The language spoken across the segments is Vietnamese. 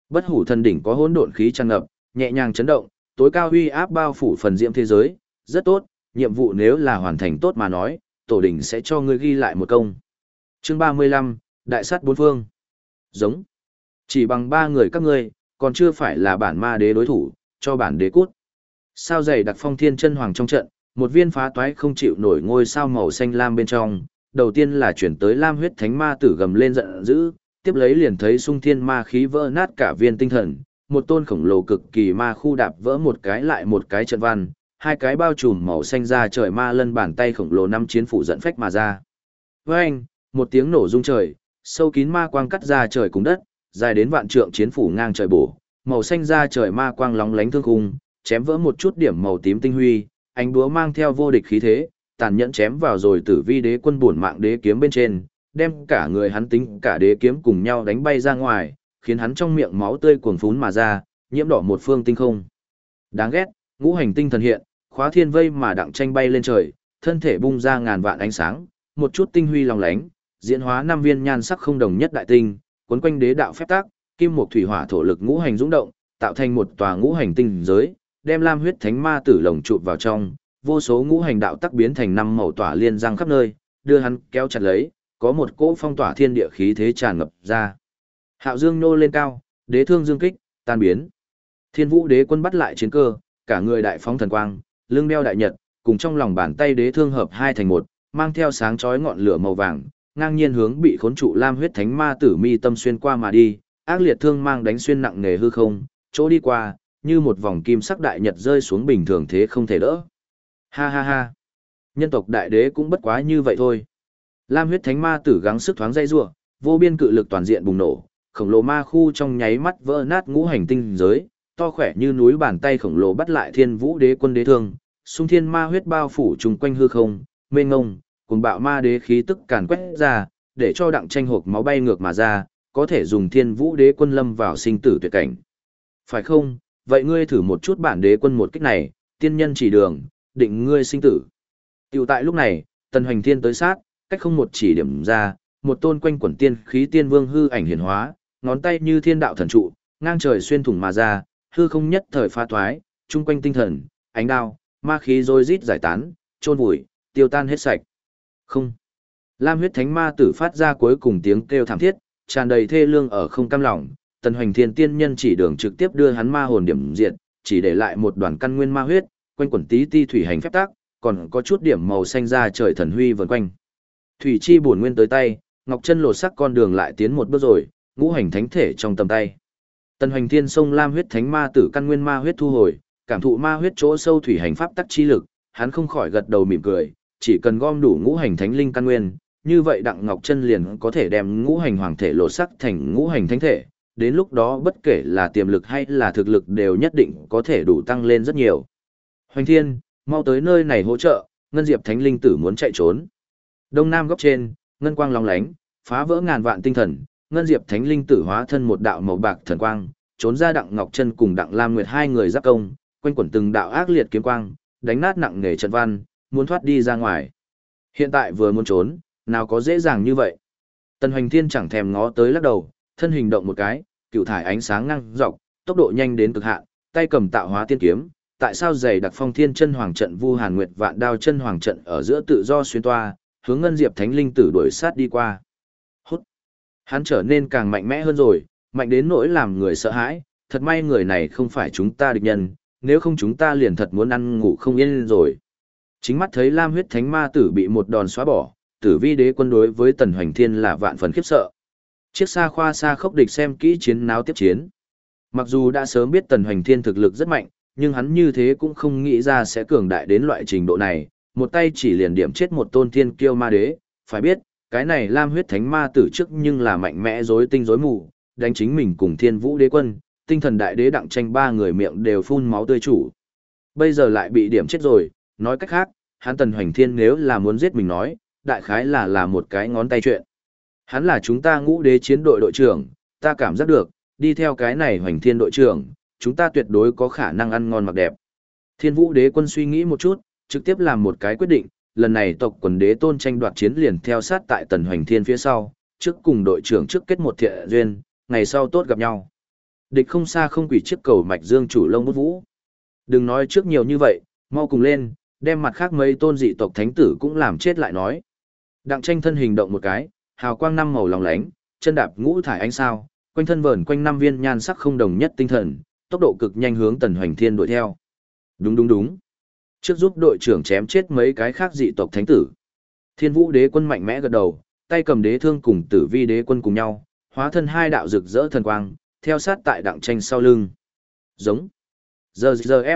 Bất hủ thần đỉnh có hỗn độn khí tràn ngập, nhẹ nhàng chấn động, tối cao uy áp bao phủ phần diễm thế giới, rất tốt, nhiệm vụ nếu là hoàn thành tốt mà nói, tổ đỉnh sẽ cho ngươi ghi lại một công. Chương 35, Đại sát bốn phương. Giống. Chỉ bằng 3 người các ngươi, còn chưa phải là bản ma đế đối thủ, cho bản đế cút. Sao dày đặc phong thiên chân hoàng trong trận, một viên phá toái không chịu nổi ngôi sao màu xanh lam bên trong, đầu tiên là chuyển tới lam huyết thánh ma tử gầm lên giận dữ, tiếp lấy liền thấy sung thiên ma khí vỡ nát cả viên tinh thần, một tôn khổng lồ cực kỳ ma khu đạp vỡ một cái lại một cái trận văn, hai cái bao trùm màu xanh ra trời ma lân bàn tay khổng lồ năm chiến phủ dẫn phách mà ra. Với anh, một tiếng nổ rung trời, sâu kín ma quang cắt ra trời cùng đất, dài đến vạn trượng chiến phủ ngang trời bổ, màu xanh ra trời ma quang lóng lánh thương khung, chém vỡ một chút điểm màu tím tinh huy, ánh búa mang theo vô địch khí thế, tàn nhẫn chém vào rồi Tử Vi đế quân bổn mạng đế kiếm bên trên, đem cả người hắn tính cả đế kiếm cùng nhau đánh bay ra ngoài, khiến hắn trong miệng máu tươi cuồn phún mà ra, nhiễm đỏ một phương tinh không. Đáng ghét, ngũ hành tinh thần hiện, khóa thiên vây mà đặng tranh bay lên trời, thân thể bung ra ngàn vạn ánh sáng, một chút tinh huy long lánh, diễn hóa 5 viên nhan sắc không đồng nhất đại tinh, quấn quanh đế đạo phép tác, kim mộc thủy hỏa thổ lực ngũ hành dũng động, tạo thành một tòa ngũ hành tinh giới, đem lam huyết thánh ma tử lồng chụp vào trong, vô số ngũ hành đạo tắc biến thành 5 màu tỏa liên răng khắp nơi, đưa hắn kéo chặt lấy, có một cỗ phong tỏa thiên địa khí thế tràn ngập ra. Hạo dương nô lên cao, đế thương dương kích, tan biến. Thiên Vũ đế quân bắt lại chiến cơ, cả người đại phóng thần quang, lưng đeo đại nhật, cùng trong lòng bàn tay đế thương hợp hai thành một, mang theo sáng chói ngọn lửa màu vàng, ngang nhiên hướng bị khốn trụ lam huyết thánh ma tử mi tâm xuyên qua mà đi, ác liệt thương mang đánh xuyên nặng nề hư không, chỗ đi qua, như một vòng kim sắc đại nhật rơi xuống bình thường thế không thể đỡ. Ha ha ha. Nhân tộc đại đế cũng bất quá như vậy thôi. Lam huyết thánh ma tử gắng sức thoáng dây rủa, vô biên cự lực toàn diện bùng nổ, khổng lồ ma khu trong nháy mắt vỡ nát ngũ hành tinh giới, to khỏe như núi bàn tay khổng lồ bắt lại Thiên Vũ đế quân đế thương, xung thiên ma huyết bao phủ trùng quanh hư không, mênh ngông, cùng bạo ma đế khí tức càn quét ra, để cho đặng tranh hộp máu bay ngược mà ra, có thể dùng Thiên Vũ đế quân lâm vào sinh tử tuyệt cảnh. Phải không? Vậy ngươi thử một chút bản đế quân một kích này, tiên nhân chỉ đường, định ngươi sinh tử. Tiểu tại lúc này, Tần Hoành Thiên tới sát, cách không một chỉ điểm ra, một tôn quanh quẩn tiên khí tiên vương hư ảnh hiển hóa, ngón tay như thiên đạo thần trụ, ngang trời xuyên thủng mà ra, hư không nhất thời phá thoái, chung quanh tinh thần, ánh đao, ma khí rối rít giải tán, chôn vùi, tiêu tan hết sạch. Không. Lam huyết thánh ma tử phát ra cuối cùng tiếng kêu thảm thiết, tràn đầy thê lương ở không cam lòng, Tần Hoành Thiên tiên nhân chỉ đường trực tiếp đưa hắn ma hồn điểm diệt, chỉ để lại một đoàn căn nguyên ma huyết, quanh quẩn tí ti thủy hành phép tác, còn có chút điểm màu xanh ra trời thần huy vần quanh. Thủy chi bổn nguyên tới tay, Ngọc Chân lột sắc con đường lại tiến một bước rồi, ngũ hành thánh thể trong tầm tay. Tần Hoành Thiên sông lam huyết thánh ma tử căn nguyên ma huyết thu hồi, cảm thụ ma huyết chỗ sâu thủy hành pháp tắc chi lực, hắn không khỏi gật đầu mỉm cười, chỉ cần gom đủ ngũ hành thánh linh căn nguyên, như vậy Đặng Ngọc Chân liền có thể đem ngũ hành hoàng thể lột sắc thành ngũ hành thánh thể, đến lúc đó bất kể là tiềm lực hay là thực lực đều nhất định có thể đủ tăng lên rất nhiều. Hoành Thiên, mau tới nơi này hỗ trợ, Ngân Diệp Thánh Linh tử muốn chạy trốn. Đông nam góc trên, ngân quang lóng lánh, phá vỡ ngàn vạn tinh thần, Ngân Diệp Thánh Linh tử hóa thân một đạo màu bạc thần quang, trốn ra Đặng Ngọc Chân cùng Đặng Lam Nguyệt hai người giáp công, quanh quẩn từng đạo ác liệt kiếm quang, đánh nát nặng nề trận văn, muốn thoát đi ra ngoài. Hiện tại vừa muốn trốn, nào có dễ dàng như vậy. Tần Hoành Thiên chẳng thèm ngó tới lắc đầu, thân hình động một cái, cựu thải ánh sáng ngang dọc, tốc độ nhanh đến cực hạn, tay cầm tạo hóa tiên kiếm, tại sao dày đặc phong thiên chân hoàng trận vu hàn nguyệt vạn đao chân hoàng trận ở giữa tự do xuyên toa, hướng Ngân Diệp Thánh Linh tử đuổi sát đi qua. Hút. Hắn trở nên càng mạnh mẽ hơn rồi, mạnh đến nỗi làm người sợ hãi, thật may người này không phải chúng ta địch nhân, nếu không chúng ta liền thật muốn ăn ngủ không yên rồi. Chính mắt thấy Lam huyết thánh ma tử bị một đòn xóa bỏ, Tử Vi đế quân đối với Tần Hoành Thiên là vạn phần khiếp sợ. Chiếc xa khoa xa khốc địch xem kỹ chiến náo tiếp chiến. Mặc dù đã sớm biết Tần Hoành Thiên thực lực rất mạnh, nhưng hắn như thế cũng không nghĩ ra sẽ cường đại đến loại trình độ này, một tay chỉ liền điểm chết một tôn thiên kiêu ma đế, phải biết, cái này Lam huyết thánh ma tử trước nhưng là mạnh mẽ rối tinh rối mù, đánh chính mình cùng Thiên Vũ đế quân, tinh thần đại đế Đặng Tranh ba người miệng đều phun máu tươi chủ. Bây giờ lại bị điểm chết rồi, nói cách khác, hắn Tần Hoành Thiên nếu là muốn giết mình nói, đại khái là một cái ngón tay chuyện. Hắn là chúng ta Ngũ Đế chiến đội đội trưởng, ta cảm giác được, đi theo cái này Hoành Thiên đội trưởng, chúng ta tuyệt đối có khả năng ăn ngon mặc đẹp. Thiên Vũ đế quân suy nghĩ một chút, trực tiếp làm một cái quyết định, lần này tộc quần đế tôn tranh đoạt chiến liền theo sát tại Tần Hoành Thiên phía sau, trước cùng đội trưởng trước kết một thiện duyên, ngày sau tốt gặp nhau. Địch không xa không quỷ chiếc cầu mạch dương chủ lông bút vũ. Đừng nói trước nhiều như vậy, mau cùng lên, đem mặt khác mấy tôn dị tộc thánh tử cũng làm chết lại nói. Đặng Tranh thân hình động một cái, hào quang năm màu lóng lánh, chân đạp ngũ thải ánh sao, quanh thân vờn quanh năm viên nhan sắc không đồng nhất tinh thần, tốc độ cực nhanh hướng Tần Hoành Thiên đuổi theo. Đúng đúng đúng. Trước giúp đội trưởng chém chết mấy cái khác dị tộc thánh tử. Thiên Vũ Đế Quân mạnh mẽ gật đầu, tay cầm đế thương cùng Tử Vi Đế Quân cùng nhau, hóa thân hai đạo rực rỡ thần quang, theo sát tại Đặng Tranh sau lưng. Giống. Giờ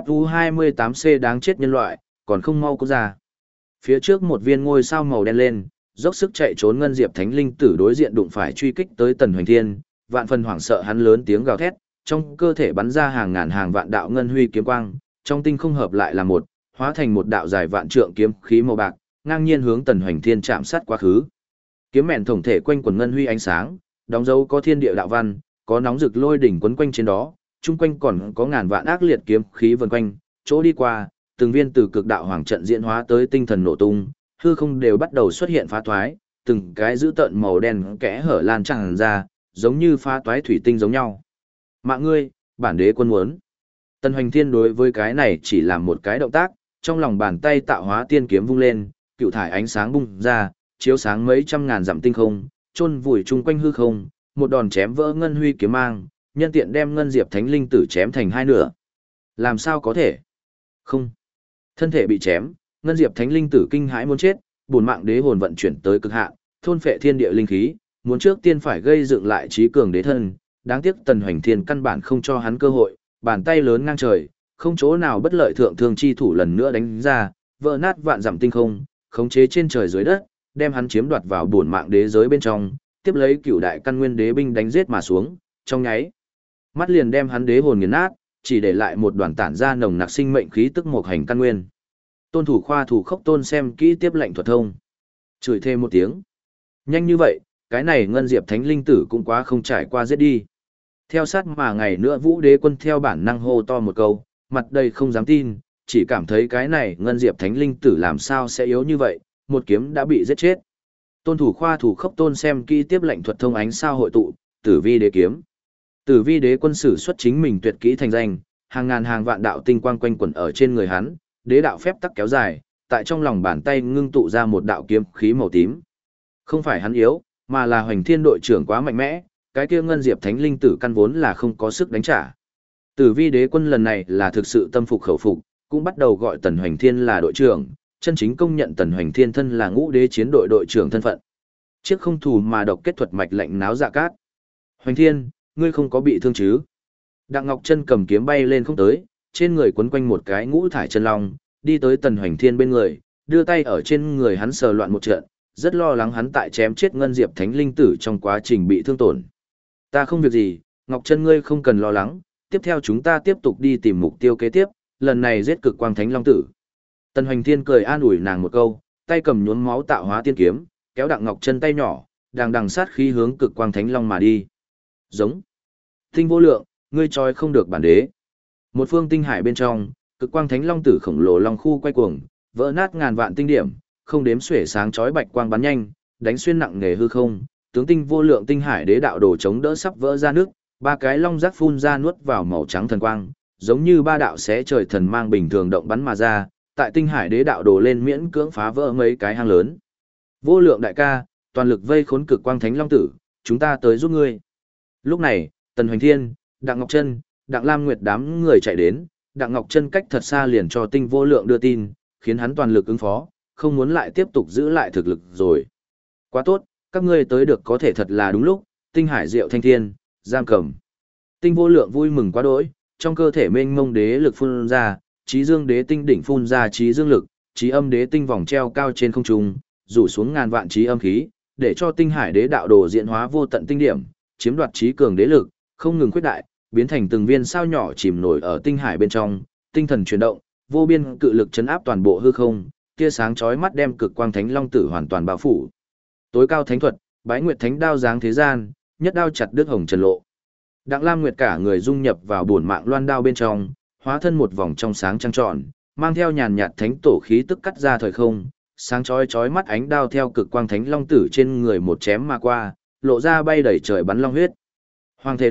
FU28C đáng chết nhân loại, còn không mau có ra. Phía trước một viên ngôi sao màu đen lên, dốc sức chạy trốn ngân diệp thánh linh tử đối diện đụng phải truy kích tới Tần Hoành Thiên, vạn phần hoảng sợ hắn lớn tiếng gào thét, trong cơ thể bắn ra hàng ngàn hàng vạn đạo ngân huy kiếm quang, trong tinh không hợp lại là một, hóa thành một đạo dài vạn trượng kiếm khí màu bạc, ngang nhiên hướng Tần Hoành Thiên chạm sát quá khứ. Kiếm mèn tổng thể quanh quần ngân huy ánh sáng, đóng dấu có thiên địa đạo văn, có nóng rực lôi đỉnh quấn quanh trên đó, chung quanh còn có ngàn vạn ác liệt kiếm khí vần quanh, chỗ đi qua, từng viên từ cực đạo hoàng trận diễn hóa tới tinh thần nổ tung, hư không đều bắt đầu xuất hiện phá thoái, từng cái dữ tợn màu đen kẽ hở lan tràn ra, giống như phá toái thủy tinh giống nhau. Mạng ngươi, bản đế quân muốn. Tần Hoành Thiên đối với cái này chỉ làm một cái động tác, trong lòng bàn tay tạo hóa tiên kiếm vung lên, cựu thải ánh sáng bung ra, chiếu sáng mấy trăm ngàn dặm tinh không, chôn vùi chung quanh hư không, một đòn chém vỡ ngân huy kiếm mang, nhân tiện đem ngân diệp thánh linh tử chém thành hai nửa. Làm sao có thể? Không. Thân thể bị chém, ngân diệp thánh linh tử kinh hãi muốn chết, bổn mạng đế hồn vận chuyển tới cực hạn, thôn phệ thiên địa linh khí, muốn trước tiên phải gây dựng lại trí cường đế thân, đáng tiếc Tần Hoành Thiên căn bản không cho hắn cơ hội, bàn tay lớn ngang trời, không chỗ nào bất lợi thượng thương chi thủ lần nữa đánh ra, vỡ nát vạn dặm tinh không, khống chế trên trời dưới đất, đem hắn chiếm đoạt vào bổn mạng đế giới bên trong, tiếp lấy cửu đại căn nguyên đế binh đánh giết mà xuống, trong nháy mắt liền đem hắn đế hồn nghiền nát, chỉ để lại một đoàn tản ra nồng nặc sinh mệnh khí tức một hành căn nguyên. Tôn thủ khoa thủ khốc tôn xem kỹ tiếp lệnh thuật thông. Chửi thêm một tiếng. Nhanh như vậy, cái này ngân diệp thánh linh tử cũng quá không trải qua giết đi. Theo sát mà ngày nữa Vũ Đế Quân theo bản năng hô to một câu, mặt đầy không dám tin, chỉ cảm thấy cái này ngân diệp thánh linh tử làm sao sẽ yếu như vậy, một kiếm đã bị giết chết. Tôn thủ khoa thủ khốc tôn xem kỹ tiếp lệnh thuật thông ánh sao hội tụ, Tử Vi Đế kiếm. Tử Vi Đế Quân sử xuất chính mình tuyệt kỹ thành danh, hàng ngàn hàng vạn đạo tinh quang quanh quẩn ở trên người hắn, đế đạo phép tắc kéo dài, tại trong lòng bàn tay ngưng tụ ra một đạo kiếm khí màu tím. Không phải hắn yếu, mà là Hoành Thiên đội trưởng quá mạnh mẽ, cái kia ngân diệp thánh linh tử căn vốn là không có sức đánh trả. Tử Vi Đế Quân lần này là thực sự tâm phục khẩu phục, cũng bắt đầu gọi Tần Hoành Thiên là đội trưởng, chân chính công nhận Tần Hoành Thiên thân là Ngũ Đế chiến đội đội trưởng thân phận. Chiếc không thù mà độc kết thuật mạch lệnh náo dạ cát. Hoành Thiên, ngươi không có bị thương chứ? Đặng Ngọc Chân cầm kiếm bay lên không tới, trên người quấn quanh một cái ngũ thải chân long, đi tới Tần Hoành Thiên bên người, đưa tay ở trên người hắn sờ loạn một trận, rất lo lắng hắn tại chém chết ngân diệp thánh linh tử trong quá trình bị thương tổn. Ta không việc gì, Ngọc Chân ngươi không cần lo lắng, tiếp theo chúng ta tiếp tục đi tìm mục tiêu kế tiếp, lần này giết cực quang thánh long tử. Tần Hoành Thiên cười an ủi nàng một câu, tay cầm nhuốm máu tạo hóa tiên kiếm, kéo Đặng Ngọc Chân tay nhỏ, đằng đằng sát khí hướng cực quang thánh long mà đi. Giống. Tinh vô lượng, ngươi trói không được bản đế. Một phương tinh hải bên trong, cực quang thánh long tử khổng lồ long khu quay cuồng, vỡ nát ngàn vạn tinh điểm, không đếm xuể sáng chói bạch quang bắn nhanh, đánh xuyên nặng nề hư không, tướng tinh vô lượng tinh hải đế đạo đồ chống đỡ sắp vỡ ra nước, ba cái long giác phun ra nuốt vào màu trắng thần quang, giống như ba đạo xé trời thần mang bình thường động bắn mà ra, tại tinh hải đế đạo đồ lên miễn cưỡng phá vỡ mấy cái hang lớn. Vô lượng đại ca, toàn lực vây khốn cực quang thánh long tử, chúng ta tới giúp ngươi. Lúc này, Tần Hoành Thiên, Đặng Ngọc Chân, Đặng Lam Nguyệt đám người chạy đến, Đặng Ngọc Chân cách thật xa liền cho tinh vô lượng đưa tin, khiến hắn toàn lực ứng phó, không muốn lại tiếp tục giữ lại thực lực rồi. Quá tốt, các ngươi tới được có thể thật là đúng lúc, tinh hải diệu thanh thiên, giam cầm. Tinh vô lượng vui mừng quá đỗi, trong cơ thể mênh mông đế lực phun ra, trí dương đế tinh đỉnh phun ra trí dương lực, trí âm đế tinh vòng treo cao trên không trung, rủ xuống ngàn vạn trí âm khí, để cho tinh hải đế đạo đồ diễn hóa vô tận tinh điểm, chiếm đoạt trí cường đế lực, không ngừng khuyết đại, biến thành từng viên sao nhỏ chìm nổi ở tinh hải bên trong, tinh thần chuyển động, vô biên cự lực chấn áp toàn bộ hư không, tia sáng chói mắt đem cực quang thánh long tử hoàn toàn bao phủ. Tối cao thánh thuật, Bái Nguyệt Thánh đao giáng thế gian, nhất đao chặt đứt hồng trần lộ. Đặng Lam Nguyệt cả người dung nhập vào bổn mạng loan đao bên trong, hóa thân một vòng trong sáng trăng tròn, mang theo nhàn nhạt thánh tổ khí tức cắt ra thời không, sáng chói chói mắt ánh đao theo cực quang thánh long tử trên người một chém mà qua, lộ ra bay đầy trời bắn long huyết. Hoàng thể động,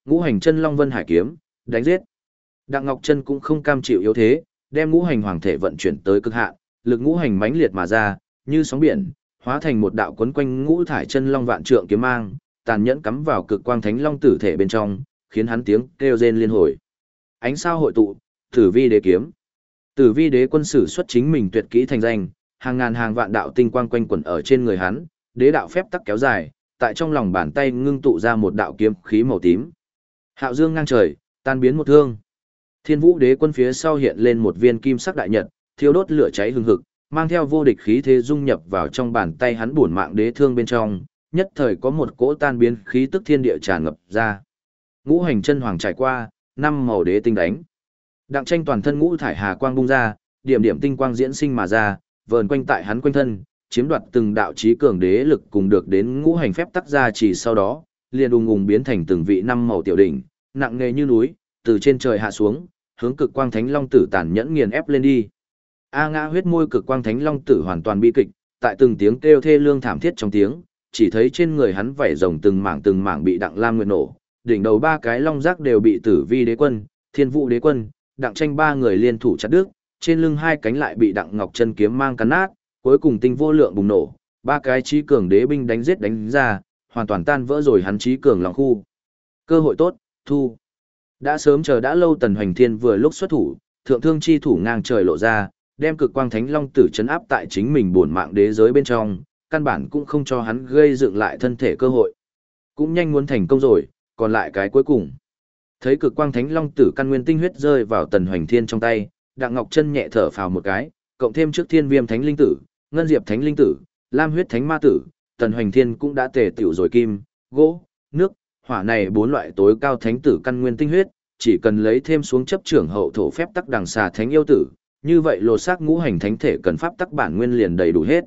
Ngũ hành chân long vân hải kiếm, đánh giết. Đặng Ngọc Chân cũng không cam chịu yếu thế, đem ngũ hành hoàng thể vận chuyển tới cực hạn, lực ngũ hành mãnh liệt mà ra, như sóng biển, hóa thành một đạo quấn quanh ngũ thải chân long vạn trượng kiếm mang, tàn nhẫn cắm vào cực quang thánh long tử thể bên trong, khiến hắn tiếng kêu rên liên hồi. Ánh sao hội tụ, Tử Vi đế kiếm. Tử Vi đế quân sử xuất chính mình tuyệt kỹ thành danh, hàng ngàn hàng vạn đạo tinh quang quanh quẩn ở trên người hắn, đế đạo phép tắc kéo dài, tại trong lòng bàn tay ngưng tụ ra một đạo kiếm khí màu tím. Hạo dương ngang trời, tan biến một thương. Thiên Vũ đế quân phía sau hiện lên một viên kim sắc đại nhật, thiêu đốt lửa cháy hừng hực, mang theo vô địch khí thế dung nhập vào trong bàn tay hắn bổn mạng đế thương bên trong, nhất thời có một cỗ tan biến khí tức thiên địa tràn ngập ra. Ngũ hành chân hoàng trải qua, năm màu đế tinh đánh. Đặng Tranh toàn thân ngũ thải hà quang bung ra, điểm điểm tinh quang diễn sinh mà ra, vờn quanh tại hắn quanh thân, chiếm đoạt từng đạo chí cường đế lực cùng được đến ngũ hành phép tắc ra chỉ sau đó, liền ùng ùng biến thành từng vị năm màu tiểu đỉnh, nặng nề như núi, từ trên trời hạ xuống, hướng cực quang thánh long tử tàn nhẫn nghiền ép lên đi. A ngã huyết môi cực quang thánh long tử hoàn toàn bi kịch, tại từng tiếng kêu thê lương thảm thiết trong tiếng, chỉ thấy trên người hắn vảy rồng từng mảng bị Đặng Lam Nguyệt nổ, đỉnh đầu ba cái long giác đều bị Tử Vi đế quân, Thiên Vũ đế quân, Đặng Tranh ba người liên thủ chặt đứt, trên lưng hai cánh lại bị Đặng Ngọc Chân kiếm mang cắn nát, cuối cùng tinh vô lượng bùng nổ, ba cái chí cường đế binh đánh giết đánh ra, hoàn toàn tan vỡ rồi hắn chí cường lòng khu. Cơ hội tốt, thu. Đã sớm chờ đã lâu Tần Hoành Thiên vừa lúc xuất thủ, thượng thương chi thủ ngang trời lộ ra, đem cực quang thánh long tử trấn áp tại chính mình bổn mạng đế giới bên trong, căn bản cũng không cho hắn gây dựng lại thân thể cơ hội. Cũng nhanh muốn thành công rồi, còn lại cái cuối cùng. Thấy cực quang thánh long tử căn nguyên tinh huyết rơi vào Tần Hoành Thiên trong tay, Đặng Ngọc Chân nhẹ thở phào một cái, cộng thêm trước Thiên Viêm thánh linh tử, Ngân Diệp thánh linh tử, Lam huyết thánh ma tử, Tần Hoành Thiên cũng đã tề tiểu rồi kim, gỗ, nước, hỏa này bốn loại tối cao thánh tử căn nguyên tinh huyết, chỉ cần lấy thêm xuống chấp trưởng hậu thổ phép tắc đằng xà thánh yêu tử, như vậy lột xác ngũ hành thánh thể cần pháp tắc bản nguyên liền đầy đủ hết.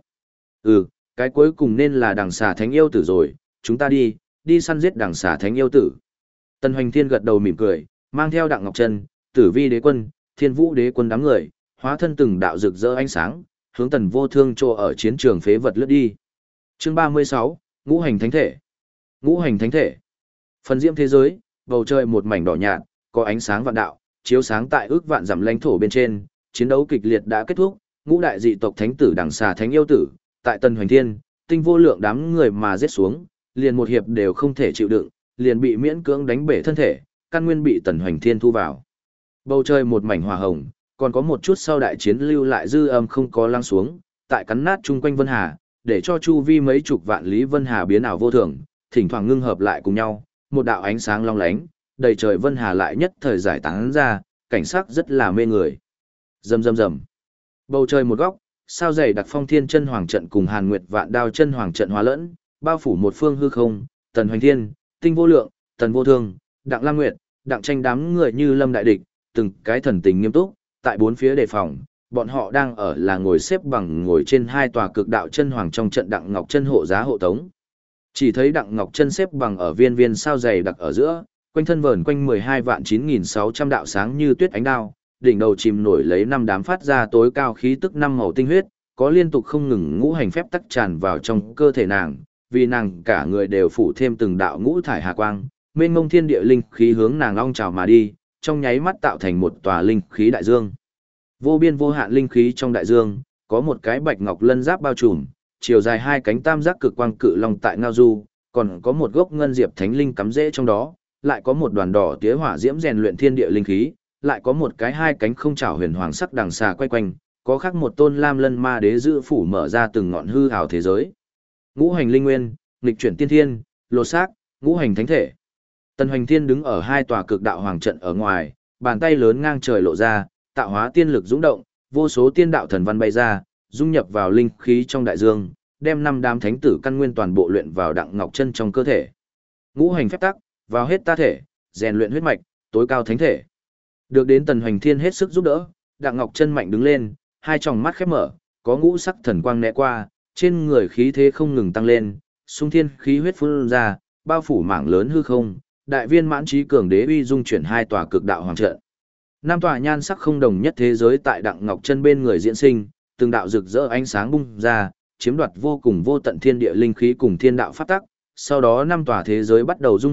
Cái cuối cùng nên là đằng xà thánh yêu tử rồi, chúng ta đi săn giết đằng xà thánh yêu tử. Tần Hoành Thiên gật đầu mỉm cười, mang theo Đặng Ngọc Chân, Tử Vi đế quân, Thiên Vũ đế quân đám người, hóa thân từng đạo rực rỡ ánh sáng, hướng Tần Vô Thương chỗ ở chiến trường phế vật lướt đi. Chương 36, Ngũ hành thánh thể. Ngũ hành thánh thể. Phần diễm thế giới, bầu trời một mảnh đỏ nhạt, có ánh sáng vạn đạo, chiếu sáng tại ước vạn dặm lãnh thổ bên trên, chiến đấu kịch liệt đã kết thúc, ngũ đại dị tộc thánh tử đằng xà thánh yêu tử, tại Tần Hoành Thiên, tinh vô lượng đám người mà giết xuống, liền một hiệp đều không thể chịu đựng, liền bị miễn cưỡng đánh bể thân thể, căn nguyên bị Tần Hoành Thiên thu vào. Bầu trời một mảnh hỏa hồng, còn có một chút sau đại chiến lưu lại dư âm không có lắng xuống, tại cắn nát chung quanh Vân Hà, để cho chu vi mấy chục vạn lý Vân Hà biến ảo vô thường, thỉnh thoảng ngưng hợp lại cùng nhau, một đạo ánh sáng long lánh, đầy trời Vân Hà lại nhất thời giải tán ra, cảnh sắc rất là mê người. Rầm rầm rầm. Bầu trời một góc, sao dày đặc phong thiên chân hoàng trận cùng Hàn Nguyệt vạn đao chân hoàng trận hóa lẫn, bao phủ một phương hư không, Tần Hoành Thiên, Tinh Vô Lượng, Tần Vô Thương, Đặng Lam Nguyệt, Đặng Tranh đám người như lâm đại địch, từng cái thần tình nghiêm túc, tại bốn phía đề phòng, bọn họ đang ở là ngồi xếp bằng ngồi trên hai tòa cực đạo chân hoàng trong trận Đặng Ngọc Chân hộ giá hộ tống. Chỉ thấy Đặng Ngọc Chân xếp bằng ở viên viên sao dày đặc ở giữa, quanh thân vờn quanh 12.9600 đạo sáng như tuyết ánh đao, đỉnh đầu chìm nổi lấy năm đám phát ra tối cao khí tức năm màu tinh huyết, có liên tục không ngừng ngũ hành phép tắc tràn vào trong cơ thể nàng, vì nàng cả người đều phủ thêm từng đạo ngũ thải hà quang, mênh mông thiên địa linh khí hướng nàng long trào mà đi, trong nháy mắt tạo thành một tòa linh khí đại dương. Vô biên vô hạn linh khí trong đại dương, có một cái bạch ngọc lân giáp bao trùm, chiều dài hai cánh tam giác cực quang cự long tại ngao du, còn có một gốc ngân diệp thánh linh cắm rễ trong đó, lại có một đoàn đỏ tía hỏa diễm rèn luyện thiên địa linh khí, lại có một cái hai cánh không trảo huyền hoàng sắc đằng xà quay quanh, có khác một tôn lam lân ma đế giữ phủ mở ra từng ngọn hư ảo thế giới. Ngũ hành linh nguyên, nghịch chuyển tiên thiên, lột xác, ngũ hành thánh thể. Tần Hoành Thiên đứng ở hai tòa cực đạo hoàng trận ở ngoài, bàn tay lớn ngang trời lộ ra, tạo hóa tiên lực dũng động, vô số tiên đạo thần văn bay ra, dung nhập vào linh khí trong đại dương, đem năm đám thánh tử căn nguyên toàn bộ luyện vào Đặng Ngọc Chân trong cơ thể. Ngũ hành phép tắc, vào hết ta thể, rèn luyện huyết mạch, tối cao thánh thể. Được đến Tần Hoành Thiên hết sức giúp đỡ, Đặng Ngọc Chân mạnh đứng lên, hai tròng mắt khép mở, có ngũ sắc thần quang né qua, trên người khí thế không ngừng tăng lên, xung thiên khí huyết phun ra, bao phủ mảng lớn hư không, đại viên mãn trí cường đế uy dung chuyển hai tòa cực đạo hoàng trận. Năm tòa nhan sắc không đồng nhất thế giới tại Đặng Ngọc Chân bên người diễn sinh, từng đạo rực rỡ ánh sáng bung ra, chiếm đoạt vô cùng vô tận thiên địa linh khí cùng thiên đạo pháp tắc, sau đó năm tòa thế giới bắt đầu dung hợp,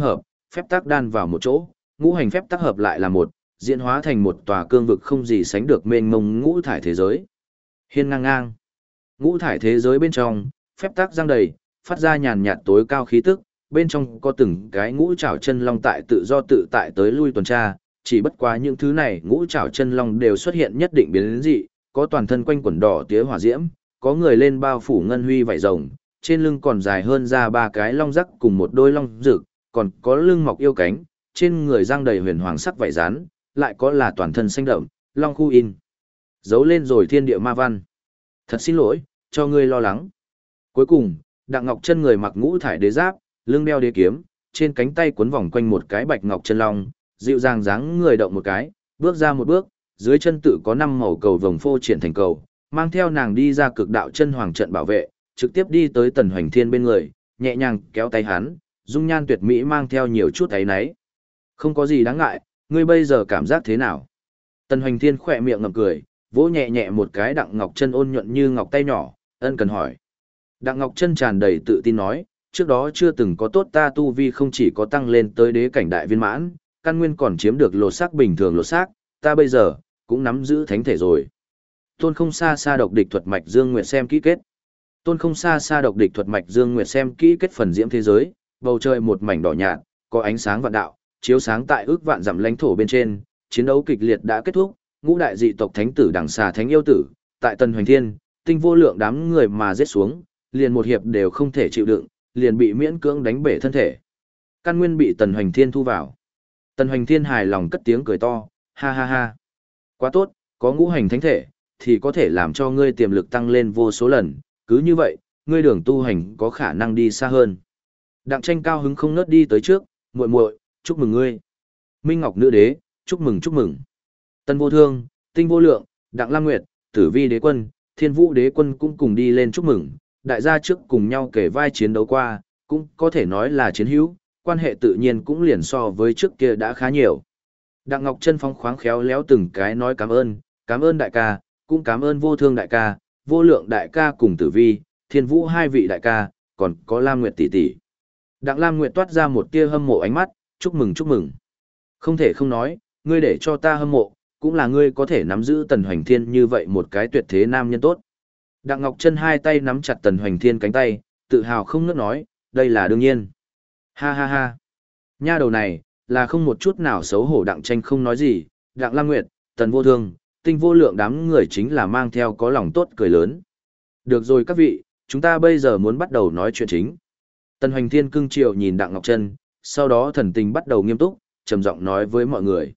phép tắc đan vào một chỗ, ngũ hành phép tắc hợp lại là một, diễn hóa thành một tòa cương vực không gì sánh được mênh mông ngũ thải thế giới. Hiên ngang ngang. Ngũ thải thế giới bên trong, phép tắc giăng đầy, phát ra nhàn nhạt tối cao khí tức, bên trong có từng cái ngũ trảo chân long tại tự do tự tại tới lui tuần tra, chỉ bất quá những thứ này ngũ trảo chân long đều xuất hiện nhất định biến dị, có toàn thân quanh quần đỏ tía hỏa diễm, có người lên bao phủ ngân huy vảy rồng, trên lưng còn dài hơn ra ba cái long rắc cùng một đôi long rực, còn có lưng mọc yêu cánh, trên người răng đầy huyền hoàng sắc vảy rán, lại có là toàn thân xanh đậm, long khu in. Giấu lên rồi thiên địa ma văn. Thật xin lỗi, cho ngươi lo lắng. Cuối cùng, Đặng Ngọc Chân người mặc ngũ thải đế giáp, lưng đeo đế kiếm, trên cánh tay quấn vòng quanh một cái bạch ngọc chân long, dịu dàng dáng người động một cái, bước ra một bước, dưới chân tự có 5 màu cầu vồng phô triển thành cầu, mang theo nàng đi ra cực đạo chân hoàng trận bảo vệ, trực tiếp đi tới Tần Hoành Thiên bên người, nhẹ nhàng kéo tay hắn, dung nhan tuyệt mỹ mang theo nhiều chút áy náy. Không có gì đáng ngại, ngươi bây giờ cảm giác thế nào? Tần Hoành Thiên khỏe miệng ngậm cười, vỗ nhẹ nhẹ một cái Đặng Ngọc Chân ôn nhuận như ngọc tay nhỏ, ân cần hỏi. Đặng Ngọc Chân tràn đầy tự tin nói, trước đó chưa từng có tốt, ta tu vi không chỉ có tăng lên tới đế cảnh đại viên mãn, căn nguyên còn chiếm được lột xác bình thường lột xác, ta bây giờ cũng nắm giữ thánh thể rồi. Tôn không xa xa độc địch thuật mạch Dương Nguyệt xem kỹ kết. Tôn không xa xa độc địch thuật mạch Dương Nguyệt xem kỹ kết phần diễm thế giới, bầu trời một mảnh đỏ nhạt, có ánh sáng vạn đạo, chiếu sáng tại ước vạn dặm lãnh thổ bên trên, chiến đấu kịch liệt đã kết thúc, ngũ đại dị tộc thánh tử đằng xà thánh yêu tử, tại Tần Hoành Thiên, tinh vô lượng đám người mà giết xuống, liền một hiệp đều không thể chịu đựng, liền bị miễn cưỡng đánh bể thân thể. Căn nguyên bị Tần Hoành Thiên thu vào. Tần Hoành Thiên hài lòng cất tiếng cười to, ha ha ha. Quá tốt, có ngũ hành thánh thể, thì có thể làm cho ngươi tiềm lực tăng lên vô số lần, cứ như vậy, ngươi đường tu hành có khả năng đi xa hơn. Đặng Tranh cao hứng không ngớt đi tới trước, muội muội, chúc mừng ngươi. Minh Ngọc nữ đế, chúc mừng chúc mừng. Tân Vô Thương, Tinh Vô Lượng, Đặng Lam Nguyệt, Tử Vi đế quân, Thiên Vũ đế quân cũng cùng đi lên chúc mừng, đại gia trước cùng nhau kể vai chiến đấu qua, cũng có thể nói là chiến hữu, quan hệ tự nhiên cũng liền so với trước kia đã khá nhiều. Đặng Ngọc Chân phóng khoáng khéo léo từng cái nói cảm ơn đại ca, cũng cảm ơn Vô Thương đại ca, Vô Lượng đại ca cùng Tử Vi, Thiên Vũ hai vị đại ca, còn có Lam Nguyệt tỷ tỷ. Đặng Lam Nguyệt toát ra một tia hâm mộ ánh mắt, chúc mừng chúc mừng. Không thể không nói, ngươi để cho ta hâm mộ, cũng là ngươi có thể nắm giữ Tần Hoành Thiên như vậy một cái tuyệt thế nam nhân tốt. Đặng Ngọc Chân hai tay nắm chặt Tần Hoành Thiên cánh tay, tự hào không ngớt nói, đây là đương nhiên. Ha ha ha. Nha đầu này, là không một chút nào xấu hổ. Đặng Tranh không nói gì, Đặng Lam Nguyệt, Tần Vô Thương, Tinh Vô Lượng đám người chính là mang theo có lòng tốt cười lớn. Được rồi các vị, chúng ta bây giờ muốn bắt đầu nói chuyện chính. Tần Hoành Thiên cưng chiều nhìn Đặng Ngọc Chân, sau đó thần tình bắt đầu nghiêm túc, trầm giọng nói với mọi người.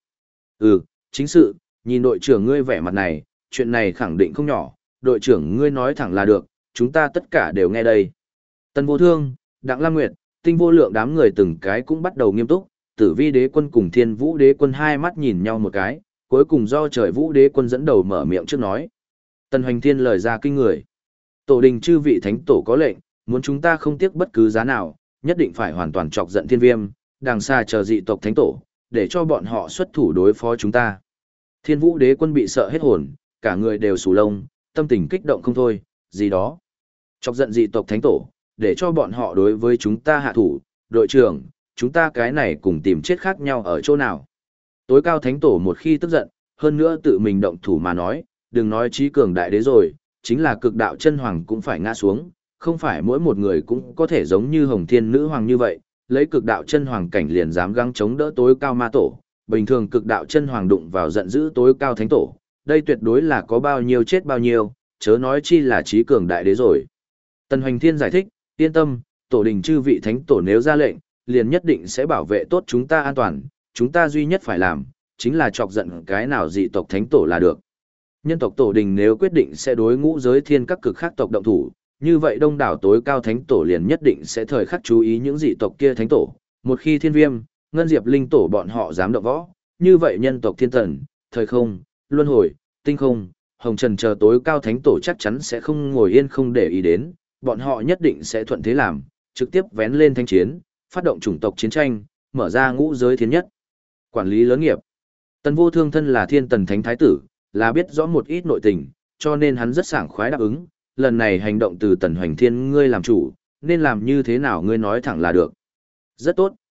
Chính sự, nhìn đội trưởng ngươi vẻ mặt này, chuyện này khẳng định không nhỏ, đội trưởng ngươi nói thẳng là được, chúng ta tất cả đều nghe đây. Tần Vô Thương, Đặng Lam Nguyệt, Tinh Vô Lượng đám người từng cái cũng bắt đầu nghiêm túc, Tử Vi đế quân cùng Thiên Vũ đế quân hai mắt nhìn nhau một cái, cuối cùng do Trời Vũ đế quân dẫn đầu mở miệng trước nói. Tần Hoành Thiên lời ra kinh người. Tổ đình chư vị thánh tổ có lệnh, muốn chúng ta không tiếc bất cứ giá nào, nhất định phải hoàn toàn chọc giận Thiên Viêm, đằng xa chờ dị tộc thánh tổ, để cho bọn họ xuất thủ đối phó chúng ta. Thiên Vũ đế quân bị sợ hết hồn, cả người đều sù lông, tâm tình kích động không thôi, gì đó. Chọc giận dị tộc thánh tổ, để cho bọn họ đối với chúng ta hạ thủ, đội trưởng, chúng ta cái này cùng tìm chết khác nhau ở chỗ nào. Tối cao thánh tổ một khi tức giận, hơn nữa tự mình động thủ mà nói, đừng nói trí cường đại đế rồi, chính là cực đạo chân hoàng cũng phải ngã xuống, không phải mỗi một người cũng có thể giống như Hồng Thiên Nữ Hoàng như vậy, lấy cực đạo chân hoàng cảnh liền dám gắng chống đỡ tối cao ma tổ, bình thường cực đạo chân hoàng đụng vào giận dữ tối cao thánh tổ, đây tuyệt đối là có bao nhiêu chết bao nhiêu, chớ nói chi là trí cường đại đế rồi. Tần Hoành Thiên giải thích, yên tâm, tổ đình chư vị thánh tổ nếu ra lệnh, liền nhất định sẽ bảo vệ tốt chúng ta an toàn, chúng ta duy nhất phải làm, chính là chọc giận cái nào dị tộc thánh tổ là được. Nhân tộc tổ đình nếu quyết định sẽ đối ngũ giới thiên các cực khác tộc động thủ, như vậy đông đảo tối cao thánh tổ liền nhất định sẽ thời khắc chú ý những dị tộc kia thánh tổ. Một khi Thiên Viêm, Ngân Diệp linh tổ bọn họ dám động võ, như vậy nhân tộc thiên thần, thời không, luân hồi, tinh không, hồng trần chờ tối cao thánh tổ chắc chắn sẽ không ngồi yên không để ý đến, bọn họ nhất định sẽ thuận thế làm, trực tiếp vén lên thanh chiến, phát động chủng tộc chiến tranh, mở ra ngũ giới thiên nhất. Quản lý lớn nghiệp. Tần Vô Thương thân là thiên tần thánh thái tử, là biết rõ một ít nội tình, cho nên hắn rất sảng khoái đáp ứng, lần này hành động từ Tần Hoành Thiên ngươi làm chủ, nên làm như thế nào ngươi nói thẳng là được. Rất tốt,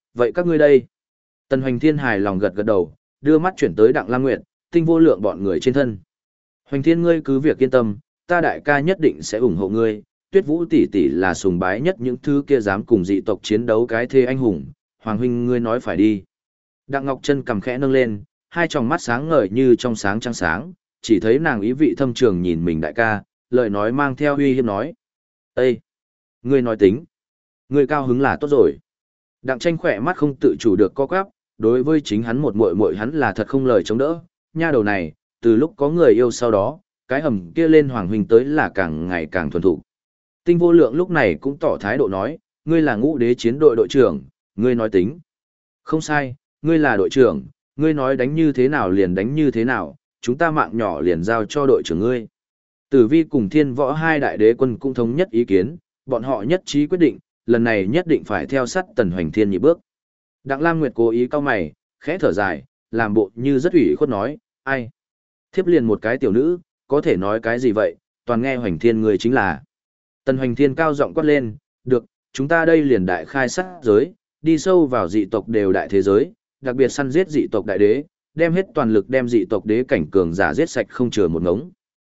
vậy các ngươi đây? Tần Hoành Thiên hài lòng gật gật đầu, đưa mắt chuyển tới Đặng Lam Nguyệt, Tinh Vô Lượng bọn người trên thân. Hoành Thiên ngươi cứ việc yên tâm, ta đại ca nhất định sẽ ủng hộ ngươi, Tuyết Vũ tỷ tỷ là sùng bái nhất những thứ kia dám cùng dị tộc chiến đấu cái thê anh hùng, Hoàng huynh ngươi nói phải đi. Đặng Ngọc Chân cầm khẽ nâng lên, hai tròng mắt sáng ngời như trong sáng trăng sáng, chỉ thấy nàng ý vị thâm trường nhìn mình đại ca, lời nói mang theo uy hiếp nói. Ê! Ngươi nói tính. Ngươi cao hứng là tốt rồi. Đặng Tranh khỏe mắt không tự chủ được co quắp, đối với chính hắn một muội muội hắn là thật không lời chống đỡ, nha đầu này, từ lúc có người yêu sau đó, cái hầm kia lên Hoàng huynh tới là càng ngày càng thuần thục. Tinh Vô Lượng lúc này cũng tỏ thái độ nói, ngươi là Ngũ Đế chiến đội đội trưởng, ngươi nói tính. Không sai, ngươi là đội trưởng, ngươi nói đánh như thế nào liền đánh như thế nào, chúng ta mạng nhỏ liền giao cho đội trưởng ngươi. Tử Vi cùng Thiên Võ hai đại đế quân cũng thống nhất ý kiến, bọn họ nhất trí quyết định, lần này nhất định phải theo sát Tần Hoành Thiên nhị bước. Đặng Lam Nguyệt cố ý cau mày, khẽ thở dài, làm bộ như rất ủy khuất nói, ai? Thiếp liền một cái tiểu nữ, có thể nói cái gì vậy, toàn nghe Hoành Thiên người chính là. Tần Hoành Thiên cao giọng quát lên, được, chúng ta đây liền đại khai sát giới, đi sâu vào dị tộc đều đại thế giới, đặc biệt săn giết dị tộc đại đế, đem hết toàn lực đem dị tộc đế cảnh cường giả giết sạch không chừa một ngống.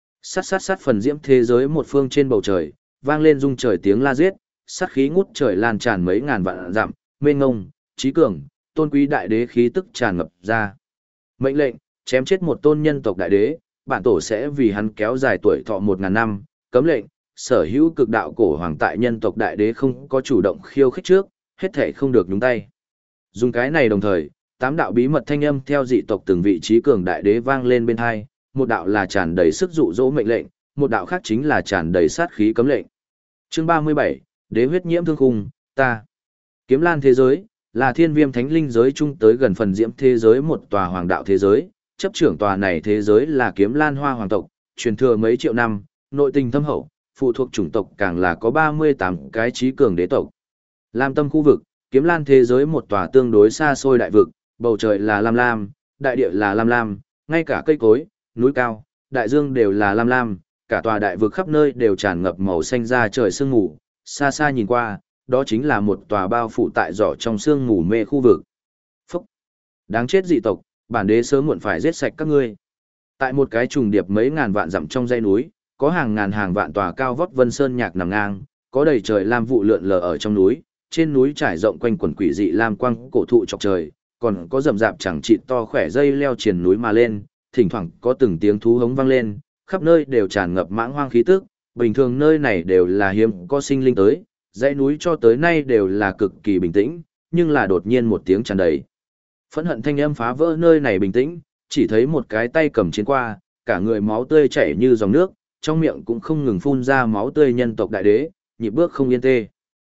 Sát phần diễm thế giới một phương trên bầu trời, vang lên rung trời tiếng la giết, sát khí ngút trời lan tràn mấy ngàn vạn dặm, mênh ngông, trí cường, tôn quý đại đế khí tức tràn ngập ra. Mệnh lệnh, chém chết một tôn nhân tộc đại đế, bản tổ sẽ vì hắn kéo dài tuổi thọ 1000 năm, cấm lệnh, sở hữu cực đạo cổ hoàng tại nhân tộc đại đế không có chủ động khiêu khích trước, hết thể không được nhúng tay. Dùng cái này đồng thời, 8 đạo bí mật thanh âm theo dị tộc từng vị trí cường đại đế vang lên bên hai, một đạo là tràn đầy sức dụ dỗ mệnh lệnh, một đạo khác chính là tràn đầy sát khí cấm lệnh. Chương 37, Đế huyết nhiễm thương khung, ta. Kiếm Lan thế giới là thiên viêm thánh linh giới chung tới gần phần diễm thế giới một tòa hoàng đạo thế giới, chấp trưởng tòa này thế giới là Kiếm Lan Hoa hoàng tộc, truyền thừa mấy triệu năm, nội tình thâm hậu, phụ thuộc chủng tộc càng là có 38 cái trí cường đế tộc. Lam tâm khu vực, Kiếm Lan thế giới một tòa tương đối xa xôi đại vực, bầu trời là lam lam, đại địa là lam lam, ngay cả cây cối, núi cao, đại dương đều là lam lam, cả tòa đại vực khắp nơi đều tràn ngập màu xanh da trời sương mù, xa xa nhìn qua, đó chính là một tòa bao phủ tại giỏ trong sương mù mê khu vực. Phúc! Đáng chết dị tộc, bản đế sớm muộn phải giết sạch các ngươi. Tại một cái trùng điệp mấy ngàn vạn dặm trong dãy núi, có hàng ngàn hàng vạn tòa cao vóc vân sơn nhạc nằm ngang, có đầy trời lam vụ lượn lờ ở trong núi, trên núi trải rộng quanh quần quỷ dị lam quang cổ thụ chọc trời, còn có rậm rạp chẳng chịt to khỏe dây leo triền núi mà lên, thỉnh thoảng có từng tiếng thú hống vang lên, khắp nơi đều tràn ngập mãng hoang khí tức, bình thường nơi này đều là hiếm có sinh linh tới, dãy núi cho tới nay đều là cực kỳ bình tĩnh, nhưng là đột nhiên một tiếng tràn đầy phẫn hận thanh âm phá vỡ nơi này bình tĩnh, chỉ thấy một cái tay cầm chiến qua, cả người máu tươi chảy như dòng nước, trong miệng cũng không ngừng phun ra máu tươi nhân tộc đại đế, nhịp bước không yên tê.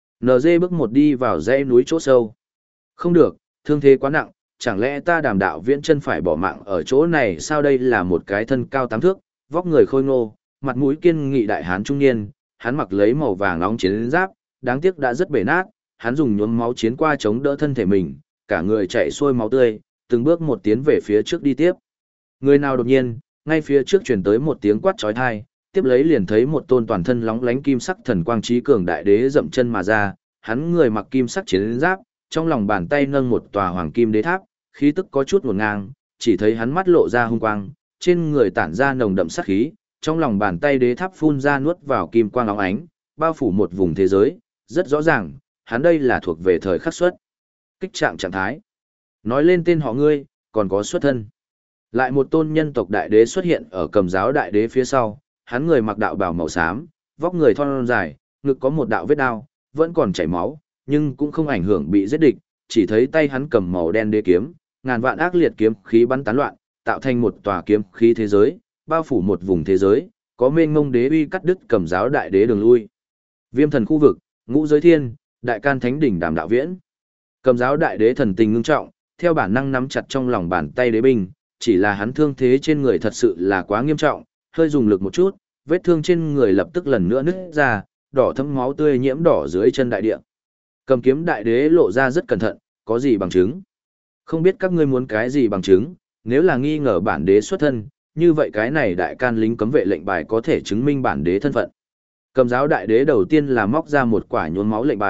NG bước một đi vào dãy núi chỗ sâu. Không được, thương thế quá nặng, chẳng lẽ ta Đàm Đạo Viễn chân phải bỏ mạng ở chỗ này sao? Đây là một cái thân cao 8 thước, vóc người khôi ngô, mặt mũi kiên nghị đại hán trung niên, hắn mặc lấy màu vàng nóng chiến giáp, đáng tiếc đã rất bể nát, hắn dùng nhuốm máu chiến qua chống đỡ thân thể mình, cả người chảy xuôi máu tươi, từng bước một tiến về phía trước đi tiếp. Người nào đột nhiên, ngay phía trước truyền tới một tiếng quát chói tai, tiếp lấy liền thấy một tôn toàn thân lóng lánh kim sắc thần quang trí cường đại đế dậm chân mà ra, hắn người mặc kim sắc chiến giáp, trong lòng bàn tay nâng một tòa hoàng kim đế tháp, khí tức có chút ngổn ngang, chỉ thấy hắn mắt lộ ra hung quang, trên người tản ra nồng đậm sát khí, trong lòng bàn tay đế tháp phun ra nuốt vào kim quang óng ánh, bao phủ một vùng thế giới, rất rõ ràng, hắn đây là thuộc về thời khắc xuất kích trạng trạng thái. Nói lên tên họ ngươi, còn có xuất thân. Lại một tôn nhân tộc đại đế xuất hiện ở Cầm Giáo đại đế phía sau, hắn người mặc đạo bào màu xám, vóc người thon dài, ngực có một đạo vết đao, vẫn còn chảy máu, nhưng cũng không ảnh hưởng bị giết địch, chỉ thấy tay hắn cầm màu đen đế kiếm, ngàn vạn ác liệt kiếm khí bắn tán loạn, tạo thành một tòa kiếm khí thế giới, bao phủ một vùng thế giới, có mênh mông đế uy cắt đứt Cầm Giáo đại đế đường lui. Viêm thần khu vực, Ngũ Giới Thiên, Đại Can Thánh đỉnh Đàm Đạo Viễn. Cầm Giáo đại đế thần tình ngưng trọng, theo bản năng nắm chặt trong lòng bàn tay đế binh, chỉ là hắn thương thế trên người thật sự là quá nghiêm trọng, hơi dùng lực một chút, vết thương trên người lập tức lần nữa nứt ra, đỏ thẫm máu tươi nhiễm đỏ dưới chân đại địa. Cầm kiếm đại đế lộ ra rất cẩn thận, có gì bằng chứng? Không biết các ngươi muốn cái gì bằng chứng, nếu là nghi ngờ bản đế xuất thân, như vậy cái này Đại Can lính cấm vệ lệnh bài có thể chứng minh bản đế thân phận. Cầm Giáo đại đế đầu tiên là móc ra một quả nhuốm máu lệnh bài,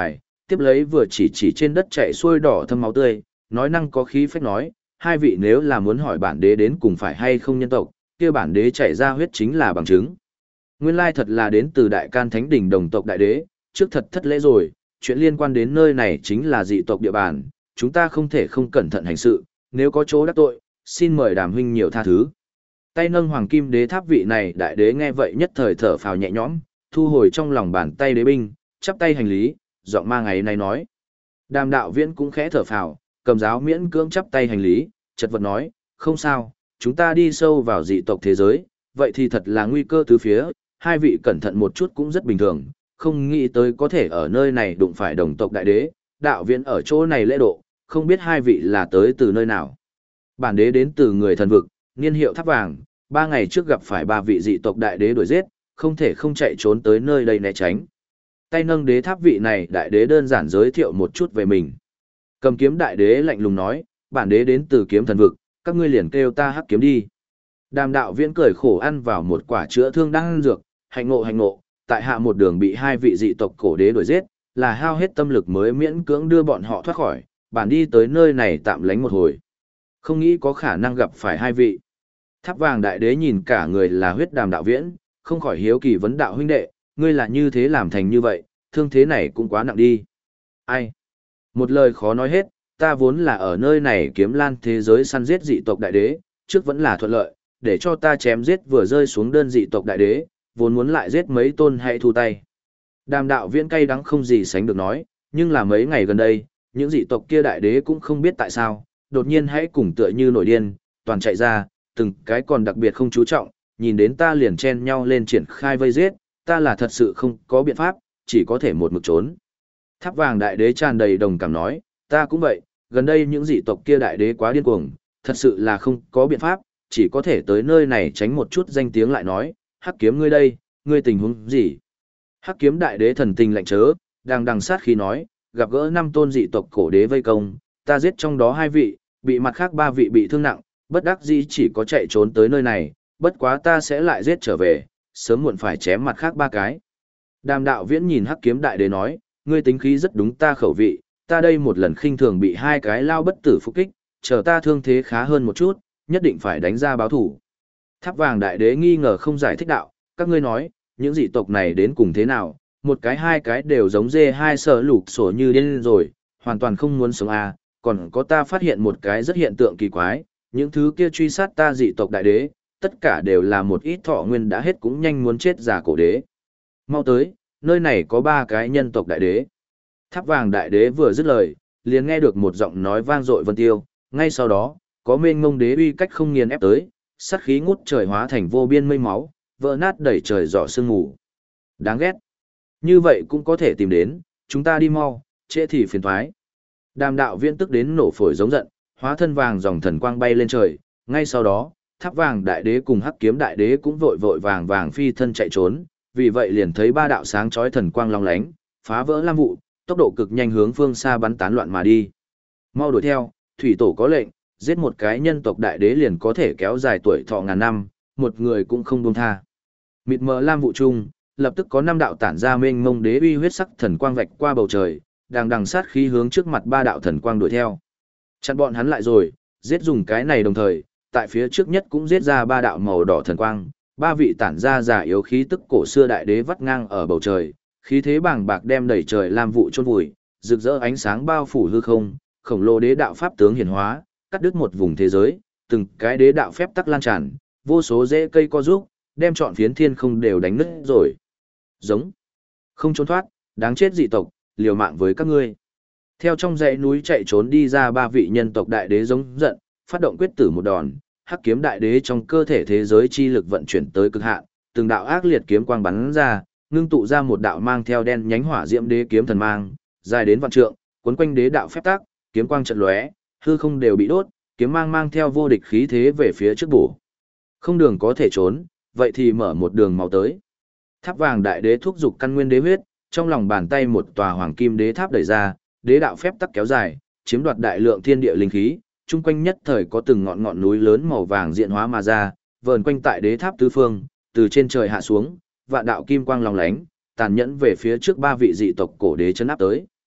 tiếp lấy vừa chỉ chỉ trên đất chạy xuôi đỏ thâm máu tươi, nói năng có khí phách nói, hai vị nếu là muốn hỏi bản đế đến cùng phải hay không nhân tộc, kia bản đế chảy ra huyết chính là bằng chứng. Nguyên lai thật là đến từ Đại Can Thánh Đình đồng tộc đại đế, trước thật thất lễ rồi, chuyện liên quan đến nơi này chính là dị tộc địa bàn, chúng ta không thể không cẩn thận hành sự, nếu có chỗ đắc tội, xin mời Đàm huynh nhiều tha thứ. Tay nâng hoàng kim đế tháp vị này đại đế nghe vậy nhất thời thở phào nhẹ nhõm, thu hồi trong lòng bàn tay đế binh, chắp tay hành lý, giọng ma ngày này nói. Đàm đạo viễn cũng khẽ thở phào, cầm giáo miễn cưỡng chắp tay hành lý, chật vật nói, không sao, chúng ta đi sâu vào dị tộc thế giới, vậy thì thật là nguy cơ tứ phía, hai vị cẩn thận một chút cũng rất bình thường, không nghĩ tới có thể ở nơi này đụng phải đồng tộc đại đế, đạo viễn ở chỗ này lễ độ, không biết hai vị là tới từ nơi nào. Bản đế đến từ người thần vực, niên hiệu tháp vàng, 3 ngày trước gặp phải 3 vị dị tộc đại đế đuổi giết, không thể không chạy trốn tới nơi đây né tránh. Tay nâng đế tháp vị này đại đế đơn giản giới thiệu một chút về mình. Cầm kiếm đại đế lạnh lùng nói, bản đế đến từ kiếm thần vực, các ngươi liền kêu ta hắc kiếm đi. Đàm đạo viễn cười khổ ăn vào một quả chữa thương đang ăn dược, hạnh ngộ, tại hạ một đường bị 2 vị dị tộc cổ đế đuổi giết, là hao hết tâm lực mới miễn cưỡng đưa bọn họ thoát khỏi, bản đi tới nơi này tạm lánh một hồi. Không nghĩ có khả năng gặp phải 2 vị. Tháp vàng đại đế nhìn cả người là huyết đàm đạo viễn, không khỏi hiếu kỳ vấn đạo huynh đệ, ngươi là như thế làm thành như vậy, thương thế này cũng quá nặng đi. Ai? Một lời khó nói hết, ta vốn là ở nơi này kiếm lan thế giới săn giết dị tộc đại đế, trước vẫn là thuận lợi, để cho ta chém giết vừa rơi xuống đơn dị tộc đại đế, vốn muốn lại giết mấy tôn hay thu tay. Đàm đạo viễn cay đắng không gì sánh được nói, nhưng là mấy ngày gần đây, những dị tộc kia đại đế cũng không biết tại sao, đột nhiên hãy cùng tựa như nổi điên, toàn chạy ra, từng cái còn đặc biệt không chú trọng, nhìn đến ta liền chen nhau lên triển khai vây giết, ta là thật sự không có biện pháp, chỉ có thể một mực trốn. Tháp vàng đại đế tràn đầy đồng cảm nói, ta cũng vậy, gần đây những dị tộc kia đại đế quá điên cuồng, thật sự là không có biện pháp, chỉ có thể tới nơi này tránh một chút danh tiếng lại nói, hắc kiếm ngươi đây, ngươi tình huống gì? Hắc kiếm đại đế thần tình lạnh chớ, đang đằng sát khi nói, gặp gỡ 5 tôn dị tộc cổ đế vây công, ta giết trong đó 2 vị, bị mặt khác 3 vị bị thương nặng, bất đắc dĩ chỉ có chạy trốn tới nơi này, bất quá ta sẽ lại giết trở về, sớm muộn phải chém mặt khác 3 cái. Đàm đạo viễn nhìn hắc kiếm đại đế nói, ngươi tính khí rất đúng ta khẩu vị, ta đây một lần khinh thường bị 2 cái lao bất tử phục kích, chờ ta thương thế khá hơn một chút, nhất định phải đánh ra báo thủ. Tháp vàng đại đế nghi ngờ không giải thích đạo, các ngươi nói, những dị tộc này đến cùng thế nào, một cái 2 cái đều giống dê 2 sở lục sổ như điên rồi, hoàn toàn không muốn sống à, còn có ta phát hiện một cái rất hiện tượng kỳ quái, những thứ kia truy sát ta dị tộc đại đế, tất cả đều là một ít thọ nguyên đã hết cũng nhanh muốn chết già cổ đế. Mau tới, nơi này có 3 cái nhân tộc đại đế. Tháp vàng đại đế vừa dứt lời, liền nghe được một giọng nói vang dội vân tiêu, ngay sau đó, có mênh ngông đế uy cách không nghiền ép tới, sát khí ngút trời hóa thành vô biên mây máu, vỡ nát đẩy trời giỏ sương mù. Đáng ghét. Như vậy cũng có thể tìm đến, chúng ta đi mau, trễ thì phiền thoái. Đàm đạo viễn tức đến nổ phổi giống giận, hóa thân vàng dòng thần quang bay lên trời, ngay sau đó, tháp vàng đại đế cùng hắc kiếm đại đế cũng vội vội vàng vàng phi thân chạy trốn, vì vậy liền thấy 3 đạo sáng chói thần quang long lánh, phá vỡ lam vụ, tốc độ cực nhanh hướng phương xa bắn tán loạn mà đi. Mau đuổi theo, thủy tổ có lệnh, giết một cái nhân tộc đại đế liền có thể kéo dài tuổi thọ ngàn năm, một người cũng không buông tha. Mịt mờ lam vụ chung, lập tức có 5 đạo tản ra mênh mông đế uy huyết sắc thần quang vạch qua bầu trời, đang đằng sát khí hướng trước mặt 3 đạo thần quang đuổi theo. Chặn bọn hắn lại rồi, giết dùng cái này đồng thời, tại phía trước nhất cũng giết ra 3 đạo màu đỏ thần quang, 3 vị tản ra giả yếu khí tức cổ xưa đại đế vắt ngang ở bầu trời, khí thế bàng bạc đem đẩy trời lam vụ chôn vùi, rực rỡ ánh sáng bao phủ hư không, khổng lồ đế đạo pháp tướng hiển hóa, cắt đứt một vùng thế giới, từng cái đế đạo phép tắc lan tràn, vô số rễ cây co rúc, đem trọn phiến thiên không đều đánh nứt rồi. Giống, không trốn thoát, đáng chết dị tộc, liều mạng với các ngươi. Theo trong dãy núi chạy trốn đi ra 3 vị nhân tộc đại đế giống giận, phát động quyết tử một đòn, hắc kiếm đại đế trong cơ thể thế giới chi lực vận chuyển tới cực hạn, từng đạo ác liệt kiếm quang bắn ra, ngưng tụ ra một đạo mang theo đen nhánh hỏa diễm đế kiếm thần mang, dài đến vạn trượng, cuốn quanh đế đạo phép tắc, kiếm quang chợt lóe, hư không đều bị đốt, kiếm mang theo vô địch khí thế về phía trước bổ. Không đường có thể trốn, vậy thì mở một đường máu tới. Tháp vàng đại đế thúc dục căn nguyên đế huyết, trong lòng bàn tay một tòa hoàng kim đế tháp đẩy ra, đế đạo phép tắc kéo dài, chiếm đoạt đại lượng thiên địa linh khí, chung quanh nhất thời có từng ngọn ngọn núi lớn màu vàng diện hóa mà ra, vờn quanh tại đế tháp tứ phương, từ trên trời hạ xuống, vạn đạo kim quang long lánh, tàn nhẫn về phía trước 3 vị dị tộc cổ đế chấn áp tới.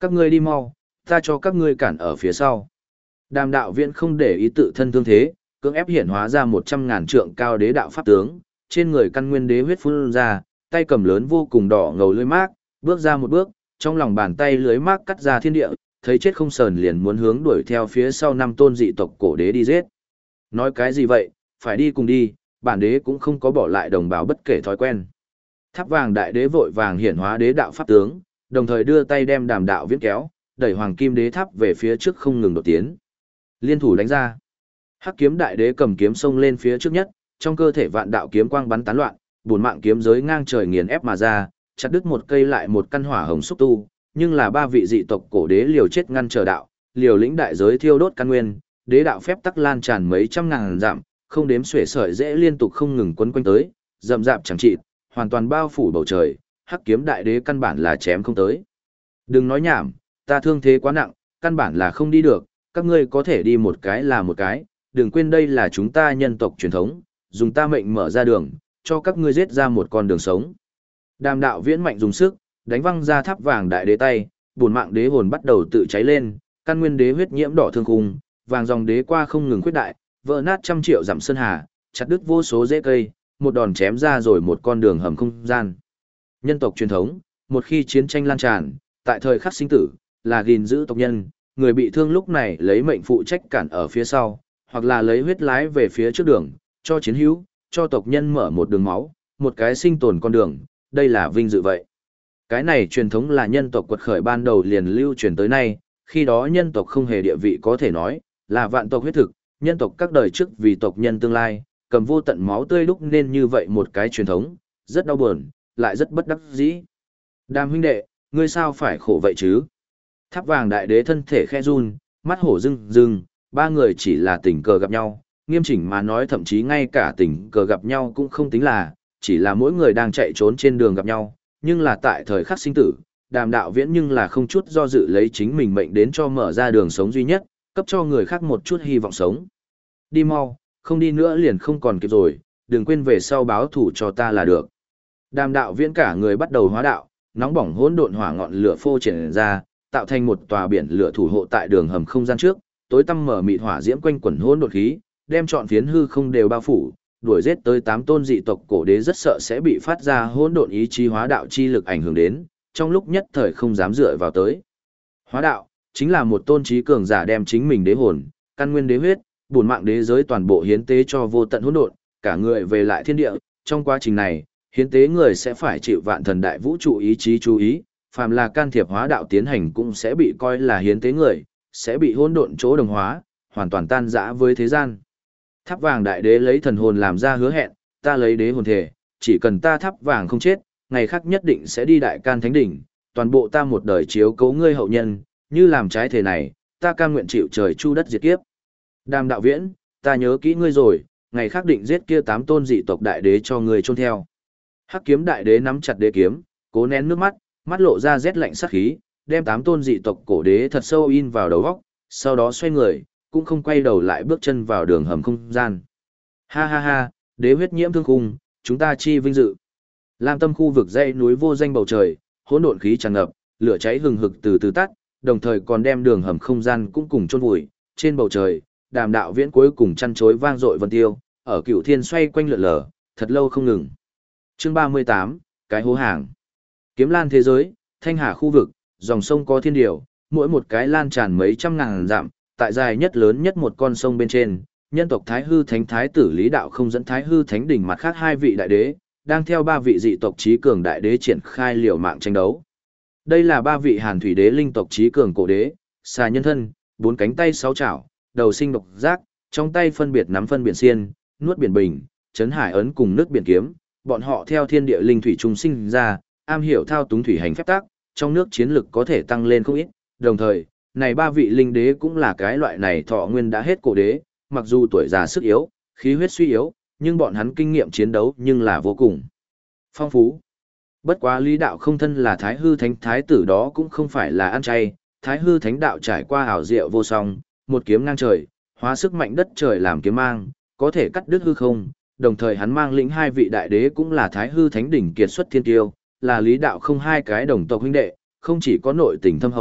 Các ngươi đi mau, ta cho các ngươi cản ở phía sau. Đàm đạo viễn không để ý tự thân thương thế, cưỡng ép hiện hóa ra 100.000 trượng cao đế đạo pháp tướng, trên người căn nguyên đế huyết phun ra, tay cầm lớn vô cùng đỏ ngầu lưới mác, bước ra một bước, trong lòng bàn tay lưới mác cắt ra thiên địa, thấy chết không sờn liền muốn hướng đuổi theo phía sau 5 tôn dị tộc cổ đế đi giết. Nói cái gì vậy, phải đi cùng đi, bản đế cũng không có bỏ lại đồng bào bất kể thói quen. Tháp vàng đại đế vội vàng hiển hóa đế đạo pháp tướng, đồng thời đưa tay đem đàm đạo viễn kéo, đẩy hoàng kim đế tháp về phía trước không ngừng đột tiến. Liên thủ đánh ra. Hắc kiếm đại đế cầm kiếm xông lên phía trước nhất, trong cơ thể vạn đạo kiếm quang bắn tán loạn, bổn mạng kiếm giới ngang trời nghiền ép mà ra, chặt đứt một cây lại một căn hỏa hồng xúc tu, nhưng là ba vị dị tộc cổ đế liều chết ngăn trở đạo, liều lĩnh đại giới thiêu đốt căn nguyên, đế đạo phép tắc lan tràn mấy trăm ngàn dặm, không đếm xuể sợi dễ liên tục không ngừng quấn quanh tới, rậm rạp chẳng chịt, hoàn toàn bao phủ bầu trời, hắc kiếm đại đế căn bản là chém không tới. Đừng nói nhảm, ta thương thế quá nặng, căn bản là không đi được, các ngươi có thể đi một cái là một cái, đừng quên đây là chúng ta nhân tộc truyền thống, dùng ta mệnh mở ra đường, cho các ngươi giết ra một con đường sống. Đàm đạo viễn mạnh dùng sức, đánh văng ra tháp vàng đại đế tay, bổn mạng đế hồn bắt đầu tự cháy lên, căn nguyên đế huyết nhiễm đỏ thương khung, vàng dòng đế qua không ngừng khuyết đại, vỡ nát trăm triệu dặm sơn hà, chặt đứt vô số rễ cây, một đòn chém ra rồi một con đường hầm không gian. Nhân tộc truyền thống, một khi chiến tranh lan tràn, tại thời khắc sinh tử, là gìn giữ tộc nhân, người bị thương lúc này lấy mệnh phụ trách cản ở phía sau, hoặc là lấy huyết lái về phía trước đường, cho chiến hữu, cho tộc nhân mở một đường máu, một cái sinh tồn con đường, đây là vinh dự vậy. Cái này truyền thống là nhân tộc quật khởi ban đầu liền lưu truyền tới nay, khi đó nhân tộc không hề địa vị có thể nói, là vạn tộc huyết thực, nhân tộc các đời trước vì tộc nhân tương lai, cầm vô tận máu tươi đúc nên như vậy một cái truyền thống, rất đau buồn, lại rất bất đắc dĩ. Đàm huynh đệ, ngươi sao phải khổ vậy chứ? Tháp vàng đại đế thân thể khe run, mắt hổ rưng rưng, ba người chỉ là tình cờ gặp nhau, nghiêm chỉnh mà nói thậm chí ngay cả tình cờ gặp nhau cũng không tính là, chỉ là mỗi người đang chạy trốn trên đường gặp nhau, nhưng là tại thời khắc sinh tử, đàm đạo viễn nhưng là không chút do dự lấy chính mình mệnh đến cho mở ra đường sống duy nhất, cấp cho người khác một chút hy vọng sống. Đi mau, không đi nữa liền không còn kịp rồi, đừng quên về sau báo thủ cho ta là được. Đàm đạo viễn cả người bắt đầu hóa đạo, nóng bỏng hỗn độn hỏa ngọn lửa phô triển ra, tạo thành một tòa biển lửa thủ hộ tại đường hầm không gian trước, tối tăm mở mịt hỏa diễm quanh quẩn hỗn độn khí, đem trọn phiến hư không đều bao phủ, đuổi giết tới 8 tôn dị tộc cổ đế rất sợ sẽ bị phát ra hỗn độn ý chí hóa đạo chi lực ảnh hưởng đến, trong lúc nhất thời không dám dựa vào tới. Hóa đạo chính là một tôn trí cường giả đem chính mình đế hồn, căn nguyên đế huyết, bổn mạng đế giới toàn bộ hiến tế cho vô tận hỗn độn, cả người về lại thiên địa, trong quá trình này, hiến tế người sẽ phải chịu vạn thần đại vũ trụ ý chí chú ý, phàm là can thiệp hóa đạo tiến hành cũng sẽ bị coi là hiến tế người, sẽ bị hỗn độn chỗ đồng hóa, hoàn toàn tan rã với thế gian. Tháp vàng đại đế lấy thần hồn làm ra hứa hẹn, ta lấy đế hồn thể, chỉ cần ta tháp vàng không chết, ngày khác nhất định sẽ đi đại can thánh đỉnh, toàn bộ ta một đời chiếu cố ngươi hậu nhân, như làm trái thể này, ta cam nguyện chịu trời chu đất diệt kiếp. Đàm đạo viễn, ta nhớ kỹ ngươi rồi, ngày khác định giết kia 8 tôn dị tộc đại đế cho ngươi chôn theo. Hắc kiếm đại đế nắm chặt đế kiếm, cố nén nước mắt, mắt lộ ra rét lạnh sát khí, đem 8 tôn dị tộc cổ đế thật sâu in vào đầu óc, sau đó xoay người, cũng không quay đầu lại bước chân vào đường hầm không gian. Ha ha ha, đế huyết nhiễm thương khung, chúng ta chi vinh dự. Lam Tâm khu vực dãy núi vô danh bầu trời, hỗn độn khí tràn ngập, lửa cháy hừng hực từ từ tắt, đồng thời còn đem đường hầm không gian cũng cùng chôn vùi. Trên bầu trời, Đàm đạo viễn cuối cùng chăn chối vang dội vân tiêu, ở Cửu Thiên xoay quanh lượn lờ, thật lâu không ngừng. Chương 38, cái hố hàng. Kiếm lan thế giới, Thanh Hà khu vực, dòng sông có thiên điều, mỗi một cái lan tràn mấy trăm ngàn dặm, tại dài nhất lớn nhất một con sông bên trên, nhân tộc Thái Hư Thánh Thái tử Lý Đạo không dẫn Thái Hư Thánh đỉnh mặt khác 2 vị đại đế, đang theo 3 vị dị tộc trí cường đại đế triển khai liều mạng tranh đấu. Đây là 3 vị Hàn Thủy đế linh tộc trí cường cổ đế, xà nhân thân, 4 cánh tay 6 chảo, đầu sinh độc giác, trong tay phân biệt nắm phân biển xiên, nuốt biển bình, chấn hải ấn cùng nước biển kiếm, bọn họ theo thiên địa linh thủy trung sinh ra, am hiểu thao túng thủy hành phép tắc, trong nước chiến lực có thể tăng lên không ít, đồng thời, này 3 vị linh đế cũng là cái loại này thọ nguyên đã hết cổ đế, mặc dù tuổi già sức yếu, khí huyết suy yếu, nhưng bọn hắn kinh nghiệm chiến đấu nhưng là vô cùng phong phú. Bất quá Lý Đạo không thân là Thái Hư Thánh Thái tử đó cũng không phải là ăn chay, Thái Hư Thánh đạo trải qua ảo diệu vô song, một kiếm ngang trời, hóa sức mạnh đất trời làm kiếm mang, có thể cắt đứt hư không, đồng thời hắn mang lĩnh 2 vị đại đế cũng là Thái Hư Thánh đỉnh kiệt xuất thiên tiêu, là Lý Đạo không 2 cái đồng tộc huynh đệ, không chỉ có nội tình thâm hậu,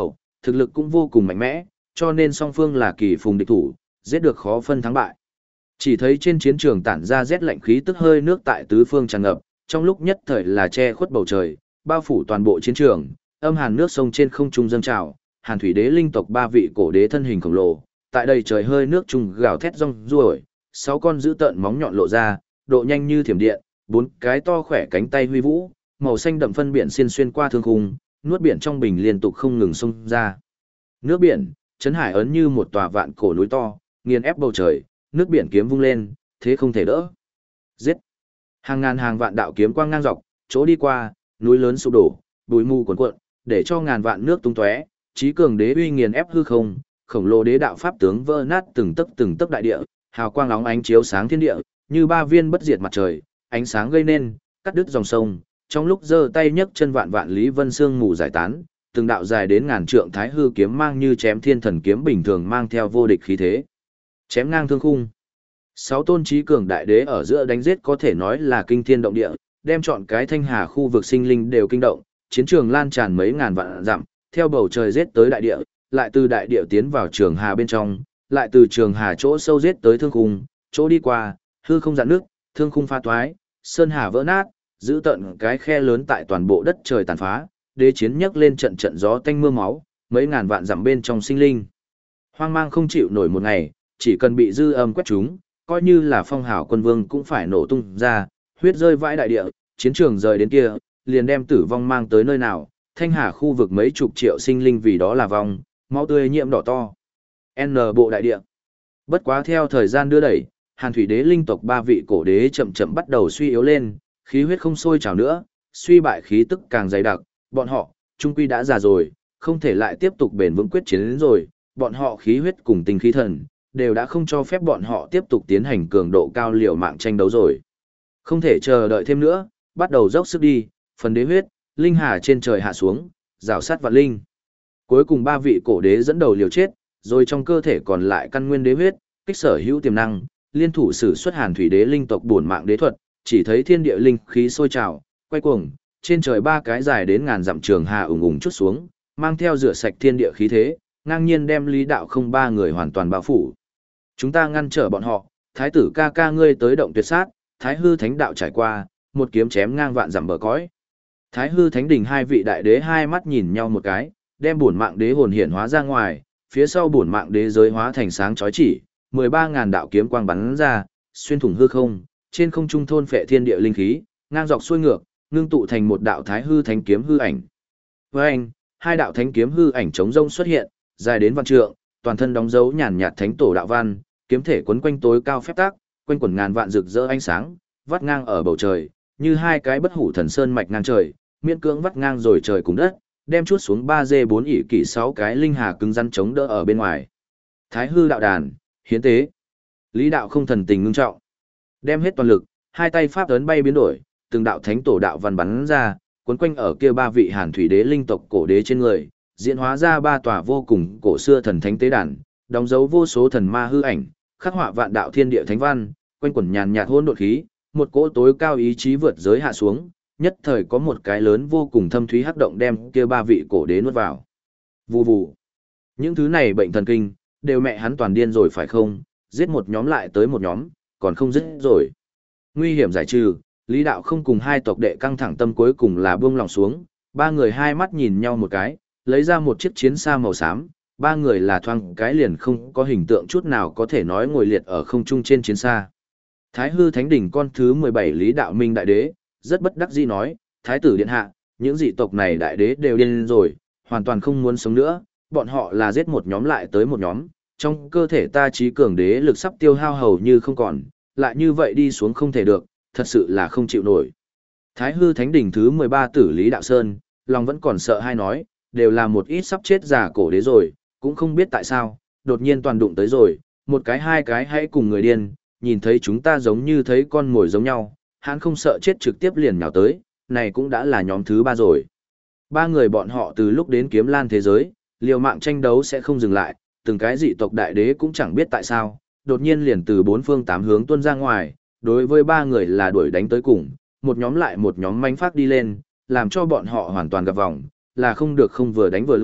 thực lực cũng vô cùng mạnh mẽ, cho nên song phương là kỳ phùng địch thủ, giết được khó phân thắng bại. Chỉ thấy trên chiến trường tản ra rét lạnh khí tức hơi nước tại tứ phương tràn ngập, trong lúc nhất thời là che khuất bầu trời, bao phủ toàn bộ chiến trường, âm hàn nước sông trên không trung dâng trào, Hàn Thủy Đế linh tộc ba vị cổ đế thân hình khổng lồ, tại đây trời hơi nước trung gào thét rong ruổi, sáu con dữ tợn móng nhọn lộ ra, độ nhanh như thiểm điện, bốn cái to khỏe cánh tay huy vũ, màu xanh đậm phân biển xuyên qua thương khung, nuốt biển trong bình liên tục không ngừng xông ra. Nước biển, chấn hải ấn như một tòa vạn cổ núi to, nghiền ép bầu trời, nước biển kiếm vung lên, thế không thể đỡ. Giết! Hàng ngàn hàng vạn đạo kiếm quang ngang dọc, chỗ đi qua, núi lớn sụp đổ, bụi mù cuồn cuộn, để cho ngàn vạn nước tung tóe, chí cường đế uy nghiền ép hư không, khổng lồ đế đạo pháp tướng vỡ nát từng tấc đại địa, hào quang óng ánh chiếu sáng thiên địa, như ba viên bất diệt mặt trời, ánh sáng gây nên, cắt đứt dòng sông, trong lúc giơ tay nhấc chân vạn vạn lý vân sương mù giải tán, từng đạo dài đến ngàn trượng thái hư kiếm mang như chém thiên thần kiếm bình thường mang theo vô địch khí thế. Chém ngang thương khung. Sáu tôn trí cường đại đế ở giữa đánh giết có thể nói là kinh thiên động địa, đem chọn cái Thanh Hà khu vực sinh linh đều kinh động, chiến trường lan tràn mấy ngàn vạn dặm, theo bầu trời giết tới đại địa, lại từ đại địa tiến vào trường hà bên trong, lại từ trường hà chỗ sâu giết tới thương khung, chỗ đi qua, hư không dạn nước, thương khung pha toái, sơn hà vỡ nát, giữ tận cái khe lớn tại toàn bộ đất trời tàn phá, đế chiến nhấc lên trận trận gió tanh mưa máu, mấy ngàn vạn dặm bên trong sinh linh. Hoang mang không chịu nổi một ngày, chỉ cần bị dư âm quét chúng, coi như là phong hào quân vương cũng phải nổ tung ra, huyết rơi vãi đại địa, chiến trường rời đến kia, liền đem tử vong mang tới nơi nào, Thanh Hà khu vực mấy chục triệu sinh linh vì đó là vong, máu tươi nhiễm đỏ to. N bộ đại địa. Bất quá theo thời gian đưa đẩy, Hàn Thủy Đế linh tộc ba vị cổ đế chậm chậm bắt đầu suy yếu lên, khí huyết không sôi trào nữa, suy bại khí tức càng dày đặc, bọn họ, trung quy đã già rồi, không thể lại tiếp tục bền vững quyết chiến đến rồi, bọn họ khí huyết cùng tinh khí thần, đều đã không cho phép bọn họ tiếp tục tiến hành cường độ cao liều mạng tranh đấu rồi. Không thể chờ đợi thêm nữa, bắt đầu dốc sức đi, phần đế huyết, linh hà trên trời hạ xuống, rào sát vạn linh. Cuối cùng ba vị cổ đế dẫn đầu liều chết, rồi trong cơ thể còn lại căn nguyên đế huyết, kích sở hữu tiềm năng, liên thủ sử xuất Hàn Thủy Đế linh tộc bổn mạng đế thuật, chỉ thấy thiên địa linh khí sôi trào, quay cuồng, trên trời ba cái dài đến ngàn dặm trường hà ùng ùng chút xuống, mang theo rửa sạch thiên địa khí thế, ngang nhiên đem Lý Đạo Không ba người hoàn toàn bao phủ. Chúng ta ngăn trở bọn họ, thái tử ca ca ngươi tới động tuyệt sát, thái hư thánh đạo trải qua, một kiếm chém ngang vạn dặm bờ cõi. Thái hư thánh đỉnh hai vị đại đế hai mắt nhìn nhau một cái, đem bổn mạng đế hồn hiển hóa ra ngoài, phía sau bổn mạng đế giới hóa thành sáng chói chỉ, 13.000 đạo kiếm quang bắn ra, xuyên thủng hư không, trên không trung thôn phệ thiên địa linh khí, ngang dọc xuôi ngược, ngưng tụ thành một đạo thái hư thánh kiếm hư ảnh. Với anh, hai đạo thánh kiếm hư ảnh chống rông xuất hiện, dài đến vạn trượng, toàn thân đóng dấu nhàn nhạt thánh tổ đạo văn, kiếm thể quấn quanh tối cao phép tắc, quanh quẩn ngàn vạn rực rỡ ánh sáng, vắt ngang ở bầu trời, như hai cái bất hủ thần sơn mạch ngang trời, miễn cưỡng vắt ngang rồi trời cùng đất, đem chuốt xuống 3G4 ỷ kỷ 6 cái linh hà cứng rắn chống đỡ ở bên ngoài. Thái hư đạo đàn, hiến tế. Lý Đạo Không thần tình ngưng trọng, đem hết toàn lực, hai tay pháp ấn bay biến đổi, từng đạo thánh tổ đạo văn bắn ra, quấn quanh ở kia ba vị Hàn Thủy Đế linh tộc cổ đế trên người, diễn hóa ra ba tòa vô cùng cổ xưa thần thánh tế đàn, đóng dấu vô số thần ma hư ảnh, khắc họa vạn đạo thiên địa thánh văn, quanh quẩn nhàn nhạt hỗn độn khí, một cỗ tối cao ý chí vượt giới hạ xuống, nhất thời có một cái lớn vô cùng thâm thúy hắc động đem kia ba vị cổ đế nuốt vào. Vù vù. Những thứ này bệnh thần kinh, đều mẹ hắn toàn điên rồi phải không? Giết một nhóm lại tới một nhóm, còn không dứt rồi. Nguy hiểm giải trừ, Lý Đạo Không cùng hai tộc đệ căng thẳng tâm cuối cùng là buông lòng xuống, ba người hai mắt nhìn nhau một cái, lấy ra một chiếc chiến xa màu xám, ba người là thoang cái liền không có hình tượng chút nào có thể nói ngồi liệt ở không trung trên chiến xa. Thái hư thánh đỉnh con thứ 17 Lý Đạo Minh đại đế, rất bất đắc dĩ nói, thái tử điện hạ, những dị tộc này đại đế đều điên rồi, hoàn toàn không muốn sống nữa, bọn họ là giết một nhóm lại tới một nhóm, trong cơ thể ta trí cường đế lực sắp tiêu hao hầu như không còn, lại như vậy đi xuống không thể được, thật sự là không chịu nổi. Thái hư thánh đỉnh thứ 13 tử Lý Đạo Sơn, lòng vẫn còn sợ hay nói, đều là một ít sắp chết già cổ đế rồi, cũng không biết tại sao, đột nhiên toàn đụng tới rồi, một cái hai cái hãy cùng người điên, nhìn thấy chúng ta giống như thấy con mồi giống nhau, hắn không sợ chết trực tiếp liền nhào tới, này cũng đã là nhóm thứ ba rồi. Ba người bọn họ từ lúc đến kiếm lan thế giới, liều mạng tranh đấu sẽ không dừng lại, từng cái dị tộc đại đế cũng chẳng biết tại sao, đột nhiên liền từ bốn phương tám hướng tuôn ra ngoài, đối với ba người là đuổi đánh tới cùng, một nhóm lại một nhóm manh phát đi lên, làm cho bọn họ hoàn toàn gặp vòng, là không được không vừa đánh vừa lui,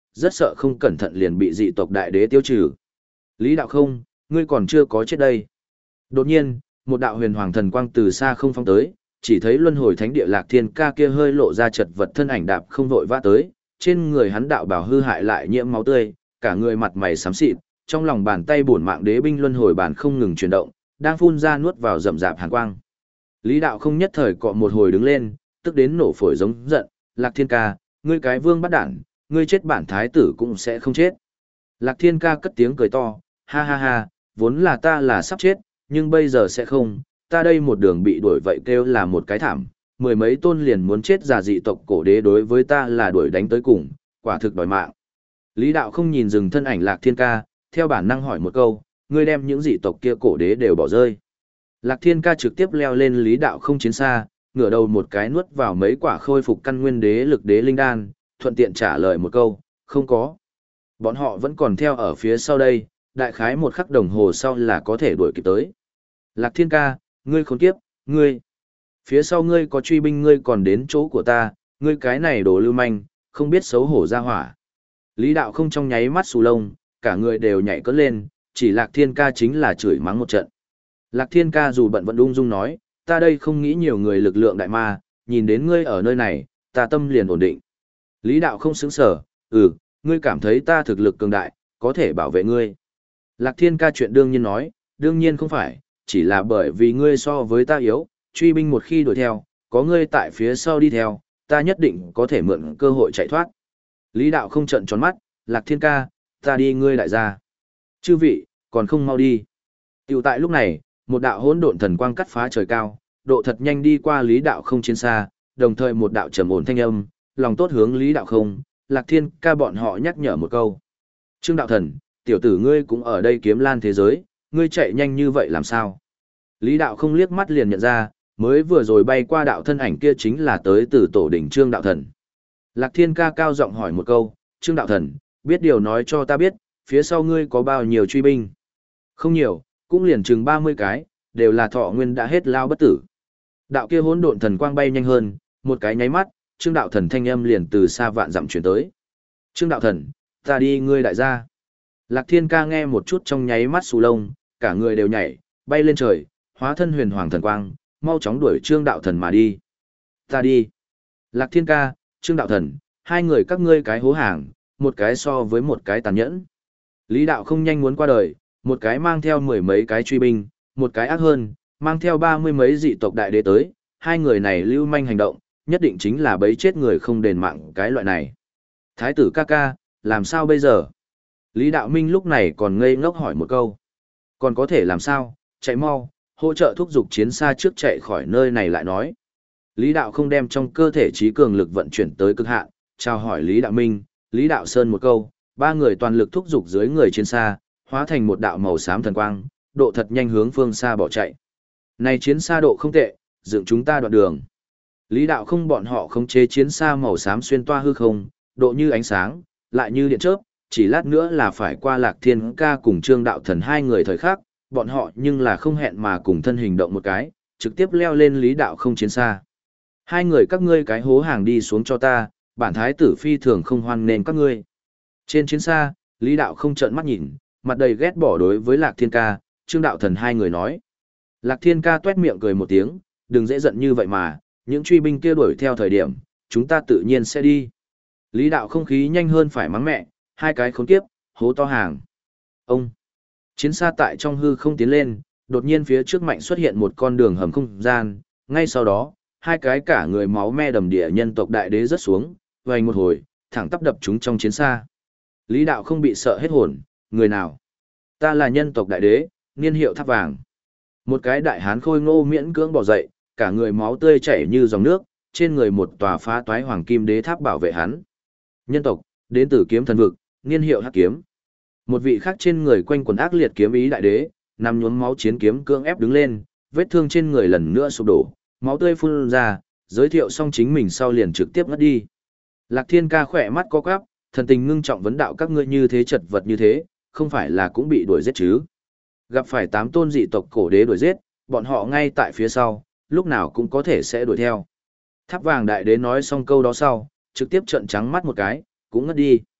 rất sợ không cẩn thận liền bị dị tộc đại đế tiêu trừ. Lý đạo không, ngươi còn chưa có chết đây. Đột nhiên, một đạo huyền hoàng thần quang từ xa không phong tới, chỉ thấy luân hồi thánh địa Lạc Thiên Ca kia hơi lộ ra chật vật thân ảnh đạp không vội vã tới, trên người hắn đạo bào hư hại lại nhiễm máu tươi, cả người mặt mày xám xịt, trong lòng bàn tay bổn mạng đế binh luân hồi bản không ngừng chuyển động, đang phun ra nuốt vào rậm rạp hàn quang. Lý đạo không nhất thời cọ một hồi đứng lên, tức đến nổ phổi giống giận, Lạc Thiên Ca, ngươi cái vương bắt đản, ngươi chết bản thái tử cũng sẽ không chết. Lạc Thiên Ca cất tiếng cười to, ha ha ha, vốn là ta là sắp chết, nhưng bây giờ sẽ không, ta đây một đường bị đuổi vậy kêu là một cái thảm, mười mấy tôn liền muốn chết già dị tộc cổ đế đối với ta là đuổi đánh tới cùng, quả thực đòi mạng. Lý đạo không nhìn dừng thân ảnh Lạc Thiên Ca, theo bản năng hỏi một câu, ngươi đem những dị tộc kia cổ đế đều bỏ rơi. Lạc Thiên Ca trực tiếp leo lên Lý đạo không chiến xa, ngửa đầu một cái nuốt vào mấy quả khôi phục căn nguyên đế lực đế linh đan, thuận tiện trả lời một câu, không có. Bọn họ vẫn còn theo ở phía sau đây, đại khái một khắc đồng hồ sau là có thể đuổi kịp tới. Lạc Thiên Ca, ngươi khốn kiếp, ngươi. Phía sau ngươi có truy binh ngươi còn đến chỗ của ta, ngươi cái này đồ lưu manh, không biết xấu hổ ra hỏa. Lý đạo không trong nháy mắt xù lông, cả người đều nhảy cất lên, chỉ Lạc Thiên Ca chính là chửi mắng một trận. Lạc Thiên Ca dù bận vẫn ung dung nói, ta đây không nghĩ nhiều người lực lượng đại ma, nhìn đến ngươi ở nơi này, ta tâm liền ổn định. Lý đạo không sững sở, ngươi cảm thấy ta thực lực cường đại, có thể bảo vệ ngươi. Lạc Thiên Ca chuyện đương nhiên nói, đương nhiên không phải, chỉ là bởi vì ngươi so với ta yếu, truy binh một khi đuổi theo, có ngươi tại phía sau đi theo, ta nhất định có thể mượn cơ hội chạy thoát. Lý đạo không trợn tròn mắt, Lạc Thiên Ca, ta đi ngươi đại gia. Chư vị, còn không mau đi. Tiểu tại lúc này, một đạo hỗn độn thần quang cắt phá trời cao, độ thật nhanh đi qua Lý đạo không chiến xa, đồng thời một đạo trầm ổn thanh âm, lòng tốt hướng Lý đạo không, Lạc Thiên Ca bọn họ nhắc nhở một câu. Trương đạo thần, tiểu tử ngươi cũng ở đây kiếm lan thế giới, ngươi chạy nhanh như vậy làm sao? Lý đạo không liếc mắt liền nhận ra, mới vừa rồi bay qua đạo thân ảnh kia chính là tới từ tổ đỉnh Trương đạo thần. Lạc Thiên Ca cao giọng hỏi một câu, Trương đạo thần, biết điều nói cho ta biết, phía sau ngươi có bao nhiêu truy binh? Không nhiều, cũng liền chừng 30 cái, đều là thọ nguyên đã hết lao bất tử. Đạo kia hỗn độn thần quang bay nhanh hơn, một cái nháy mắt, Trương đạo thần thanh âm liền từ xa vạn dặm truyền tới. Trương đạo thần, ta đi ngươi đại gia. Lạc Thiên Ca nghe một chút trong nháy mắt xù lông, cả người đều nhảy, bay lên trời, hóa thân huyền hoàng thần quang, mau chóng đuổi Trương đạo thần mà đi. Ta đi. Lạc Thiên Ca, Trương đạo thần, hai người các ngươi cái hố hàng, một cái so với một cái tàn nhẫn. Lý đạo không nhanh muốn qua đời, một cái mang theo mười mấy cái truy binh, một cái ác hơn, mang theo 30 mấy dị tộc đại đế tới, hai người này lưu manh hành động, nhất định chính là bấy chết người không đền mạng cái loại này. Thái tử ca ca, làm sao bây giờ? Lý Đạo Minh lúc này còn ngây ngốc hỏi một câu. Còn có thể làm sao, chạy mau, hỗ trợ thúc giục chiến xa trước chạy khỏi nơi này lại nói. Lý Đạo không đem trong cơ thể trí cường lực vận chuyển tới cực hạn, chào hỏi Lý Đạo Minh, Lý Đạo Sơn một câu, ba người toàn lực thúc giục dưới người chiến xa, hóa thành một đạo màu xám thần quang, độ thật nhanh hướng phương xa bỏ chạy. Này chiến xa độ không tệ, dựng chúng ta đoạn đường. Lý Đạo không bọn họ khống chế chiến xa màu xám xuyên toa hư không, độ như ánh sáng, lại như điện chớp, chỉ lát nữa là phải qua Lạc Thiên Ca cùng Trương đạo thần hai người thời khắc, bọn họ nhưng là không hẹn mà cùng thân hình động một cái, trực tiếp leo lên Lý Đạo không chiến xa. Hai người các ngươi cái hố hàng đi xuống cho ta, bản thái tử phi thường không hoan nên các ngươi. Trên chiến xa, Lý Đạo không trợn mắt nhìn, mặt đầy ghét bỏ đối với Lạc Thiên Ca, Trương đạo thần hai người nói. Lạc Thiên Ca tuét miệng cười một tiếng, đừng dễ giận như vậy mà, những truy binh kia đuổi theo thời điểm, chúng ta tự nhiên sẽ đi. Lý Đạo không khí nhanh hơn phải mắng mẹ, hai cái khốn kiếp, hố to hàng. Ông! Chiến xa tại trong hư không tiến lên, đột nhiên phía trước mạnh xuất hiện một con đường hầm không gian, ngay sau đó, hai cái cả người máu me đầm địa nhân tộc đại đế rớt xuống, vành một hồi, thẳng tắp đập chúng trong chiến xa. Lý Đạo không bị sợ hết hồn, người nào? Ta là nhân tộc đại đế, niên hiệu Tháp Vàng. Một cái đại hán khôi ngô miễn cưỡng bỏ dậy, cả người máu tươi chảy như dòng nước, trên người một tòa phá toái hoàng kim đế tháp bảo vệ hắn. Nhân tộc, đến từ kiếm thần vực, niên hiệu Hắc Kiếm. Một vị khác trên người quanh quần ác liệt kiếm ý đại đế, nằm nhuốm máu chiến kiếm cưỡng ép đứng lên, vết thương trên người lần nữa sụp đổ, máu tươi phun ra, giới thiệu xong chính mình sau liền trực tiếp ngất đi. Lạc Thiên Ca khỏe mắt co quắp, thần tình ngưng trọng vấn đạo các ngươi như thế chật vật như thế, không phải là cũng bị đuổi giết chứ? Gặp phải 8 tôn dị tộc cổ đế đuổi giết, bọn họ ngay tại phía sau, lúc nào cũng có thể sẽ đuổi theo. Tháp Vàng đại đế nói xong câu đó sau, trực tiếp trợn trắng mắt một cái, cũng ngất đi.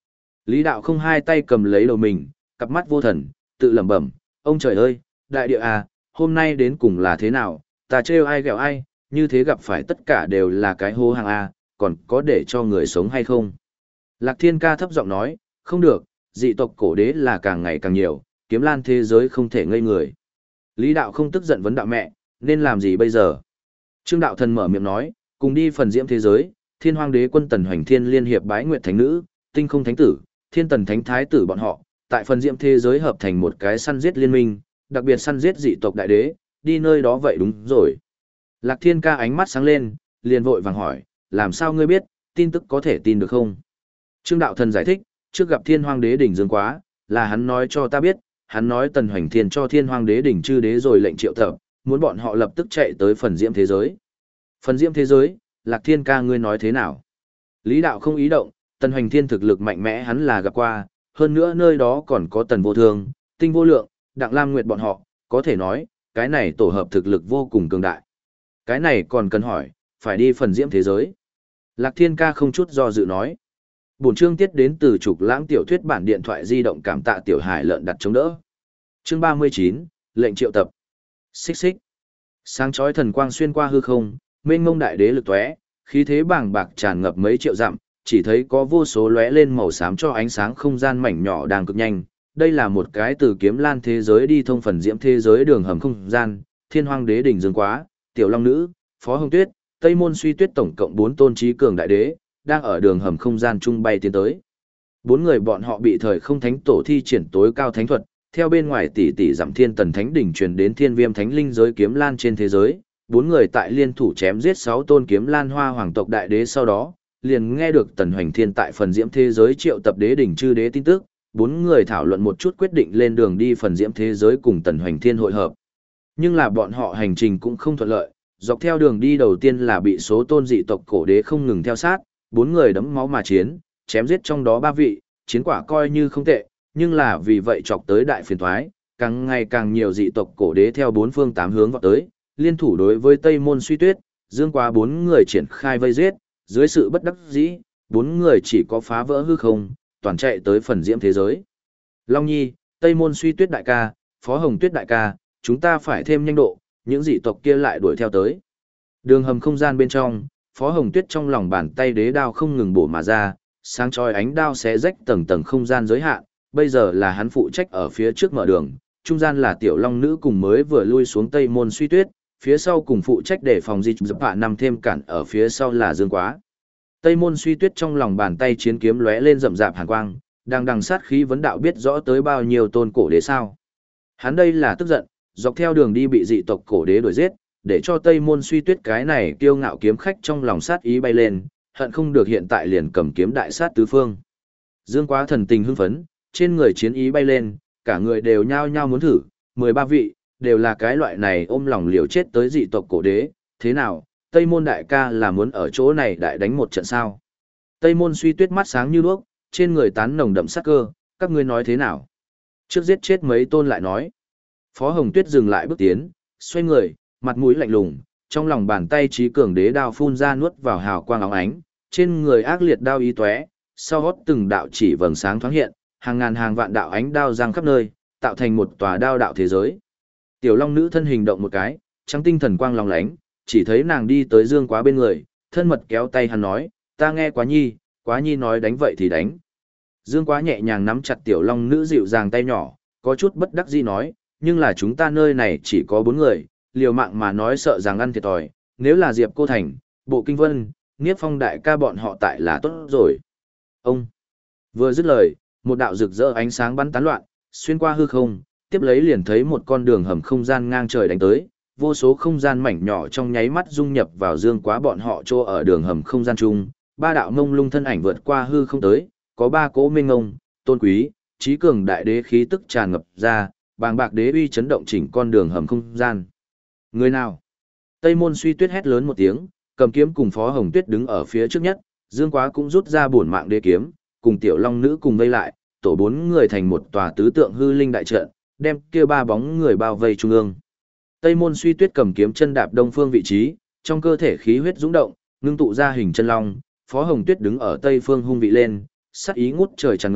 Lý đạo không hai tay cầm lấy đầu mình, cặp mắt vô thần, tự lẩm bẩm, ông trời ơi, đại địa à, hôm nay đến cùng là thế nào, ta trêu ai ghẹo ai, như thế gặp phải tất cả đều là cái hô hàng A, còn có để cho người sống hay không? Lạc Thiên Ca thấp giọng nói, không được, dị tộc cổ đế là càng ngày càng nhiều, kiếm lan thế giới không thể ngây người. Lý đạo không tức giận vấn đạo mẹ, nên làm gì bây giờ? Trương đạo thần mở miệng nói, cùng đi phần diễm thế giới, thiên hoang đế quân tần hoành thiên liên hiệp bái nguyệt thánh nữ, tinh không thánh tử, thiên tần thánh thái tử bọn họ, tại phần diễm thế giới hợp thành một cái săn giết liên minh, đặc biệt săn giết dị tộc đại đế, đi nơi đó vậy đúng rồi. Lạc Thiên Ca ánh mắt sáng lên, liền vội vàng hỏi, làm sao ngươi biết, tin tức có thể tin được không? Trương đạo thần giải thích, trước gặp thiên hoang đế đỉnh dương quá, là hắn nói cho ta biết, hắn nói tần hoành thiên cho thiên hoang đế đỉnh chư đế rồi lệnh triệu tập, muốn bọn họ lập tức chạy tới phần diễm thế giới. Phần diễm thế giới, Lạc Thiên Ca ngươi nói thế nào? Lý đạo không ý động, tần hoành thiên thực lực mạnh mẽ hắn là gặp qua, hơn nữa nơi đó còn có tần vô thương, tinh vô lượng, đặng lam nguyệt bọn họ, có thể nói, cái này tổ hợp thực lực vô cùng cường đại. Cái này còn cần hỏi, phải đi phần diễm thế giới. Lạc Thiên Ca không chút do dự nói. Bổn chương tiết đến từ Trục Lãng tiểu thuyết bản điện thoại di động, cảm tạ tiểu hải lợn đặt chống đỡ. Chương 39, lệnh triệu tập. Xích xích. Sáng chói thần quang xuyên qua hư không, mênh mông đại đế lực tóe, khí thế bàng bạc tràn ngập mấy triệu dặm, chỉ thấy có vô số lóe lên màu xám cho ánh sáng không gian mảnh nhỏ đang cực nhanh. Đây là một cái từ kiếm lan thế giới đi thông phần diễm thế giới đường hầm không gian, thiên hoang đế đỉnh dương quá, tiểu long nữ, phó hồng tuyết, tây môn suy tuyết, tổng cộng 4 tôn trí cường đại đế, đang ở đường hầm không gian trung bay tiến tới. 4 người bọn họ bị thời không thánh tổ thi triển tối cao thánh thuật, theo bên ngoài tỷ tỷ giảm thiên tần thánh đỉnh truyền đến thiên viêm thánh linh giới kiếm lan trên thế giới. 4 người tại liên thủ chém giết 6 tôn kiếm lan hoa hoàng tộc đại đế, sau đó liền nghe được tần hoành thiên tại phần diễm thế giới triệu tập đế đỉnh chư đế tin tức. 4 người thảo luận một chút, quyết định lên đường đi phần diễm thế giới cùng tần hoành thiên hội hợp. Nhưng là bọn họ hành trình cũng không thuận lợi, dọc theo đường đi đầu tiên là bị số tôn dị tộc cổ đế không ngừng theo sát, 4 người đẫm máu mà chiến, chém giết trong đó 3 vị, chiến quả coi như không tệ, nhưng là vì vậy chọc tới đại phiền toái, càng ngày càng nhiều dị tộc cổ đế theo 4 phương 8 hướng vọt tới, liên thủ đối với Tây Môn Suy Tuyết, dương quá 4 người triển khai vây giết, dưới sự bất đắc dĩ, 4 người chỉ có phá vỡ hư không, toàn chạy tới phần diễm thế giới. Long Nhi, Tây Môn Suy Tuyết đại ca, Phó Hồng Tuyết đại ca, chúng ta phải thêm nhanh độ, những dị tộc kia lại đuổi theo tới. Đường hầm không gian bên trong, Phó Hồng Tuyết trong lòng bàn tay đế đao không ngừng bổ mà ra, sáng chói ánh đao xé rách tầng tầng không gian giới hạn, bây giờ là hắn phụ trách ở phía trước mở đường, trung gian là tiểu long nữ cùng mới vừa lui xuống Tây Môn Suy Tuyết, phía sau cùng phụ trách để phòng dịch dập hạ nằm thêm cản ở phía sau là Dương Quá. Tây Môn Suy Tuyết trong lòng bàn tay chiến kiếm lóe lên rậm rạp hàn quang, đang đằng sát khí vấn đạo biết rõ tới bao nhiêu tôn cổ đế sao. Hắn đây là tức giận, dọc theo đường đi bị dị tộc cổ đế đuổi giết, để cho Tây Môn Suy Tuyết cái này kiêu ngạo kiếm khách trong lòng sát ý bay lên, hận không được hiện tại liền cầm kiếm đại sát tứ phương. Dương Quá thần tình hưng phấn, trên người chiến ý bay lên, cả người đều nhao nhao muốn thử, 13 vị, đều là cái loại này ôm lòng liều chết tới dị tộc cổ đế, thế nào, Tây Môn đại ca là muốn ở chỗ này đại đánh một trận sao? Tây Môn Suy Tuyết mắt sáng như đuốc, trên người tán nồng đậm sát cơ, các ngươi nói thế nào? Trước giết chết mấy tôn lại nói. Phó Hồng Tuyết dừng lại bước tiến, xoay người, mặt mũi lạnh lùng, trong lòng bàn tay trí cường đế đao phun ra nuốt vào hào quang óng ánh, trên người ác liệt đao ý tóe, sau gót từng đạo chỉ vầng sáng thoáng hiện, hàng ngàn hàng vạn đạo ánh đao giăng khắp nơi, tạo thành một tòa đao đạo thế giới. Tiểu Long nữ thân hình động một cái, trắng tinh thần quang long lánh, chỉ thấy nàng đi tới Dương Quá bên người, thân mật kéo tay hắn nói, ta nghe Quá Nhi nói đánh vậy thì đánh. Dương Quá nhẹ nhàng nắm chặt Tiểu Long nữ dịu dàng tay nhỏ, có chút bất đắc dĩ nói, nhưng là chúng ta nơi này chỉ có 4 người, liều mạng mà nói sợ rằng ăn thiệt thòi, nếu là Diệp Cô Thành, Bộ Kinh Vân, Niếp Phong đại ca bọn họ tại là tốt rồi. Ông vừa dứt lời, một đạo rực rỡ ánh sáng bắn tán loạn, xuyên qua hư không, tiếp lấy liền thấy một con đường hầm không gian ngang trời đánh tới, vô số không gian mảnh nhỏ trong nháy mắt dung nhập vào Dương Quá bọn họ chỗ ở đường hầm không gian chung, 3 đạo mông lung thân ảnh vượt qua hư không tới, có 3 cỗ minh ngông, tôn quý, trí cường đại đế khí tức tràn ngập ra, bàng bạc đế uy chấn động chỉnh con đường hầm không gian. Người nào? Tây Môn Suy Tuyết hét lớn một tiếng, cầm kiếm cùng Phó Hồng Tuyết đứng ở phía trước nhất, Dương Quá cũng rút ra bổn mạng đế kiếm, cùng Tiểu Long nữ cùng vây lại, tổ 4 người thành một tòa tứ tượng hư linh đại trận, đem kia 3 bóng người bao vây trung ương. Tây Môn Suy Tuyết cầm kiếm chân đạp đông phương vị trí, trong cơ thể khí huyết dũng động, ngưng tụ ra hình chân long, Phó Hồng Tuyết đứng ở tây phương hung vị lên, sát ý ngút trời tràn ngập,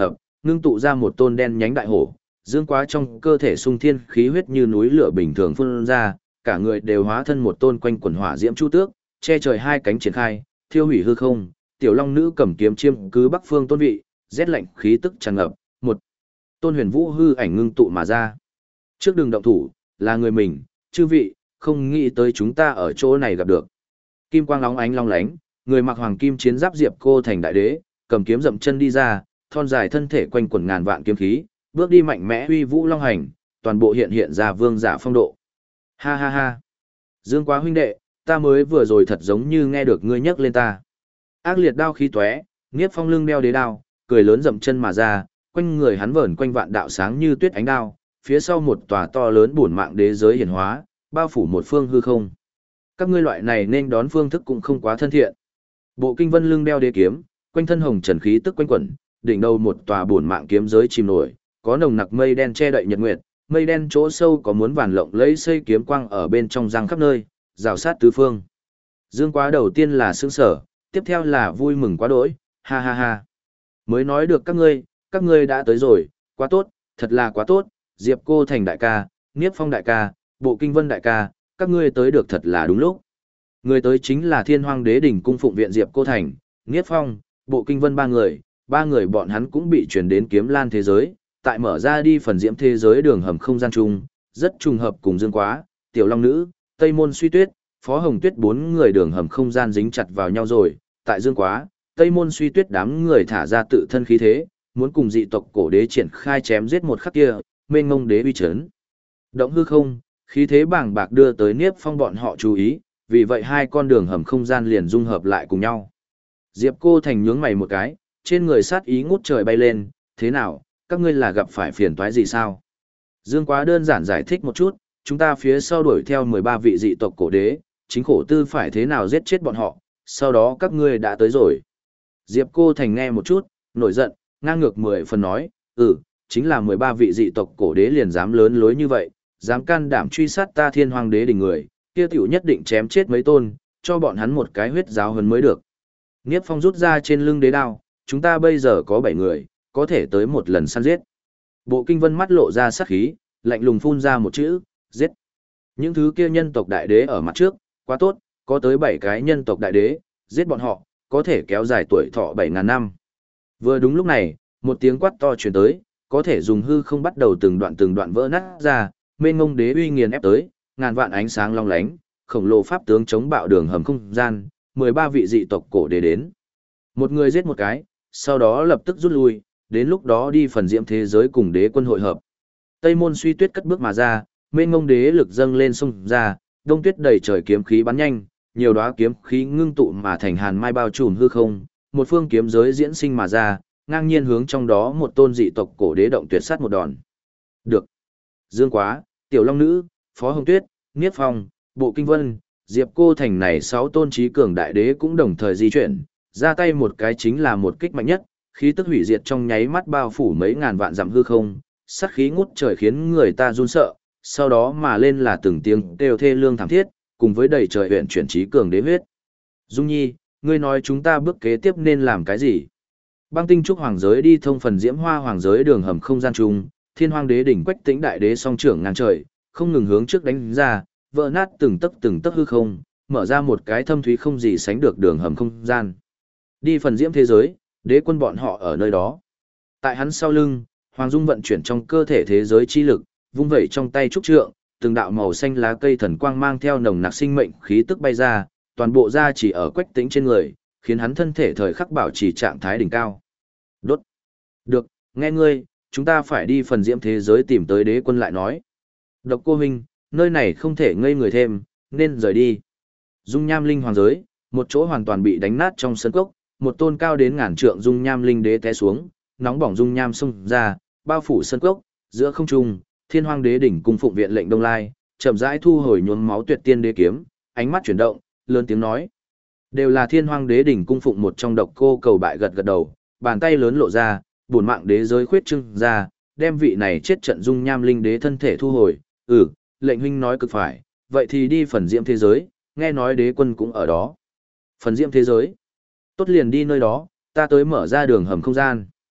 ngưng tụ ra một tôn đen nhánh đại hổ, dương quá trong cơ thể sung thiên khí huyết như núi lửa bình thường phun ra, cả người đều hóa thân một tôn quanh quần hỏa diễm chu tước, che trời hai cánh triển khai, thiêu hủy hư không, tiểu long nữ cầm kiếm chiêm cứ bắc phương tôn vị, rét lạnh khí tức tràn ngập, một tôn huyền vũ hư ảnh ngưng tụ mà ra. Trước đường động thủ, là người mình, chư vị, không nghĩ tới chúng ta ở chỗ này gặp được. Kim quang lóng ánh long lánh, người mặc hoàng kim chiến giáp Diệp Cô Thành đại đế, cầm kiếm dậm chân đi ra, thon dài thân thể quanh quần ngàn vạn kiếm khí, bước đi mạnh mẽ uy vũ long hành, toàn bộ hiện ra vương giả phong độ. Ha ha ha. Dương Quá huynh đệ, ta mới vừa rồi thật giống như nghe được ngươi nhắc lên ta. Ác liệt đao khí tóe, Niếp Phong lưng đeo đế đao, cười lớn dậm chân mà ra, quanh người hắn vờn quanh vạn đạo sáng như tuyết ánh đao, phía sau một tòa to lớn bổn mạng đế giới hiển hóa, bao phủ một phương hư không. Các ngươi loại này nên đón phương thức cũng không quá thân thiện. Bộ Kinh Vân lưng đeo đế kiếm, quanh thân hồng trần khí tức quanh quẩn, đỉnh đầu một tòa bổn mạng kiếm giới chìm nổi, có nồng nặc mây đen che đậy nhật nguyệt, mây đen chỗ sâu có muốn vàn lộng lấy xây kiếm quang ở bên trong răng khắp nơi, rào sát tứ phương. Dương Quá đầu tiên là sững sở, tiếp theo là vui mừng quá đỗi, ha ha ha. Mới nói được các ngươi đã tới rồi, quá tốt, thật là quá tốt, Diệp Cô Thành đại ca, Niếp Phong đại ca, Bộ Kinh Vân đại ca, các ngươi tới được thật là đúng lúc. Người tới chính là Thiên Hoang Đế đỉnh cung phụng viện Diệp Cô Thành, Niếp Phong, Bộ Kinh Vân ba người bọn hắn cũng bị truyền đến Kiếm Lan thế giới, tại mở ra đi phần diễm thế giới đường hầm không gian chung, rất trùng hợp cùng Dương Quá, Tiểu Long Nữ, Tây Môn Suy Tuyết, Phó Hồng Tuyết bốn người đường hầm không gian dính chặt vào nhau rồi, tại Dương Quá, Tây Môn Suy Tuyết đám người thả ra tự thân khí thế, muốn cùng dị tộc cổ đế triển khai chém giết một khắc kia, mênh ngông đế uy chấn. Động hư không, khí thế bàng bạc đưa tới Niếp Phong bọn họ chú ý, vì vậy hai con đường hầm không gian liền dung hợp lại cùng nhau. Diệp Cô Thành nhướng mày một cái, trên người sát ý ngút trời bay lên, thế nào, các ngươi là gặp phải phiền toái gì sao? Dương Quá đơn giản giải thích một chút, chúng ta phía sau đuổi theo 13 vị dị tộc cổ đế, chính khổ tư phải thế nào giết chết bọn họ, sau đó các ngươi đã tới rồi. Diệp Cô Thành nghe một chút, nổi giận, ngang ngược 10 phần nói, chính là 13 vị dị tộc cổ đế liền dám lớn lối như vậy, dám can đảm truy sát ta Thiên Hoang Đế đỉnh người, kia tiểu nhất định chém chết mấy tôn, cho bọn hắn một cái huyết giáo huấn mới được. Niếp Phong rút ra trên lưng đế đao, chúng ta bây giờ có 7 người, có thể tới một lần săn giết. Bộ Kinh Vân mắt lộ ra sát khí, lạnh lùng phun ra một chữ, giết. Những thứ kia nhân tộc đại đế ở mặt trước, quá tốt, có tới 7 cái nhân tộc đại đế, giết bọn họ, có thể kéo dài tuổi thọ 7.000 năm. Vừa đúng lúc này, một tiếng quát to truyền tới, có thể dùng hư không bắt đầu từng đoạn vỡ nát ra, mênh mông đế uy nghiền ép tới, ngàn vạn ánh sáng long lánh, khổng lồ pháp tướng chống bạo đường hầm không gian, 13 vị dị tộc cổ đế đến. Một người giết một cái, sau đó lập tức rút lui, đến lúc đó đi phần diễm thế giới cùng đế quân hội hợp. Tây Môn Suy Tuyết cất bước mà ra, mênh mông đế lực dâng lên sông ra, đông tuyết đầy trời kiếm khí bắn nhanh, nhiều đóa kiếm khí ngưng tụ mà thành hàn mai bao trùm hư không, một phương kiếm giới diễn sinh mà ra, ngang nhiên hướng trong đó một tôn dị tộc cổ đế động tuyệt sát một đòn. Được. Dương Quá, Tiểu Long Nữ, Phó Hồng Tuyết, Niếp Phong, Bộ Kinh Vân, Diệp Cô Thành này 6 tôn trí cường đại đế cũng đồng thời di chuyển, ra tay một cái chính là một kích mạnh nhất, khí tức hủy diệt trong nháy mắt bao phủ mấy ngàn vạn dặm hư không, sát khí ngút trời khiến người ta run sợ, sau đó mà lên là từng tiếng kêu thê lương thảm thiết, cùng với đầy trời huyện chuyển trí cường đế huyết. Dung Nhi, ngươi nói chúng ta bước kế tiếp nên làm cái gì? Băng Tinh Trúc Hoàng giới đi thông phần Diễm Hoa Hoàng giới đường hầm không gian chung, Thiên Hoang Đế đỉnh Quách Tĩnh đại đế song trưởng ngang trời, không ngừng hướng trước đánh ra, vỡ nát từng tấc hư không, mở ra một cái thâm thúy không gì sánh được đường hầm không gian. Đi phần Diễm thế giới, đế quân bọn họ ở nơi đó. Tại hắn sau lưng, Hoàng Dung vận chuyển trong cơ thể thế giới chi lực, vung vẩy trong tay trúc trượng, từng đạo màu xanh lá cây thần quang mang theo nồng nặc sinh mệnh khí tức bay ra, toàn bộ ra chỉ ở Quách Tĩnh trên người, khiến hắn thân thể thời khắc bảo trì trạng thái đỉnh cao. Đốt. Được, nghe ngươi, chúng ta phải đi phần diễm thế giới tìm tới đế quân lại nói. Độc Cô Minh, nơi này không thể ngây người thêm, nên rời đi. Dung Nham Linh Hoàng giới, một chỗ hoàn toàn bị đánh nát trong sân cốc, một tôn cao đến ngàn trượng Dung Nham Linh đế té xuống, nóng bỏng Dung Nham xông ra, bao phủ sân cốc, giữa không trung, Thiên Hoang Đế đỉnh cung phụng viện lệnh Đông Lai, chậm rãi thu hồi nhuốm máu tuyệt tiên đế kiếm, ánh mắt chuyển động, lớn tiếng nói: "Đều là Thiên Hoang Đế đỉnh cung phụng một trong Độc Cô cầu bại gật gật đầu, bàn tay lớn lộ ra, bổn mạng đế giới khuyết trưng ra, đem vị này chết trận Dung Nham Linh đế thân thể thu hồi. Lệnh huynh nói cực phải, vậy thì đi phần diễm thế giới, nghe nói đế quân cũng ở đó." Phần diễm thế giới? Tốt liền đi nơi đó, ta tới mở ra đường hầm không gian.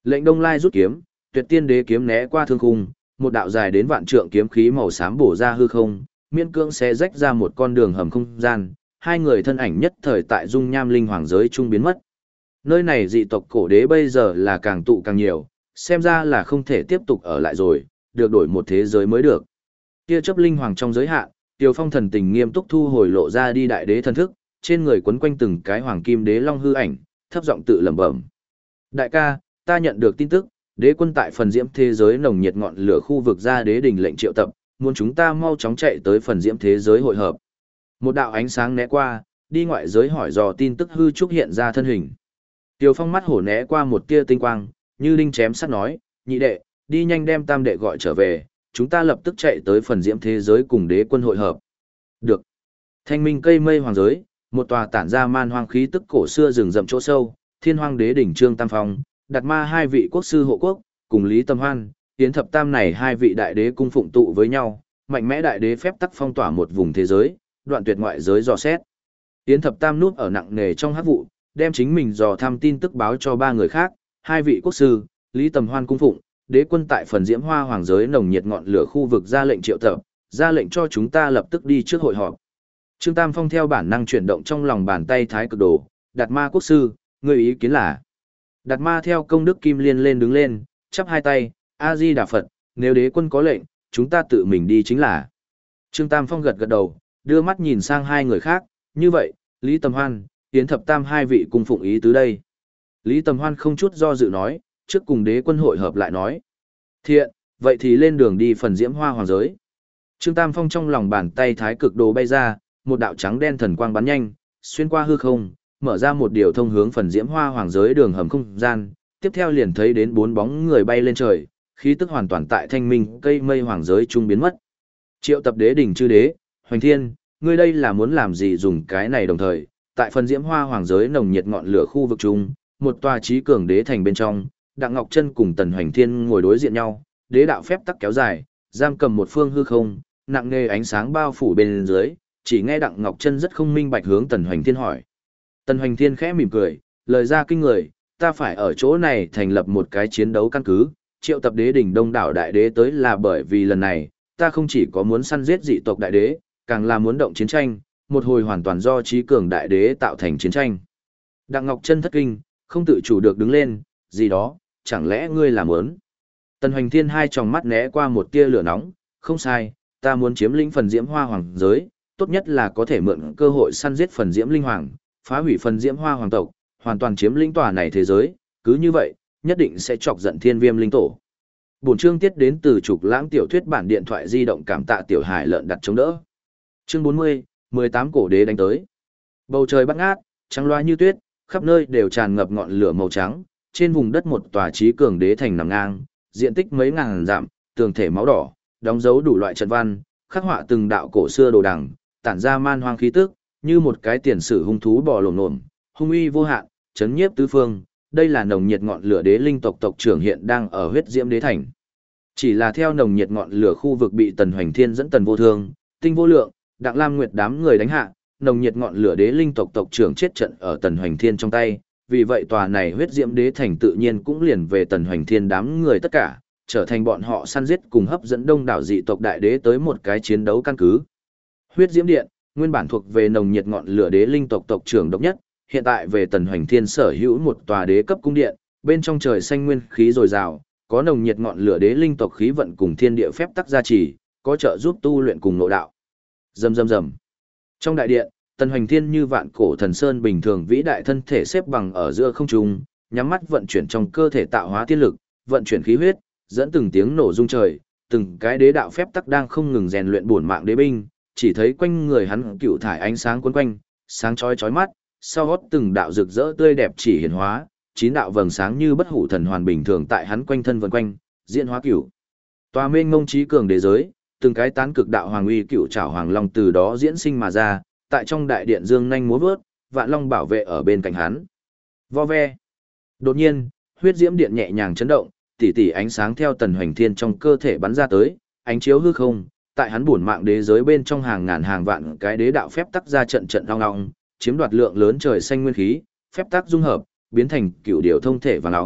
Lệnh Đông Lai rút kiếm, Tuyệt Tiên Đế kiếm né qua thương khung, một đạo dài đến vạn trượng kiếm khí màu xám bổ ra hư không, miễn cưỡng xé rách ra một con đường hầm không gian, hai người thân ảnh nhất thời tại dung nham linh hoàng giới trung biến mất. Nơi này dị tộc cổ đế bây giờ là càng tụ càng nhiều, xem ra là không thể tiếp tục ở lại rồi, được đổi một thế giới mới được. Tia chấp linh hoàng trong giới hạn, Tiều Phong thần tình nghiêm túc thu hồi lộ ra đi đại đế thần thức, trên người quấn quanh từng cái hoàng kim đế long hư ảnh, thấp giọng tự lẩm bẩm. Đại ca, ta nhận được tin tức, đế quân tại phần diễm thế giới nồng nhiệt ngọn lửa khu vực ra đế đình lệnh triệu tập, muốn chúng ta mau chóng chạy tới phần diễm thế giới hội hợp. Một đạo ánh sáng né qua, đi ngoại giới hỏi dò tin tức hư trúc hiện ra thân hình. Tiều Phong mắt hổ né qua một tia tinh quang, như đinh chém sắt nói, nhị đệ, đi nhanh đem tam đệ gọi trở về, chúng ta lập tức chạy tới phần diễm thế giới cùng đế quân hội hợp. Được. Thanh minh cây mây hoàng giới, một tòa tản ra man hoang khí tức cổ xưa rừng rậm chỗ sâu, Thiên Hoang Đế đỉnh Trương Tam Phong, Đạt Ma hai vị quốc sư hộ quốc, cùng Lý Tâm Hoan, Yến Thập Tam này hai vị đại đế cung phụng tụ với nhau, mạnh mẽ đại đế phép tắc phong tỏa một vùng thế giới, đoạn tuyệt ngoại giới dò xét. Yến Thập Tam núp ở nặng nề trong hắc vụ, đem chính mình dò thăm tin tức báo cho ba người khác, hai vị quốc sư, Lý Tầm Hoan cung phụng, đế quân tại phần diễm hoa hoàng giới nồng nhiệt ngọn lửa khu vực ra lệnh triệu tập, ra lệnh cho chúng ta lập tức đi trước hội họp. Trương Tam Phong theo bản năng chuyển động trong lòng bàn tay thái cực đồ, Đạt Ma quốc sư, người ý kiến là. Đạt Ma theo công đức kim liên lên đứng lên, chắp hai tay, A Di Đà Phật, nếu đế quân có lệnh, chúng ta tự mình đi chính là. Trương Tam Phong gật gật đầu, đưa mắt nhìn sang hai người khác, như vậy, Lý Tầm Hoan, Yến Thập Tam hai vị cung phụng ý tứ đây. Lý Tầm Hoan không chút do dự nói, trước cùng đế quân hội hợp lại nói. Thiện, vậy thì lên đường đi phần diễm hoa hoàng giới. Trương Tam Phong trong lòng bàn tay thái cực đồ bay ra, một đạo trắng đen thần quang bắn nhanh, xuyên qua hư không, mở ra một điều thông hướng phần diễm hoa hoàng giới đường hầm không gian, tiếp theo liền thấy đến bốn bóng người bay lên trời, khí tức hoàn toàn tại thanh minh cây mây hoàng giới trung biến mất. Triệu tập đế đỉnh chư đế, Hoành Thiên, ngươi đây là muốn làm gì dùng cái này đồng thời, tại phần diễm hoa hoàng giới nồng nhiệt ngọn lửa khu vực trung, một tòa trí cường đế thành bên trong, Đặng Ngọc Chân cùng Tần Hoành Thiên ngồi đối diện nhau, đế đạo phép tắc kéo dài, giam cầm một phương hư không, nặng nề ánh sáng bao phủ bên dưới, chỉ nghe Đặng Ngọc Chân rất không minh bạch hướng Tần Hoành Thiên hỏi. Tần Hoành Thiên khẽ mỉm cười, lời ra kinh người, ta phải ở chỗ này thành lập một cái chiến đấu căn cứ, triệu tập đế đỉnh đông đảo đại đế tới là bởi vì lần này, ta không chỉ có muốn săn giết dị tộc đại đế, càng là muốn động chiến tranh, một hồi hoàn toàn do trí cường đại đế tạo thành chiến tranh. Đặng Ngọc Chân thất kinh, không tự chủ được đứng lên, gì đó, chẳng lẽ ngươi là muốn? Tần Hoành Thiên hai tròng mắt né qua một tia lửa nóng, không sai, ta muốn chiếm lĩnh phần diễm hoa hoàng giới, tốt nhất là có thể mượn cơ hội săn giết phần diễm linh hoàng, phá hủy phần diễm hoa hoàng tộc, hoàn toàn chiếm lĩnh tòa này thế giới, cứ như vậy, nhất định sẽ chọc giận thiên viêm linh tổ. Bổn chương tiết đến từ Trục Lãng tiểu thuyết bản điện thoại di động, cảm tạ tiểu hải lợn đặt chống đỡ. Chương 40, 18 cổ đế đánh tới. Bầu trời bắt ngát, trắng loa như tuyết, khắp nơi đều tràn ngập ngọn lửa màu trắng, trên vùng đất một tòa trí cường đế thành nằm ngang, diện tích mấy ngàn dặm, tường thể máu đỏ, đóng dấu đủ loại trận văn, khắc họa từng đạo cổ xưa đồ đằng, tản ra man hoang khí tức, như một cái tiền sử hung thú bò lổm lổm, hung uy vô hạn, chấn nhiếp tứ phương. Đây là nồng nhiệt ngọn lửa đế linh tộc tộc trưởng hiện đang ở huyết diễm đế thành. Chỉ là theo nồng nhiệt ngọn lửa khu vực bị Tần Hoành Thiên dẫn Tần Vô Thương, Tinh Vô Lượng, Đặng Lam Nguyệt đám người đánh hạ, nồng nhiệt ngọn lửa đế linh tộc tộc trưởng chết trận ở Tần Hoành Thiên trong tay, vì vậy tòa này huyết diễm đế thành tự nhiên cũng liền về Tần Hoành Thiên đám người tất cả, trở thành bọn họ săn giết cùng hấp dẫn đông đảo dị tộc đại đế tới một cái chiến đấu căn cứ. Huyết diễm điện, nguyên bản thuộc về nồng nhiệt ngọn lửa đế linh tộc tộc trưởng độc nhất, hiện tại về Tần Hoành Thiên sở hữu một tòa đế cấp cung điện, bên trong trời xanh nguyên khí dồi dào, có nồng nhiệt ngọn lửa đế linh tộc khí vận cùng thiên địa phép tắc gia trì, có trợ giúp tu luyện cùng nội đạo. Rầm rầm rầm. Trong đại điện, Tần Hoành Thiên như vạn cổ thần sơn bình thường vĩ đại thân thể xếp bằng ở giữa không trung, nhắm mắt vận chuyển trong cơ thể tạo hóa tiên lực, vận chuyển khí huyết, dẫn từng tiếng nổ rung trời, từng cái đế đạo phép tắc đang không ngừng rèn luyện bổn mạng đế binh, chỉ thấy quanh người hắn cựu thải ánh sáng quấn quanh, sáng chói chói mắt, sau gót từng đạo rực rỡ tươi đẹp chỉ hiển hóa, chín đạo vầng sáng như bất hủ thần hoàn bình thường tại hắn quanh thân vần quanh, diễn hóa cửu. Tòa mênh mông trí cường đế giới, từng cái tán cực đạo hoàng uy cựu trảo hoàng long từ đó diễn sinh mà ra, tại trong đại điện dương nhanh múa vớt, vạn long bảo vệ ở bên cạnh hắn. Vo ve. Đột nhiên, huyết diễm điện nhẹ nhàng chấn động, tỉ tỉ ánh sáng theo Tần Hoành Thiên trong cơ thể bắn ra tới, ánh chiếu hư không, tại hắn bổn mạng đế giới bên trong hàng ngàn hàng vạn cái đế đạo phép tắc ra trận trận long long, chiếm đoạt lượng lớn trời xanh nguyên khí, phép tắc dung hợp, biến thành cựu điều thông thể và nóng,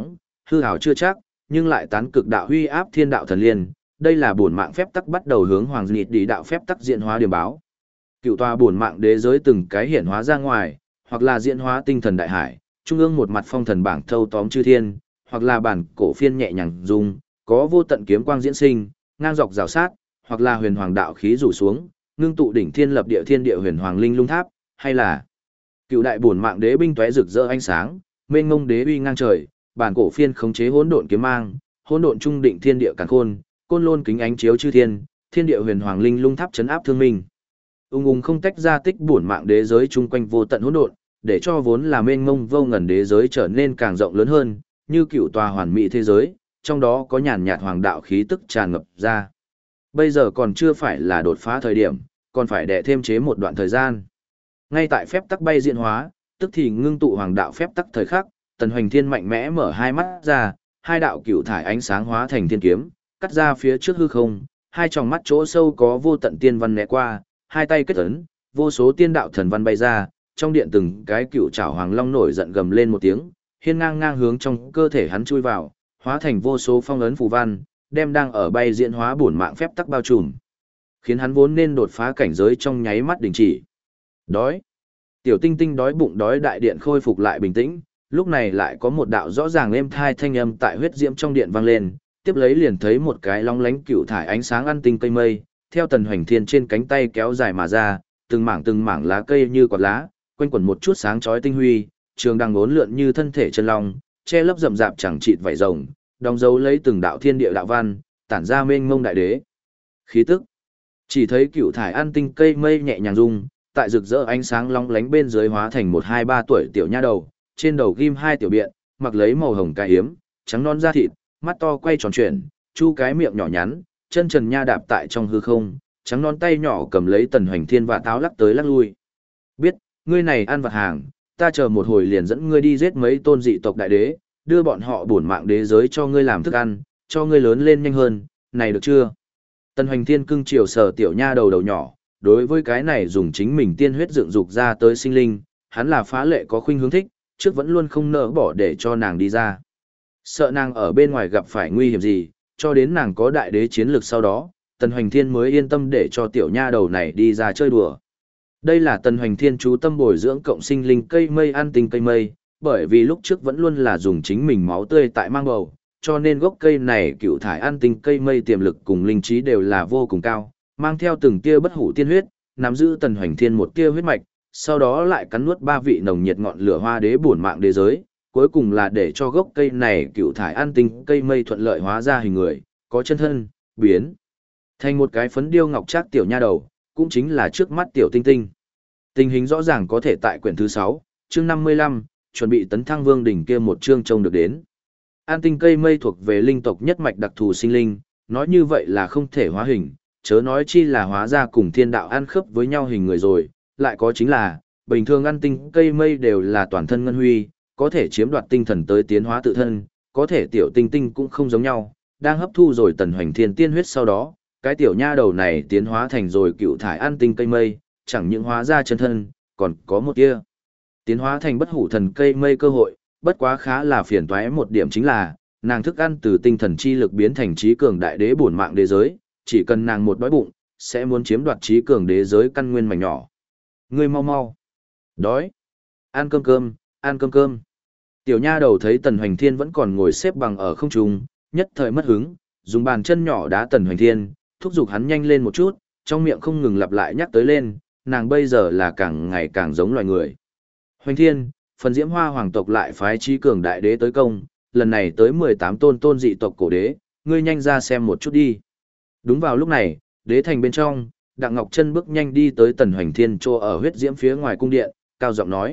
hư ảo chưa chắc, nhưng lại tán cực đạo huy áp thiên đạo thần liên, đây là bổn mạng phép tắc bắt đầu hướng hoàng nghịch đi đạo phép tắc diễn hóa điểm báo. Cựu tòa bổn mạng đế giới từng cái hiển hóa ra ngoài, hoặc là diễn hóa tinh thần đại hải, trung ương một mặt phong thần bảng thâu tóm chư thiên, hoặc là bản cổ phiên nhẹ nhàng dung, có vô tận kiếm quang diễn sinh, ngang dọc rào sát, hoặc là huyền hoàng đạo khí rủ xuống, ngưng tụ đỉnh thiên lập địa thiên địa huyền hoàng linh lung tháp, hay là cựu đại bổn mạng đế binh tóe rực rỡ ánh sáng, mênh mông đế uy ngang trời, bản cổ phiên khống chế hỗn độn kiếm mang, hỗn độn trung định thiên địa càn khôn, côn lôn kính ánh chiếu chư thiên, thiên địa huyền hoàng linh lung tháp chấn áp thương minh. Ung ung không tách ra tích bổn mạng đế giới chung quanh vô tận hỗn độn, để cho vốn là mênh mông vô ngần đế giới trở nên càng rộng lớn hơn, như cựu tòa hoàn mỹ thế giới, trong đó có nhàn nhạt hoàng đạo khí tức tràn ngập ra. Bây giờ còn chưa phải là đột phá thời điểm, còn phải đè thêm chế một đoạn thời gian. Ngay tại phép tắc bay diễn hóa, tức thì ngưng tụ hoàng đạo phép tắc thời khắc, Tần Hoành Thiên mạnh mẽ mở hai mắt ra, hai đạo cựu thải ánh sáng hóa thành thiên kiếm, cắt ra phía trước hư không, hai tròng mắt chỗ sâu có vô tận tiên văn né qua, hai tay kết ấn, vô số tiên đạo thần văn bay ra, trong điện từng cái cựu trảo hoàng long nổi giận gầm lên một tiếng, hiên ngang ngang hướng trong cơ thể hắn chui vào, hóa thành vô số phong ấn phù văn, đem đang ở bay diễn hóa bổn mạng phép tắc bao trùm, khiến hắn vốn nên đột phá cảnh giới trong nháy mắt đình chỉ. Đói. Tiểu Tinh Tinh đói bụng đói đại điện khôi phục lại bình tĩnh, lúc này lại có một đạo rõ ràng êm thai thanh âm tại huyết diễm trong điện vang lên, tiếp lấy liền thấy một cái long lánh cựu thải ánh sáng ăn tinh cây mây, theo Tần Hoành Thiên trên cánh tay kéo dài mà ra, từng mảng lá cây như quạt lá, quanh quẩn một chút sáng chói tinh huy, trường đang uốn lượn như thân thể chân long, che lấp rậm rạp chẳng chịt vảy rồng, đóng dấu lấy từng đạo thiên địa đạo văn, tản ra mênh mông đại đế khí tức. Chỉ thấy cựu thải ăn tinh cây mây nhẹ nhàng rung, tại rực rỡ ánh sáng long lánh bên dưới hóa thành một 2-3 tuổi tiểu nha đầu, trên đầu ghim hai tiểu biện, mặc lấy màu hồng cài hiếm, trắng non da thịt, mắt to quay tròn chuyển, chu cái miệng nhỏ nhắn, chân trần nha đạp tại trong hư không, trắng non tay nhỏ cầm lấy Tần Hoành Thiên và táo lắc tới lắc lui. Biết, ngươi này ăn vặt hàng, ta chờ một hồi liền dẫn ngươi đi giết mấy tôn dị tộc đại đế, đưa bọn họ bổn mạng đế giới cho ngươi làm thức ăn, cho ngươi lớn lên nhanh hơn, này được chưa? Tần Hoành Thiên cưng chiều sờ tiểu nha đầu đầu nhỏ, đối với cái này dùng chính mình tiên huyết dựng dục ra tới sinh linh, hắn là phá lệ có khuynh hướng thích, trước vẫn luôn không nỡ bỏ để cho nàng đi ra. Sợ nàng ở bên ngoài gặp phải nguy hiểm gì, cho đến nàng có đại đế chiến lược sau đó, Tần Hoành Thiên mới yên tâm để cho tiểu nha đầu này đi ra chơi đùa. Đây là Tần Hoành Thiên chú tâm bồi dưỡng cộng sinh linh cây mây ăn tinh cây mây, bởi vì lúc trước vẫn luôn là dùng chính mình máu tươi tại mang bầu, cho nên gốc cây này cựu thải ăn tinh cây mây tiềm lực cùng linh trí đều là vô cùng cao, mang theo từng tia bất hủ tiên huyết, nắm giữ Tần Hoành Thiên một tia huyết mạch, sau đó lại cắn nuốt 3 vị nồng nhiệt ngọn lửa hoa đế bổn mạng đế giới, cuối cùng là để cho gốc cây này cựu thải ăn tinh cây mây thuận lợi hóa ra hình người, có chân thân, biến thành một cái phấn điêu ngọc trác tiểu nha đầu, cũng chính là trước mắt tiểu tinh tinh. Tình hình rõ ràng có thể tại quyển thứ 6, chương 55, chuẩn bị tấn thăng vương đỉnh kia một chương trông được đến. An tinh cây mây thuộc về linh tộc nhất mạch đặc thù sinh linh, nói như vậy là không thể hóa hình, chớ nói chi là hóa ra cùng thiên đạo ăn khớp với nhau hình người rồi, lại có chính là, bình thường ăn tinh cây mây đều là toàn thân ngân huy, có thể chiếm đoạt tinh thần tới tiến hóa tự thân, có thể tiểu tinh tinh cũng không giống nhau, đang hấp thu rồi Tần Hoành Thiên tiên huyết sau đó, cái tiểu nha đầu này tiến hóa thành rồi cựu thải ăn tinh cây mây, chẳng những hóa ra chân thân, còn có một kia tiến hóa thành bất hủ thần cây mây cơ hội, bất quá khá là phiền toái một điểm chính là, nàng thức ăn từ tinh thần chi lực biến thành trí cường đại đế bổn mạng đế giới, chỉ cần nàng một đói bụng, sẽ muốn chiếm đoạt trí cường đế giới căn nguyên mảnh nhỏ. Ngươi mau mau. Đói. Ăn cơm cơm, ăn cơm cơm. Tiểu nha đầu thấy Tần Hoành Thiên vẫn còn ngồi xếp bằng ở không trung, nhất thời mất hứng, dùng bàn chân nhỏ đá Tần Hoành Thiên, thúc giục hắn nhanh lên một chút, trong miệng không ngừng lặp lại nhắc tới lên, nàng bây giờ là càng ngày càng giống loài người. Hoành Thiên, phần Diễm Hoa hoàng tộc lại phái trí cường đại đế tới công, lần này tới 18 tôn dị tộc cổ đế, ngươi nhanh ra xem một chút đi. Đúng vào lúc này, đế thành bên trong, Đặng Ngọc Chân bước nhanh đi tới Tần Hoành Thiên trô ở huyết diễm phía ngoài cung điện, cao giọng nói: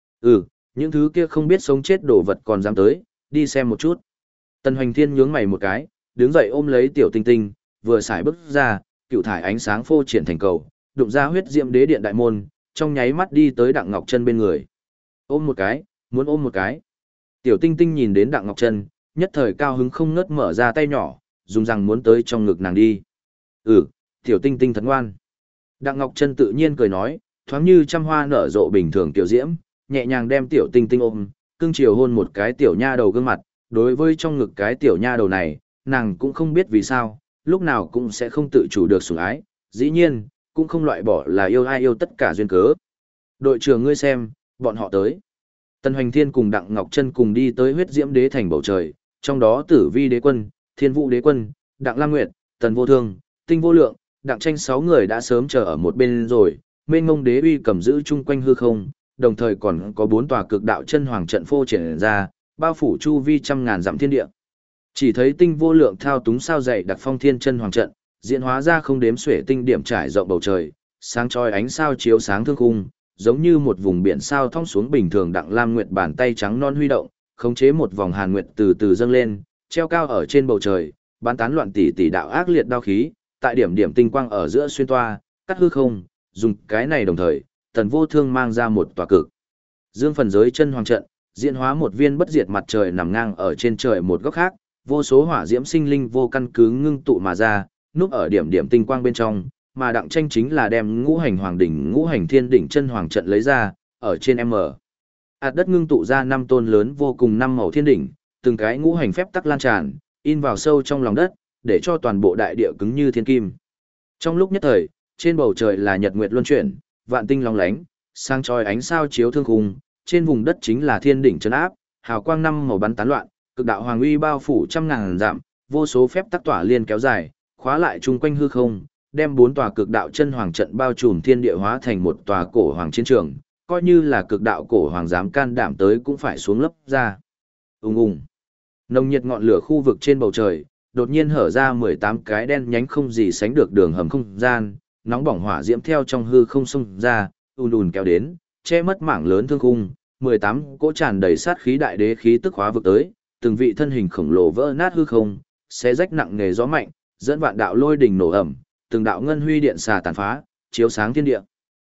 những thứ kia không biết sống chết đồ vật còn dám tới, đi xem một chút. Tần Hoành Thiên nhướng mày một cái, đứng dậy ôm lấy tiểu tinh tinh, vừa xài bước ra, cựu thải ánh sáng phô triển thành cầu, đụng ra huyết diễm đế điện đại môn, trong nháy mắt đi tới Đặng Ngọc Chân bên người. Ôm một cái, muốn ôm một cái. Tiểu tinh tinh nhìn đến Đặng Ngọc Chân, nhất thời cao hứng không ngớt mở ra tay nhỏ, dùng rằng muốn tới trong ngực nàng đi. Tiểu tinh tinh thật ngoan. Đặng Ngọc Chân tự nhiên cười nói, thoáng như trăm hoa nở rộ bình thường tiểu diễm, nhẹ nhàng đem tiểu tinh tinh ôm, cưng chiều hôn một cái tiểu nha đầu gương mặt, Đối với trong ngực cái tiểu nha đầu này, nàng cũng không biết vì sao, lúc nào cũng sẽ không tự chủ được sủng ái, dĩ nhiên, cũng không loại bỏ là yêu ai yêu tất cả duyên cớ. Đội trưởng ngươi xem, bọn họ tới. Tần Hoành Thiên cùng Đặng Ngọc Trân cùng đi tới huyết diễm đế thành bầu trời, trong đó Tử Vi đế quân, Thiên Vũ đế quân, Đặng Lam Nguyệt, Tần Vô Thương, Tinh Vô Lượng, Đặng Tranh 6 người đã sớm chờ ở một bên rồi, mênh mông đế uy cầm giữ chung quanh hư không, đồng thời còn có 4 tòa cực đạo chân hoàng trận phô triển ra, bao phủ chu vi trăm ngàn dặm thiên địa. Chỉ thấy Tinh Vô Lượng thao túng sao dày đặc phong thiên chân hoàng trận, diễn hóa ra không đếm xuể tinh điểm trải rộng bầu trời, sáng chói ánh sao chiếu sáng thương khung, giống như một vùng biển sao thong xuống bình thường. Đặng Lam Nguyệt bàn tay trắng non huy động, khống chế một vòng hàn nguyệt từ từ dâng lên, treo cao ở trên bầu trời, bán tán loạn tỷ tỷ đạo ác liệt đao khí, tại điểm điểm tinh quang ở giữa xuyên toa, cắt hư không, dùng cái này đồng thời, Tần Vô Thương mang ra một tòa cực dương phần giới chân hoàng trận, diễn hóa một viên bất diệt mặt trời nằm ngang ở trên trời một góc khác, vô số hỏa diễm sinh linh vô căn cứ ngưng tụ mà ra, núp ở điểm điểm tinh quang bên trong, mà Đặng Tranh chính là đem ngũ hành hoàng đỉnh, ngũ hành thiên đỉnh chân hoàng trận lấy ra, ở trên M. Đất ngưng tụ ra 5 tôn lớn vô cùng 5 màu thiên đỉnh, từng cái ngũ hành phép tắc lan tràn, in vào sâu trong lòng đất, để cho toàn bộ đại địa cứng như thiên kim. Trong lúc nhất thời, trên bầu trời là nhật nguyệt luân chuyển, vạn tinh long lánh, sáng chói ánh sao chiếu thương khung, trên vùng đất chính là thiên đỉnh trấn áp, hào quang 5 màu bắn tán loạn, cực đạo hoàng uy bao phủ trăm ngàn dặm, vô số phép tắc tỏa liên kéo dài, khóa lại chung quanh hư không, đem 4 tòa cực đạo chân hoàng trận bao trùm thiên địa hóa thành một tòa cổ hoàng chiến trường, coi như là cực đạo cổ hoàng dám can đảm tới cũng phải xuống lấp ra. Ùng ùng. Nồng nhiệt ngọn lửa khu vực trên bầu trời, đột nhiên hở ra 18 cái đen nhánh không gì sánh được đường hầm không gian, nóng bỏng hỏa diễm theo trong hư không xông ra, ùn ùn kéo đến, che mất mảng lớn thương khung, 18 cỗ tràn đầy sát khí đại đế khí tức hóa vực tới, từng vị thân hình khổng lồ vỡ nát hư không, xé rách nặng nề gió mạnh, dẫn vạn đạo lôi đình nổ ẩm, từng đạo ngân huy điện xà tàn phá, chiếu sáng thiên địa.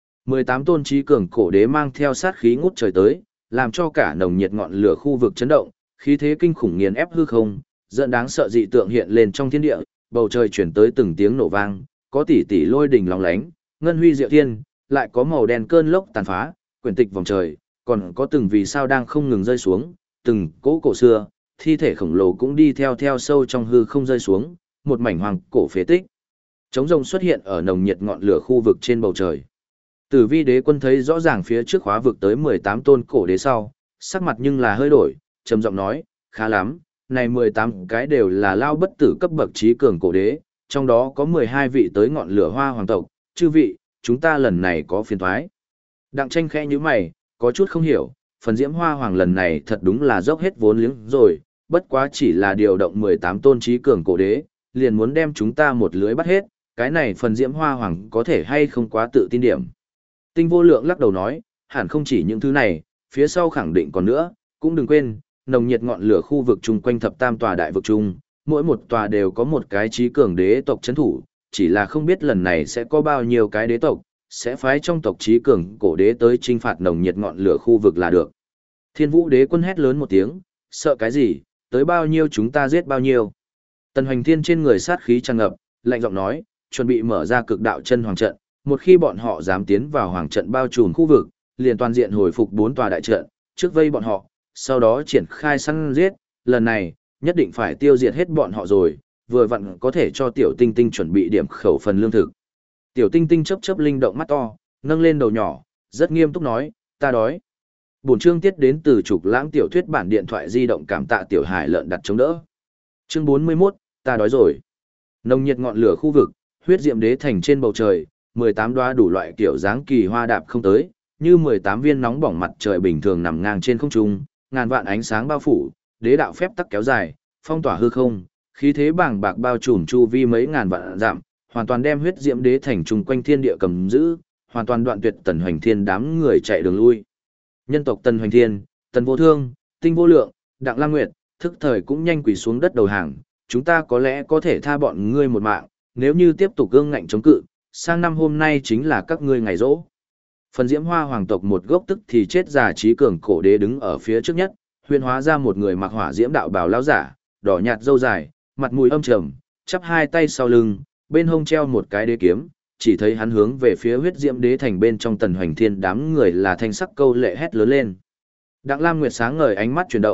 18 tôn trí cường cổ đế mang theo sát khí ngút trời tới, làm cho cả nồng nhiệt ngọn lửa khu vực chấn động, khí thế kinh khủng nghiền ép hư không, dẫn đáng sợ dị tượng hiện lên trong thiên địa, bầu trời chuyển tới từng tiếng nổ vang, có tỷ tỷ lôi đình lóng lánh, ngân huy diệu thiên, lại có màu đen cơn lốc tàn phá, quyển tịch vòng trời, còn có từng vì sao đang không ngừng rơi xuống, từng cỗ cổ xưa, thi thể khổng lồ cũng đi theo sâu trong hư không rơi xuống, một mảnh hoàng cổ phế tích. Trống rồng xuất hiện ở nồng nhiệt ngọn lửa khu vực trên bầu trời. Tử Vi đế quân thấy rõ ràng phía trước khóa vực tới 18 tôn cổ đế sau, sắc mặt nhưng là hơi đổi, trầm giọng nói, khá lắm, này 18 cái đều là lao bất tử cấp bậc trí cường cổ đế, trong đó có 12 vị tới ngọn lửa hoa hoàng tộc, chư vị, chúng ta lần này có phiền toái. Đặng Tranh khẽ như mày, có chút không hiểu, phần diễm hoa hoàng lần này thật đúng là dốc hết vốn liếng rồi, bất quá chỉ là điều động 18 tôn trí cường cổ đế, liền muốn đem chúng ta một lưới bắt hết, cái này phần diễm hoa hoàng có thể hay không quá tự tin điểm. Tinh Vô Lượng lắc đầu nói, hẳn không chỉ những thứ này, phía sau khẳng định còn nữa, cũng đừng quên, nồng nhiệt ngọn lửa khu vực chung quanh thập tam tòa đại vực chung, mỗi một tòa đều có một cái trí cường đế tộc chấn thủ, chỉ là không biết lần này sẽ có bao nhiêu cái đế tộc, sẽ phái trong tộc trí cường cổ đế tới trinh phạt nồng nhiệt ngọn lửa khu vực là được. Thiên Vũ đế quân hét lớn một tiếng, sợ cái gì, tới bao nhiêu chúng ta giết bao nhiêu. Tần Hoành Thiên trên người sát khí tràn ngập, lạnh giọng nói, chuẩn bị mở ra cực đạo chân hoàng trận, một khi bọn họ dám tiến vào hoàng trận bao trùm khu vực, liền toàn diện hồi phục 4 tòa đại trận, trước vây bọn họ, sau đó triển khai săn giết, lần này, nhất định phải tiêu diệt hết bọn họ rồi, vừa vặn có thể cho Tiểu Tinh Tinh chuẩn bị điểm khẩu phần lương thực. Tiểu Tinh Tinh chớp chớp linh động mắt to, nâng lên đầu nhỏ, rất nghiêm túc nói, ta đói. Bổn chương tiết đến từ Trục Lãng tiểu thuyết bản điện thoại di động, cảm tạ Tiểu Hải lợn đặt chống đỡ. Chương 41, ta đói rồi. Nồng nhiệt ngọn lửa khu vực, huyết diệm đế thành trên bầu trời, 18 đóa đủ loại kiểu dáng kỳ hoa đạp không tới, như 18 viên nóng bỏng mặt trời bình thường nằm ngang trên không trung, ngàn vạn ánh sáng bao phủ, đế đạo phép tắc kéo dài, phong tỏa hư không, khí thế bàng bạc bao trùm chu vi mấy ngàn vạn dặm, hoàn toàn đem huyết diệm đế thành trung quanh thiên địa cầm giữ, hoàn toàn đoạn tuyệt Tần Hoành Thiên đám người chạy đường lui. Nhân tộc Tần Hoành Thiên, Tần Vô Thương, Tinh Vô Lượng, Đặng Lam Nguyệt, thức thời cũng nhanh quỳ xuống đất đầu hàng, chúng ta có lẽ có thể tha bọn ngươi một mạng, nếu như tiếp tục gương ngạnh chống cự, sang năm hôm nay chính là các ngươi ngày rỗ. Phần diễm hoa hoàng tộc một gốc tức thì chết già trí cường cổ đế đứng ở phía trước nhất, huyền hóa ra một người mặc hỏa diễm đạo bào lão giả, đỏ nhạt râu dài, mặt mũi âm trầm, chắp hai tay sau lưng, bên hông treo một cái đế kiếm, chỉ thấy hắn hướng về phía huyết diễm đế thành bên trong Tần Hoành Thiên đám người là thanh sắc câu lệ hét lớn lên. Đặng Lam Nguyệt sáng ngời ánh mắt chuyển động,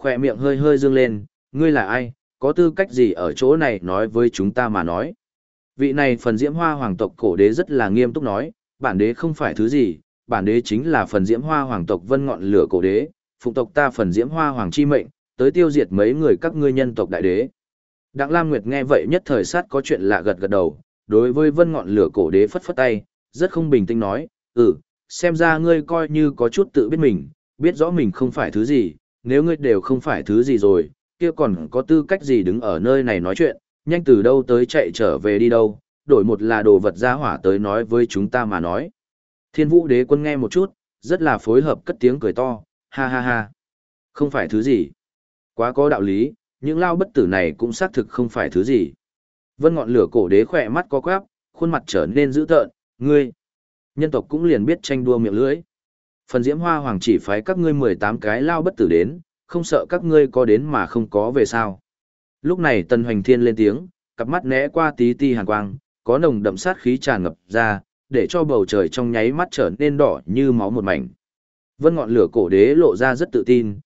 khỏe miệng hơi hơi dương lên, ngươi là ai, có tư cách gì ở chỗ này nói với chúng ta mà nói. Vị này phần diễm hoa hoàng tộc cổ đế rất là nghiêm túc nói, bản đế không phải thứ gì, bản đế chính là phần diễm hoa hoàng tộc vân ngọn lửa cổ đế, phụng tộc ta phần diễm hoa hoàng chi mệnh, tới tiêu diệt mấy người các ngươi nhân tộc đại đế. Đặng Lam Nguyệt nghe vậy nhất thời sát có chuyện lạ gật gật đầu, đối với vân ngọn lửa cổ đế phất phất tay, rất không bình tĩnh nói, xem ra ngươi coi như có chút tự biết mình, biết rõ mình không phải thứ gì, nếu ngươi đều không phải thứ gì rồi, kia còn có tư cách gì đứng ở nơi này nói chuyện, nhanh từ đâu tới chạy trở về đi đâu, đổi một là đồ vật ra hỏa tới nói với chúng ta mà nói. Thiên Vũ Đế Quân nghe một chút, rất là phối hợp cất tiếng cười to, ha ha ha. Không phải thứ gì. Quá có đạo lý, những lao bất tử này cũng xác thực không phải thứ gì. Vân ngọn lửa cổ đế khỏe mắt co quắp, khuôn mặt trở nên dữ tợn, ngươi. Nhân tộc cũng liền biết tranh đua miệng lưỡi. Phần diễm hoa hoàng chỉ phái các ngươi 18 cái lao bất tử đến, không sợ các ngươi có đến mà không có về sao. Lúc này Tần Hoành Thiên lên tiếng, cặp mắt né qua tí ti hàn quang, có nồng đậm sát khí tràn ngập ra, để cho bầu trời trong nháy mắt trở nên đỏ như máu một mảnh. Vân ngọn lửa cổ đế lộ ra rất tự tin,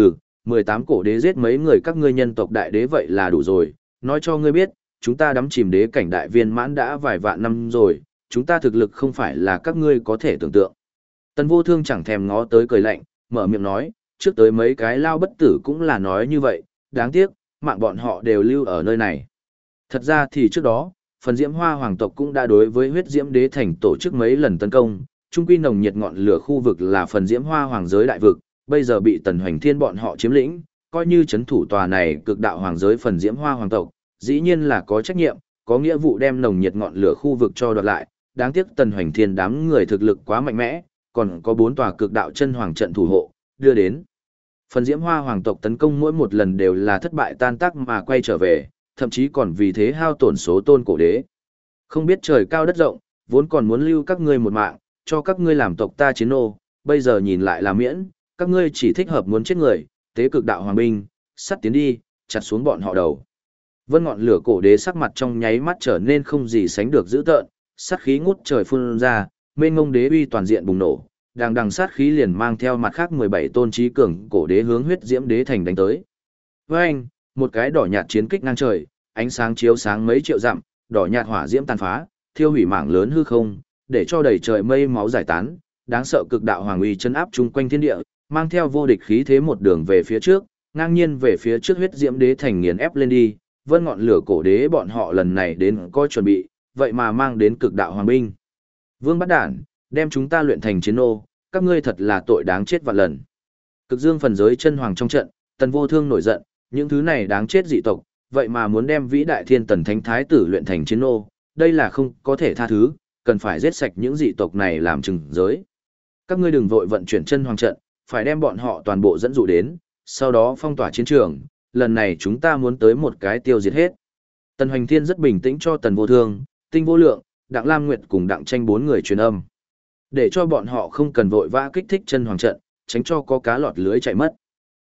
18 cổ đế giết mấy người các ngươi nhân tộc đại đế vậy là đủ rồi, nói cho ngươi biết, chúng ta đắm chìm đế cảnh đại viên mãn đã vài vạn năm rồi, chúng ta thực lực không phải là các ngươi có thể tưởng tượng. Tần Vô Thương chẳng thèm ngó tới cười lạnh, mở miệng nói, trước tới mấy cái lao bất tử cũng là nói như vậy, đáng tiếc, mạng bọn họ đều lưu ở nơi này. Thật ra thì trước đó, phần diễm hoa hoàng tộc cũng đã đối với huyết diễm đế thành tổ chức mấy lần tấn công, trung quy nồng nhiệt ngọn lửa khu vực là phần diễm hoa hoàng giới đại vực, bây giờ bị Tần Hoành Thiên bọn họ chiếm lĩnh, coi như chấn thủ tòa này cực đạo hoàng giới phần diễm hoa hoàng tộc, dĩ nhiên là có trách nhiệm, có nghĩa vụ đem nồng nhiệt ngọn lửa khu vực cho đoạt lại, đáng tiếc Tần Hoành Thiên đám người thực lực quá mạnh mẽ, còn có 4 tòa cực đạo chân hoàng trận thủ hộ, đưa đến. Phần diễm hoa hoàng tộc tấn công mỗi một lần đều là thất bại tan tác mà quay trở về, thậm chí còn vì thế hao tổn số tôn cổ đế. Không biết trời cao đất rộng, vốn còn muốn lưu các ngươi một mạng, cho các ngươi làm tộc ta chiến nô, bây giờ nhìn lại là miễn, các ngươi chỉ thích hợp muốn chết người, tế cực đạo hoàng binh, sắt tiến đi, chặt xuống bọn họ đầu. Vân ngọn lửa cổ đế sắc mặt trong nháy mắt trở nên không gì sánh được dữ tợn, sát khí ngút trời phun ra, mênh mông đế uy toàn diện bùng nổ, đằng sát khí liền mang theo mặt khác 17 tôn trí cường cổ đế hướng huyết diễm đế thành đánh tới. Với anh, một cái đỏ nhạt chiến kích ngang trời, ánh sáng chiếu sáng mấy triệu dặm, đỏ nhạt hỏa diễm tàn phá, thiêu hủy mảng lớn hư không, để cho đầy trời mây máu giải tán, đáng sợ cực đạo hoàng uy chấn áp chung quanh thiên địa, mang theo vô địch khí thế một đường về phía trước, ngang nhiên về phía trước huyết diễm đế thành nghiền ép lên đi. Vân ngọn lửa cổ đế bọn họ lần này đến coi chuẩn bị, vậy mà mang đến cực đạo hoàng binh. Vương bắt đản, đem chúng ta luyện thành chiến nô, các ngươi thật là tội đáng chết vạn lần. Cực dương phần giới chân hoàng trong trận, Tần Vô Thương nổi giận, những thứ này đáng chết dị tộc, vậy mà muốn đem vĩ đại thiên tần thánh thái tử luyện thành chiến nô, đây là không có thể tha thứ, cần phải giết sạch những dị tộc này làm trừng giới. Các ngươi đừng vội vận chuyển chân hoàng trận, phải đem bọn họ toàn bộ dẫn dụ đến, sau đó phong tỏa chiến trường, lần này chúng ta muốn tới một cái tiêu diệt hết. Tần Hoành Thiên rất bình tĩnh cho Tần Vô Thương, Tinh Vô Lượng, Đặng Lam Nguyệt cùng Đặng Tranh 4 người truyền âm. Để cho bọn họ không cần vội vã kích thích chân hoàng trận, tránh cho có cá lọt lưới chạy mất.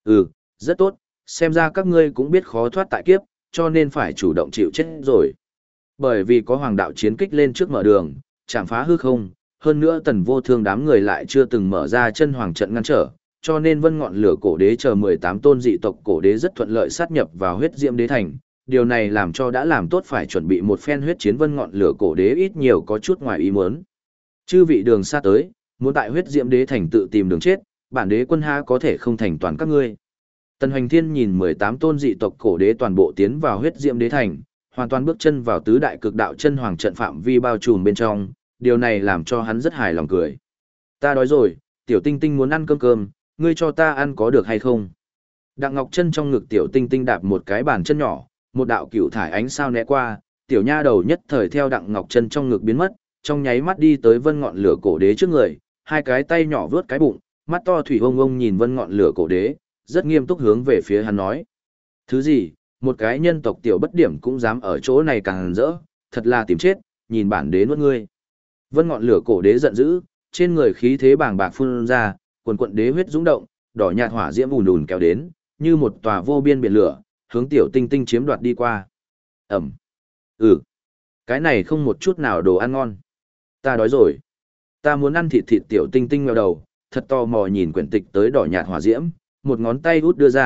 Rất tốt, xem ra các ngươi cũng biết khó thoát tại kiếp, cho nên phải chủ động chịu chết rồi. Bởi vì có hoàng đạo chiến kích lên trước mở đường, chạm phá hư không, hơn nữa Tần Vô Thương đám người lại chưa từng mở ra chân hoàng trận ngăn trở, cho nên Vân ngọn lửa cổ đế chờ 18 tôn dị tộc cổ đế rất thuận lợi sát nhập vào huyết diễm đế thành. Điều này làm cho đã làm tốt phải chuẩn bị một phen huyết chiến Vân ngọn lửa cổ đế ít nhiều có chút ngoài ý muốn. Chư vị đường xa tới, muốn tại huyết diễm đế thành tự tìm đường chết, bản đế quân ha có thể không thành toàn các ngươi. Tần Hoành Thiên nhìn 18 tôn dị tộc cổ đế toàn bộ tiến vào huyết diễm đế thành, hoàn toàn bước chân vào tứ đại cực đạo chân hoàng trận phạm vi bao trùm bên trong, điều này làm cho hắn rất hài lòng cười. Ta đói rồi, tiểu tinh tinh muốn ăn cơm, ngươi cho ta ăn có được hay không? Đặng Ngọc Chân trong ngực tiểu tinh tinh đạp một cái bàn chân nhỏ, một đạo cựu thải ánh sao né qua, tiểu nha đầu nhất thời theo Đặng Ngọc Chân trong ngực biến mất, trong nháy mắt đi tới Vân ngọn lửa cổ đế trước người, hai cái tay nhỏ vướt cái bụng, mắt to thủy ông ông nhìn Vân ngọn lửa cổ đế, rất nghiêm túc hướng về phía hắn nói: "Thứ gì, một cái nhân tộc tiểu bất điểm cũng dám ở chỗ này càng rỡ, thật là tìm chết, nhìn bản đế nuốt ngươi." Vân ngọn lửa cổ đế giận dữ, trên người khí thế bàng bạc phun ra, quần quần đế huyết dũng động, đỏ nhạt hỏa diễm ùn ùn kéo đến, như một tòa vô biên biển lửa, hướng tiểu tinh tinh chiếm đoạt đi qua. Ẩm. Cái này không một chút nào đồ ăn ngon. Ta đói rồi. Ta muốn ăn thịt thịt tiểu tinh tinh mèo đầu, thật tò mò nhìn quyển tịch tới đỏ nhạt hỏa diễm, một ngón tay út đưa ra,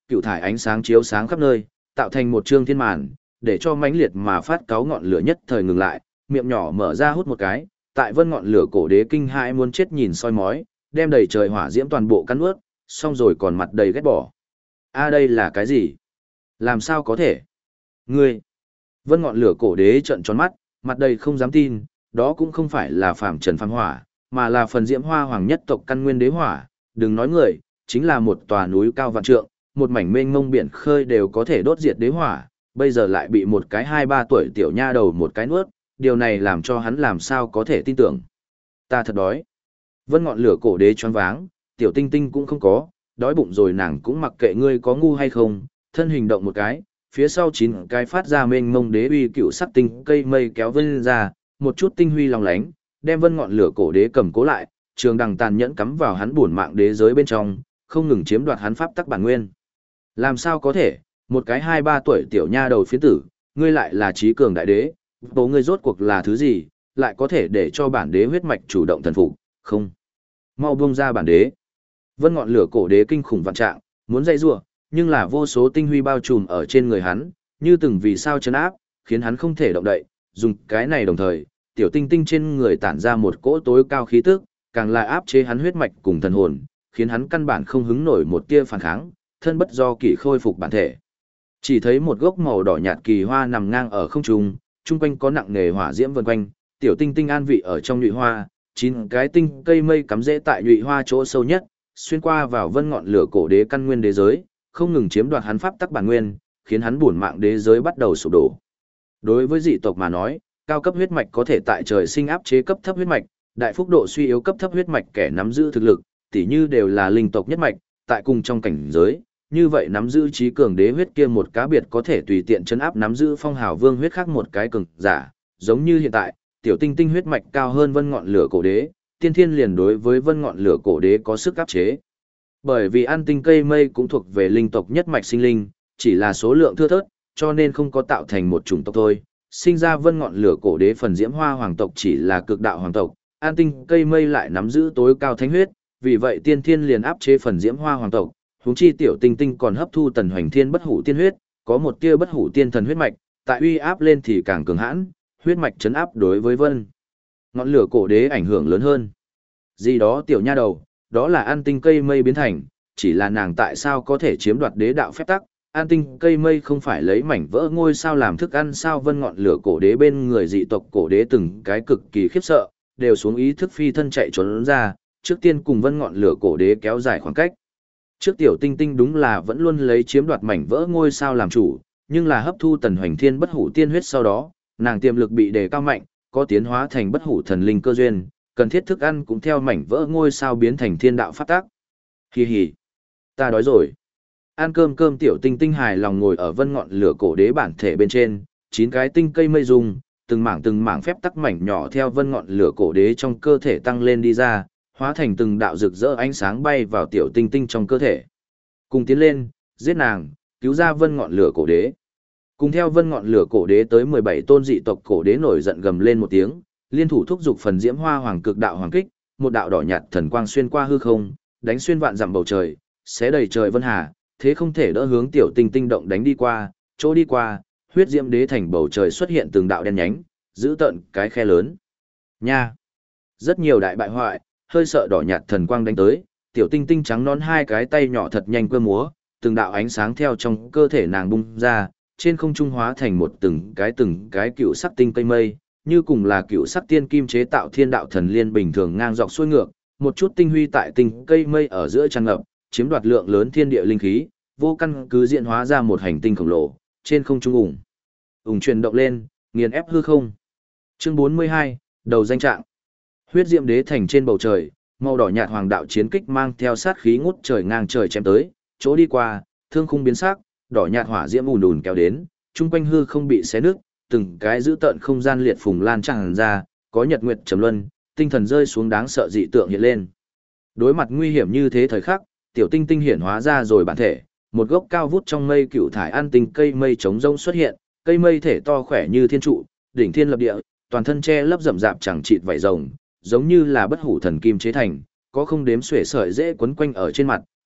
cựu thải ánh sáng chiếu sáng khắp nơi, tạo thành một trương thiên màn, để cho mãnh liệt mà phát cáu ngọn lửa nhất thời ngừng lại, miệng nhỏ mở ra hút một cái, tại vân ngọn lửa cổ đế kinh hãi muốn chết nhìn soi mói, đem đầy trời hỏa diễm toàn bộ cắn ướt, xong rồi còn mặt đầy ghét bỏ. A đây là cái gì? Làm sao có thể? Ngươi! Vân ngọn lửa cổ đế trợn tròn mắt, mặt đầy không dám tin, đó cũng không phải là phàm trần phàm hỏa, mà là phần diễm hoa hoàng nhất tộc căn nguyên đế hỏa, đừng nói người, chính là một tòa núi cao vạn trượng, một mảnh mênh mông biển khơi đều có thể đốt diệt đế hỏa, bây giờ lại bị một cái 2-3 tuổi tiểu nha đầu một cái nuốt, điều này làm cho hắn làm sao có thể tin tưởng. Ta thật đói. Vân ngọn lửa cổ đế choáng váng, tiểu tinh tinh cũng không có, đói bụng rồi nàng cũng mặc kệ ngươi có ngu hay không, thân hình động một cái, phía sau 9 cái phát ra mênh mông đế uy cựu sắc tinh cây mây kéo vân ra, một chút tinh huy long lánh, đem vân ngọn lửa cổ đế cầm cố lại, trường đằng tàn nhẫn cắm vào hắn buồn mạng đế giới bên trong, không ngừng chiếm đoạt hắn pháp tắc bản nguyên. Làm sao có thể, một cái 2-3 tuổi tiểu nha đầu phiến tử, ngươi lại là trí cường đại đế, bố ngươi rốt cuộc là thứ gì, lại có thể để cho bản đế huyết mạch chủ động thần phục, không. Mau buông ra bản đế. Vân ngọn lửa cổ đế kinh khủng vạn trạng, muốn dây rủa, nhưng là vô số tinh huy bao trùm ở trên người hắn, như từng vì sao chấn áp, khiến hắn không thể động đậy, dùng cái này đồng thời, tiểu tinh tinh trên người tản ra một cỗ tối cao khí tức, càng là áp chế hắn huyết mạch cùng thần hồn, khiến hắn căn bản không hứng nổi một tia phản kháng, thân bất do kỷ khôi phục bản thể. Chỉ thấy một gốc màu đỏ nhạt kỳ hoa nằm ngang ở không trung, chung quanh có nặng nề hỏa diễm vần quanh, tiểu tinh tinh an vị ở trong nhụy hoa, 9 cái tinh cây mây cắm rễ tại nhụy hoa chỗ sâu nhất, xuyên qua vào vân ngọn lửa cổ đế căn nguyên đế giới, không ngừng chiếm đoạt hắn pháp tắc bản nguyên, khiến hắn buồn mạng đế giới bắt đầu sụp đổ. Đối với dị tộc mà nói, cao cấp huyết mạch có thể tại trời sinh áp chế cấp thấp huyết mạch, đại phúc độ suy yếu cấp thấp huyết mạch kẻ nắm giữ thực lực, tỉ như đều là linh tộc nhất mạch, tại cùng trong cảnh giới, như vậy nắm giữ trí cường đế huyết kia một cá biệt có thể tùy tiện chấn áp nắm giữ phong hào vương huyết khác một cái cường giả, giống như hiện tại, tiểu tinh tinh huyết mạch cao hơn vân ngọn lửa cổ đế, tiên thiên liền đối với vân ngọn lửa cổ đế có sức áp chế. Bởi vì ăn tinh cây mây cũng thuộc về linh tộc nhất mạch sinh linh, chỉ là số lượng thưa thớt, cho nên không có tạo thành một chủng tộc thôi. Sinh ra vân ngọn lửa cổ đế phần diễm hoa hoàng tộc chỉ là cực đạo hoàng tộc, an tinh cây mây lại nắm giữ tối cao thánh huyết, vì vậy tiên thiên liền áp chế phần diễm hoa hoàng tộc, huống chi tiểu tinh tinh còn hấp thu tần hoành thiên bất hủ tiên huyết, có một tia bất hủ tiên thần huyết mạch, tại uy áp lên thì càng cường hãn, huyết mạch chấn áp đối với vân ngọn lửa cổ đế ảnh hưởng lớn hơn. Gì đó tiểu nha đầu, đó là an tinh cây mây biến thành, chỉ là nàng tại sao có thể chiếm đoạt đế đạo phép tắc, an tinh cây mây không phải lấy mảnh vỡ ngôi sao làm thức ăn sao? Vân ngọn lửa cổ đế bên người dị tộc cổ đế từng cái cực kỳ khiếp sợ, đều xuống ý thức phi thân chạy trốn ra, trước tiên cùng vân ngọn lửa cổ đế kéo dài khoảng cách. Trước tiểu tinh tinh đúng là vẫn luôn lấy chiếm đoạt mảnh vỡ ngôi sao làm chủ, nhưng là hấp thu tần hoành thiên bất hủ tiên huyết sau đó, nàng tiềm lực bị đề cao mạnh, có tiến hóa thành bất hủ thần linh cơ duyên, cần thiết thức ăn cũng theo mảnh vỡ ngôi sao biến thành thiên đạo phát tác. Hi hi, ta đói rồi. Ăn cơm tiểu tinh tinh hài lòng ngồi ở vân ngọn lửa cổ đế bản thể bên trên, 9 cái tinh cây mây dùng, từng mảng phép tắc mảnh nhỏ theo vân ngọn lửa cổ đế trong cơ thể tăng lên đi ra, hóa thành từng đạo rực rỡ ánh sáng bay vào tiểu tinh tinh trong cơ thể. Cùng tiến lên, giết nàng, cứu ra vân ngọn lửa cổ đế. Cùng theo vân ngọn lửa cổ đế tới 17 tôn dị tộc cổ đế nổi giận gầm lên một tiếng, liên thủ thúc giục phần diễm hoa hoàng cực đạo hoàng kích, một đạo đỏ nhạt thần quang xuyên qua hư không, đánh xuyên vạn dặm bầu trời, xé đầy trời vân hà, thế không thể đỡ hướng tiểu tinh tinh động đánh đi qua, chỗ đi qua, huyết diễm đế thành bầu trời xuất hiện từng đạo đen nhánh, giữ tận cái khe lớn. Nha! Rất nhiều đại bại hoại, hơi sợ đỏ nhạt thần quang đánh tới, tiểu tinh tinh trắng nón 2 cái tay nhỏ thật nhanh cơ múa, từng đạo ánh sáng theo trong cơ thể nàng bung ra, trên không trung hóa thành một từng cái cựu sắc tinh cây mây, như cùng là cựu sắc tiên kim chế tạo thiên đạo thần liên bình thường ngang dọc xuôi ngược, một chút tinh huy tại tinh cây mây ở giữa tràn ngập, chiếm đoạt lượng lớn thiên địa linh khí, vô căn cứ diễn hóa ra một hành tinh khổng lồ, trên không trung chuyển động lên, nghiền ép hư không. Chương 42, đầu danh trạng. Huyết diệm đế thành trên bầu trời, màu đỏ nhạt hoàng đạo chiến kích mang theo sát khí ngút trời ngang trời chém tới, chỗ đi qua, thương khung biến sắc, đỏ nhạt hỏa diễm ùn ùn kéo đến, trung quanh hư không bị xé nứt, từng cái giữ tận không gian liệt phùng lan tràn ra, có nhật nguyệt trầm luân, tinh thần rơi xuống đáng sợ dị tượng hiện lên. Đối mặt nguy hiểm như thế thời khắc, tiểu tinh tinh hiển hóa ra rồi bản thể, một gốc cao vút trong mây cựu thải an tinh cây mây trống rông xuất hiện, cây mây thể to khỏe như thiên trụ, đỉnh thiên lập địa, toàn thân che lấp rậm rạp chẳng chịt vảy rồng, giống như là bất hủ thần kim chế thành, có không đếm xuể sợi dễ quấn quanh ở trên mặt,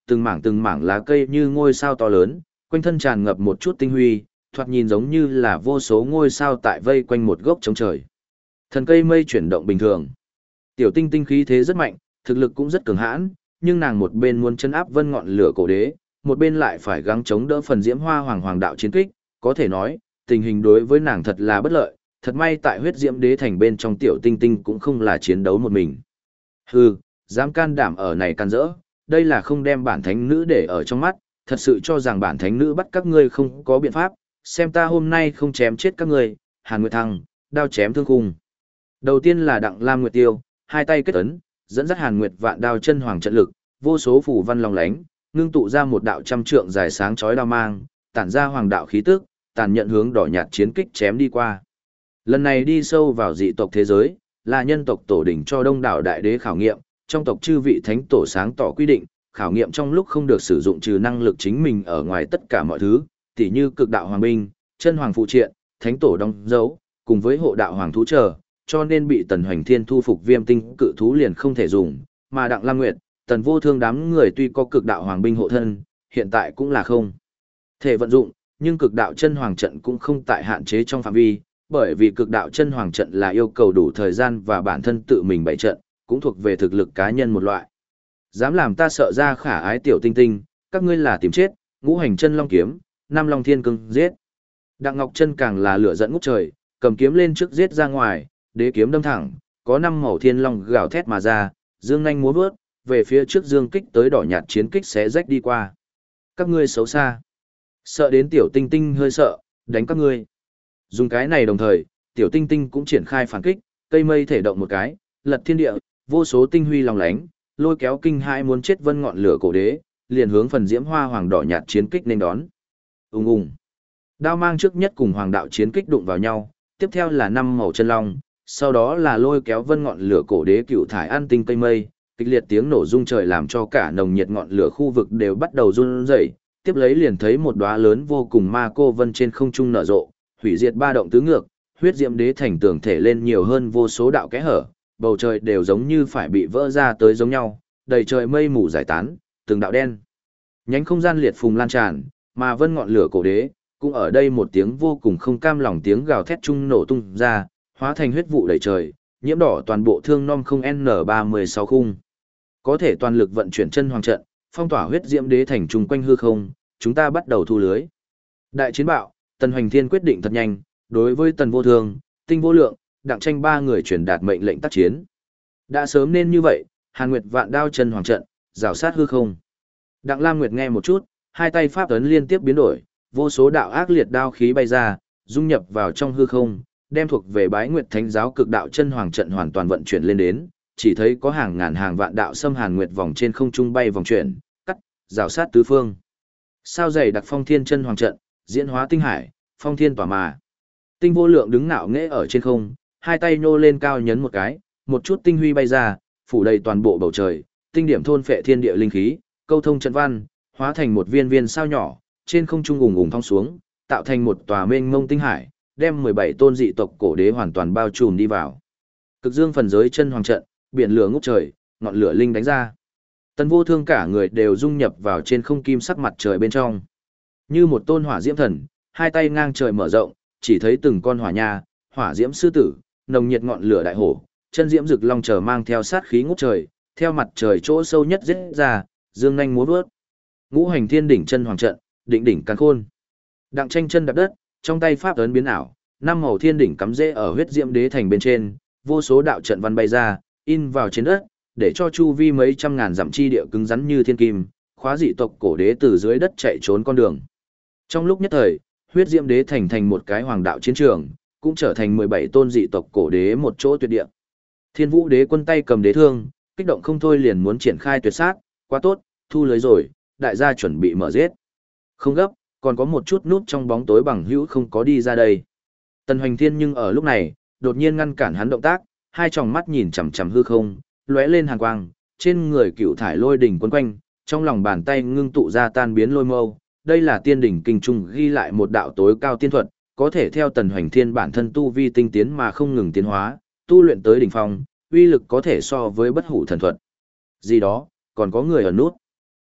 từng mảng lá cây như ngôi sao to lớn, quanh thân tràn ngập một chút tinh huy, thoạt nhìn giống như là vô số ngôi sao tại vây quanh một gốc trống trời. Thần cây mây chuyển động bình thường. Tiểu tinh tinh khí thế rất mạnh, thực lực cũng rất cường hãn, nhưng nàng một bên muốn chấn áp vân ngọn lửa cổ đế, một bên lại phải gắng chống đỡ phần diễm hoa hoàng hoàng đạo chiến kích, có thể nói, tình hình đối với nàng thật là bất lợi, thật may tại huyết diễm đế thành bên trong tiểu tinh tinh cũng không là chiến đấu một mình. Hừ, dám can đảm ở này can dỡ, đây là không đem bản thánh nữ để ở trong mắt, thật sự cho rằng bản thánh nữ bắt các ngươi không có biện pháp, xem ta hôm nay không chém chết các ngươi. Hàn Nguyệt Thăng, đao chém thương khung. Đầu tiên là Đặng Lam Nguyệt Tiêu, hai tay kết ấn, dẫn dắt Hàn Nguyệt vạn đao chân hoàng trận lực, vô số phù văn long lánh, ngưng tụ ra một đạo trăm trượng dài sáng chói đao mang, tản ra hoàng đạo khí tức, tàn nhận hướng đỏ nhạt chiến kích chém đi qua. Lần này đi sâu vào dị tộc thế giới, là nhân tộc tổ đỉnh cho đông đảo đại đế khảo nghiệm, trong tộc chư vị thánh tổ sáng tỏ quy định, khảo nghiệm trong lúc không được sử dụng trừ năng lực chính mình ở ngoài tất cả mọi thứ, tỉ như cực đạo hoàng binh, chân hoàng phụ triện, thánh tổ đóng dấu, cùng với hộ đạo hoàng thú chờ, cho nên bị Tần Hoành Thiên thu phục viêm tinh cự thú liền không thể dùng, mà Đặng Lam Nguyệt, Tần Vô Thương đám người tuy có cực đạo hoàng binh hộ thân, hiện tại cũng là không thể vận dụng, nhưng cực đạo chân hoàng trận cũng không tại hạn chế trong phạm vi, bởi vì cực đạo chân hoàng trận là yêu cầu đủ thời gian và bản thân tự mình bày trận, cũng thuộc về thực lực cá nhân một loại. Dám làm ta sợ ra khả ái tiểu tinh tinh, các ngươi là tìm chết, ngũ hành chân long kiếm, năm long thiên cương giết. Đặng Ngọc Chân càng là lửa giận ngút trời, cầm kiếm lên trước giết ra ngoài, đế kiếm đâm thẳng, có năm màu thiên long gào thét mà ra, dương nhanh múa vớt, về phía trước dương kích tới đỏ nhạt chiến kích xé rách đi qua. Các ngươi xấu xa. Sợ đến tiểu tinh tinh hơi sợ, đánh các ngươi. Dùng cái này đồng thời, tiểu tinh tinh cũng triển khai phản kích, cây mây thể động một cái, lật thiên địa, vô số tinh huy lòng lánh, lôi kéo kinh hãi muốn chết vân ngọn lửa cổ đế, liền hướng phần diễm hoa hoàng đỏ nhạt chiến kích nên đón. Ùng ùng. Đao mang trước nhất cùng hoàng đạo chiến kích đụng vào nhau, tiếp theo là năm màu chân long, sau đó là lôi kéo vân ngọn lửa cổ đế cựu thải an tinh cây mây, kịch liệt tiếng nổ rung trời làm cho cả nồng nhiệt ngọn lửa khu vực đều bắt đầu run rẩy. Tiếp lấy liền thấy một đóa lớn vô cùng ma cô vân trên không trung nở rộ, hủy diệt ba động tứ ngược, huyết diễm đế thành tường thể lên nhiều hơn vô số đạo kẽ hở, bầu trời đều giống như phải bị vỡ ra tới giống nhau, đầy trời mây mù giải tán, từng đạo đen nhánh không gian liệt phùng lan tràn, mà vân ngọn lửa cổ đế cũng ở đây một tiếng vô cùng không cam lòng tiếng gào thét trung nổ tung ra, hóa thành huyết vụ đầy trời, nhiễm đỏ toàn bộ thương non không N36 khung. Có thể toàn lực vận chuyển chân hoàng trận, phong tỏa huyết diễm đế thành trung quanh hư không, chúng ta bắt đầu thu lưới. Đại chiến bạo, Tần Hoành Thiên quyết định thật nhanh, đối với Tần Vô Thương, Tinh Vô Lượng, Đặng Tranh ba người truyền đạt mệnh lệnh tác chiến. Đã sớm nên như vậy, Hàn Nguyệt vạn đao chân hoàng trận, rào sát hư không. Đặng Lam Nguyệt nghe một chút, hai tay pháp ấn liên tiếp biến đổi, vô số đạo ác liệt đao khí bay ra, dung nhập vào trong hư không, đem thuộc về Bái Nguyệt Thánh giáo cực đạo chân hoàng trận hoàn toàn vận chuyển lên đến, chỉ thấy có hàng ngàn hàng vạn đạo xâm Hàn Nguyệt vòng trên không trung bay vòng chuyển, cắt, rào sát tứ phương. Sao dày đặc phong thiên chân hoàng trận, diễn hóa tinh hải, phong thiên tỏa mà. Tinh Vô Lượng đứng ngạo nghễ ở trên không, hai tay nhô lên cao nhấn một cái, một chút tinh huy bay ra, phủ đầy toàn bộ bầu trời, tinh điểm thôn phệ thiên địa linh khí, câu thông trận văn, hóa thành một viên viên sao nhỏ, trên không trung ùng ùng thong xuống, tạo thành một tòa mênh mông tinh hải, đem 17 tôn dị tộc cổ đế hoàn toàn bao trùm đi vào. Cực dương phần giới chân hoàng trận, biển lửa ngút trời, ngọn lửa linh đánh ra. Tần Vô Thương cả người đều dung nhập vào trên không kim sắc mặt trời bên trong. Như một tôn hỏa diễm thần, hai tay ngang trời mở rộng, chỉ thấy từng con hỏa nha, hỏa diễm sư tử, nồng nhiệt ngọn lửa đại hổ, chân diễm rực long chờ mang theo sát khí ngút trời, theo mặt trời chỗ sâu nhất giết ra, dương nhanh múa vớt. Ngũ hành thiên đỉnh chân hoàng trận, định đỉnh càn khôn. Đặng Tranh chân đạp đất, trong tay pháp ấn biến ảo, năm màu thiên đỉnh cắm rễ ở huyết diễm đế thành bên trên, vô số đạo trận văn bay ra, in vào trên đất, để cho chu vi mấy trăm ngàn dặm chi địa cứng rắn như thiên kim, khóa dị tộc cổ đế từ dưới đất chạy trốn con đường. Trong lúc nhất thời, huyết diễm đế thành một cái hoàng đạo chiến trường, cũng trở thành 17 tôn dị tộc cổ đế một chỗ tuyệt địa. Thiên Vũ đế quân tay cầm đế thương, kích động không thôi liền muốn triển khai tuyệt sát, quá tốt, thu lưới rồi, đại gia chuẩn bị mở giết. Không gấp, còn có một chút nút trong bóng tối bằng hữu không có đi ra đây. Tần Hoành Thiên nhưng ở lúc này, đột nhiên ngăn cản hắn động tác, hai tròng mắt nhìn chằm chằm hư không, lóe lên hàn quang, trên người cựu thải lôi đỉnh quấn quanh, trong lòng bàn tay ngưng tụ ra tan biến lôi mâu. Đây là tiên đỉnh kinh trung ghi lại một đạo tối cao tiên thuật, có thể theo Tần Hoành Thiên bản thân tu vi tinh tiến mà không ngừng tiến hóa, tu luyện tới đỉnh phong, uy lực có thể so với bất hủ thần thuật. Gì đó, còn có người ở nút.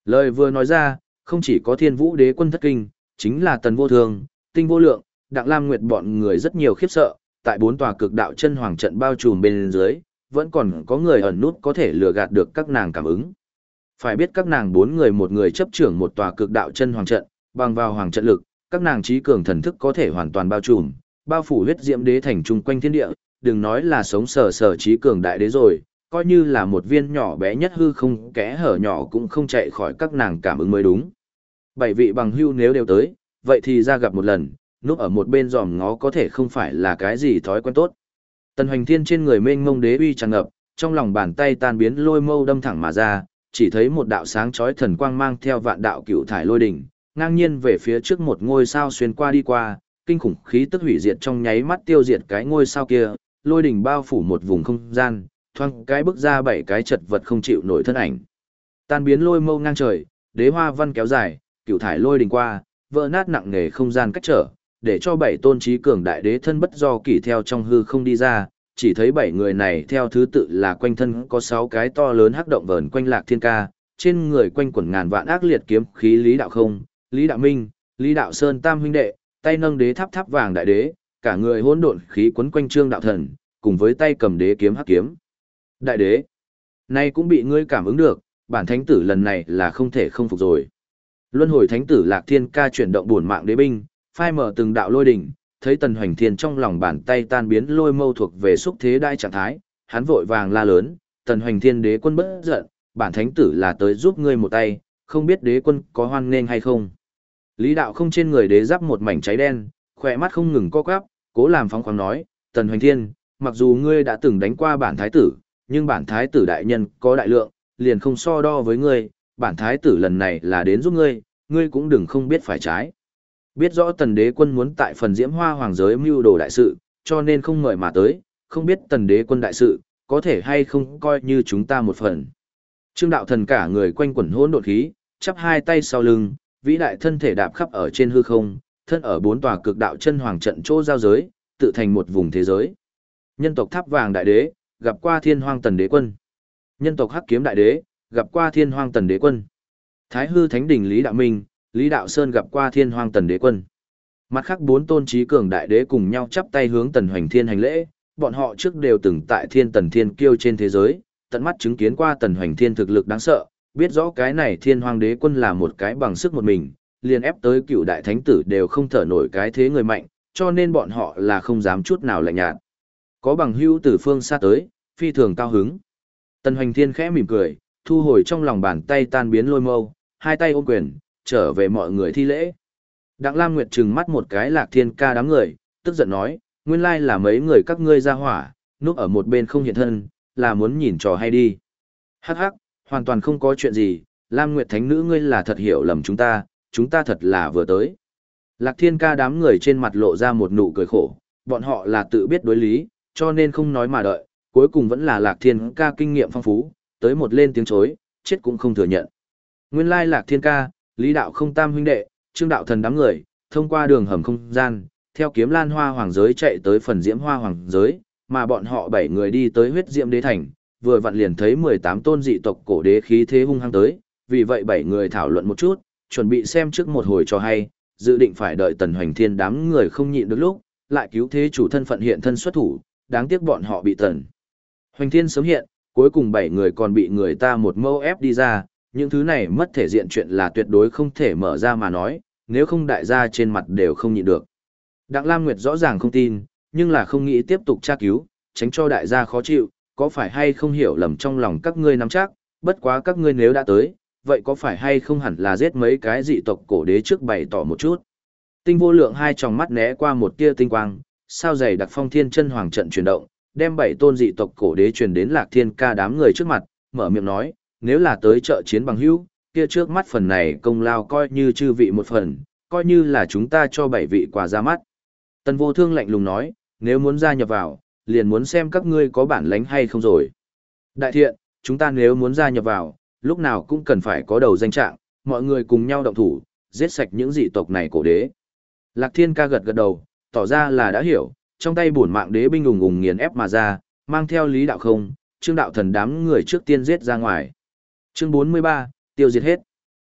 Lời vừa nói ra, không chỉ có Thiên Vũ Đế quân thất kinh, chính là Tần Vô Thường, Tinh Vô Lượng, Đặng Lam Nguyệt bọn người rất nhiều khiếp sợ, tại 4 tòa cực đạo chân hoàng trận bao trùm bên dưới, vẫn còn có người ẩn nút có thể lừa gạt được các nàng cảm ứng. Phải biết các nàng 4 người một người chấp trưởng một tòa cực đạo chân hoàng trận, bằng vào hoàng trận lực, các nàng trí cường thần thức có thể hoàn toàn bao trùm, bao phủ huyết diễm đế thành trung quanh thiên địa, đừng nói là sống sờ sờ trí cường đại đế rồi, coi như là một viên nhỏ bé nhất hư không kẽ hở nhỏ cũng không chạy khỏi các nàng cảm ứng mới đúng. 7 vị bằng hưu nếu đều tới, vậy thì ra gặp một lần, núp ở một bên giòm ngó có thể không phải là cái gì thói quen tốt. Tần Hoành Thiên trên người mênh mông đế uy tràn ngập, trong lòng bàn tay tan biến lôi mâu đâm thẳng mà ra, chỉ thấy một đạo sáng chói thần quang mang theo vạn đạo cựu thải lôi đỉnh, ngang nhiên về phía trước một ngôi sao xuyên qua đi qua, kinh khủng khí tức hủy diệt trong nháy mắt tiêu diệt cái ngôi sao kia, lôi đỉnh bao phủ một vùng không gian, thoáng cái bước ra 7 cái chật vật không chịu nổi thân ảnh. Tan biến lôi mâu ngang trời, đế hoa văn kéo dài, cựu thải lôi đỉnh qua, vỡ nát nặng nề không gian cách trở, để cho 7 tôn trí cường đại đế thân bất do kỳ theo trong hư không đi ra, chỉ thấy 7 người này theo thứ tự là quanh thân có 6 cái to lớn hắc động vờn quanh Lạc Thiên Ca, trên người quanh quẩn ngàn vạn ác liệt kiếm khí Lý Đạo Không, Lý Đạo Minh, Lý Đạo Sơn tam huynh đệ, tay nâng đế tháp tháp vàng đại đế, cả người hỗn độn khí quấn quanh Trương Đạo Thần, cùng với tay cầm đế kiếm hắc kiếm. Đại đế, nay cũng bị ngươi cảm ứng được, bản thánh tử lần này là không thể không phục rồi. Luân hồi thánh tử Lạc Thiên Ca chuyển động bổn mạng đế binh, phai mở từng đạo lôi đỉnh, thấy Tần Hoành Thiên trong lòng bàn tay tan biến lôi mâu thuộc về xúc thế đai trạng thái, hắn vội vàng la lớn, Tần Hoành Thiên đế quân bất giận, bản thánh tử là tới giúp ngươi một tay, không biết đế quân có hoan nghênh hay không. Lý Đạo Không trên người đế giáp một mảnh cháy đen, khỏe mắt không ngừng co quắp, cố làm phóng khoáng nói, Tần Hoành Thiên, mặc dù ngươi đã từng đánh qua bản thái tử, nhưng bản thái tử đại nhân có đại lượng, liền không so đo với ngươi, bản thái tử lần này là đến giúp ngươi, ngươi cũng đừng không biết phải trái. Biết rõ tần đế quân muốn tại phần diễm hoa hoàng giới mưu đồ đại sự, cho nên không mời mà tới, không biết tần đế quân đại sự, có thể hay không coi như chúng ta một phần. Trương Đạo Thần cả người quanh quẩn hỗn độn khí, chắp hai tay sau lưng, vĩ đại thân thể đạp khắp ở trên hư không, thân ở 4 tòa cực đạo chân hoàng trận chỗ giao giới, tự thành một vùng thế giới. Nhân tộc Tháp Vàng đại đế, gặp qua Thiên Hoang tần đế quân. Nhân tộc Hắc Kiếm đại đế, gặp qua Thiên Hoang tần đế quân. Thái hư thánh đỉnh Lý Đạo Minh, Lý Đạo Sơn gặp qua Thiên Hoang tần đế quân. Mặt khác 4 tôn trí cường đại đế cùng nhau chắp tay hướng Tần Hoành Thiên hành lễ, bọn họ trước đều từng tại Thiên Tần Thiên Kiêu trên thế giới, tận mắt chứng kiến qua Tần Hoành Thiên thực lực đáng sợ, biết rõ cái này Thiên Hoang đế quân là một cái bằng sức một mình, liền ép tới cựu đại thánh tử đều không thở nổi cái thế người mạnh, cho nên bọn họ là không dám chút nào lạnh nhạt. Có bằng hữu từ phương xa tới, phi thường cao hứng. Tần Hoành Thiên khẽ mỉm cười, thu hồi trong lòng bàn tay tan biến lôi mâu, hai tay ôm quyền, trở về mọi người thi lễ. Đặng Lam Nguyệt trừng mắt một cái Lạc Thiên Ca đám người, tức giận nói, nguyên lai là mấy người các ngươi ra hỏa, núp ở một bên không hiện thân, là muốn nhìn trò hay đi. Hắc hắc, hoàn toàn không có chuyện gì, Lam Nguyệt thánh nữ ngươi là thật hiểu lầm chúng ta thật là vừa tới. Lạc Thiên Ca đám người trên mặt lộ ra một nụ cười khổ, bọn họ là tự biết đối lý, cho nên không nói mà đợi, cuối cùng vẫn là Lạc Thiên Ca kinh nghiệm phong phú, tới một lên tiếng chối, chết cũng không thừa nhận. Nguyên lai Lạc Thiên Ca, Lý Đạo Không tam huynh đệ, Trương Đạo Thần đám người, thông qua đường hầm không gian, theo kiếm lan hoa hoàng giới chạy tới phần diễm hoa hoàng giới, mà bọn họ 7 người đi tới huyết diễm đế thành, vừa vặn liền thấy 18 tôn dị tộc cổ đế khí thế hung hăng tới, vì vậy 7 người thảo luận một chút, chuẩn bị xem trước một hồi cho hay, dự định phải đợi Tần Hoành Thiên đám người không nhịn được lúc, lại cứu thế chủ thân phận hiện thân xuất thủ, đáng tiếc bọn họ bị Tần Hoành Thiên sớm hiện, cuối cùng 7 người còn bị người ta một mâu ép đi ra, những thứ này mất thể diện chuyện là tuyệt đối không thể mở ra mà nói, nếu không đại gia trên mặt đều không nhịn được. Đặng Lam Nguyệt rõ ràng không tin, nhưng là không nghĩ tiếp tục tra cứu, tránh cho đại gia khó chịu, có phải hay không hiểu lầm trong lòng các ngươi nắm chắc, bất quá các ngươi nếu đã tới, vậy có phải hay không hẳn là giết mấy cái dị tộc cổ đế trước bày tỏ một chút. Tinh Vô Lượng hai tròng mắt né qua một tia tinh quang, sao dày đặc phong thiên chân hoàng trận chuyển động, đem 7 tôn dị tộc cổ đế truyền đến Lạc Thiên Ca đám người trước mặt, mở miệng nói, nếu là tới trợ chiến bằng hữu, kia trước mắt phần này công lao coi như chư vị một phần, coi như là chúng ta cho 7 vị quà ra mắt. Tần Vô Thương lạnh lùng nói, nếu muốn gia nhập vào, liền muốn xem các ngươi có bản lĩnh hay không rồi. Đại thiện, chúng ta nếu muốn gia nhập vào, lúc nào cũng cần phải có đầu danh trạng, mọi người cùng nhau động thủ, giết sạch những dị tộc này cổ đế. Lạc Thiên Ca gật gật đầu, tỏ ra là đã hiểu, trong tay bổn mạng đế binh ùng ùng nghiền ép mà ra, mang theo Lý Đạo Không, Trương Đạo Thần đám người trước tiên giết ra ngoài. Chương 43, tiêu diệt hết.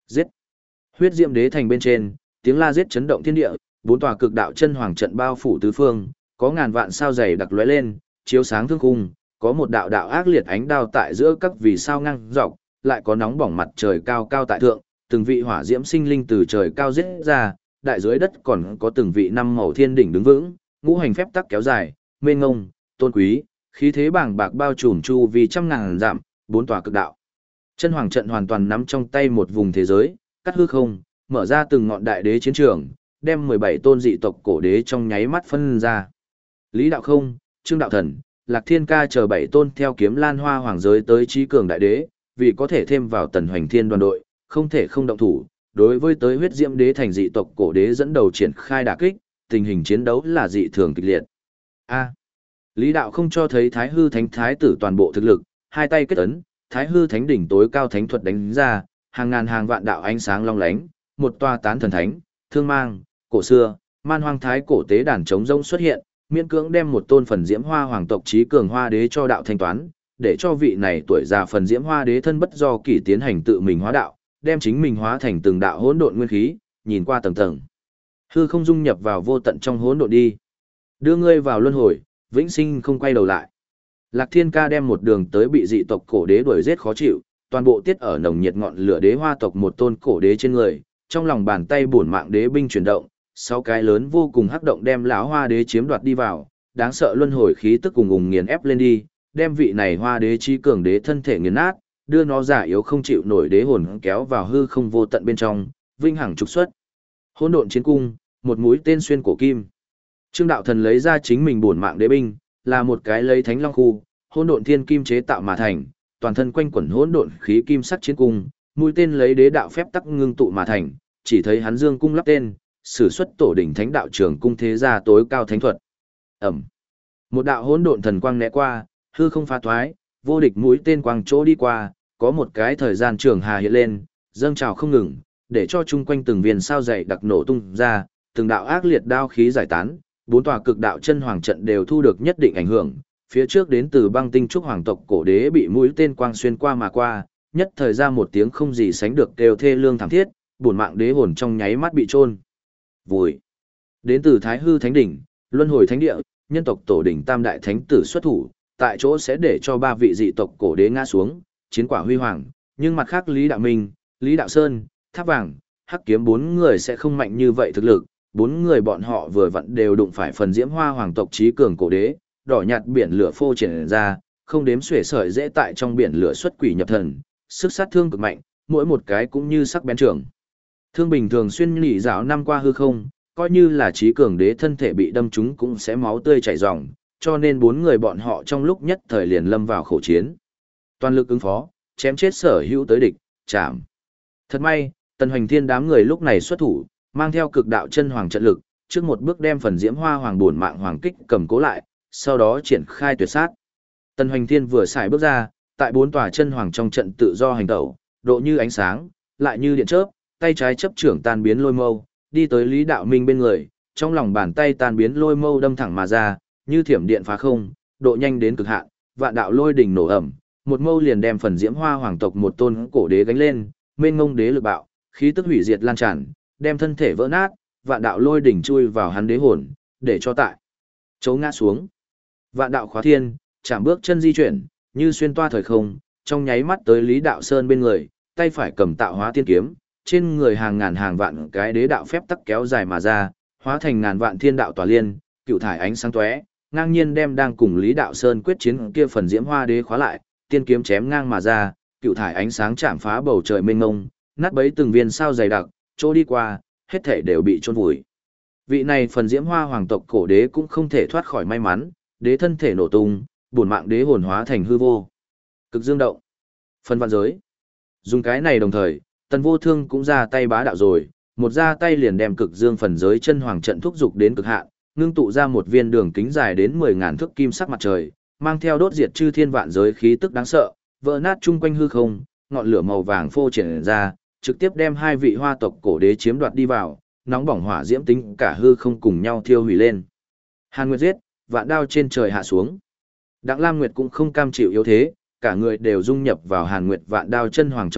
Giết! Huyết Diệm Đế thành bên trên, tiếng la giết chấn động thiên địa, bốn tòa cực đạo chân hoàng trận bao phủ tứ phương, có ngàn vạn sao dày đặc lóe lên, chiếu sáng thương khung, có một đạo đạo ác liệt ánh đao tại giữa các vì sao ngang dọc, lại có nóng bỏng mặt trời cao cao tại thượng, từng vị hỏa diễm sinh linh từ trời cao giết ra, đại dưới đất còn có từng vị năm màu thiên đỉnh đứng vững, ngũ hành phép tắc kéo dài, mênh ngông, tôn quý, khí thế bàng bạc bao trùm chu vì trăm ngàn dặm, bốn tòa cực đạo. Chân hoàng trận hoàn toàn nắm trong tay một vùng thế giới, cắt hư không, mở ra từng ngọn đại đế chiến trường, đem 17 tôn dị tộc cổ đế trong nháy mắt phân ra. Lý Đạo Không, Trương Đạo Thần, Lạc Thiên Ca chờ 7 tôn theo kiếm lan hoa hoàng giới tới trí cường đại đế, vì có thể thêm vào tần hoành thiên đoàn đội, không thể không động thủ, đối với tới huyết diễm đế thành dị tộc cổ đế dẫn đầu triển khai đả kích, tình hình chiến đấu là dị thường kịch liệt. A. Lý Đạo Không cho thấy Thái Hư Thánh Thái tử toàn bộ thực lực, hai tay kết ấn, Thái Hư Thánh đỉnh tối cao thánh thuật đánh ra, hàng ngàn hàng vạn đạo ánh sáng long lánh, một tòa tán thần thánh, thương mang, cổ xưa, man hoang thái cổ tế đàn trống rông xuất hiện, miễn cưỡng đem một tôn phần diễm hoa hoàng tộc trí cường hoa đế cho đạo thanh toán, để cho vị này tuổi già phần diễm hoa đế thân bất do kỷ tiến hành tự mình hóa đạo, đem chính mình hóa thành từng đạo hỗn độn nguyên khí, nhìn qua tầng tầng. Hư không dung nhập vào vô tận trong hỗn độn đi. Đưa ngươi vào luân hồi, vĩnh sinh không quay đầu lại. Lạc Thiên Ca đem một đường tới bị dị tộc cổ đế đuổi giết khó chịu, toàn bộ tiết ở nồng nhiệt ngọn lửa đế hoa tộc một tôn cổ đế trên người, trong lòng bàn tay bổn mạng đế binh chuyển động, sáu cái lớn vô cùng hắc động đem lão hoa đế chiếm đoạt đi vào, đáng sợ luân hồi khí tức cùng ùng nghiền ép lên đi, đem vị này hoa đế chi cường đế thân thể nghiền nát, đưa nó giả yếu không chịu nổi đế hồn kéo vào hư không vô tận bên trong, vinh hằng trục xuất. Hỗn độn chiến cung, một mũi tên xuyên cổ kim. Trương Đạo Thần lấy ra chính mình bổn mạng đế binh, là một cái lấy thánh long khu, hỗn độn thiên kim chế tạo mà thành, toàn thân quanh quẩn hỗn độn khí kim sắc chiến cung, mũi tên lấy đế đạo phép tắc ngưng tụ mà thành, chỉ thấy hắn dương cung lắp tên, sử xuất tổ đỉnh thánh đạo trường cung thế gia tối cao thánh thuật. Ẩm. Một đạo hỗn độn thần quang né qua, hư không phá thoái, vô địch mũi tên quang chỗ đi qua, có một cái thời gian trường hà hiện lên, dâng trào không ngừng, để cho chung quanh từng viên sao dày đặc nổ tung ra, từng đạo ác liệt đao khí giải tán, bốn tòa cực đạo chân hoàng trận đều thu được nhất định ảnh hưởng. Phía trước đến từ băng tinh trúc hoàng tộc cổ đế bị mũi tên quang xuyên qua mà qua, nhất thời ra một tiếng không gì sánh được kêu thê lương thảm thiết, bổn mạng đế hồn trong nháy mắt bị chôn vùi. Đến từ Thái Hư Thánh đỉnh, Luân Hồi Thánh địa, nhân tộc tổ đỉnh Tam đại thánh tử xuất thủ, tại chỗ sẽ để cho ba vị dị tộc cổ đế ngã xuống, chiến quả huy hoàng, nhưng mặt khác Lý Đạo Minh, Lý Đạo Sơn, Tháp Vàng, Hắc Kiếm bốn người sẽ không mạnh như vậy thực lực, bốn người bọn họ vừa vặn đều đụng phải phần diễm hoa hoàng tộc trí cường cổ đế, đỏ nhạt biển lửa phô triển ra, không đếm xuể sợi dễ tại trong biển lửa xuất quỷ nhập thần, sức sát thương cực mạnh, mỗi một cái cũng như sắc bén trường. Thương bình thường xuyên nhị rào năm qua hư không, coi như là trí cường đế thân thể bị đâm trúng cũng sẽ máu tươi chảy ròng, cho nên bốn người bọn họ trong lúc nhất thời liền lâm vào khổ chiến. Toàn lực ứng phó, chém chết sở hữu tới địch, chạm. Thật may, Tần Hoành Thiên đám người lúc này xuất thủ, mang theo cực đạo chân hoàng trận lực, trước một bước đem phần diễm hoa hoàng bổn mạng hoàng kích cầm cố lại, sau đó triển khai tuyệt sát. Tần Hoành Thiên vừa xài bước ra, tại bốn tòa chân hoàng trong trận tự do hành tẩu, độ như ánh sáng, lại như điện chớp, tay trái chấp trưởng tan biến lôi mâu, đi tới Lý Đạo Minh bên người, trong lòng bàn tay tan biến lôi mâu đâm thẳng mà ra, như thiểm điện phá không, độ nhanh đến cực hạn, vạn đạo lôi đỉnh nổ ầm, một mâu liền đem phần diễm hoa hoàng tộc một tôn cổ đế gánh lên, mênh ngông đế lực bạo, khí tức hủy diệt lan tràn, đem thân thể vỡ nát, vạn đạo lôi đỉnh chui vào hắn đế hồn, để cho tại chấu ngã xuống. Vạn đạo khóa thiên, chạm bước chân di chuyển, như xuyên toa thời không, trong nháy mắt tới Lý Đạo Sơn bên người, tay phải cầm tạo hóa tiên kiếm, trên người hàng ngàn hàng vạn cái đế đạo phép tắc kéo dài mà ra, hóa thành ngàn vạn thiên đạo tỏa liên, cựu thải ánh sáng tóe, ngang nhiên đem đang cùng Lý Đạo Sơn quyết chiến kia phần diễm hoa đế khóa lại, tiên kiếm chém ngang mà ra, cựu thải ánh sáng chạm phá bầu trời mênh mông, nát bấy từng viên sao dày đặc, chỗ đi qua, hết thể đều bị chôn vùi. Vị này phần diễm hoa hoàng tộc cổ đế cũng không thể thoát khỏi may mắn, đế thân thể nổ tung, bổn mạng đế hồn hóa thành hư vô. Cực dương động, phân vạn giới. Dùng cái này đồng thời, Tần Vô Thương cũng ra tay bá đạo rồi, một ra tay liền đem cực dương phần giới chân hoàng trận thúc dục đến cực hạn, ngưng tụ ra một viên đường kính dài đến 10.000 thước kim sắc mặt trời, mang theo đốt diệt chư thiên vạn giới khí tức đáng sợ, vỡ nát chung quanh hư không, ngọn lửa màu vàng phô triển ra, trực tiếp đem hai vị hoa tộc cổ đế chiếm đoạt đi vào, nóng bỏng hỏa diễm tính cả hư không cùng nhau thiêu hủy lên. Hàn Nguyệt giết, vạn đao trên trời hạ xuống. Đặng Lam Nguyệt cũng không cam chịu yếu thế, cả người đều dung nhập vào Hàn Nguyệt vạn đao chân hoàng trong trận,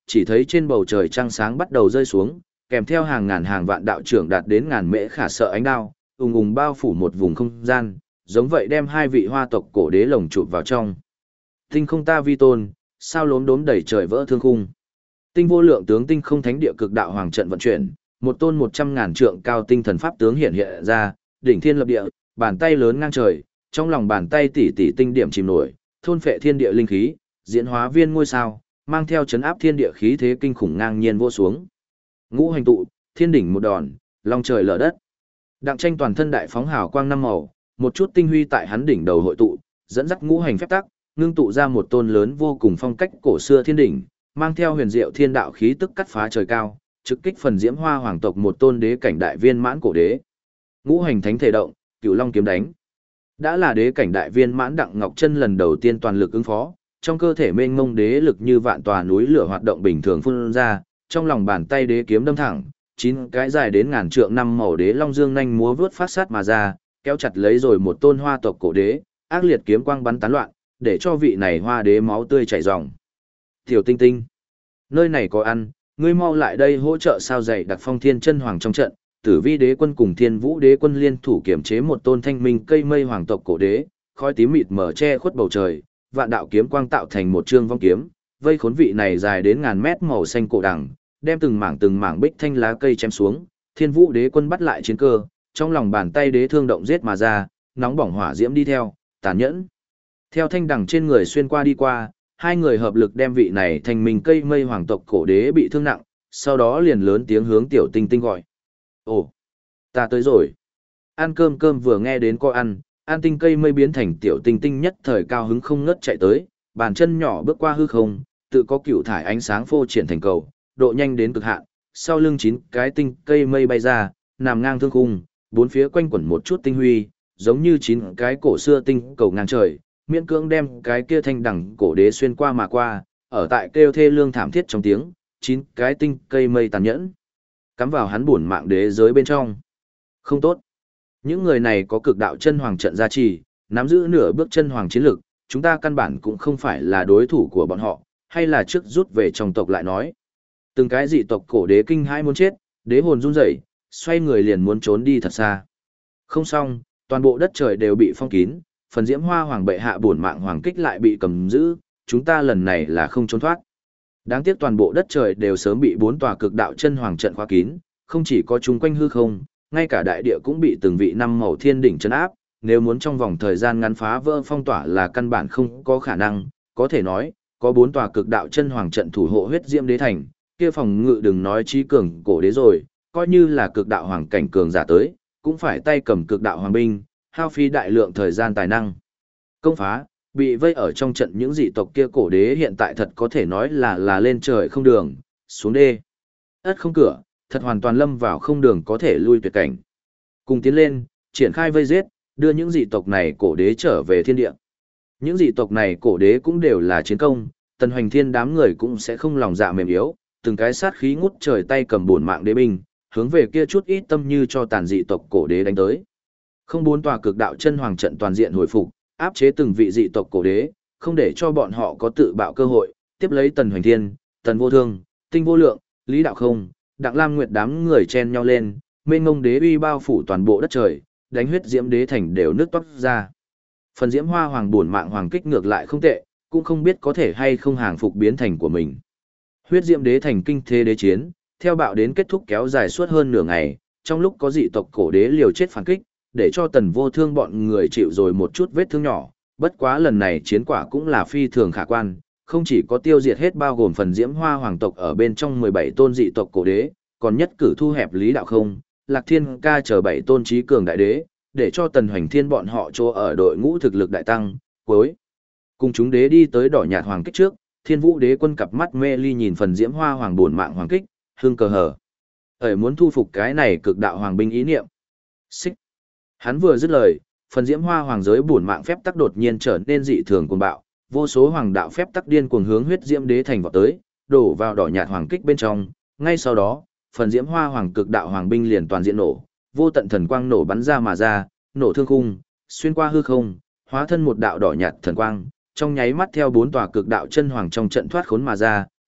chỉ thấy trên bầu trời trăng sáng bắt đầu rơi xuống, kèm theo hàng ngàn hàng vạn đạo trưởng đạt đến ngàn mễ khả sợ ánh đao, ùng ùng bao phủ một vùng không gian, giống vậy đem hai vị hoa tộc cổ đế lồng chụp vào trong. Tinh không ta vi tôn, sao lốm đốm đầy trời vỡ thương khung. Tinh vô lượng tướng tinh không thánh địa cực đạo hoàng trận vận chuyển, một tôn 100.000 trượng cao tinh thần pháp tướng hiện hiện ra, đỉnh thiên lập địa, bàn tay lớn ngang trời, trong lòng bàn tay tỷ tỷ tinh điểm chìm nổi, thôn phệ thiên địa linh khí, diễn hóa viên ngôi sao, mang theo chấn áp thiên địa khí thế kinh khủng ngang nhiên vô xuống. Ngũ hành tụ, thiên đỉnh một đòn, long trời lở đất. Đặng Tranh toàn thân đại phóng hào quang năm màu, một chút tinh huy tại hắn đỉnh đầu hội tụ, dẫn dắt ngũ hành phép tắc, ngưng tụ ra một tôn lớn vô cùng phong cách cổ xưa thiên đỉnh, mang theo huyền diệu thiên đạo khí tức cắt phá trời cao, trực kích phần diễm hoa hoàng tộc một tôn đế cảnh đại viên mãn cổ đế. Ngũ hành thánh thể động, cửu long kiếm đánh. Đã là đế cảnh đại viên mãn Đặng Ngọc Chân lần đầu tiên toàn lực ứng phó, trong cơ thể mênh mông đế lực như vạn tòa núi lửa hoạt động bình thường phun ra, trong lòng bàn tay đế kiếm đâm thẳng, 9 cái dài đến ngàn trượng năm màu đế long dương nhanh múa vướt phát sát mà ra, kéo chặt lấy rồi một tôn hoa tộc cổ đế, ác liệt kiếm quang bắn tán loạn, để cho vị này hoa đế máu tươi chảy ròng. Tiểu Tinh Tinh, nơi này có ăn, ngươi mau lại đây hỗ trợ sao dày đặc Phong Thiên Chân Hoàng trong trận. Tử Vi đế quân cùng Thiên Vũ đế quân liên thủ kiểm chế một tôn thanh minh cây mây hoàng tộc cổ đế, khói tím mịt mờ che khuất bầu trời, vạn đạo kiếm quang tạo thành một trương vong kiếm, vây khốn vị này dài đến ngàn mét màu xanh cổ đằng, đem từng mảng bích thanh lá cây chém xuống. Thiên Vũ đế quân bắt lại chiến cơ, trong lòng bàn tay đế thương động giết mà ra, nóng bỏng hỏa diễm đi theo, tàn nhẫn. Theo thanh đằng trên người xuyên qua đi qua, hai người hợp lực đem vị này thanh minh cây mây hoàng tộc cổ đế bị thương nặng, sau đó liền lớn tiếng hướng Tiểu Tinh Tinh gọi. Ồ, ta tới rồi. Ăn cơm vừa nghe đến có ăn tinh cây mây biến thành Tiểu Tinh Tinh nhất thời cao hứng không ngớt chạy tới, bàn chân nhỏ bước qua hư không, tự có cựu thải ánh sáng phô triển thành cầu, độ nhanh đến cực hạn, sau lưng 9 cái tinh cây mây bay ra, nằm ngang thương khung, bốn phía quanh quẩn một chút tinh huy, giống như 9 cái cổ xưa tinh cầu ngang trời, miễn cưỡng đem cái kia thanh đẳng cổ đế xuyên qua mà qua, ở tại kêu thê lương thảm thiết trong tiếng, 9 cái tinh cây mây tàn nhẫn cắm vào hắn bổn mạng đế giới bên trong. Không tốt. Những người này có cực đạo chân hoàng trận gia trì, nắm giữ nửa bước chân hoàng chiến lực, chúng ta căn bản cũng không phải là đối thủ của bọn họ, hay là trước rút về trong tộc lại nói. Từng cái dị tộc cổ đế kinh hãi muốn chết, đế hồn run rẩy, xoay người liền muốn trốn đi thật xa. Không xong, toàn bộ đất trời đều bị phong kín, phần diễm hoa hoàng bệ hạ bổn mạng hoàng kích lại bị cầm giữ, chúng ta lần này là không trốn thoát. Đáng tiếc toàn bộ đất trời đều sớm bị 4 tòa cực đạo chân hoàng trận khóa kín, không chỉ có chúng quanh hư không, ngay cả đại địa cũng bị từng vị năm màu thiên đỉnh trấn áp, nếu muốn trong vòng thời gian ngắn phá vỡ phong tỏa là căn bản không có khả năng, có thể nói, có 4 tòa cực đạo chân hoàng trận thủ hộ huyết diễm đế thành, kia phòng ngự đừng nói trí cường cổ đế rồi, coi như là cực đạo hoàng cảnh cường giả tới, cũng phải tay cầm cực đạo hoàng binh, hao phí đại lượng thời gian tài năng. Công phá, bị vây ở trong trận những dị tộc kia cổ đế hiện tại thật có thể nói là lên trời không đường, xuống đê. Ất không cửa, thật hoàn toàn lâm vào không đường có thể lui tuyệt cảnh. Cùng tiến lên, triển khai vây giết, đưa những dị tộc này cổ đế trở về thiên địa. Những dị tộc này cổ đế cũng đều là chiến công, Tần Hoành Thiên đám người cũng sẽ không lòng dạ mềm yếu, từng cái sát khí ngút trời tay cầm bổn mạng đế binh, hướng về kia chút ít tâm như cho tàn dị tộc cổ đế đánh tới. Không 4 tòa cực đạo chân hoàng trận toàn diện hồi phục, áp chế từng vị dị tộc cổ đế, không để cho bọn họ có tự bạo cơ hội, tiếp lấy Tần Hoành Thiên, Tần Vô Thương, Tinh Vô Lượng, Lý Đạo Không, Đặng Lam Nguyệt đám người chen nhau lên, mênh mông đế uy bao phủ toàn bộ đất trời, đánh huyết diễm đế thành đều nước toát ra. Phần diễm hoa hoàng bổn mạng hoàng kích ngược lại không tệ, cũng không biết có thể hay không hàng phục biến thành của mình. Huyết diễm đế thành kinh thế đế chiến, theo bạo đến kết thúc kéo dài suốt hơn nửa ngày, trong lúc có dị tộc cổ đế liều chết phản kích, để cho Tần Vô Thương bọn người chịu rồi một chút vết thương nhỏ, bất quá lần này chiến quả cũng là phi thường khả quan, không chỉ có tiêu diệt hết bao gồm phần diễm hoa hoàng tộc ở bên trong 17 tôn dị tộc cổ đế, còn nhất cử thu hẹp Lý Đạo Không, Lạc Thiên Ca chờ 7 tôn trí cường đại đế, để cho Tần Hoành Thiên bọn họ chỗ ở đội ngũ thực lực đại tăng, cuối cùng chúng đế đi tới đỏ nhạt hoàng kích trước, Thiên Vũ đế quân cặp mắt mê ly nhìn phần diễm hoa hoàng bổn mạng hoàng kích, hưng cờ hở. Ở muốn thu phục cái này cực đạo hoàng binh ý niệm. Xích. Hắn vừa dứt lời, phần diễm hoa hoàng giới bổn mạng phép tắc đột nhiên trở nên dị thường cuồng bạo, vô số hoàng đạo phép tắc điên cuồng hướng huyết diễm đế thành vọt tới, đổ vào đỏ nhạt hoàng kích bên trong, ngay sau đó, phần diễm hoa hoàng cực đạo hoàng binh liền toàn diện nổ, vô tận thần quang nổ bắn ra mà ra, nổ thương khung, xuyên qua hư không, hóa thân một đạo đỏ nhạt thần quang, trong nháy mắt theo 4 tòa cực đạo chân hoàng trong trận thoát khốn mà ra,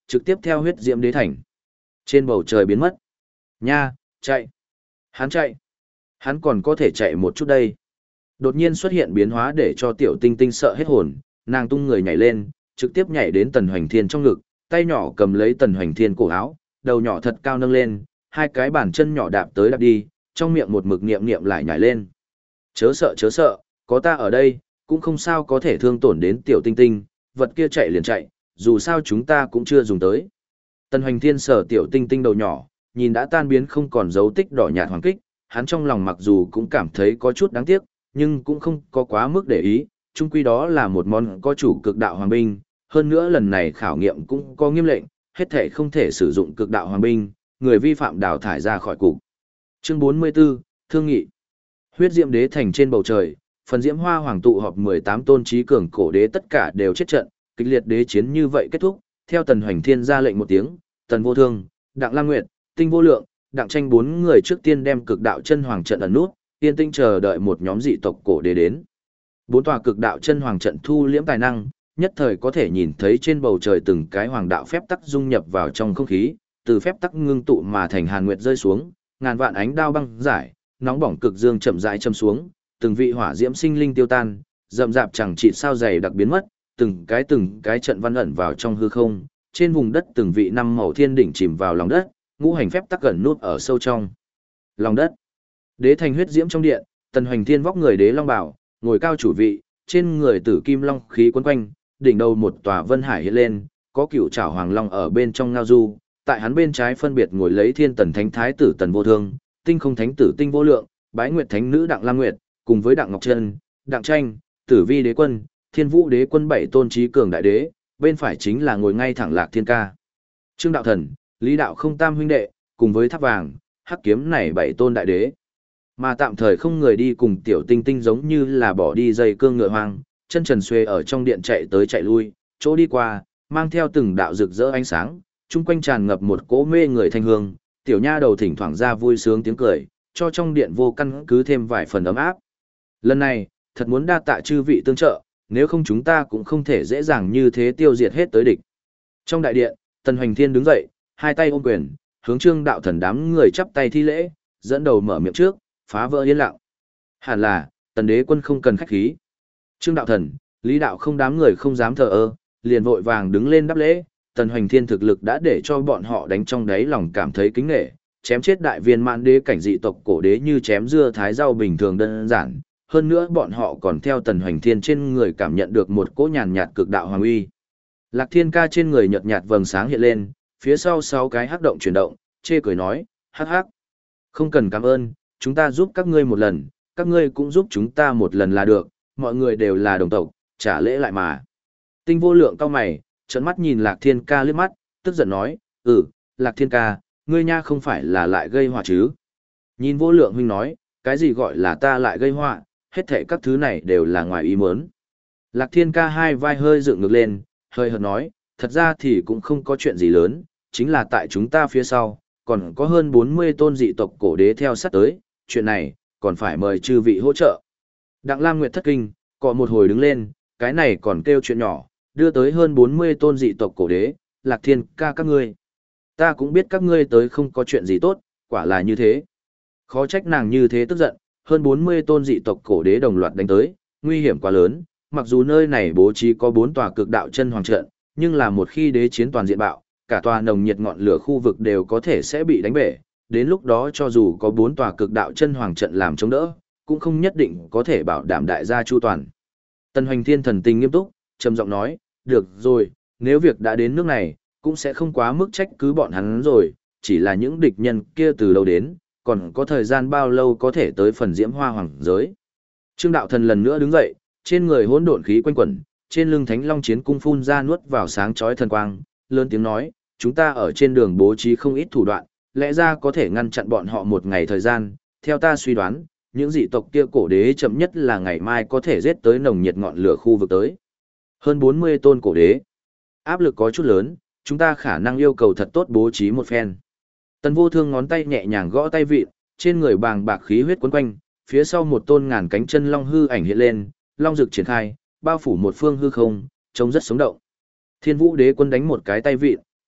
trực tiếp theo huyết diễm đế thành. Trên bầu trời biến mất. Nha, chạy. Hắn chạy. Hắn còn có thể chạy một chút đây. Đột nhiên xuất hiện biến hóa để cho tiểu tinh tinh sợ hết hồn, nàng tung người nhảy lên, trực tiếp nhảy đến Tần Hoành Thiên trong ngực, tay nhỏ cầm lấy Tần Hoành Thiên cổ áo, đầu nhỏ thật cao nâng lên, hai cái bàn chân nhỏ đạp tới đạp đi, trong miệng một mực niệm niệm lại nhảy lên. Chớ sợ, có ta ở đây, cũng không sao có thể thương tổn đến tiểu tinh tinh, vật kia chạy liền chạy, dù sao chúng ta cũng chưa dùng tới. Tần Hoành Thiên sờ tiểu tinh tinh đầu nhỏ, nhìn đã tan biến không còn dấu tích đỏ nhạt hoàng kích, hắn trong lòng mặc dù cũng cảm thấy có chút đáng tiếc, nhưng cũng không có quá mức để ý, chung quy đó là một món có chủ cực đạo hoàng binh, hơn nữa lần này khảo nghiệm cũng có nghiêm lệnh, hết thể không thể sử dụng cực đạo hoàng binh, người vi phạm đào thải ra khỏi cục. Chương 44, Thương nghị. Huyết Diễm Đế thành trên bầu trời, phần Diễm Hoa Hoàng tụ họp 18 tôn trí cường cổ đế tất cả đều chết trận, kịch liệt đế chiến như vậy kết thúc, theo Tần Hoành Thiên ra lệnh một tiếng, Tần Vô Thương, Đặng Lam Nguyệt, Tinh Vô Lượng, Đặng Tranh bốn người trước tiên đem cực đạo chân hoàng trận ẩn nút, yên tinh chờ đợi một nhóm dị tộc cổ đế đến. Bốn tòa cực đạo chân hoàng trận thu liễm tài năng, nhất thời có thể nhìn thấy trên bầu trời từng cái hoàng đạo phép tắc dung nhập vào trong không khí, từ phép tắc ngưng tụ mà thành hàn nguyệt rơi xuống, ngàn vạn ánh đao băng giải, nóng bỏng cực dương chậm rãi châm xuống, từng vị hỏa diễm sinh linh tiêu tan, rậm rạp chẳng chỉ sao dày đặc biến mất, từng cái trận văn ẩn vào trong hư không, trên vùng đất từng vị năm màu thiên đỉnh chìm vào lòng đất, ngũ hành phép tắc gần nút ở sâu trong lòng đất. Đế thành huyết diễm trong điện, Tần Hoành Thiên vóc người đế long bảo, ngồi cao chủ vị, trên người tử kim long khí quấn quanh, đỉnh đầu một tòa vân hải hiện lên, có cựu trảo hoàng long ở bên trong ngao du, tại hắn bên trái phân biệt ngồi lấy Thiên Tần Thánh Thái tử Tần Vô Thương, Tinh Không Thánh tử Tinh Vô Lượng, Bái Nguyệt Thánh nữ Đặng Lam Nguyệt, cùng với Đặng Ngọc Trân, Đặng Tranh, Tử Vi đế quân, Thiên Vũ đế quân bảy tôn trí cường đại đế, bên phải chính là ngồi ngay thẳng Lạc Thiên Ca. Trương Đạo Thần, Lý Đạo Không tam huynh đệ, cùng với Tháp Vàng, Hắc Kiếm này bảy tôn đại đế. Mà tạm thời không người đi cùng tiểu tinh tinh giống như là bỏ đi dây cương ngựa hoang, chân trần xuê ở trong điện chạy tới chạy lui, chỗ đi qua, mang theo từng đạo rực rỡ ánh sáng, chung quanh tràn ngập một cỗ mê người thanh hương, tiểu nha đầu thỉnh thoảng ra vui sướng tiếng cười, cho trong điện vô căn cứ thêm vài phần ấm áp. Lần này, thật muốn đa tạ chư vị tương trợ, nếu không chúng ta cũng không thể dễ dàng như thế tiêu diệt hết tới địch. Trong đại điện, Tần Hoành Thiên đứng dậy, hai tay ôm quyền, hướng Trương Đạo Thần đám người chắp tay thi lễ, dẫn đầu mở miệng trước, phá vỡ yên lặng. Hẳn là, Tần đế quân không cần khách khí. Trương Đạo Thần, Lý Đạo Không đám người không dám thờ ơ, liền vội vàng đứng lên đáp lễ. Tần Hoành Thiên thực lực đã để cho bọn họ đánh trong đáy lòng cảm thấy kính nể, chém chết đại viên mãn đế cảnh dị tộc cổ đế như chém dưa thái rau bình thường đơn giản. Hơn nữa bọn họ còn theo Tần Hoành Thiên trên người cảm nhận được một cỗ nhàn nhạt cực đạo hoàng uy. Lạc Thiên Ca trên người nhợt nhạt vầng sáng hiện lên, phía sau 6 cái hắc động chuyển động, chê cười nói, hắc hắc. Không cần cảm ơn, chúng ta giúp các ngươi một lần, các ngươi cũng giúp chúng ta một lần là được, mọi người đều là đồng tộc, trả lễ lại mà. Tinh Vô Lượng cau mày, trợn mắt nhìn Lạc Thiên Ca liếc mắt, tức giận nói, Lạc Thiên Ca, ngươi nha không phải là lại gây họa chứ. Nhìn Vô Lượng huynh nói, cái gì gọi là ta lại gây họa, hết thảy các thứ này đều là ngoài ý muốn. Lạc Thiên Ca hai vai hơi dựng ngược lên, hơi hợt nói, thật ra thì cũng không có chuyện gì lớn, chính là tại chúng ta phía sau, còn có hơn 40 tôn dị tộc cổ đế theo sát tới, chuyện này, còn phải mời chư vị hỗ trợ. Đặng Lam Nguyệt thất kinh, cọ một hồi đứng lên, cái này còn kêu chuyện nhỏ, đưa tới hơn 40 tôn dị tộc cổ đế, Lạc Thiên Ca các ngươi. Ta cũng biết các ngươi tới không có chuyện gì tốt, quả là như thế. Khó trách nàng như thế tức giận, hơn 40 tôn dị tộc cổ đế đồng loạt đánh tới, nguy hiểm quá lớn, mặc dù nơi này bố trí có 4 tòa cực đạo chân hoàng trận, nhưng là một khi đế chiến toàn diện bạo, cả tòa nồng nhiệt ngọn lửa khu vực đều có thể sẽ bị đánh bể, đến lúc đó cho dù có 4 tòa cực đạo chân hoàng trận làm chống đỡ, cũng không nhất định có thể bảo đảm đại gia chu toàn. Tần Hoành Thiên thần tình nghiêm túc, trầm giọng nói, được rồi, nếu việc đã đến nước này, cũng sẽ không quá mức trách cứ bọn hắn rồi, chỉ là những địch nhân kia từ lâu đến, còn có thời gian bao lâu có thể tới phần Diễm Hoa hoàng giới. Trương Đạo Thần lần nữa đứng dậy, trên người hỗn độn khí quanh quẩn, trên lưng Thánh Long chiến cung phun ra nuốt vào sáng chói thần quang, lớn tiếng nói, chúng ta ở trên đường bố trí không ít thủ đoạn, lẽ ra có thể ngăn chặn bọn họ một ngày thời gian, theo ta suy đoán, những dị tộc kia cổ đế chậm nhất là ngày mai có thể giết tới nồng nhiệt ngọn lửa khu vực tới. Hơn 40 tôn cổ đế. Áp lực có chút lớn, chúng ta khả năng yêu cầu thật tốt bố trí một phen. Tần Vô Thương ngón tay nhẹ nhàng gõ tay vịn, trên người bàng bạc khí huyết quấn quanh, phía sau một tôn ngàn cánh chân long hư ảnh hiện lên, long rực triển khai, bao phủ một phương hư không, trông rất sống động. Thiên Vũ đế quân đánh một cái tay vịn,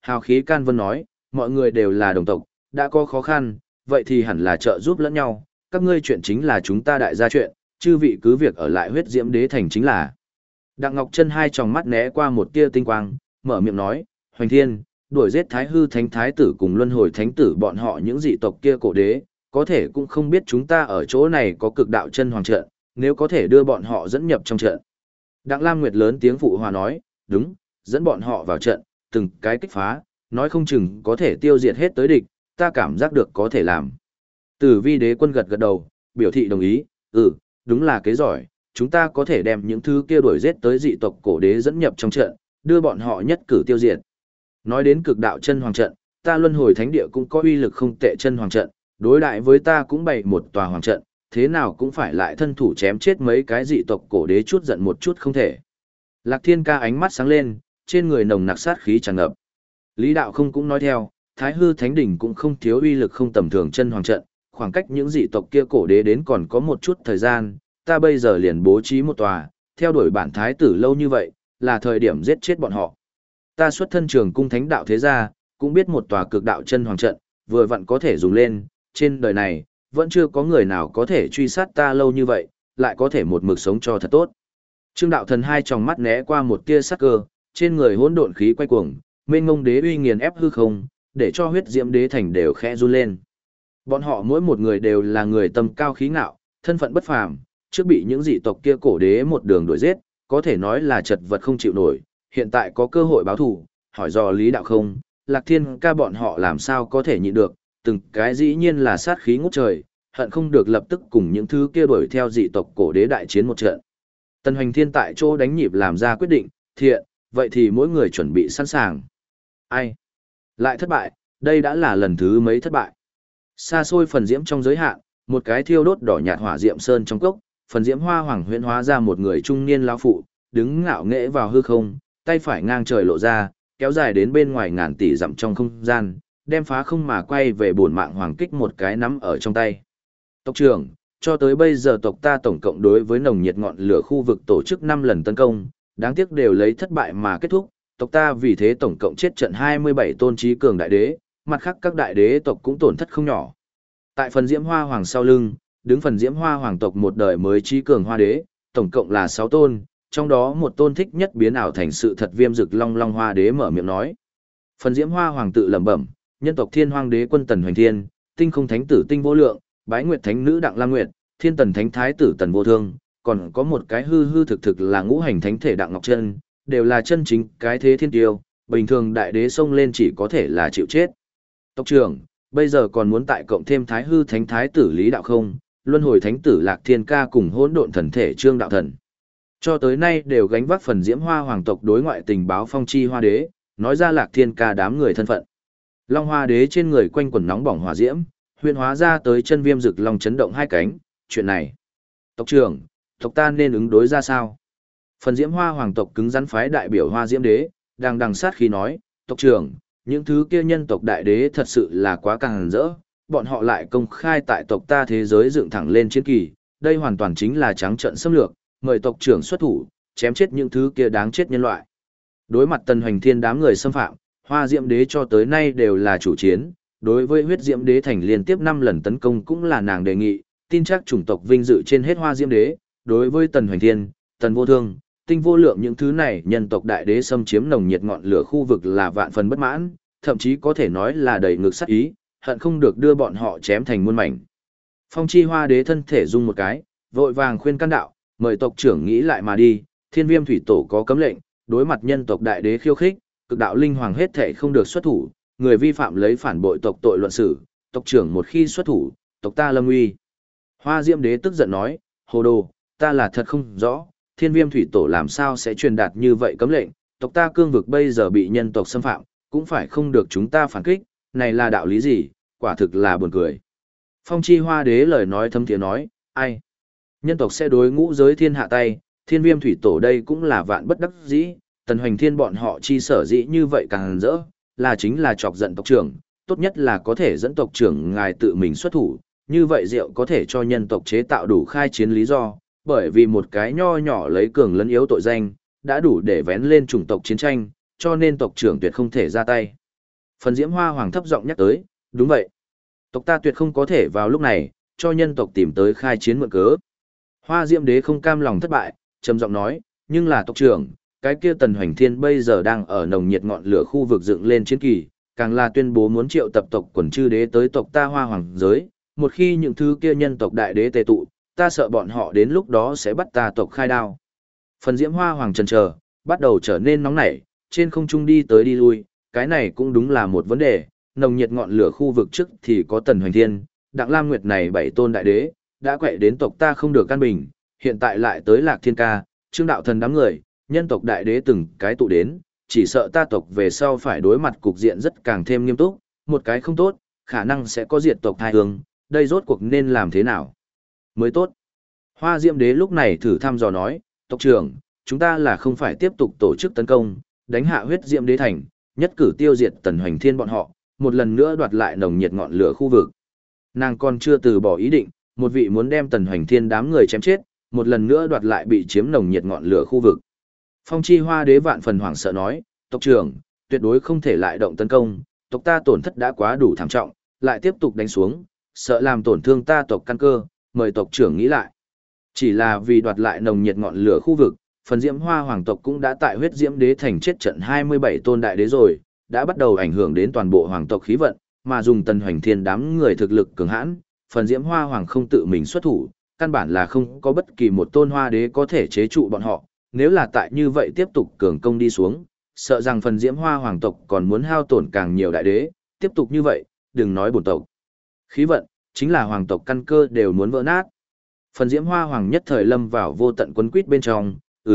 Hào khí can vân nói, mọi người đều là đồng tộc, đã có khó khăn, vậy thì hẳn là trợ giúp lẫn nhau, các ngươi chuyện chính là chúng ta đại gia chuyện, chư vị cứ việc ở lại huyết diễm đế thành chính là. Đặng Ngọc Chân hai tròng mắt né qua một tia tinh quang, mở miệng nói, Hoành Thiên, đuổi giết Thái Hư Thánh Thái tử cùng Luân Hồi Thánh tử bọn họ những dị tộc kia cổ đế, có thể cũng không biết chúng ta ở chỗ này có cực đạo chân hoàng trận, nếu có thể đưa bọn họ dẫn nhập trong trận. Đặng Lam Nguyệt lớn tiếng phụ hòa nói, đúng, dẫn bọn họ vào trận, từng cái kích phá, nói không chừng có thể tiêu diệt hết tới địch, ta cảm giác được có thể làm. Tử Vi Đế Quân gật gật đầu, biểu thị đồng ý, đúng là kế giỏi, chúng ta có thể đem những thứ kia đuổi giết tới dị tộc cổ đế dẫn nhập trong trận, đưa bọn họ nhất cử tiêu diệt. Nói đến cực đạo chân hoàng trận, ta Luân Hồi Thánh địa cũng có uy lực không tệ chân hoàng trận, đối đại với ta cũng bày một tòa hoàng trận, thế nào cũng phải lại thân thủ chém chết mấy cái dị tộc cổ đế chút giận một chút không thể. Lạc Thiên Ca ánh mắt sáng lên, trên người nồng nặc sát khí tràn ngập. Lý Đạo Không cũng nói theo, Thái Hư Thánh đỉnh cũng không thiếu uy lực không tầm thường chân hoàng trận, khoảng cách những dị tộc kia cổ đế đến còn có một chút thời gian, ta bây giờ liền bố trí một tòa, theo đuổi bản thái tử lâu như vậy, là thời điểm giết chết bọn họ. Ta xuất thân trường cung thánh đạo thế gia, cũng biết một tòa cực đạo chân hoàng trận, vừa vặn có thể dùng lên, trên đời này, vẫn chưa có người nào có thể truy sát ta lâu như vậy, lại có thể một mực sống cho thật tốt. Trương đạo thần hai tròng mắt né qua một tia sắc cơ, trên người hỗn độn khí quay cuồng, mênh ngông đế uy nghiền ép hư không, để cho huyết diễm đế thành đều khẽ run lên. Bọn họ mỗi một người đều là người tầm cao khí ngạo, thân phận bất phàm, trước bị những dị tộc kia cổ đế một đường đuổi giết, có thể nói là chật vật không chịu nổi, hiện tại có cơ hội báo thù, hỏi dò Lý Đạo Không, Lạc Thiên Ca bọn họ làm sao có thể nhịn được, từng cái dĩ nhiên là sát khí ngút trời, hận không được lập tức cùng những thứ kia đuổi theo dị tộc cổ đế đại chiến một trận. Tần Hoành Thiên tại chỗ đánh nhịp làm ra quyết định, thiện, vậy thì mỗi người chuẩn bị sẵn sàng. Ai? Lại thất bại, đây đã là lần thứ mấy thất bại. Xa xôi phần diễm trong giới hạn, một cái thiêu đốt đỏ nhạt hỏa diệm sơn trong cốc, phần diễm hoa hoàng huyễn hóa ra một người trung niên lão phụ, đứng ngạo nghễ vào hư không, tay phải ngang trời lộ ra, kéo dài đến bên ngoài ngàn tỷ dặm trong không gian, đem phá không mà quay về bổn mạng hoàng kích một cái nắm ở trong tay. Tộc trưởng, cho tới bây giờ tộc ta tổng cộng đối với nồng nhiệt ngọn lửa khu vực tổ chức 5 lần tấn công, đáng tiếc đều lấy thất bại mà kết thúc, tộc ta vì thế tổng cộng chết trận 27 tôn trí cường đại đế, mặt khác các đại đế tộc cũng tổn thất không nhỏ. Tại phần diễm hoa hoàng sau lưng, đứng phần diễm hoa hoàng tộc một đời mới trí cường hoa đế, tổng cộng là 6 tôn, trong đó một tôn thích nhất biến ảo thành sự thật viêm rực long long hoa đế mở miệng nói. Phần diễm hoa hoàng tự lẩm bẩm, nhân tộc thiên hoang đế quân Tần Hoành Thiên, tinh không thánh tử tinh vô lượng, bái nguyệt thánh nữ Đặng Lam Nguyệt, thiên tần thánh thái tử Tần Vô Thương, còn có một cái hư hư thực thực là ngũ hành thánh thể Đặng Ngọc Chân, đều là chân chính cái thế thiên tiêu, bình thường đại đế xông lên chỉ có thể là chịu chết. Tộc trưởng, bây giờ còn muốn tại cộng thêm thái hư thánh thái tử Lý Đạo Không, luân hồi thánh tử Lạc Thiên Ca cùng hỗn độn thần thể Trương Đạo Thần. Cho tới nay đều gánh vác phần diễm hoa hoàng tộc đối ngoại tình báo phong chi hoa đế, nói ra Lạc Thiên Ca đám người thân phận. Long hoa đế trên người quanh quần nóng bỏng hỏa diễm, huyền hóa ra tới chân viêm rực long chấn động hai cánh, chuyện này. Tộc trưởng, tộc ta nên ứng đối ra sao? Phần diễm hoa hoàng tộc cứng rắn phái đại biểu hoa diễm đế, đang đằng sát khi nói, tộc trưởng, những thứ kia nhân tộc đại đế thật sự là quá càng rỡ, bọn họ lại công khai tại tộc ta thế giới dựng thẳng lên chiến kỳ, đây hoàn toàn chính là trắng trợn xâm lược, mời tộc trưởng xuất thủ, chém chết những thứ kia đáng chết nhân loại. Đối mặt Tần Hoành Thiên đám người xâm phạm, hoa diễm đế cho tới nay đều là chủ chiến, đối với huyết diễm đế thành liên tiếp 5 lần tấn công cũng là nàng đề nghị, tin chắc chủng tộc vinh dự trên hết hoa diễm đế, đối với Tần Hoành Thiên, Tần Vô Thương, tinh vô lượng những thứ này nhân tộc đại đế xâm chiếm nồng nhiệt ngọn lửa khu vực là vạn phần bất mãn, thậm chí có thể nói là đầy ngực sát ý, hận không được đưa bọn họ chém thành muôn mảnh. Phong chi hoa đế thân thể rung một cái, vội vàng khuyên can đạo, mời tộc trưởng nghĩ lại mà đi, thiên viêm thủy tổ có cấm lệnh, đối mặt nhân tộc đại đế khiêu khích, cực đạo linh hoàng hết thể không được xuất thủ, người vi phạm lấy phản bội tộc tội luận xử, tộc trưởng một khi xuất thủ, tộc ta lâm uy. Hoa diễm đế tức giận nói, hồ đồ, ta là thật không rõ, thiên viêm thủy tổ làm sao sẽ truyền đạt như vậy cấm lệnh, tộc ta cương vực bây giờ bị nhân tộc xâm phạm, cũng phải không được chúng ta phản kích, này là đạo lý gì, quả thực là buồn cười. Phong chi hoa đế lời nói thâm thiế nói, ai? Nhân tộc sẽ đối ngũ giới thiên hạ tay, thiên viêm thủy tổ đây cũng là vạn bất đắc dĩ, Tần Hoành Thiên bọn họ chi sở dĩ như vậy càng rỡ, là chính là chọc giận tộc trưởng, tốt nhất là có thể dẫn tộc trưởng ngài tự mình xuất thủ, như vậy Diệu có thể cho nhân tộc chế tạo đủ khai chiến lý do, bởi vì một cái nho nhỏ lấy cường lấn yếu tội danh, đã đủ để vén lên chủng tộc chiến tranh, cho nên tộc trưởng tuyệt không thể ra tay. Phần Diễm Hoa Hoàng thấp giọng nhắc tới, đúng vậy. Tộc ta tuyệt không có thể vào lúc này, cho nhân tộc tìm tới khai chiến mượn cớ. Hoa Diễm Đế không cam lòng thất bại, trầm giọng nói, nhưng là tộc trưởng, cái kia Tần Hoành Thiên bây giờ đang ở nồng nhiệt ngọn lửa khu vực dựng lên chiến kỳ, càng là tuyên bố muốn triệu tập tộc quần chư đế tới tộc ta Hoa Hoàng giới, một khi những thứ kia nhân tộc đại đế tề tụ, ta sợ bọn họ đến lúc đó sẽ bắt ta tộc khai đao. Phần Diễm Hoa Hoàng chần chờ, bắt đầu trở nên nóng nảy, trên không trung đi tới đi lui, cái này cũng đúng là một vấn đề, nồng nhiệt ngọn lửa khu vực trước thì có Tần Hoành Thiên, Đặng Lam Nguyệt này 7 tôn đại đế, đã quậy đến tộc ta không được căn bình, hiện tại lại tới Lạc Thiên Ca, Trương Đạo Thần đám người, nhân tộc đại đế từng cái tụ đến, chỉ sợ ta tộc về sau phải đối mặt cục diện rất càng thêm nghiêm túc, một cái không tốt, khả năng sẽ có diệt tộc thai hương, đây rốt cuộc nên làm thế nào mới tốt. Hoa Diễm Đế lúc này thử thăm dò nói, tộc trưởng, chúng ta là không phải tiếp tục tổ chức tấn công, đánh hạ huyết Diễm Đế thành, nhất cử tiêu diệt Tần Hoành Thiên bọn họ, một lần nữa đoạt lại nồng nhiệt ngọn lửa khu vực. Nàng còn chưa từ bỏ ý định, một vị muốn đem Tần Hoành Thiên đám người chém chết, một lần nữa đoạt lại bị chiếm nồng nhiệt ngọn lửa khu vực. Phong Chi Hoa Đế vạn phần hoảng sợ nói, tộc trưởng, tuyệt đối không thể lại động tấn công, tộc ta tổn thất đã quá đủ thảm trọng, lại tiếp tục đánh xuống, sợ làm tổn thương ta tộc căn cơ, mời tộc trưởng nghĩ lại. Chỉ là vì đoạt lại nồng nhiệt ngọn lửa khu vực, phần Diễm Hoa Hoàng tộc cũng đã tại huyết Diễm Đế thành chết trận 27 tôn đại đế rồi, đã bắt đầu ảnh hưởng đến toàn bộ hoàng tộc khí vận, mà dùng Tần Hoành Thiên đám người thực lực cường hãn, phần Diễm Hoa Hoàng không tự mình xuất thủ, căn bản là không có bất kỳ một tôn hoa đế có thể chế trụ bọn họ, nếu là tại như vậy tiếp tục cường công đi xuống, sợ rằng phần Diễm Hoa Hoàng tộc còn muốn hao tổn càng nhiều đại đế, tiếp tục như vậy, đừng nói bổn tộc. Khí vận, chính là hoàng tộc căn cơ đều muốn vỡ nát. Phần Diễm Hoa Hoàng nhất thời lâm vào vô tận quấn quýt bên trong,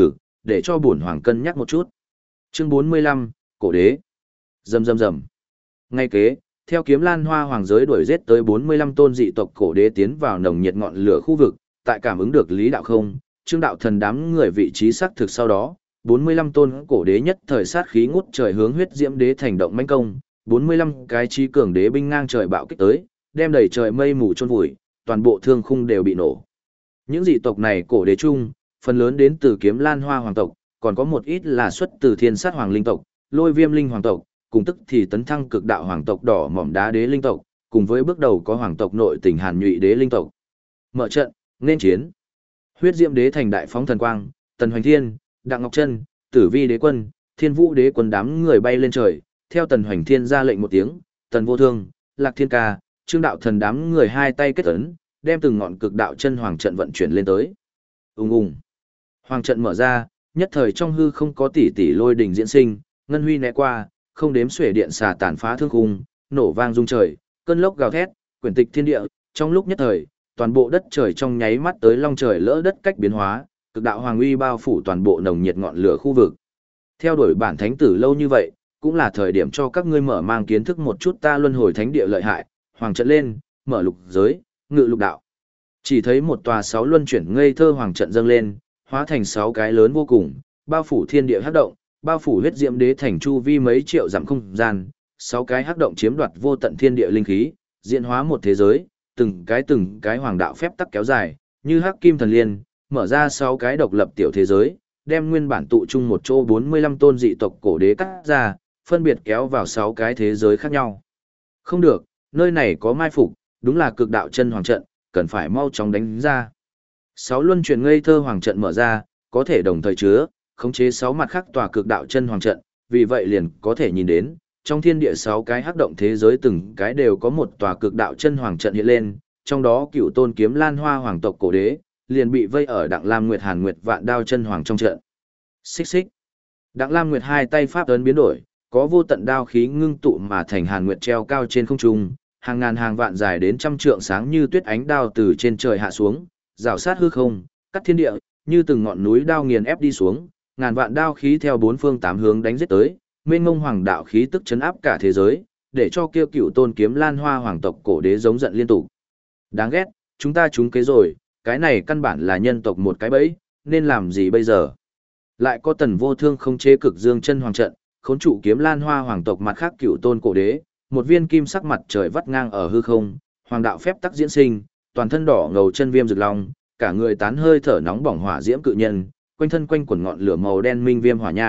để cho bổn hoàng cân nhắc một chút. Chương 45, Cổ đế. Rầm rầm rầm. Ngay kế, theo Kiếm Lan Hoa Hoàng giới đuổi giết tới 45 tôn dị tộc cổ đế tiến vào nồng nhiệt ngọn lửa khu vực, tại cảm ứng được Lý Đạo Không, Trương Đạo Thần đám người vị trí xác thực sau đó, 45 tôn cổ đế nhất thời sát khí ngút trời hướng huyết Diễm Đế thành động mãnh công, 45 cái chí cường đế binh ngang trời bạo kích tới, đem đầy trời mây mù chôn vùi, toàn bộ thương khung đều bị nổ. Những dị tộc này cổ đế chung, phần lớn đến từ Kiếm Lan Hoa Hoàng tộc, còn có một ít là xuất từ Thiên Sát Hoàng linh tộc, Lôi Viêm linh hoàng tộc, cùng tức thì tấn thăng cực đạo hoàng tộc đỏ mỏm đá đế linh tộc, cùng với bước đầu có hoàng tộc nội tình Hàn Nhụy đế linh tộc. Mở trận, nên chiến. Huyết Diễm Đế thành đại phóng thần quang, Tần Hoành Thiên, Đặng Ngọc Trân, Tử Vi đế quân, Thiên Vũ đế quân đám người bay lên trời, theo Tần Hoành Thiên ra lệnh một tiếng, Tần Vô Thương, Lạc Thiên Ca, Trương Đạo Thần đám người hai tay kết ấn, đem từng ngọn cực đạo chân hoàng trận vận chuyển lên tới. Ùng ùng. Hoàng trận mở ra, nhất thời trong hư không có tỷ tỷ lôi đỉnh diễn sinh, ngân huy né qua, không đếm xuể điện xà tàn phá thương khung, nổ vang rung trời, cơn lốc gào thét, quyển tịch thiên địa, trong lúc nhất thời, toàn bộ đất trời trong nháy mắt tới long trời lỡ đất cách biến hóa, cực đạo hoàng uy bao phủ toàn bộ nồng nhiệt ngọn lửa khu vực. Theo đuổi bản thánh tử lâu như vậy, cũng là thời điểm cho các ngươi mở mang kiến thức một chút ta luân hồi thánh địa lợi hại, hoàng trận lên, mở lục giới, ngự lục đạo. Chỉ thấy một tòa 6 luân chuyển ngây thơ hoàng trận dâng lên, hóa thành 6 cái lớn vô cùng, bao phủ thiên địa hắc động, bao phủ huyết Diễm Đế thành chu vi mấy triệu dặm không gian, 6 cái hắc động chiếm đoạt vô tận thiên địa linh khí, diễn hóa một thế giới, từng cái hoàng đạo phép tắc kéo dài, như hắc kim thần liên, mở ra 6 cái độc lập tiểu thế giới, đem nguyên bản tụ chung một chỗ 45 tôn dị tộc cổ đế cắt ra, phân biệt kéo vào 6 cái thế giới khác nhau. Không được, nơi này có mai phục, đúng là cực đạo chân hoàng trận, cần phải mau chóng đánh ra. 6 luân chuyển ngây thơ hoàng trận mở ra, có thể đồng thời chứa, khống chế 6 mặt khác tòa cực đạo chân hoàng trận, vì vậy liền có thể nhìn đến, trong thiên địa 6 cái hắc động thế giới từng cái đều có một tòa cực đạo chân hoàng trận hiện lên, trong đó Cửu Tôn Kiếm Lan Hoa hoàng tộc cổ đế, liền bị vây ở Đặng Lam Nguyệt Hàn Nguyệt Vạn Đao chân hoàng trong trận. Xích xích. Đặng Lam Nguyệt hai tay pháp ấn biến đổi, có vô tận đao khí ngưng tụ mà thành Hàn Nguyệt treo cao trên không trung, hàng ngàn hàng vạn dài đến trăm trượng sáng như tuyết ánh đao từ trên trời hạ xuống, rào sát hư không, cắt thiên địa, như từng ngọn núi đao nghiền ép đi xuống, ngàn vạn đao khí theo bốn phương tám hướng đánh giết tới, mênh mông hoàng đạo khí tức chấn áp cả thế giới, để cho kia Cửu Tôn Kiếm Lan Hoa hoàng tộc cổ đế giống giận liên tục. Đáng ghét, chúng ta trúng kế rồi, cái này căn bản là nhân tộc một cái bẫy, nên làm gì bây giờ? Lại có Tần Vô Thương không chế cực dương chân hoàng trận, khốn trụ Kiếm Lan Hoa hoàng tộc mặt khác Cửu Tôn cổ đế, một viên kim sắc mặt trời vắt ngang ở hư không, hoàng đạo phép tắc diễn sinh, toàn thân đỏ ngầu chân viêm rực long, cả người tán hơi thở nóng bỏng hỏa diễm cự nhân, quanh thân quanh quần ngọn lửa màu đen minh viêm hỏa nha,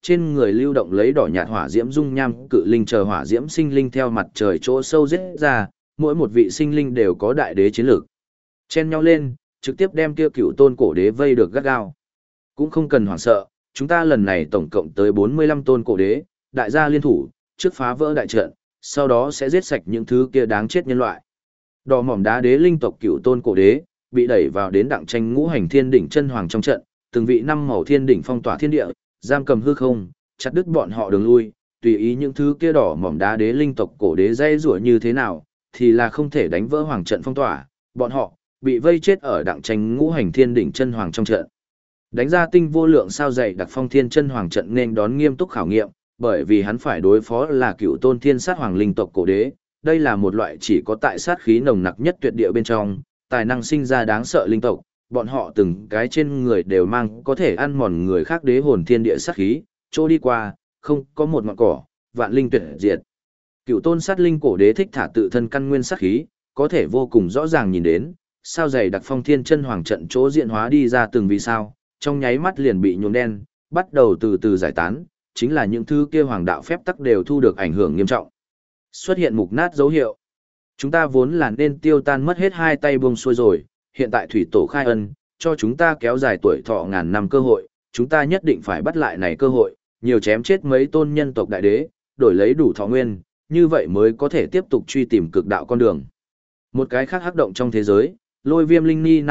trên người lưu động lấy đỏ nhạt hỏa diễm dung nham cự linh chờ hỏa diễm sinh linh theo mặt trời chỗ sâu giết ra, mỗi một vị sinh linh đều có đại đế chiến lược. Chen nhau lên, trực tiếp đem kia cựu tôn cổ đế vây được gắt gao. Cũng không cần hoảng sợ, chúng ta lần này tổng cộng tới 45 tôn cổ đế, đại gia liên thủ, trước phá vỡ đại trận, sau đó sẽ giết sạch những thứ kia đáng chết nhân loại. Đỏ mỏm đá đế linh tộc cựu tôn cổ đế, bị đẩy vào đến đặng tranh ngũ hành thiên đỉnh chân hoàng trong trận, từng vị năm màu thiên đỉnh phong tỏa thiên địa, giam cầm hư không, chặt đứt bọn họ đường lui, tùy ý những thứ kia đỏ mỏm đá đế linh tộc cổ đế dây rủa như thế nào, thì là không thể đánh vỡ hoàng trận phong tỏa, bọn họ bị vây chết ở đặng tranh ngũ hành thiên đỉnh chân hoàng trong trận. Đánh ra tinh vô lượng sao dày đặc phong thiên chân hoàng trận nên đón nghiêm túc khảo nghiệm, bởi vì hắn phải đối phó là cựu tôn thiên sát hoàng linh tộc cổ đế, đây là một loại chỉ có tại sát khí nồng nặc nhất tuyệt địa bên trong, tài năng sinh ra đáng sợ linh tộc, bọn họ từng cái trên người đều mang có thể ăn mòn người khác đế hồn thiên địa sát khí, chỗ đi qua, không có một ngọn cỏ, vạn linh tuyệt diệt. Cựu tôn sát linh cổ đế thích thả tự thân căn nguyên sát khí, có thể vô cùng rõ ràng nhìn đến, sao dày đặc phong thiên chân hoàng trận chỗ diện hóa đi ra từng vì sao, trong nháy mắt liền bị nhuộm đen, bắt đầu từ từ giải tán, chính là những thứ kia hoàng đạo phép tắc đều thu được ảnh hưởng nghiêm trọng. Xuất hiện mục nát dấu hiệu. Chúng ta vốn là nên tiêu tan mất hết hai tay buông xuôi rồi, hiện tại thủy tổ khai ân, cho chúng ta kéo dài tuổi thọ ngàn năm cơ hội, chúng ta nhất định phải bắt lại này cơ hội, nhiều chém chết mấy tôn nhân tộc đại đế, đổi lấy đủ thọ nguyên, như vậy mới có thể tiếp tục truy tìm cực đạo con đường. Một cái khác hắc động trong thế giới, Lôi Viêm Linh Ni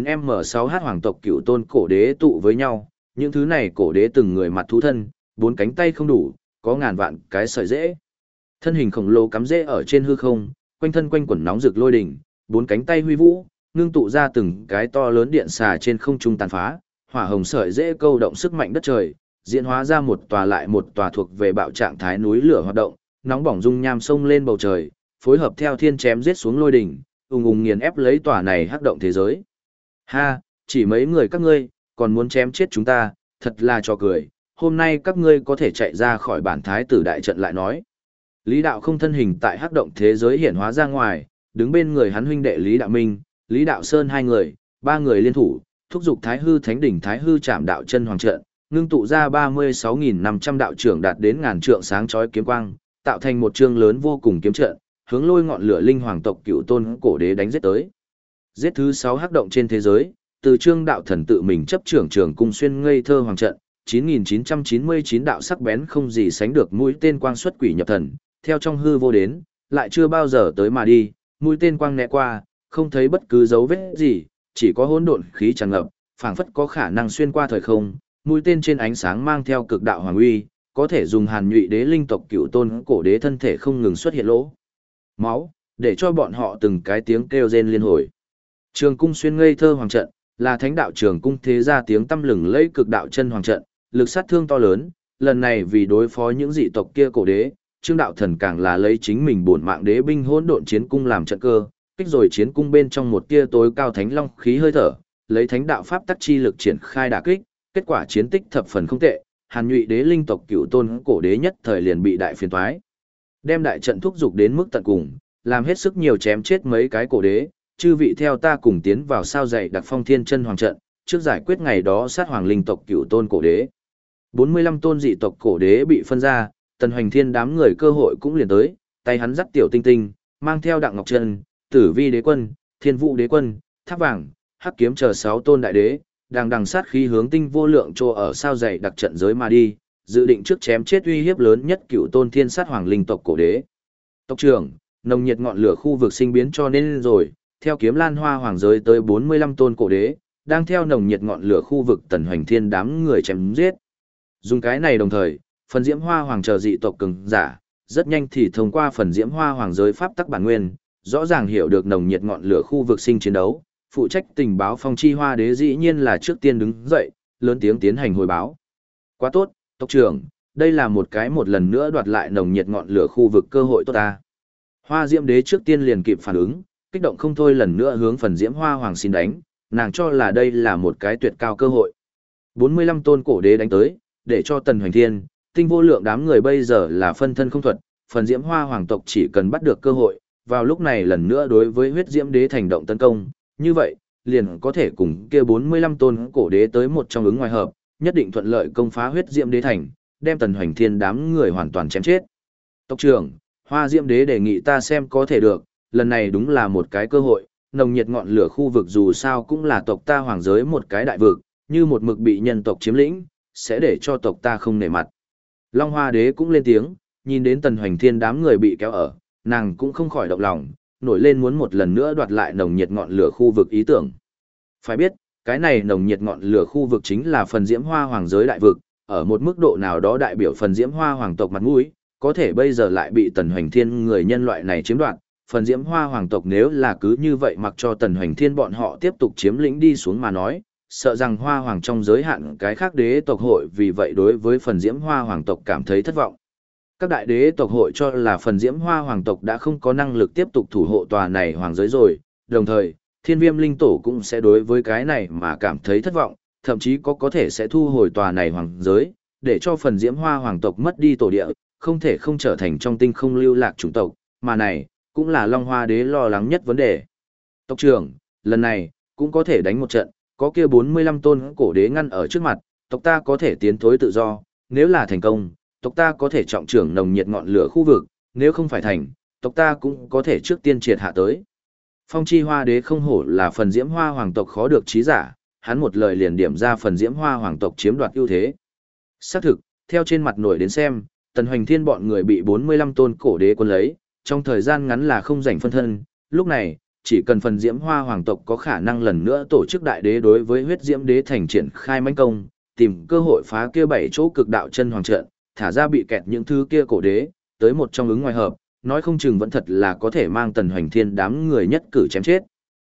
59M6H hoàng tộc cựu tôn cổ đế tụ với nhau, những thứ này cổ đế từng người mặt thú thân, bốn cánh tay không đủ, có ngàn vạn cái sợi rễ. Thân hình khổng lồ cắm rễ ở trên hư không, quanh thân quanh quẩn nóng rực lôi đỉnh, bốn cánh tay huy vũ, ngưng tụ ra từng cái to lớn điện xà trên không trung tàn phá, hỏa hồng sợi rễ câu động sức mạnh đất trời, diễn hóa ra một tòa lại một tòa thuộc về bạo trạng thái núi lửa hoạt động, nóng bỏng dung nham sông lên bầu trời, phối hợp theo thiên chém giết xuống lôi đỉnh, ùng ùng nghiền ép lấy tòa này hắc động thế giới. Ha, chỉ mấy người các ngươi, còn muốn chém chết chúng ta, thật là trò cười, hôm nay các ngươi có thể chạy ra khỏi bản thái tử đại trận lại nói. Lý Đạo không thân hình tại hắc động thế giới hiện hóa ra ngoài, đứng bên người hắn huynh đệ Lý Đạo Minh, Lý Đạo Sơn hai người, ba người liên thủ, thúc giục Thái Hư Thánh đỉnh Thái Hư Trảm Đạo Chân Hoàng trận, ngưng tụ ra 36.500 đạo trưởng đạt đến ngàn trượng sáng chói kiếm quang, tạo thành một chương lớn vô cùng kiếm trận, hướng Lôi ngọn lửa linh hoàng tộc cựu tôn cổ đế đánh giết tới. Giết thứ 6 hắc động trên thế giới, từ Trương đạo thần tự mình chấp trưởng trường cung xuyên ngây thơ hoàng trận, 9999 đạo sắc bén không gì sánh được mũi tên quang xuất quỷ nhập thần, theo trong hư vô đến, lại chưa bao giờ tới mà đi, mũi tên quang né qua, không thấy bất cứ dấu vết gì, chỉ có hỗn độn khí tràn ngập, phảng phất có khả năng xuyên qua thời không, mũi tên trên ánh sáng mang theo cực đạo hoàng uy, có thể dùng hàn nhụy đế linh tộc cựu tôn cổ đế thân thể không ngừng xuất hiện lỗ máu, để cho bọn họ từng cái tiếng kêu rên liên hồi. Trường cung xuyên ngây thơ hoàng trận, là thánh đạo trường cung thế gia tiếng tăm lừng lẫy cực đạo chân hoàng trận, lực sát thương to lớn, lần này vì đối phó những dị tộc kia cổ đế, Trương đạo thần càng là lấy chính mình bổn mạng đế binh hỗn độn chiến cung làm trận cơ, kích rồi chiến cung bên trong một tia tối cao thánh long khí hơi thở, lấy thánh đạo pháp tắc chi lực triển khai đả kích, kết quả chiến tích thập phần không tệ, hàn nhụy đế linh tộc cựu tôn cổ đế nhất thời liền bị đại phiền toái. Đem đại trận thúc dục đến mức tận cùng, làm hết sức nhiều chém chết mấy cái cổ đế, chư vị theo ta cùng tiến vào sao dày đặc phong thiên chân hoàng trận, trước giải quyết ngày đó sát hoàng linh tộc cựu tôn cổ đế. 45 tôn dị tộc cổ đế bị phân ra, Tần Hoành Thiên đám người cơ hội cũng liền tới, tay hắn dắt tiểu tinh tinh, mang theo Đặng Ngọc Trân, Tử Vi đế quân, Thiên Vũ đế quân, Tháp Vàng, Hắc Kiếm chờ 6 tôn đại đế, đang đằng sát khí hướng tinh vô lượng trô ở sao dày đặc trận giới mà đi, dự định trước chém chết uy hiếp lớn nhất cựu tôn thiên sát hoàng linh tộc cổ đế. Tộc trưởng, nồng nhiệt ngọn lửa khu vực sinh biến cho nên rồi, theo kiếm lan hoa hoàng giới tới 45 tôn cổ đế, đang theo nồng nhiệt ngọn lửa khu vực Tần Hoành Thiên đám người chém giết. Dùng cái này đồng thời, phần diễm hoa hoàng chờ dị tộc cường giả, rất nhanh thì thông qua phần diễm hoa hoàng giới pháp tắc bản nguyên, rõ ràng hiểu được nồng nhiệt ngọn lửa khu vực sinh chiến đấu, phụ trách tình báo phong chi hoa đế dĩ nhiên là trước tiên đứng dậy, lớn tiếng tiến hành hồi báo. Quá tốt, tộc trưởng, đây là một cái một lần nữa đoạt lại nồng nhiệt ngọn lửa khu vực cơ hội tốt ta. Hoa diễm đế trước tiên liền kịp phản ứng, kích động không thôi lần nữa hướng phần diễm hoa hoàng xin đánh, nàng cho là đây là một cái tuyệt cao cơ hội. 45 tôn cổ đế đánh tới, để cho Tần Hoành Thiên, tinh vô lượng đám người bây giờ là phân thân không thuật, phần diễm hoa hoàng tộc chỉ cần bắt được cơ hội, vào lúc này lần nữa đối với huyết diễm đế thành động tấn công, như vậy, liền có thể cùng kia 45 tôn cổ đế tới một trong ứng ngoài hợp, nhất định thuận lợi công phá huyết diễm đế thành, đem Tần Hoành Thiên đám người hoàn toàn chém chết. Tộc trưởng, Hoa Diễm Đế đề nghị ta xem có thể được, lần này đúng là một cái cơ hội, nồng nhiệt ngọn lửa khu vực dù sao cũng là tộc ta hoàng giới một cái đại vực, như một mực bị nhân tộc chiếm lĩnh, sẽ để cho tộc ta không nể mặt. Long Hoa Đế cũng lên tiếng, nhìn đến Tần Hoành Thiên đám người bị kéo ở, nàng cũng không khỏi động lòng, nổi lên muốn một lần nữa đoạt lại nồng nhiệt ngọn lửa khu vực ý tưởng. Phải biết, cái này nồng nhiệt ngọn lửa khu vực chính là phần diễm hoa hoàng giới đại vực, ở một mức độ nào đó đại biểu phần diễm hoa hoàng tộc mặt mũi, có thể bây giờ lại bị Tần Hoành Thiên người nhân loại này chiếm đoạt. Phần diễm hoa hoàng tộc nếu là cứ như vậy mặc cho Tần Hoành Thiên bọn họ tiếp tục chiếm lĩnh đi xuống mà nói, sợ rằng hoa hoàng trong giới hạn cái khác đế tộc hội vì vậy đối với phần diễm hoa hoàng tộc cảm thấy thất vọng. Các đại đế tộc hội cho là phần diễm hoa hoàng tộc đã không có năng lực tiếp tục thủ hộ tòa này hoàng giới rồi, đồng thời, thiên viêm linh tổ cũng sẽ đối với cái này mà cảm thấy thất vọng, thậm chí có thể sẽ thu hồi tòa này hoàng giới, để cho phần diễm hoa hoàng tộc mất đi tổ địa, không thể không trở thành trong tinh không lưu lạc chủng tộc, mà này, cũng là Long Hoa Đế lo lắng nhất vấn đề. Tộc trưởng, lần này, cũng có thể đánh một trận, có kia 45 tôn cổ đế ngăn ở trước mặt, tộc ta có thể tiến thối tự do, nếu là thành công, tộc ta có thể trọng trưởng nồng nhiệt ngọn lửa khu vực, nếu không phải thành, tộc ta cũng có thể trước tiên triệt hạ tới. Phong Chi Hoa Đế không hổ là phần diễm hoa hoàng tộc khó được trí giả, hắn một lời liền điểm ra phần diễm hoa hoàng tộc chiếm đoạt ưu thế. Xác thực, theo trên mặt nổi đến xem, Tần Hoành Thiên bọn người bị 45 tôn cổ đế quân lấy, trong thời gian ngắn là không rảnh phân thân, lúc này, chỉ cần phần diễm hoa hoàng tộc có khả năng lần nữa tổ chức đại đế đối với huyết diễm đế thành triển khai mãnh công, tìm cơ hội phá kia 7 chỗ cực đạo chân hoàng trận, thả ra bị kẹt những thứ kia cổ đế, tới một trong ứng ngoài hợp, nói không chừng vẫn thật là có thể mang Tần Hoành Thiên đám người nhất cử chém chết.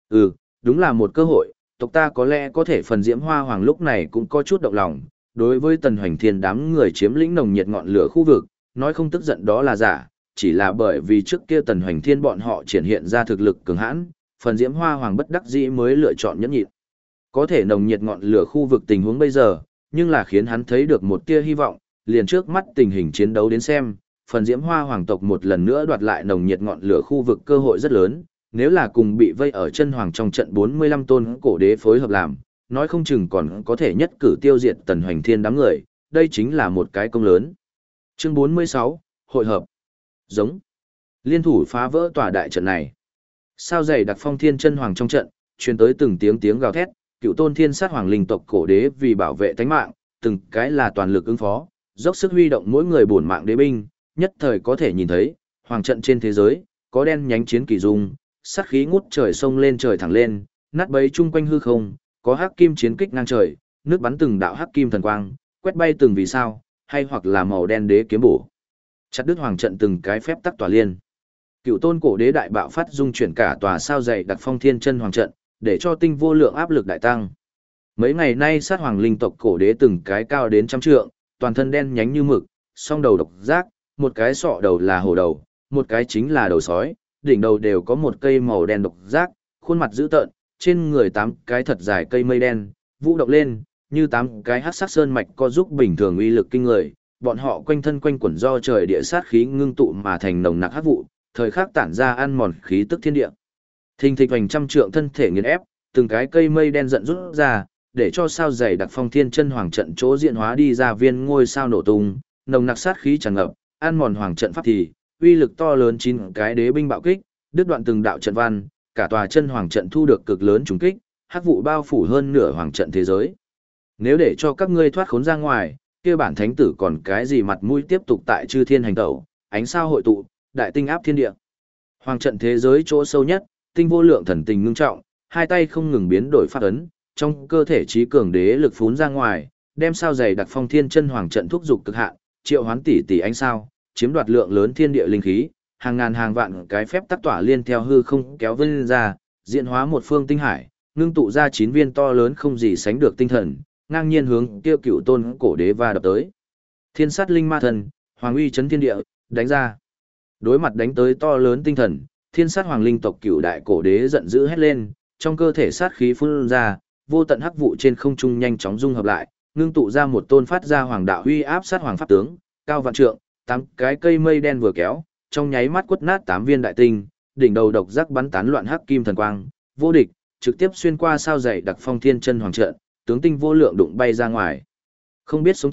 Đúng là một cơ hội, tộc ta có lẽ có thể phần diễm hoa hoàng lúc này cũng có chút động lòng, đối với Tần Hoành Thiên đám người chiếm lĩnh nồng nhiệt ngọn lửa khu vực, nói không tức giận đó là giả, chỉ là bởi vì trước kia Tần Hoành Thiên bọn họ triển hiện ra thực lực cường hãn, phần diễm hoa hoàng bất đắc dĩ mới lựa chọn nhẫn nhịn. Có thể nồng nhiệt ngọn lửa khu vực tình huống bây giờ, nhưng là khiến hắn thấy được một tia hy vọng, liền trước mắt tình hình chiến đấu đến xem, phần diễm hoa hoàng tộc một lần nữa đoạt lại nồng nhiệt ngọn lửa khu vực cơ hội rất lớn, nếu là cùng bị vây ở chân hoàng trong trận 45 tôn cổ đế phối hợp làm, nói không chừng còn có thể nhất cử tiêu diệt Tần Hoành Thiên đám người, đây chính là một cái công lớn. Chương 46, Hội hợp. Giống. Liên thủ phá vỡ tòa đại trận này. Sao dày đặc phong thiên chân hoàng trong trận, truyền tới từng tiếng gào thét, cựu tôn thiên sát hoàng linh tộc cổ đế vì bảo vệ tánh mạng, từng cái là toàn lực ứng phó, dốc sức huy động mỗi người bổn mạng đế binh, nhất thời có thể nhìn thấy, hoàng trận trên thế giới, có đen nhánh chiến kỳ dung, sát khí ngút trời sông lên trời thẳng lên, nát bấy chung quanh hư không, có hắc kim chiến kích ngang trời, nước bắn từng đạo hắc kim thần quang, quét bay từng vì sao, hay hoặc là màu đen đế kiếm bổ. Chặt đứt hoàng trận từng cái phép tắc tỏa liên. Cựu tôn cổ đế đại bạo phát dung chuyển cả tòa sao dày đặc phong thiên chân hoàng trận, để cho tinh vô lượng áp lực đại tăng. Mấy ngày nay sát hoàng linh tộc cổ đế từng cái cao đến trăm trượng, toàn thân đen nhánh như mực, song đầu độc giác, một cái sọ đầu là hổ đầu, một cái chính là đầu sói, đỉnh đầu đều có một cây màu đen độc giác, khuôn mặt dữ tợn, trên người 8 cái thật dài cây mây đen, vũ động lên, như 8 cái hắc sắc sơn mạch có giúp bình thường uy lực kinh người, bọn họ quanh thân quanh quẩn do trời địa sát khí ngưng tụ mà thành nồng nặc hắc vụ, thời khắc tản ra ăn mòn khí tức thiên địa. Thình thịch hoành trăm trượng thân thể nghiền ép, từng cái cây mây đen giận rút ra, để cho sao dày đặc phong thiên chân hoàng trận chỗ diện hóa đi ra viên ngôi sao nổ tung, nồng nặc sát khí tràn ngập, ăn mòn hoàng trận pháp thì, uy lực to lớn 9 cái đế binh bạo kích, đứt đoạn từng đạo trận văn, cả tòa chân hoàng trận thu được cực lớn trùng kích, hắc vụ bao phủ hơn nửa hoàng trận thế giới. Nếu để cho các ngươi thoát khốn ra ngoài, kia bản thánh tử còn cái gì mặt mũi tiếp tục tại chư thiên hành tẩu, ánh sao hội tụ, đại tinh áp thiên địa. Hoàng trận thế giới chỗ sâu nhất, tinh vô lượng thần tình ngưng trọng, hai tay không ngừng biến đổi pháp ấn, trong cơ thể trí cường đế lực phún ra ngoài, đem sao dày đặc phong thiên chân hoàng trận thúc dục cực hạn, triệu hoán tỷ tỷ ánh sao, chiếm đoạt lượng lớn thiên địa linh khí, hàng ngàn hàng vạn cái phép tắc tỏa liên theo hư không kéo vân ra, diễn hóa một phương tinh hải, ngưng tụ ra 9 viên to lớn không gì sánh được tinh thần, ngang nhiên hướng kia cựu tôn cổ đế va đập tới. Thiên sát linh ma thần, hoàng uy chấn thiên địa, đánh ra. Đối mặt đánh tới to lớn tinh thần, thiên sát hoàng linh tộc cựu đại cổ đế giận dữ hét lên, trong cơ thể sát khí phun ra, vô tận hắc vụ trên không trung nhanh chóng dung hợp lại, ngưng tụ ra một tôn phát ra hoàng đạo uy áp sát hoàng pháp tướng, cao vạn trượng, 8 cái cây mây đen vừa kéo, trong nháy mắt quất nát 8 viên đại tinh, đỉnh đầu độc giác bắn tán loạn hắc kim thần quang, vô địch, trực tiếp xuyên qua sao dày đặc phong thiên chân hoàng trận, tướng tinh vô lượng đụng bay ra ngoài. Không biết sống chết,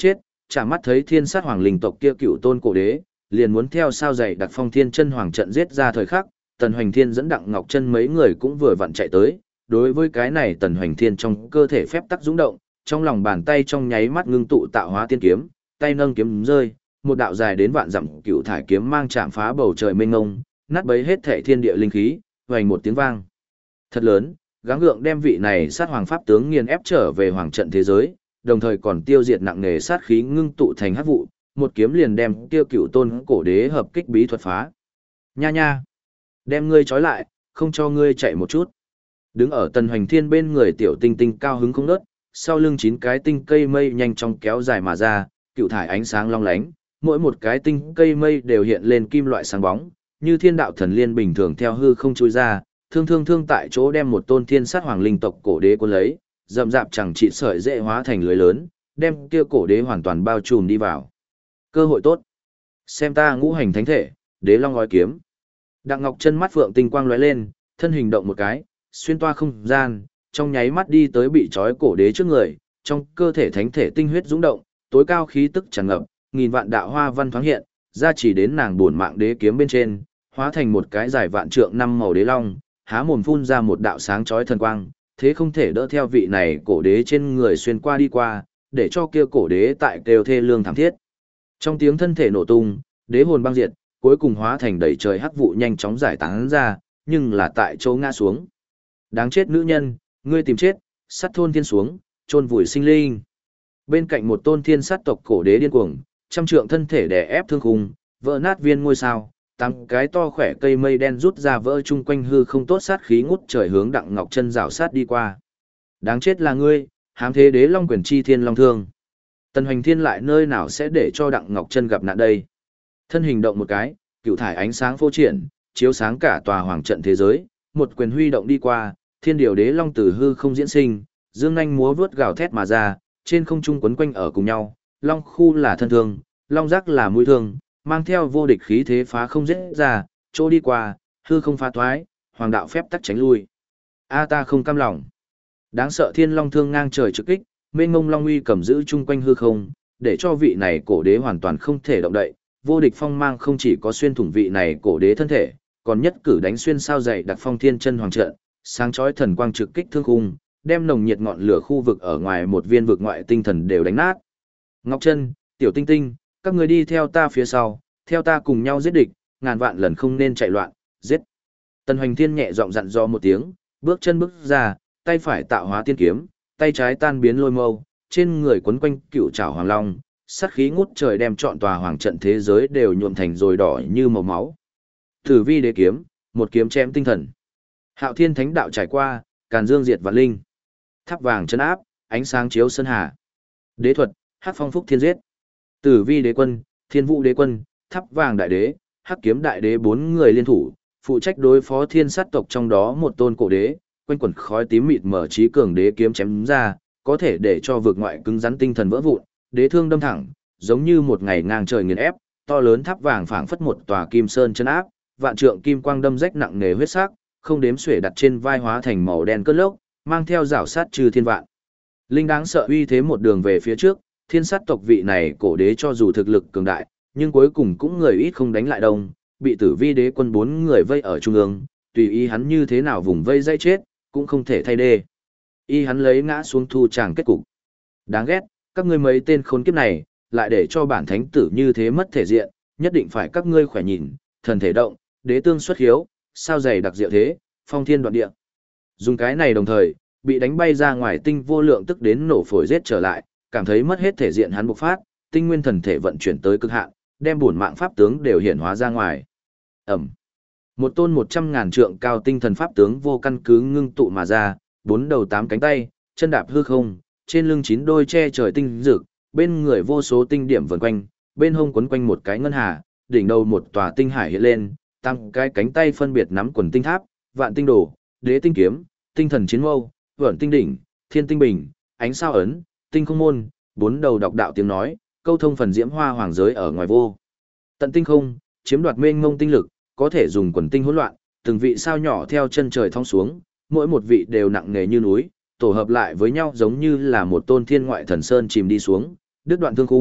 chả mắt thấy thiên sát hoàng linh tộc kia cựu tôn cổ đế, liền muốn theo sao dày đặc phong thiên chân hoàng trận giết ra thời khắc, Tần Hoành Thiên dẫn Đặng Ngọc Chân mấy người cũng vừa vặn chạy tới, đối với cái này Tần Hoành Thiên trong cơ thể phép tắc dũng động, trong lòng bàn tay trong nháy mắt ngưng tụ tạo hóa tiên kiếm, tay nâng kiếm rơi, một đạo dài đến vạn dặm cựu thải kiếm mang chạm phá bầu trời mênh mông, nát bấy hết thể thiên địa linh khí, vang một tiếng vang thật lớn, gắng gượng đem vị này sát hoàng pháp tướng nghiền ép trở về hoàng trận thế giới, đồng thời còn tiêu diệt nặng nề sát khí ngưng tụ thành hắc vụ, một kiếm liền đem tiêu cựu tôn cổ đế hợp kích bí thuật phá. Nha nha, đem ngươi trói lại, không cho ngươi chạy một chút. Đứng ở Tần Hoành Thiên bên người tiểu tinh tinh cao hứng không nớt, sau lưng 9 cái tinh cây mây nhanh chóng kéo dài mà ra, cựu thải ánh sáng long lánh, mỗi một cái tinh cây mây đều hiện lên kim loại sáng bóng, như thiên đạo thần liên bình thường theo hư không chui ra, thương tại chỗ đem một tôn thiên sát hoàng linh tộc cổ đế cuốn lấy, rậm rạp chẳng trị sợi dễ hóa thành lưới lớn, đem kia cổ đế hoàn toàn bao trùm đi vào. Cơ hội tốt. Xem ta ngũ hành thánh thể, đế long ngói kiếm. Đặng Ngọc Chân mắt phượng tinh quang lóe lên, thân hình động một cái, xuyên toa không gian, trong nháy mắt đi tới bị trói cổ đế trước người, trong cơ thể thánh thể tinh huyết dũng động, tối cao khí tức tràn ngập, nghìn vạn đạo hoa văn thoáng hiện, ra chỉ đến nàng buồn mạng đế kiếm bên trên, hóa thành một cái dài vạn trượng năm màu đế long, há mồm phun ra một đạo sáng chói thần quang, thế không thể đỡ theo vị này cổ đế trên người xuyên qua đi qua, để cho kia cổ đế tại kêu thê lương thảm thiết. Trong tiếng thân thể nổ tung, đế hồn băng diệt, cuối cùng hóa thành đầy trời hắc vụ nhanh chóng giải tán ra, nhưng là tại chỗ ngã xuống. Đáng chết nữ nhân, ngươi tìm chết, sát thôn thiên xuống, chôn vùi sinh linh. Bên cạnh một tôn thiên sát tộc cổ đế điên cuồng, trăm trượng thân thể đè ép thương khung, vỡ nát viên ngôi sao, 8 cái to khỏe cây mây đen rút ra vỡ chung quanh hư không tốt sát khí ngút trời hướng Đặng Ngọc Chân rảo sát đi qua. Đáng chết là ngươi, hám thế đế long quyền chi thiên long thương. Tần Hoành Thiên lại nơi nào sẽ để cho Đặng Ngọc Chân gặp nạn đây? Thân hình động một cái, cựu thải ánh sáng phô triển, chiếu sáng cả tòa hoàng trận thế giới, một quyền huy động đi qua, thiên điều đế long từ hư không diễn sinh, dương nhanh múa vớt gào thét mà ra, trên không trung quấn quanh ở cùng nhau, long khu là thân thương, long giác là mũi thương, mang theo vô địch khí thế phá không giết ra, chỗ đi qua, hư không phá thoái, hoàng đạo phép tắc tránh lui. A ta không cam lòng. Đáng sợ thiên long thương ngang trời trực kích, mênh mông long uy cầm giữ chung quanh hư không, để cho vị này cổ đế hoàn toàn không thể động đậy, vô địch phong mang không chỉ có xuyên thủng vị này cổ đế thân thể, còn nhất cử đánh xuyên sao dày đặc phong thiên chân hoàng trận, sáng chói thần quang trực kích thương khung, đem nồng nhiệt ngọn lửa khu vực ở ngoài một viên vực ngoại tinh thần đều đánh nát. Ngọc Chân, Tiểu Tinh Tinh, các người đi theo ta phía sau, theo ta cùng nhau giết địch, ngàn vạn lần không nên chạy loạn, giết. Tần Hoành Thiên nhẹ giọng dặn dò một tiếng, bước chân bước ra, tay phải tạo hóa tiên kiếm, tay trái tan biến lôi mâu, trên người quấn quanh cựu trảo hoàng long, sát khí ngút trời đem trọn tòa hoàng trận thế giới đều nhuộm thành rồi đỏ như màu máu. Tử vi đế kiếm, một kiếm chém tinh thần. Hạo Thiên Thánh đạo trải qua, càn dương diệt vạn linh. Tháp vàng chân áp, ánh sáng chiếu sơn hà. Đế thuật, hắc phong phúc thiên giết. Tử vi đế quân, thiên vũ đế quân, tháp vàng đại đế, hắc kiếm đại đế 4 người liên thủ, phụ trách đối phó thiên sát tộc trong đó một tôn cổ đế, quanh quẩn khói tím mịt mở trí cường đế kiếm chém ra, có thể để cho vực ngoại cứng rắn tinh thần vỡ vụn, đế thương đâm thẳng, giống như một ngày ngang trời nghiền ép, to lớn tháp vàng phảng phất một tòa kim sơn chân áp, vạn trượng kim quang đâm rách nặng nề huyết sắc, không đếm xuể đặt trên vai hóa thành màu đen cơn lốc, mang theo rảo sát trừ thiên vạn. Linh đáng sợ uy thế một đường về phía trước, thiên sát tộc vị này cổ đế cho dù thực lực cường đại, nhưng cuối cùng cũng người ít không đánh lại đông, bị tử vi đế quân 4 người vây ở trung ương, tùy ý hắn như thế nào vùng vây dây chết, cũng không thể thay đê. Y hắn lấy ngã xuống thu chàng kết cục. Đáng ghét, các ngươi mấy tên khốn kiếp này, lại để cho bản thánh tử như thế mất thể diện, nhất định phải các ngươi khỏe nhìn, thần thể động, đế tương xuất hiếu, sao dày đặc diệu thế, phong thiên đoạn địa. Dùng cái này đồng thời, bị đánh bay ra ngoài tinh vô lượng tức đến nổ phổi giết trở lại, cảm thấy mất hết thể diện hắn bộc phát, tinh nguyên thần thể vận chuyển tới cực hạn, đem bổn mạng pháp tướng đều hiển hóa ra ngoài. Ẩm. Một tôn 100.000 trượng cao tinh thần pháp tướng vô căn cứ ngưng tụ mà ra, 4 đầu 8 cánh tay, chân đạp hư không, trên lưng 9 đôi che trời tinh dực, bên người vô số tinh điểm vần quanh, bên hông quấn quanh một cái ngân hà, đỉnh đầu một tòa tinh hải hiện lên, tăng cái cánh tay phân biệt nắm quần tinh tháp, vạn tinh đồ, đế tinh kiếm, tinh thần chiến mâu, vẩn tinh đỉnh, thiên tinh bình, ánh sao ấn, tinh không môn, 4 đầu đọc đạo tiếng nói, câu thông phần diễm hoa hoàng giới ở ngoài vô. Tận tinh không, chiếm đoạt mênh mông tinh lực, có thể dùng quần tinh hỗn loạn, từng vị sao nhỏ theo chân trời thong xuống, mỗi một vị đều nặng nề như núi, tổ hợp lại với nhau giống như là một tôn thiên ngoại thần sơn chìm đi xuống, đứt đoạn thương khung,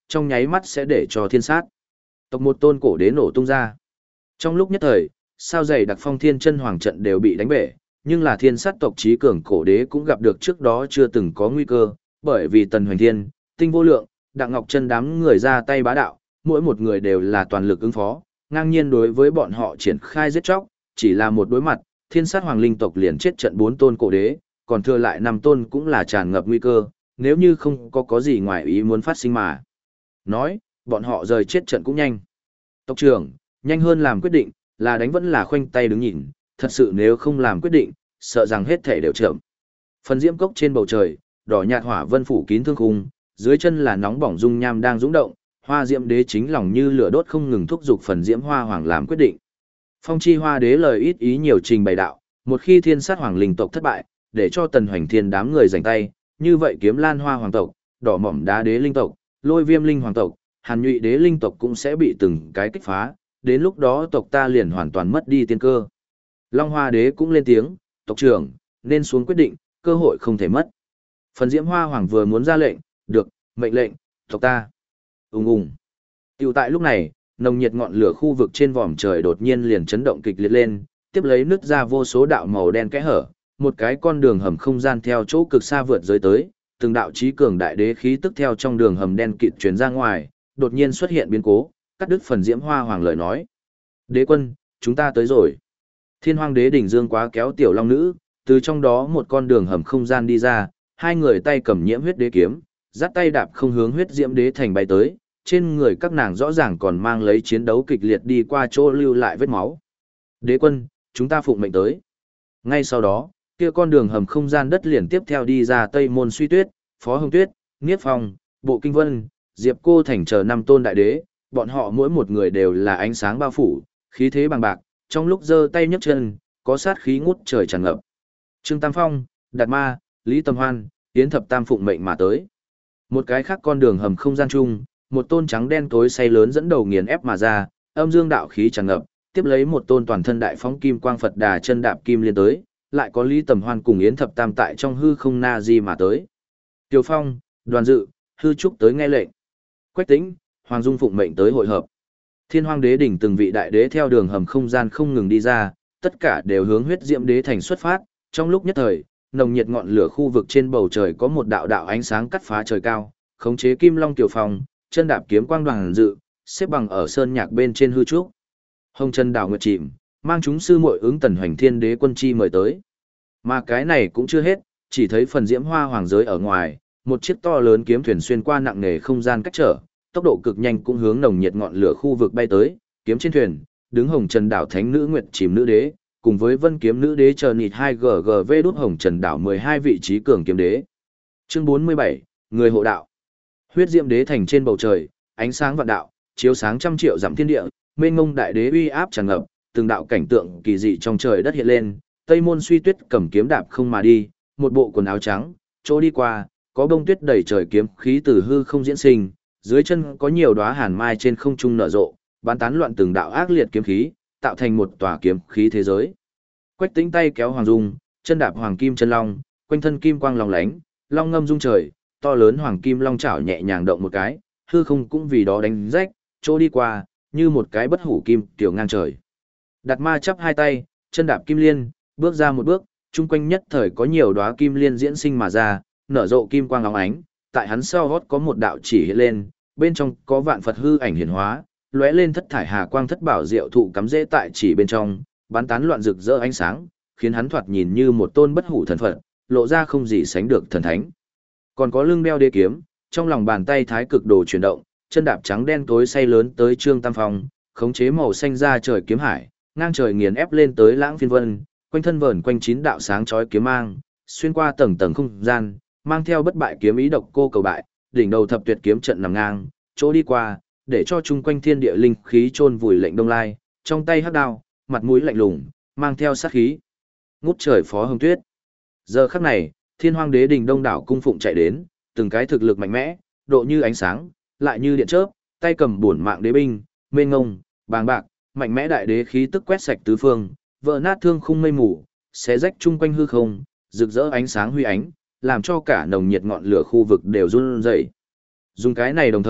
trong nháy mắt sẽ để cho thiên sát tộc một tôn cổ đế nổ tung ra. Trong lúc nhất thời, sao dày đặc phong thiên chân hoàng trận đều bị đánh bể, nhưng là thiên sát tộc trí cường cổ đế cũng gặp được trước đó chưa từng có nguy cơ, bởi vì Tần Hoành Thiên, Tinh Vô Lượng, Đặng Ngọc Chân đám người ra tay bá đạo, mỗi một người đều là toàn lực ứng phó, ngang nhiên đối với bọn họ triển khai giết chóc, chỉ là một đối mặt, thiên sát hoàng linh tộc liền chết trận 4 tôn cổ đế, còn thừa lại 5 tôn cũng là tràn ngập nguy cơ, nếu như không có gì ngoài ý muốn phát sinh mà. Nói, bọn họ rời chết trận cũng nhanh. Tộc trưởng, nhanh hơn làm quyết định, là đánh vẫn là khoanh tay đứng nhìn, thật sự nếu không làm quyết định, sợ rằng hết thể đều chậm. Phần diễm cốc trên bầu trời, đỏ nhạt hỏa vân phủ kín thương khung, dưới chân là nóng bỏng dung nham đang dũng động, hoa diễm đế chính lòng như lửa đốt không ngừng thúc giục phần diễm hoa hoàng làm quyết định. Phong chi hoa đế lời ít ý nhiều trình bày đạo, một khi thiên sát hoàng linh tộc thất bại, để cho Tần Hoành Thiên đám người giành tay, như vậy kiếm lan hoa hoàng tộc, đỏ mỏm đá đế linh tộc, lôi viêm linh hoàng tộc, hàn nhụy đế linh tộc cũng sẽ bị từng cái kích phá, đến lúc đó tộc ta liền hoàn toàn mất đi tiên cơ. Long hoa đế cũng lên tiếng, tộc trưởng, nên xuống quyết định, cơ hội không thể mất. Phần diễm hoa hoàng vừa muốn ra lệnh, được, mệnh lệnh, tộc ta. Ùng ùng. Tiểu tại lúc này, nồng nhiệt ngọn lửa khu vực trên vòm trời đột nhiên liền chấn động kịch liệt lên, tiếp lấy nứt ra vô số đạo màu đen kẽ hở, một cái con đường hầm không gian theo chỗ cực xa vượt giới tới, từng đạo chí cường đại đế khí tức theo trong đường hầm đen kịt truyền ra ngoài, đột nhiên xuất hiện biến cố, cắt đứt phần diễm hoa hoàng lời nói. Đế quân, chúng ta tới rồi. Thiên Hoang đế đỉnh dương quá kéo tiểu long nữ, từ trong đó một con đường hầm không gian đi ra, hai người tay cầm nhiễm huyết đế kiếm, dắt tay đạp không hướng huyết diễm đế thành bay tới, trên người các nàng rõ ràng còn mang lấy chiến đấu kịch liệt đi qua chỗ lưu lại vết máu. Đế quân, chúng ta phụng mệnh tới. Ngay sau đó, kia con đường hầm không gian đất liền tiếp theo đi ra Tây Môn Suy Tuyết, Phó Hồng Tuyết, Niếp Phong, Bộ Kinh Vân, Diệp Cô Thành chờ 5 tôn đại đế, bọn họ mỗi một người đều là ánh sáng bao phủ, khí thế bằng bạc, trong lúc giơ tay nhấc chân, có sát khí ngút trời tràn ngập. Trương Tam Phong, Đạt Ma, Lý Tầm Hoan, Yến Thập Tam phụng mệnh mà tới. Một cái khác con đường hầm không gian chung, một tôn trắng đen tối say lớn dẫn đầu nghiền ép mà ra, âm dương đạo khí tràn ngập, tiếp lấy một tôn toàn thân đại phóng kim quang Phật Đà chân đạp kim liên tới, lại có Lý Tầm Hoan cùng Yến Thập Tam tại trong hư không na di mà tới. Tiêu Phong, Đoàn Dự, Hư Trúc tới nghe lệnh. Quách Tĩnh, Hoàng Dung phụng mệnh tới hội hợp. Thiên Hoang đế đỉnh từng vị đại đế theo đường hầm không gian không ngừng đi ra, tất cả đều hướng huyết diễm đế thành xuất phát, trong lúc nhất thời, nồng nhiệt ngọn lửa khu vực trên bầu trời có một đạo đạo ánh sáng cắt phá trời cao, khống chế Kim Long Tiểu Phong, chân đạp kiếm quang Đoàn Dự, xếp bằng ở sơn nhạc bên trên hư trúc. Hồng chân đảo nguyệt chìm, mang chúng sư muội ứng Tần Hoành Thiên đế quân chi mời tới. Mà cái này cũng chưa hết, chỉ thấy phần diễm hoa hoàng giới ở ngoài, một chiếc to lớn kiếm thuyền xuyên qua nặng nề không gian cách trở, tốc độ cực nhanh cũng hướng nồng nhiệt ngọn lửa khu vực bay tới, kiếm trên thuyền, đứng Hồng Trần đảo thánh nữ nguyệt chìm nữ đế, cùng với Vân kiếm nữ đế chờ nịt 2GGV đút Hồng Trần đảo 12 vị trí cường kiếm đế. Chương 47, người hộ đạo. Huyết diễm đế thành trên bầu trời, ánh sáng vạn đạo, chiếu sáng trăm triệu dặm thiên địa, mênh mông đại đế uy áp tràn ngập, từng đạo cảnh tượng kỳ dị trong trời đất hiện lên, Tây Môn Suy Tuyết cầm kiếm đạp không mà đi, một bộ quần áo trắng, chỗ đi qua, có bông tuyết đầy trời kiếm khí từ hư không diễn sinh, dưới chân có nhiều đóa hàn mai trên không trung nở rộ, bán tán loạn từng đạo ác liệt kiếm khí, tạo thành một tòa kiếm khí thế giới. Quách Tĩnh tay kéo Hoàng Dung, chân đạp hoàng kim chân long, quanh thân kim quang long lánh, long ngâm rung trời, to lớn hoàng kim long chảo nhẹ nhàng động một cái, hư không cũng vì đó đánh rách, chỗ đi qua, như một cái bất hủ kim tiểu ngang trời. Đạt Ma chắp hai tay, chân đạp kim liên, bước ra một bước, chung quanh nhất thời có nhiều đóa kim liên diễn sinh mà ra, nở rộ kim quang óng ánh, tại hắn sau gót có một đạo chỉ hiện lên, bên trong có vạn Phật hư ảnh hiển hóa, lóe lên thất thải hà quang thất bảo diệu thụ cắm rễ tại chỉ bên trong, bắn tán loạn rực rỡ ánh sáng, khiến hắn thoạt nhìn như một tôn bất hủ thần Phật, lộ ra không gì sánh được thần thánh. Còn có lưng đeo đế kiếm, trong lòng bàn tay thái cực đồ chuyển động, chân đạp trắng đen tối say lớn tới Trương Tam Phong, khống chế màu xanh ra trời kiếm hải, ngang trời nghiền ép lên tới Lãng Phiên Vân, quanh thân vờn quanh 9 đạo sáng chói kiếm mang, xuyên qua tầng tầng không gian, mang theo bất bại kiếm ý độc cô cầu bại, đỉnh đầu thập tuyệt kiếm trận nằm ngang, chỗ đi qua, để cho chung quanh thiên địa linh khí chôn vùi lệnh đông lai, trong tay hắc đao, mặt mũi lạnh lùng, mang theo sát khí. Ngút trời Phó Hồng Tuyết. Giờ khắc này, Thiên Hoang đế đình đông đảo cung phụng chạy đến, từng cái thực lực mạnh mẽ, độ như ánh sáng, lại như điện chớp, tay cầm bổn mạng đế binh, mênh ngông, bàng bạc, mạnh mẽ đại đế khí tức quét sạch tứ phương, vỡ nát thương khung mây mù, xé rách chung quanh hư không, rực rỡ ánh sáng huy ánh, làm cho cả nồng nhiệt ngọn lửa khu vực đều run rẩy. Dùng cái này đồng thời,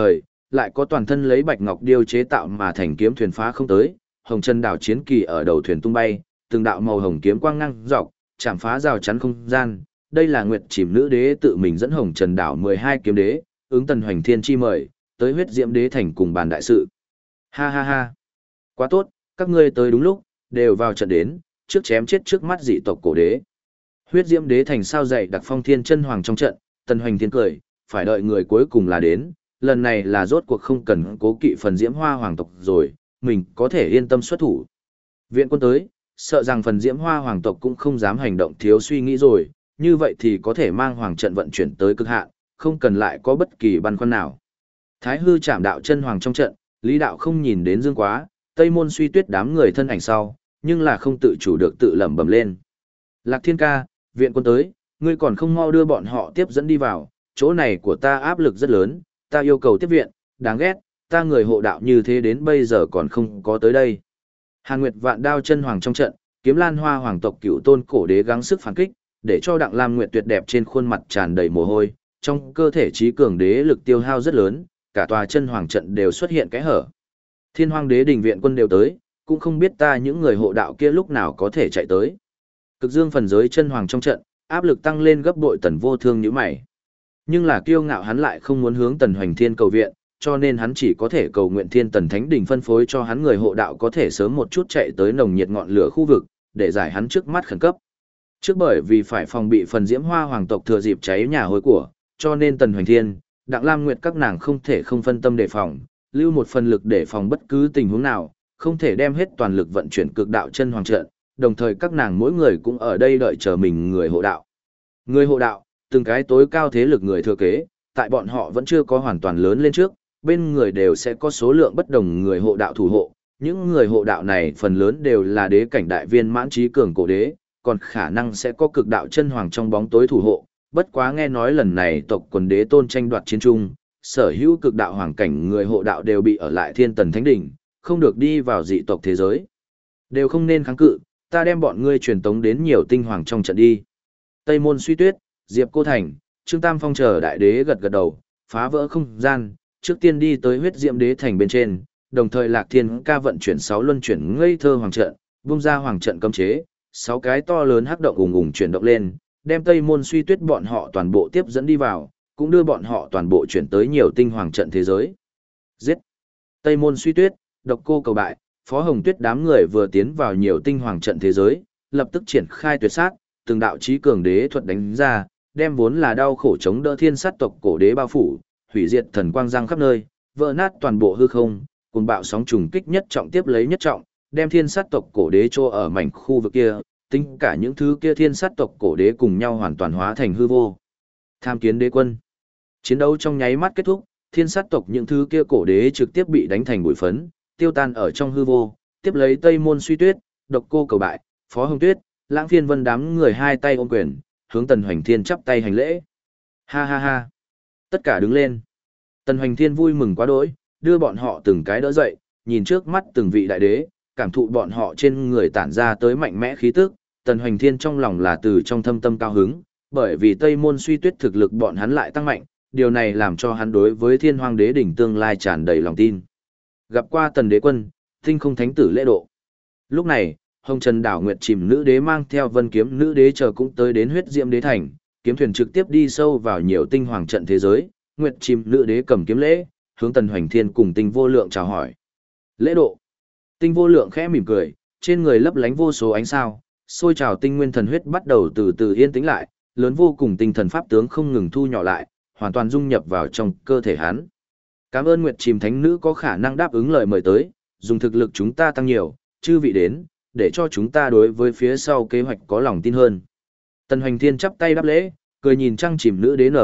lại có toàn thân lấy bạch ngọc điêu chế tạo mà thành kiếm thuyền phá không tới, hồng chân đảo chiến kỳ ở đầu thuyền tung bay, từng đạo màu hồng kiếm quang ngang dọc, chạm phá rào chắn không gian. Đây là Nguyệt Chìm Nữ Đế tự mình dẫn Hồng Trần đảo 12 kiếm đế, ứng Tần Hoành Thiên chi mời, tới Huyết Diễm Đế thành cùng bàn đại sự. Ha ha ha. Quá tốt, các ngươi tới đúng lúc, đều vào trận đến, trước chém chết trước mắt dị tộc cổ đế. Huyết Diễm Đế thành sao dậy đặc phong thiên chân hoàng trong trận, Tần Hoành Thiên cười, phải đợi người cuối cùng là đến, lần này là rốt cuộc không cần cố kỵ phần Diễm Hoa hoàng tộc rồi, mình có thể yên tâm xuất thủ. Viện quân tới, sợ rằng phần Diễm Hoa hoàng tộc cũng không dám hành động thiếu suy nghĩ rồi, như vậy thì có thể mang hoàng trận vận chuyển tới cực hạn, không cần lại có bất kỳ băn khoăn nào. Thái hư chạm đạo chân hoàng trong trận, Lý đạo không nhìn đến Dương Quá, Tây Môn Suy Tuyết đám người thân ảnh sau, nhưng là không tự chủ được tự lẩm bẩm lên. Lạc Thiên ca, viện quân tới, ngươi còn không mau đưa bọn họ tiếp dẫn đi vào, chỗ này của ta áp lực rất lớn, ta yêu cầu tiếp viện, đáng ghét, ta người hộ đạo như thế đến bây giờ còn không có tới đây. Hàn Nguyệt Vạn Đao chân hoàng trong trận, Kiếm Lan Hoa hoàng tộc cựu tôn cổ đế gắng sức phản kích, để cho Đặng Lam Nguyệt tuyệt đẹp trên khuôn mặt tràn đầy mồ hôi, trong cơ thể trí cường đế lực tiêu hao rất lớn, cả tòa chân hoàng trận đều xuất hiện cái hở. Thiên Hoang Đế đình viện quân đều tới, cũng không biết ta những người hộ đạo kia lúc nào có thể chạy tới. Cực Dương phần giới chân hoàng trong trận, áp lực tăng lên gấp bội. Tần Vô Thương nhíu mày. Nhưng là kiêu ngạo hắn lại không muốn hướng Tần Hoành Thiên cầu viện, cho nên hắn chỉ có thể cầu nguyện Thiên Tần Thánh Đình phân phối cho hắn người hộ đạo có thể sớm một chút chạy tới nồng nhiệt ngọn lửa khu vực, để giải hắn trước mắt khẩn cấp. Trước bởi vì phải phòng bị phần Diễm Hoa hoàng tộc thừa dịp cháy nhà hối của, cho nên Tần Hoành Thiên, Đặng Lam Nguyệt các nàng không thể không phân tâm đề phòng, lưu một phần lực để phòng bất cứ tình huống nào, không thể đem hết toàn lực vận chuyển cực đạo chân hoàng trận, đồng thời các nàng mỗi người cũng ở đây đợi chờ mình người hộ đạo. Người hộ đạo, từng cái tối cao thế lực người thừa kế, tại bọn họ vẫn chưa có hoàn toàn lớn lên trước, bên người đều sẽ có số lượng bất đồng người hộ đạo thủ hộ. Những người hộ đạo này phần lớn đều là đế cảnh đại viên mãn trí cường cổ đế, còn khả năng sẽ có cực đạo chân hoàng trong bóng tối thủ hộ. Bất quá nghe nói lần này tộc quần đế tôn tranh đoạt chiến trung, sở hữu cực đạo hoàng cảnh người hộ đạo đều bị ở lại Thiên Tần Thánh Đỉnh, không được đi vào dị tộc thế giới. Đều không nên kháng cự, ta đem bọn ngươi truyền tống đến nhiều tinh hoàng trong trận đi. Tây Môn Suy Tuyết, Diệp Cô Thành, Trương Tam Phong chờ đại đế gật gật đầu, phá vỡ không gian, trước tiên đi tới Huyết Diễm Đế thành bên trên, đồng thời Lạc Thiên ca vận chuyển 6 luân chuyển ngây thơ hoàng trận, bung ra hoàng trận cấm chế, 6 cái to lớn hắc động ùng ùng chuyển động lên, đem Tây Môn Suy Tuyết bọn họ toàn bộ tiếp dẫn đi vào, cũng đưa bọn họ toàn bộ chuyển tới nhiều tinh hoàng trận thế giới. Giết! Tây Môn Suy Tuyết, Độc Cô cầu bại, Phó Hồng Tuyết đám người vừa tiến vào nhiều tinh hoàng trận thế giới, lập tức triển khai tuyệt sát, từng đạo chí cường đế thuật đánh ra, đem vốn là đau khổ chống đỡ thiên sát tộc cổ đế bao phủ, hủy diệt thần quang giang khắp nơi, vỡ nát toàn bộ hư không, cùng bạo sóng trùng kích nhất trọng tiếp lấy nhất trọng, đem thiên sát tộc cổ đế cho ở mảnh khu vực kia, tính cả những thứ kia thiên sát tộc cổ đế cùng nhau hoàn toàn hóa thành hư vô. Tham Kiến Đế quân. Chiến đấu trong nháy mắt kết thúc, thiên sát tộc những thứ kia cổ đế trực tiếp bị đánh thành bụi phấn, tiêu tan ở trong hư vô, tiếp lấy Tây Môn Suy Tuyết, Độc Cô cầu bại, Phó Hồng Tuyết, Lãng Phiên Vân đám người hai tay ôm quyền, hướng Tần Hoành Thiên chắp tay hành lễ. Ha ha ha. Tất cả đứng lên. Tần Hoành Thiên vui mừng quá đỗi, đưa bọn họ từng cái đỡ dậy, nhìn trước mắt từng vị đại đế, cảm thụ bọn họ trên người tản ra tới mạnh mẽ khí tức, Tần Hoành Thiên trong lòng là từ trong thâm tâm cao hứng, bởi vì Tây Môn Suy Tuyết thực lực bọn hắn lại tăng mạnh, điều này làm cho hắn đối với Thiên Hoang Đế đỉnh tương lai tràn đầy lòng tin. Gặp qua Tần Đế quân, Tinh Không Thánh tử lễ độ. Lúc này, Hồng Trần đảo Nguyệt Chìm nữ đế mang theo Vân Kiếm nữ đế chờ cũng tới đến Huyết Diễm Đế thành, kiếm thuyền trực tiếp đi sâu vào nhiều tinh hoàng trận thế giới, Nguyệt Chìm nữ đế cầm kiếm lễ, hướng Tần Hoành Thiên cùng Tinh Vô Lượng chào hỏi. Lễ độ. Tinh Vô Lượng khẽ mỉm cười, trên người lấp lánh vô số ánh sao, sôi trào tinh nguyên thần huyết bắt đầu từ từ yên tĩnh lại, lớn vô cùng tinh thần pháp tướng không ngừng thu nhỏ lại, hoàn toàn dung nhập vào trong cơ thể hắn. Cảm ơn Nguyệt Chìm thánh nữ có khả năng đáp ứng lời mời tới, dùng thực lực chúng ta tăng nhiều, chư vị đến, để cho chúng ta đối với phía sau kế hoạch có lòng tin hơn. Tần Hoành Thiên chắp tay đáp lễ, cười nhìn Trăng Chìm nữ đế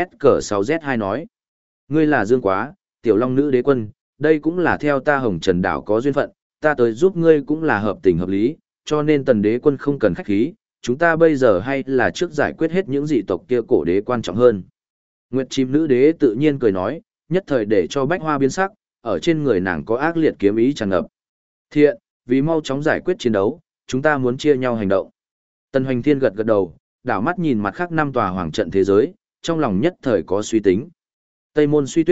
NGS-6Z2 nói. Ngươi là Dương Quá, Tiểu Long nữ đế quân, đây cũng là theo ta Hồng Trần đảo có duyên phận, ta tới giúp ngươi cũng là hợp tình hợp lý, cho nên Tần đế quân không cần khách khí, chúng ta bây giờ hay là trước giải quyết hết những dị tộc kia cổ đế quan trọng hơn. Nguyệt Chìm nữ đế tự nhiên cười nói, nhất thời để cho bách hoa biến sắc, ở trên người nàng có ác liệt kiếm ý tràn ngập. Thiện, vì mau chóng giải quyết chiến đấu, chúng ta muốn chia nhau hành động. Tần Hoành Thiên gật gật đầu, đảo mắt nhìn mặt khác 5 tòa hoàng trận thế giới, trong lòng nhất thời có suy tính. Tây Môn Suy Tuyết,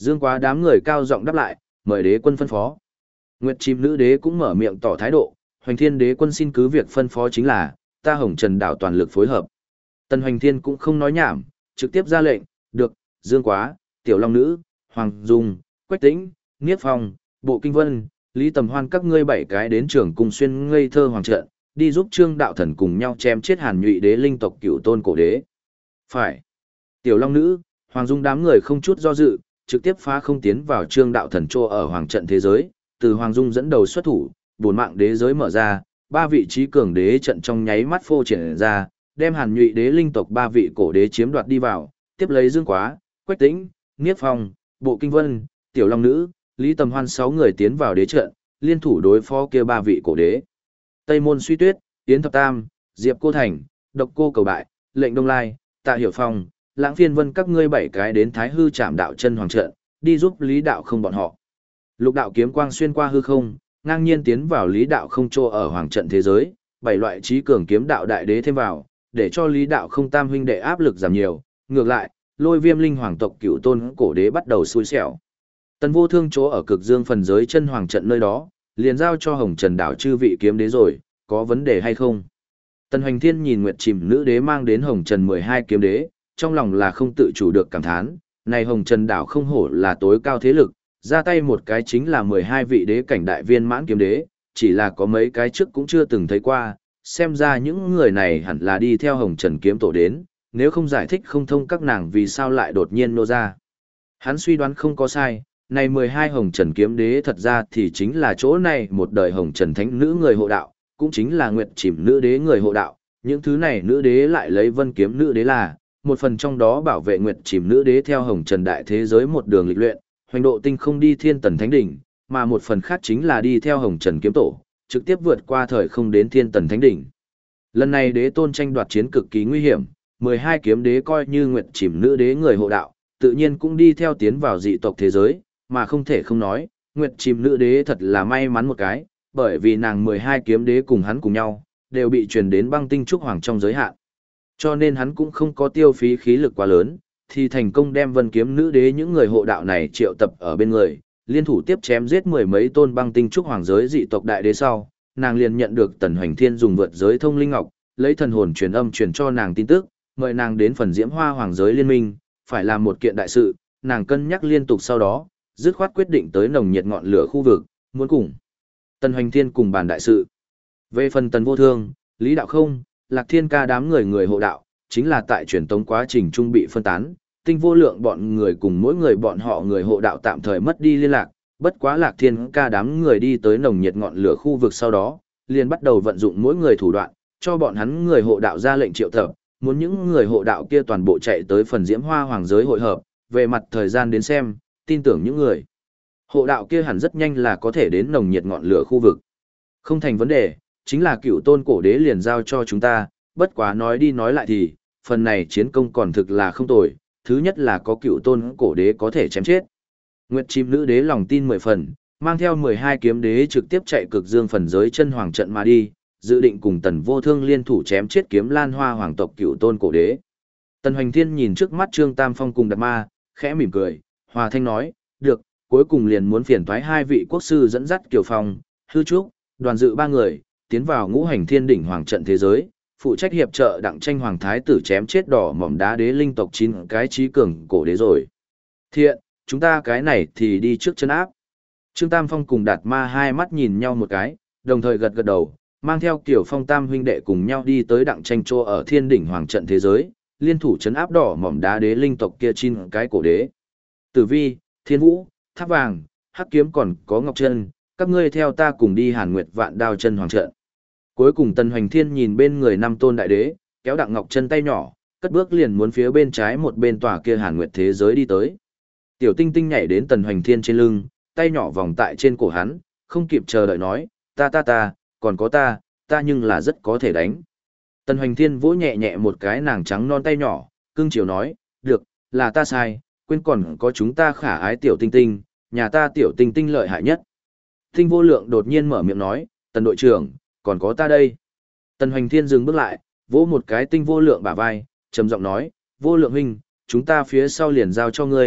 Dương Quá đám người cao giọng đáp lại, mời đế quân phân phó. Nguyệt Chim nữ đế cũng mở miệng tỏ thái độ, Hoành Thiên đế quân xin cứ việc phân phó chính là, ta Hồng Trần đảo toàn lực phối hợp. Tần Hoành Thiên cũng không nói nhảm, trực tiếp ra lệnh, được, Dương Quá, Tiểu Long Nữ, Hoàng Dung, Quách Tĩnh, Niết Phong, Bộ Kinh Vân, Lý Tầm Hoan các ngươi 7 cái đến trường cùng xuyên ngây thơ hoàng trận, đi giúp Trương Đạo Thần cùng nhau chém chết Hàn Nhụy đế linh tộc Cửu Tôn cổ đế. Phải. Tiểu Long Nữ, Hoàng Dung đám người không chút do dự, trực tiếp phá không tiến vào Trương Đạo Thần trô ở hoàng trận thế giới, từ Hoàng Dung dẫn đầu xuất thủ, bốn mạng đế giới mở ra, 3 vị trí cường đế trận trong nháy mắt phô triển ra, đem Hàn Nhụy đế linh tộc 3 vị cổ đế chiếm đoạt đi vào, tiếp lấy Dương Quá, Quách Tĩnh, Niết Phong, Bộ Kinh Vân, Tiểu Long Nữ, Lý Tầm Hoan 6 người tiến vào đế trận, liên thủ đối phó kia 3 vị cổ đế. Tây Môn Suy Tuyết, Yến Thập Tam, Diệp Cô Thành, Độc Cô Cầu Bại, Lệnh Đông Lai, Tạ Hiểu Phong, Lãng Phiên Vân các ngươi 7 cái đến Thái Hư Trảm Đạo chân hoàng trận, đi giúp Lý Đạo Không bọn họ. Lục đạo kiếm quang xuyên qua hư không, ngang nhiên tiến vào Lý Đạo Không trô ở hoàng trận thế giới, 7 loại trí cường kiếm đạo đại đế thêm vào, để cho Lý Đạo Không tam huynh đệ áp lực giảm nhiều, ngược lại, Lôi Viêm linh hoàng tộc Cửu Tôn cổ đế bắt đầu xui xẻo. Tần Vô Thương chỗ ở Cực Dương phần giới chân hoàng trận nơi đó, liền giao cho Hồng Trần đảo chư vị kiếm đế rồi, có vấn đề hay không? Tần Hoành Thiên nhìn Nguyệt Chìm nữ đế mang đến Hồng Trần 12 kiếm đế, trong lòng là không tự chủ được cảm thán, này Hồng Trần đảo không hổ là tối cao thế lực, ra tay một cái chính là 12 vị đế cảnh đại viên mãn kiếm đế, chỉ là có mấy cái trước cũng chưa từng thấy qua, xem ra những người này hẳn là đi theo Hồng Trần kiếm tổ đến, nếu không giải thích không thông các nàng vì sao lại đột nhiên nô ra. Hắn suy đoán không có sai, này 12 Hồng Trần kiếm đế thật ra thì chính là chỗ này một đời Hồng Trần thánh nữ người hộ đạo, cũng chính là Nguyệt Chìm nữ đế người hộ đạo, những thứ này nữ đế lại lấy Vân kiếm nữ đế là, một phần trong đó bảo vệ Nguyệt Chìm nữ đế theo Hồng Trần đại thế giới một đường lịch luyện, hoành độ tinh không đi Thiên Tần Thánh đỉnh, mà một phần khác chính là đi theo Hồng Trần kiếm tổ, trực tiếp vượt qua thời không đến Thiên Tần Thánh đỉnh. Lần này đế tôn tranh đoạt chiến cực kỳ nguy hiểm, 12 kiếm đế coi như Nguyệt Chìm nữ đế người hộ đạo, tự nhiên cũng đi theo tiến vào dị tộc thế giới, mà không thể không nói, Nguyệt Chìm nữ đế thật là may mắn một cái, bởi vì nàng 12 kiếm đế cùng hắn cùng nhau, đều bị truyền đến băng tinh trúc hoàng trong giới hạn. Cho nên hắn cũng không có tiêu phí khí lực quá lớn, thì thành công đem Vân kiếm nữ đế những người hộ đạo này triệu tập ở bên người, liên thủ tiếp chém giết 10 mấy tôn băng tinh trúc hoàng giới dị tộc đại đế sau, nàng liền nhận được Tần Hoành Thiên dùng vượt giới thông linh ngọc, lấy thần hồn truyền âm truyền cho nàng tin tức, mời nàng đến phần diễm hoa hoàng giới liên minh, phải làm một kiện đại sự, nàng cân nhắc liên tục sau đó, dứt khoát quyết định tới nồng nhiệt ngọn lửa khu vực, muốn cùng Tần Hoành Thiên cùng bàn đại sự. Về phần Tần Vô Thương, Lý Đạo Không, Lạc Thiên Ca đám người hộ đạo, chính là tại truyền tống quá trình trung bị phân tán, Tinh Vô Lượng bọn người cùng mỗi người bọn họ người hộ đạo tạm thời mất đi liên lạc, bất quá Lạc Thiên Ca đám người đi tới nồng nhiệt ngọn lửa khu vực sau đó, liền bắt đầu vận dụng mỗi người thủ đoạn, cho bọn hắn người hộ đạo ra lệnh triệu tập, muốn những người hộ đạo kia toàn bộ chạy tới phần diễm hoa hoàng giới hội hợp, về mặt thời gian đến xem, tin tưởng những người hộ đạo kia hẳn rất nhanh là có thể đến nồng nhiệt ngọn lửa khu vực. Không thành vấn đề, chính là Cửu Tôn cổ đế liền giao cho chúng ta, bất quá nói đi nói lại thì, phần này chiến công còn thực là không tồi, thứ nhất là có Cửu Tôn cổ đế có thể chém chết. Nguyệt Chim nữ đế lòng tin 10 phần, mang theo 12 kiếm đế trực tiếp chạy Cực Dương phần giới chân hoàng trận mà đi, dự định cùng Tần Vô Thương liên thủ chém chết Kiếm Lan Hoa hoàng tộc Cửu Tôn cổ đế. Tần Hoành Thiên nhìn trước mắt Trương Tam Phong cùng Đạt Ma, khẽ mỉm cười, hòa thanh nói, được, cuối cùng liền muốn phiền toái 2 vị quốc sư dẫn dắt Kiều Phong, Hư Trúc, Đoàn Dự 3 người, tiến vào Ngũ Hành Thiên đỉnh hoàng trận thế giới, phụ trách hiệp trợ đặng tranh hoàng thái tử chém chết đỏ mỏm đá đế linh tộc 9 cái trí cường cổ đế rồi. Thiện, chúng ta cái này thì đi trước chân áp. Trương Tam Phong cùng Đạt Ma hai mắt nhìn nhau một cái, đồng thời gật gật đầu, mang theo Kiều Phong tam huynh đệ cùng nhau đi tới đặng tranh chỗ ở Thiên đỉnh hoàng trận thế giới, liên thủ chấn áp đỏ mỏm đá đế linh tộc kia 9 cái cổ đế. Tử Vi, Thiên Vũ, Tháp Vàng, Hắc Kiếm còn có Ngọc Chân, các ngươi theo ta cùng đi Hàn Nguyệt Vạn Đao chân hoàng trận. Cuối cùng Tần Hoành Thiên nhìn bên người 5 tôn đại đế, kéo Đặng Ngọc Chân tay nhỏ, cất bước liền muốn phía bên trái một bên tòa kia Hàn Nguyệt thế giới đi tới. Tiểu Tinh Tinh nhảy đến Tần Hoành Thiên trên lưng, tay nhỏ vòng tại trên cổ hắn, không kịp chờ đợi nói, ta, còn có ta nhưng là rất có thể đánh. Tần Hoành Thiên vỗ nhẹ nhẹ một cái nàng trắng non tay nhỏ, cưng chiều nói, được, là ta sai, quên còn có chúng ta khả ái Tiểu Tinh Tinh, nhà ta Tiểu Tinh Tinh lợi hại nhất. Tinh Vô Lượng đột nhiên mở miệng nói, Tần đội trưởng, còn có ta đây. Tần Hoành Thiên dừng bước lại, vỗ một cái Tinh Vô Lượng bả vai, trầm giọng nói, Vô Lượng huynh, chúng ta phía sau liền giao cho ngươi,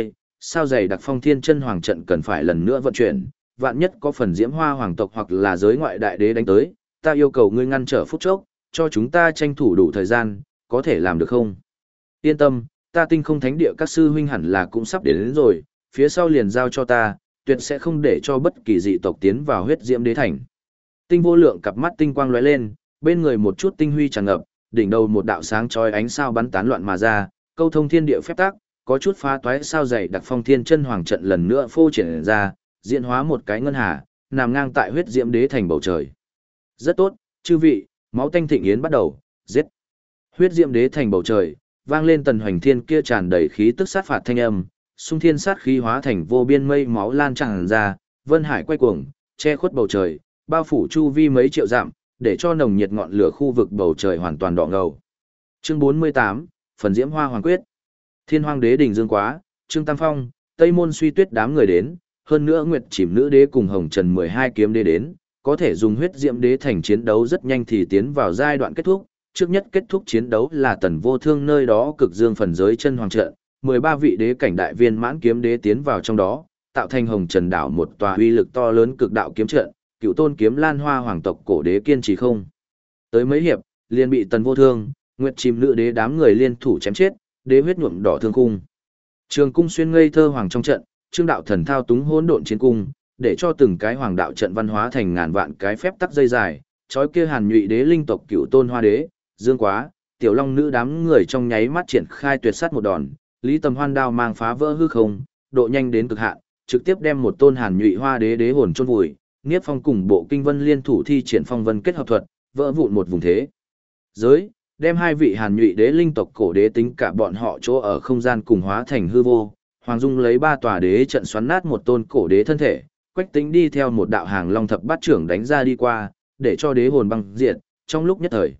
sao dày đặc phong thiên chân hoàng trận cần phải lần nữa vận chuyển, vạn nhất có phần diễm hoa hoàng tộc hoặc là giới ngoại đại đế đánh tới, ta yêu cầu ngươi ngăn trở phút chốc, cho chúng ta tranh thủ đủ thời gian, có thể làm được không? Yên tâm, ta tinh không thánh địa các sư huynh hẳn là cũng sắp đến rồi, phía sau liền giao cho ta, tuyệt sẽ không để cho bất kỳ dị tộc tiến vào huyết diễm đế thành. Tinh vô lượng cặp mắt tinh quang lóe lên, bên người một chút tinh huy tràn ngập, đỉnh đầu một đạo sáng chói ánh sao bắn tán loạn mà ra, câu thông thiên địa phép tắc, có chút phá toái sao dày đặc phong thiên chân hoàng trận lần nữa phô triển ra, diễn hóa một cái ngân hà, nằm ngang tại huyết diễm đế thành bầu trời. Rất tốt, chư vị, máu tanh thịnh yến bắt đầu, giết. Huyết diễm đế thành bầu trời, vang lên tần hoành thiên kia tràn đầy khí tức sát phạt thanh âm, xung thiên sát khí hóa thành vô biên mây máu lan tràn ra, vân hải quay cuồng, che khuất bầu trời, bao phủ chu vi mấy triệu dặm, để cho nồng nhiệt ngọn lửa khu vực bầu trời hoàn toàn đỏ ngầu. Chương 48, phần diễm hoa hoàng quyết. Thiên Hoang đế đỉnh dương quá, Trương Tam Phong, Tây Môn Suy Tuyết đám người đến, hơn nữa Nguyệt Chìm nữ đế cùng Hồng Trần 12 kiếm đế đến, có thể dùng huyết diễm đế thành chiến đấu rất nhanh thì tiến vào giai đoạn kết thúc. Trước nhất kết thúc chiến đấu là Tần Vô Thương nơi đó cực dương phần giới chân hoàng trận, 13 vị đế cảnh đại viên mãn kiếm đế tiến vào trong đó, tạo thành Hồng Trần đảo một tòa uy lực to lớn cực đạo kiếm trận, Cựu Tôn kiếm Lan Hoa hoàng tộc cổ đế kiên trì không. Tới mấy hiệp, liền bị Tần Vô Thương, Nguyệt Chìm nữ đế đám người liên thủ chém chết, đế huyết nhuộm đỏ thương cung. Trường cung xuyên ngây thơ hoàng trong trận, Trương đạo thần thao túng hỗn độn chiến cung, để cho từng cái hoàng đạo trận văn hóa thành ngàn vạn cái phép tắc dây dài, chói kia Hàn Nhụy đế linh tộc Cựu Tôn Hoa đế, Dương Quá, Tiểu Long nữ đám người trong nháy mắt triển khai tuyệt sát một đòn, Lý Tầm Hoan đao mang phá vỡ hư không, độ nhanh đến cực hạn, trực tiếp đem một tôn Hàn Nhụy Hoa đế đế hồn chôn vùi, Niết Phong cùng Bộ Kinh Vân liên thủ thi triển phong vân kết hợp thuật, vỡ vụn một vùng thế giới, đem hai vị Hàn Nhụy đế linh tộc cổ đế tính cả bọn họ chỗ ở không gian cùng hóa thành hư vô. Hoàng Dung lấy ba tòa đế trận xoắn nát một tôn cổ đế thân thể, Quách Tĩnh đi theo một đạo hàng long thập bát trưởng đánh ra đi qua, để cho đế hồn băng diệt. Trong lúc nhất thời,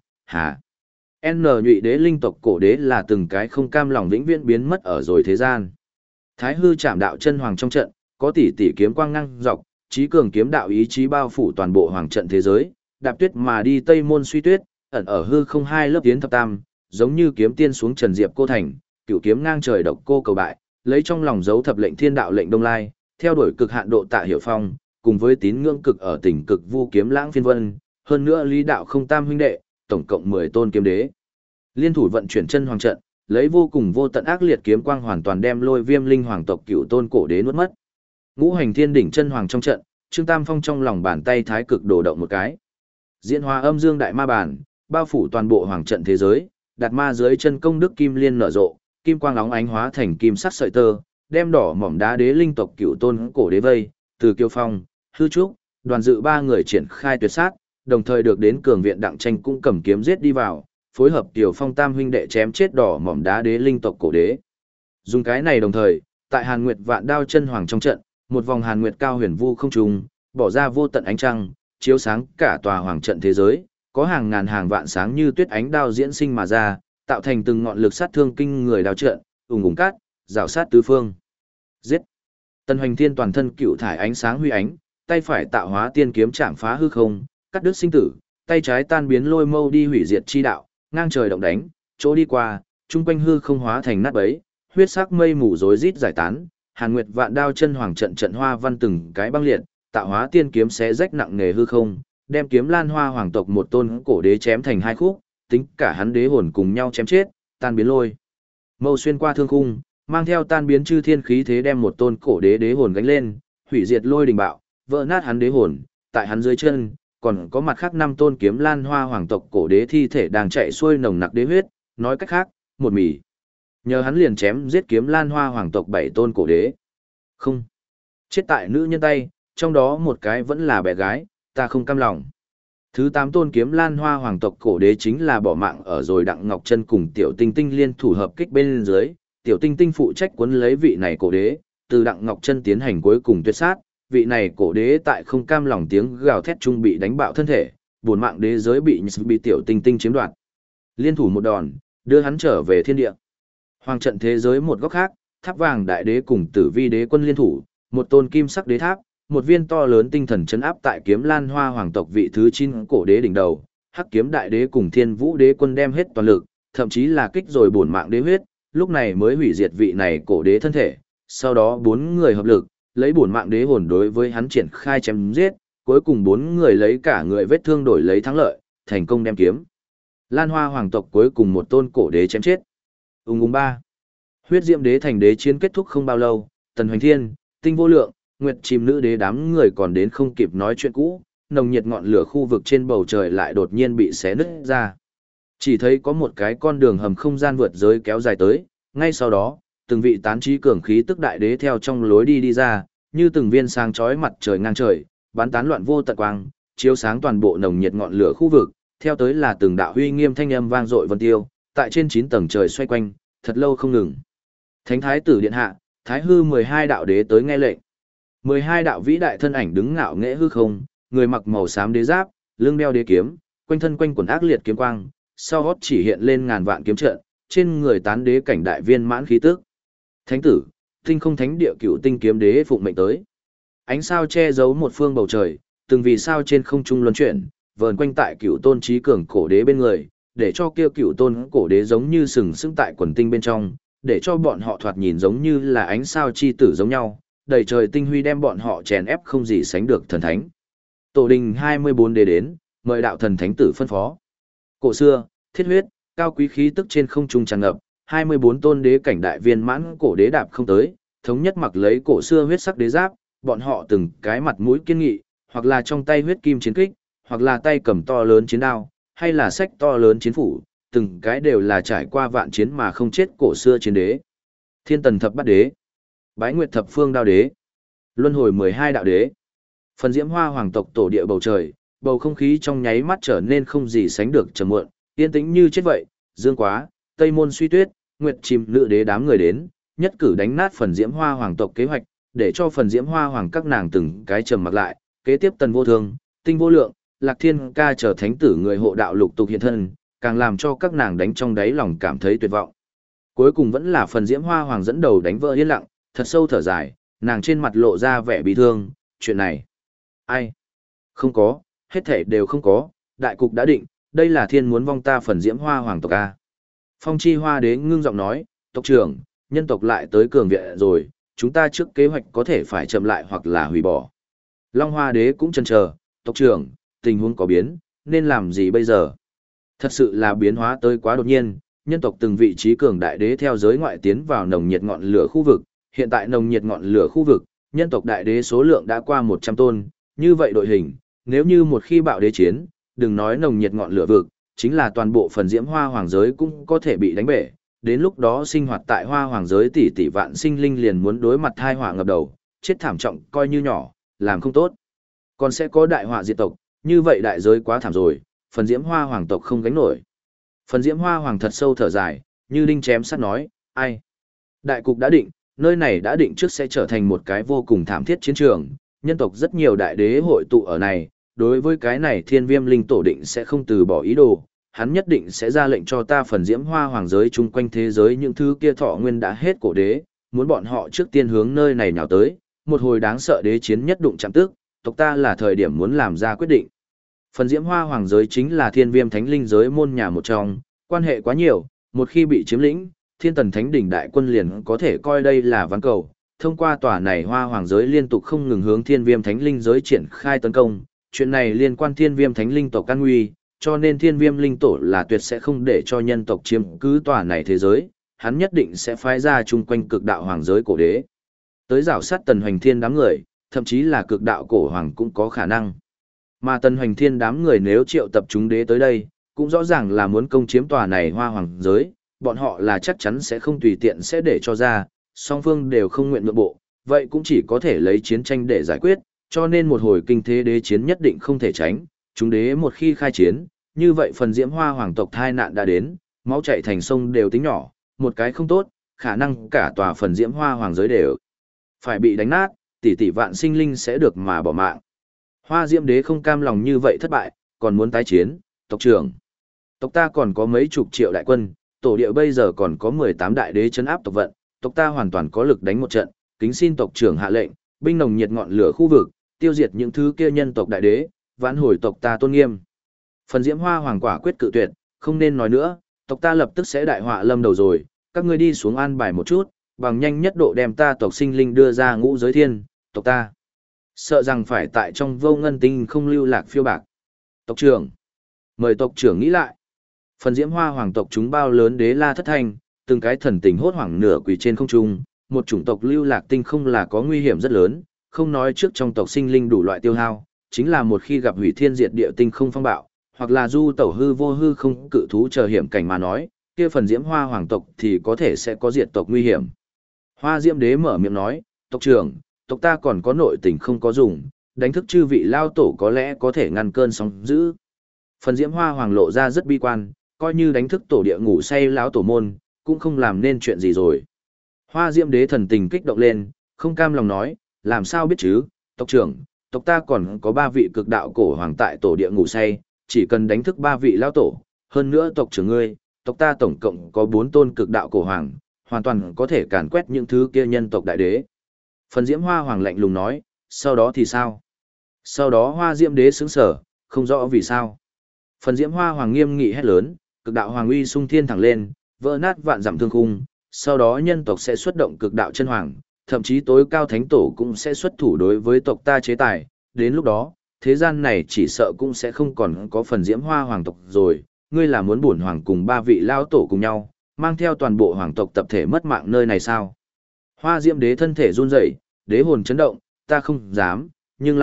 N Nhụy đế linh tộc cổ đế là từng cái không cam lòng vĩnh viễn biến mất ở rồi thế gian. Thái hư chạm đạo chân hoàng trong trận, có tỷ tỷ kiếm quang ngang dọc, trí cường kiếm đạo ý chí bao phủ toàn bộ hoàng trận thế giới, đạp tuyết mà đi Tây Môn Suy Tuyết, ẩn ở hư không hai lớp tiến thập tam, giống như kiếm tiên xuống trần diệp cô thành, cửu kiếm ngang trời độc cô cầu bại, lấy trong lòng dấu thập lệnh thiên đạo lệnh đông lai, theo đuổi cực hạn độ Tạ Hiểu Phong, cùng với tín ngưỡng cực ở tỉnh cực vu kiếm lãng phiên vân, hơn nữa lý đạo không tam huynh đệ, tổng cộng 10 tôn kiếm đế. Liên thủ vận chuyển chân hoàng trận, lấy vô cùng vô tận ác liệt kiếm quang hoàn toàn đem Lôi Viêm linh hoàng tộc Cửu Tôn cổ đế nuốt mất. Ngũ hành thiên đỉnh chân hoàng trong trận, Trương Tam Phong trong lòng bàn tay thái cực đổ động một cái. Diễn hóa âm dương đại ma bản, bao phủ toàn bộ hoàng trận thế giới, đặt ma dưới chân công đức kim liên nở rộ, kim quang óng ánh hóa thành kim sắc sợi tơ, đem đỏ mỏm đá đế linh tộc Cửu Tôn cổ đế vây, từ Kiêu Phong, Hư Trúc, Đoàn Dự ba người triển khai tuyệt sát, đồng thời được đến cường viện Đặng Tranh cũng cầm kiếm giết đi vào, phối hợp Kiều Phong tam huynh đệ chém chết đỏ mỏm đá đế linh tộc cổ đế. Dùng cái này đồng thời, tại Hàn Nguyệt Vạn Đao chân hoàng trong trận, một vòng Hàn Nguyệt cao huyền vu không trùng, bỏ ra vô tận ánh trăng, chiếu sáng cả tòa hoàng trận thế giới, có hàng ngàn hàng vạn sáng như tuyết ánh đao diễn sinh mà ra, tạo thành từng ngọn lực sát thương kinh người đao trận, ùng ùng cát, rào sát tứ phương. Giết! Tần Hoành Thiên toàn thân cựu thải ánh sáng huy ánh, tay phải tạo hóa tiên kiếm chạm phá hư không, cắt đứt sinh tử, tay trái tan biến lôi mâu đi hủy diệt chi đạo, ngang trời động đánh, chỗ đi qua, trung quanh hư không hóa thành nát bấy, huyết sắc mây mù rối rít giải tán, Hàn Nguyệt Vạn Đao chân hoàng trận trận hoa văn từng cái băng liệt, tạo hóa tiên kiếm xé rách nặng nề hư không, đem kiếm Lan Hoa hoàng tộc một tôn cổ đế chém thành hai khúc, tính cả hắn đế hồn cùng nhau chém chết, tan biến lôi. Mâu xuyên qua thương khung, mang theo tan biến chư thiên khí thế đem một tôn cổ đế đế hồn gánh lên, hủy diệt lôi đình bạo, vỡ nát hắn đế hồn, tại hắn dưới chân, còn có mặt khác 5 tôn kiếm Lan Hoa hoàng tộc cổ đế thi thể đang chạy xuôi nồng nặc đế huyết, nói cách khác, một mỉ. Nhờ hắn liền chém giết kiếm Lan Hoa hoàng tộc 7 tôn cổ đế. Không. Chết tại nữ nhân tay, trong đó một cái vẫn là bé gái, ta không cam lòng. Thứ 8 tôn kiếm Lan Hoa hoàng tộc cổ đế chính là bỏ mạng ở rồi Đặng Ngọc Chân cùng Tiểu Tinh Tinh liên thủ hợp kích bên dưới, Tiểu Tinh Tinh phụ trách cuốn lấy vị này cổ đế, từ Đặng Ngọc Chân tiến hành cuối cùng tuyệt sát, vị này cổ đế tại không cam lòng tiếng gào thét trung bị đánh bạo thân thể, buồn mạng đế giới bị Tiểu Tinh Tinh chiếm đoạt. Liên thủ một đòn, đưa hắn trở về thiên địa. Hoàng trận thế giới một góc khác, Tháp Vàng đại đế cùng Tử Vi đế quân liên thủ, một tôn kim sắc đế tháp, một viên to lớn tinh thần chấn áp tại kiếm Lan Hoa hoàng tộc vị thứ 9 cổ đế đỉnh đầu, Hắc kiếm đại đế cùng Thiên Vũ đế quân đem hết toàn lực, thậm chí là kích rồi bổn mạng đế huyết, lúc này mới hủy diệt vị này cổ đế thân thể, sau đó bốn người hợp lực, lấy bổn mạng đế hồn đối với hắn triển khai chém giết, cuối cùng bốn người lấy cả người vết thương đổi lấy thắng lợi, thành công đem kiếm. Lan Hoa hoàng tộc cuối cùng một tôn cổ đế chém chết. Ung 3. Huyết Diệm đế thành đế chiến kết thúc không bao lâu, Tần Hoành Thiên, Tinh Vô Lượng, Nguyệt Chim nữ đế đám người còn đến không kịp nói chuyện cũ, nồng nhiệt ngọn lửa khu vực trên bầu trời lại đột nhiên bị xé nứt ra. Chỉ thấy có một cái con đường hầm không gian vượt giới kéo dài tới, ngay sau đó, từng vị tán trí cường khí tức đại đế theo trong lối đi ra, như từng viên sáng chói mặt trời ngang trời, bắn tán loạn vô tận quang, chiếu sáng toàn bộ nồng nhiệt ngọn lửa khu vực, theo tới là từng đạo uy nghiêm thanh âm vang dội vân tiêu, tại trên 9 tầng trời xoay quanh, thật lâu không ngừng. Thánh thái tử điện hạ, Thái hư 12 đạo đế tới nghe lệnh. 12 đạo vĩ đại thân ảnh đứng ngạo nghễ hư không, người mặc màu xám đế giáp, lưng đeo đế kiếm, quanh thân quanh quần ác liệt kiếm quang, sau gót chỉ hiện lên ngàn vạn kiếm trận, trên người tán đế cảnh đại viên mãn khí tức. Thánh tử, tinh không thánh địa cựu tinh kiếm đế phụng mệnh tới. Ánh sao che giấu một phương bầu trời, từng vì sao trên không trung luân chuyển, vờn quanh tại cựu tôn trí cường cổ đế bên người, để cho kia cựu tôn cổ đế giống như sừng sững tại quần tinh bên trong, để cho bọn họ thoạt nhìn giống như là ánh sao chi tử giống nhau, đầy trời tinh huy đem bọn họ chèn ép không gì sánh được thần thánh. Tổ đình 24 đế đến, mời đạo thần thánh tử phân phó. Cổ xưa, thiết huyết, cao quý khí tức trên không trung tràn ngập, 24 tôn đế cảnh đại viên mãn cổ đế đạp không tới, thống nhất mặc lấy cổ xưa huyết sắc đế giáp, bọn họ từng cái mặt mũi kiên nghị, hoặc là trong tay huyết kim chiến kích, hoặc là tay cầm to lớn chiến đao, hay là sách to lớn chiến phủ, từng cái đều là trải qua vạn chiến mà không chết cổ xưa chiến đế. Thiên tần thập bát đế, Bái Nguyệt thập phương đao đế, Luân hồi 12 đạo đế. Phần Diễm Hoa hoàng tộc tổ địa bầu trời, bầu không khí trong nháy mắt trở nên không gì sánh được trầm muộn, yên tĩnh như chết vậy. Dương Quá, Tây Môn Suy Tuyết, Nguyệt Chim nữ đế đám người đến, nhất cử đánh nát Phần Diễm Hoa hoàng tộc kế hoạch, để cho Phần Diễm Hoa hoàng các nàng từng cái trầm mặc lại. Kế tiếp Tần Vô Thương, Tinh Vô Lượng, Lạc Thiên Ca trở thánh tử người hộ đạo lục tục hiện thân, càng làm cho các nàng đánh trong đáy lòng cảm thấy tuyệt vọng. Cuối cùng vẫn là Phần Diễm Hoa hoàng dẫn đầu đánh vỡ yên lặng, thật sâu thở dài, nàng trên mặt lộ ra vẻ bi thương. Chuyện này, ai? Không có, hết thảy đều không có, đại cục đã định, đây là thiên muốn vong ta Phần Diễm Hoa hoàng tộc a. Phong Chi Hoa đế ngưng giọng nói, tộc trưởng, nhân tộc lại tới cường viện rồi, chúng ta trước kế hoạch có thể phải chậm lại hoặc là hủy bỏ. Long Hoa đế cũng chần chờ, tộc trưởng, tình huống có biến, nên làm gì bây giờ? Thật sự là biến hóa tới quá đột nhiên, nhân tộc từng vị trí cường đại đế theo giới ngoại tiến vào nồng nhiệt ngọn lửa khu vực, hiện tại nồng nhiệt ngọn lửa khu vực, nhân tộc đại đế số lượng đã qua 100 tôn, như vậy đội hình, nếu như một khi bạo đế chiến, đừng nói nồng nhiệt ngọn lửa vực, chính là toàn bộ Phần Diễm Hoa hoàng giới cũng có thể bị đánh bể, đến lúc đó sinh hoạt tại Hoa hoàng giới tỷ tỷ vạn sinh linh liền muốn đối mặt tai họa ngập đầu, chết thảm trọng coi như nhỏ, làm không tốt. Còn sẽ có đại họa diệt tộc, như vậy đại giới quá thảm rồi, Phần Diễm Hoa hoàng tộc không gánh nổi. Phần Diễm Hoa hoàng thật sâu thở dài, như đinh chém sắt nói, ai? Đại cục đã định, nơi này đã định trước sẽ trở thành một cái vô cùng thảm thiết chiến trường, nhân tộc rất nhiều đại đế hội tụ ở này, đối với cái này Thiên Viêm linh tổ định sẽ không từ bỏ ý đồ, hắn nhất định sẽ ra lệnh cho ta Phần Diễm Hoa hoàng giới chung quanh thế giới những thứ kia thọ nguyên đã hết cổ đế, muốn bọn họ trước tiên hướng nơi này nhào tới, một hồi đáng sợ đế chiến nhất đụng chạm tức, tộc ta là thời điểm muốn làm ra quyết định. Phần Diễm Hoa hoàng giới chính là Thiên Viêm Thánh Linh giới môn nhà một trong, quan hệ quá nhiều, một khi bị chiếm lĩnh, Thiên Tần Thánh đỉnh đại quân liền có thể coi đây là ván cầu. Thông qua tòa này Hoa hoàng giới liên tục không ngừng hướng Thiên Viêm Thánh Linh giới triển khai tấn công, chuyện này liên quan Thiên Viêm Thánh Linh tộc an nguy, cho nên Thiên Viêm Linh tổ là tuyệt sẽ không để cho nhân tộc chiếm cứ tòa này thế giới, hắn nhất định sẽ phái ra chung quanh cực đạo hoàng giới cổ đế. Tới rảo sát Tần Hoành Thiên đám người, thậm chí là cực đạo cổ hoàng cũng có khả năng. Mà Tần Hoành Thiên đám người nếu triệu tập chúng đế tới đây, cũng rõ ràng là muốn công chiếm tòa này Hoa hoàng giới, bọn họ là chắc chắn sẽ không tùy tiện sẽ để cho ra, song phương đều không nguyện nhượng bộ, vậy cũng chỉ có thể lấy chiến tranh để giải quyết, cho nên một hồi kinh thế đế chiến nhất định không thể tránh, chúng đế một khi khai chiến, như vậy Phần Diễm Hoa hoàng tộc tai nạn đã đến, máu chảy thành sông đều tính nhỏ, một cái không tốt, khả năng cả tòa Phần Diễm Hoa hoàng giới đều phải bị đánh nát, tỷ tỷ vạn sinh linh sẽ được mà bỏ mạng. Hoa Diễm đế không cam lòng như vậy thất bại, còn muốn tái chiến, tộc trưởng. Tộc ta còn có mấy chục triệu đại quân, tổ địa bây giờ còn có 18 đại đế trấn áp tộc vận, tộc ta hoàn toàn có lực đánh một trận, kính xin tộc trưởng hạ lệnh, binh nồng nhiệt ngọn lửa khu vực, tiêu diệt những thứ kia nhân tộc đại đế, vãn hồi tộc ta tôn nghiêm. Phần Diễm Hoa hoàng quả quyết cự tuyệt, không nên nói nữa, tộc ta lập tức sẽ đại họa lâm đầu rồi, các ngươi đi xuống an bài một chút, bằng nhanh nhất độ đem ta tộc sinh linh đưa ra ngũ giới thiên, tộc ta. Sợ rằng phải tại trong vô ngân tinh không lưu lạc phiêu bạc. Tộc trưởng. Mời tộc trưởng nghĩ lại. Phần diễm hoa hoàng tộc chúng bao lớn đế la thất thanh, từng cái thần tình hốt hoảng nửa quỳ trên không trung, một chủng tộc lưu lạc tinh không là có nguy hiểm rất lớn, không nói trước trong tộc sinh linh đủ loại tiêu hao, chính là một khi gặp hủy thiên diệt địa tinh không phong bạo, hoặc là du tẩu hư vô hư không cự thú chờ hiểm cảnh mà nói, kia phần diễm hoa hoàng tộc thì có thể sẽ có diệt tộc nguy hiểm. Hoa diễm đế mở miệng nói, tộc trưởng, tộc ta còn có nội tình không có dùng, đánh thức chư vị lao tổ có lẽ có thể ngăn cơn sóng dữ. Phần diễm hoa hoàng lộ ra rất bi quan, coi như đánh thức tổ địa ngủ say lão tổ môn, cũng không làm nên chuyện gì rồi. Hoa diễm đế thần tình kích động lên, không cam lòng nói, làm sao biết chứ, tộc trưởng, tộc ta còn có 3 vị cực đạo cổ hoàng tại tổ địa ngủ say, chỉ cần đánh thức 3 vị lão tổ, hơn nữa tộc trưởng ngươi, tộc ta tổng cộng có 4 tôn cực đạo cổ hoàng, hoàn toàn có thể càn quét những thứ kia nhân tộc đại đế. Phần diễm hoa hoàng lạnh lùng nói, sau đó thì sao? Sau đó hoa diễm đế sững sờ, không rõ vì sao. Phần diễm hoa hoàng nghiêm nghị hét lớn, cực đạo hoàng uy sung thiên thẳng lên, vỡ nát vạn dặm thương khung, sau đó nhân tộc sẽ xuất động cực đạo chân hoàng, thậm chí tối cao thánh tổ cũng sẽ xuất thủ đối với tộc ta chế tài, đến lúc đó, thế gian này chỉ sợ cũng sẽ không còn có phần diễm hoa hoàng tộc rồi, ngươi là muốn bổn hoàng cùng 3 vị lao tổ cùng nhau, mang theo toàn bộ hoàng tộc tập thể mất mạng nơi này sao? Hoa diễm đế thân thể run rẩy, đế hồn chấn động, ta không dám, nhưng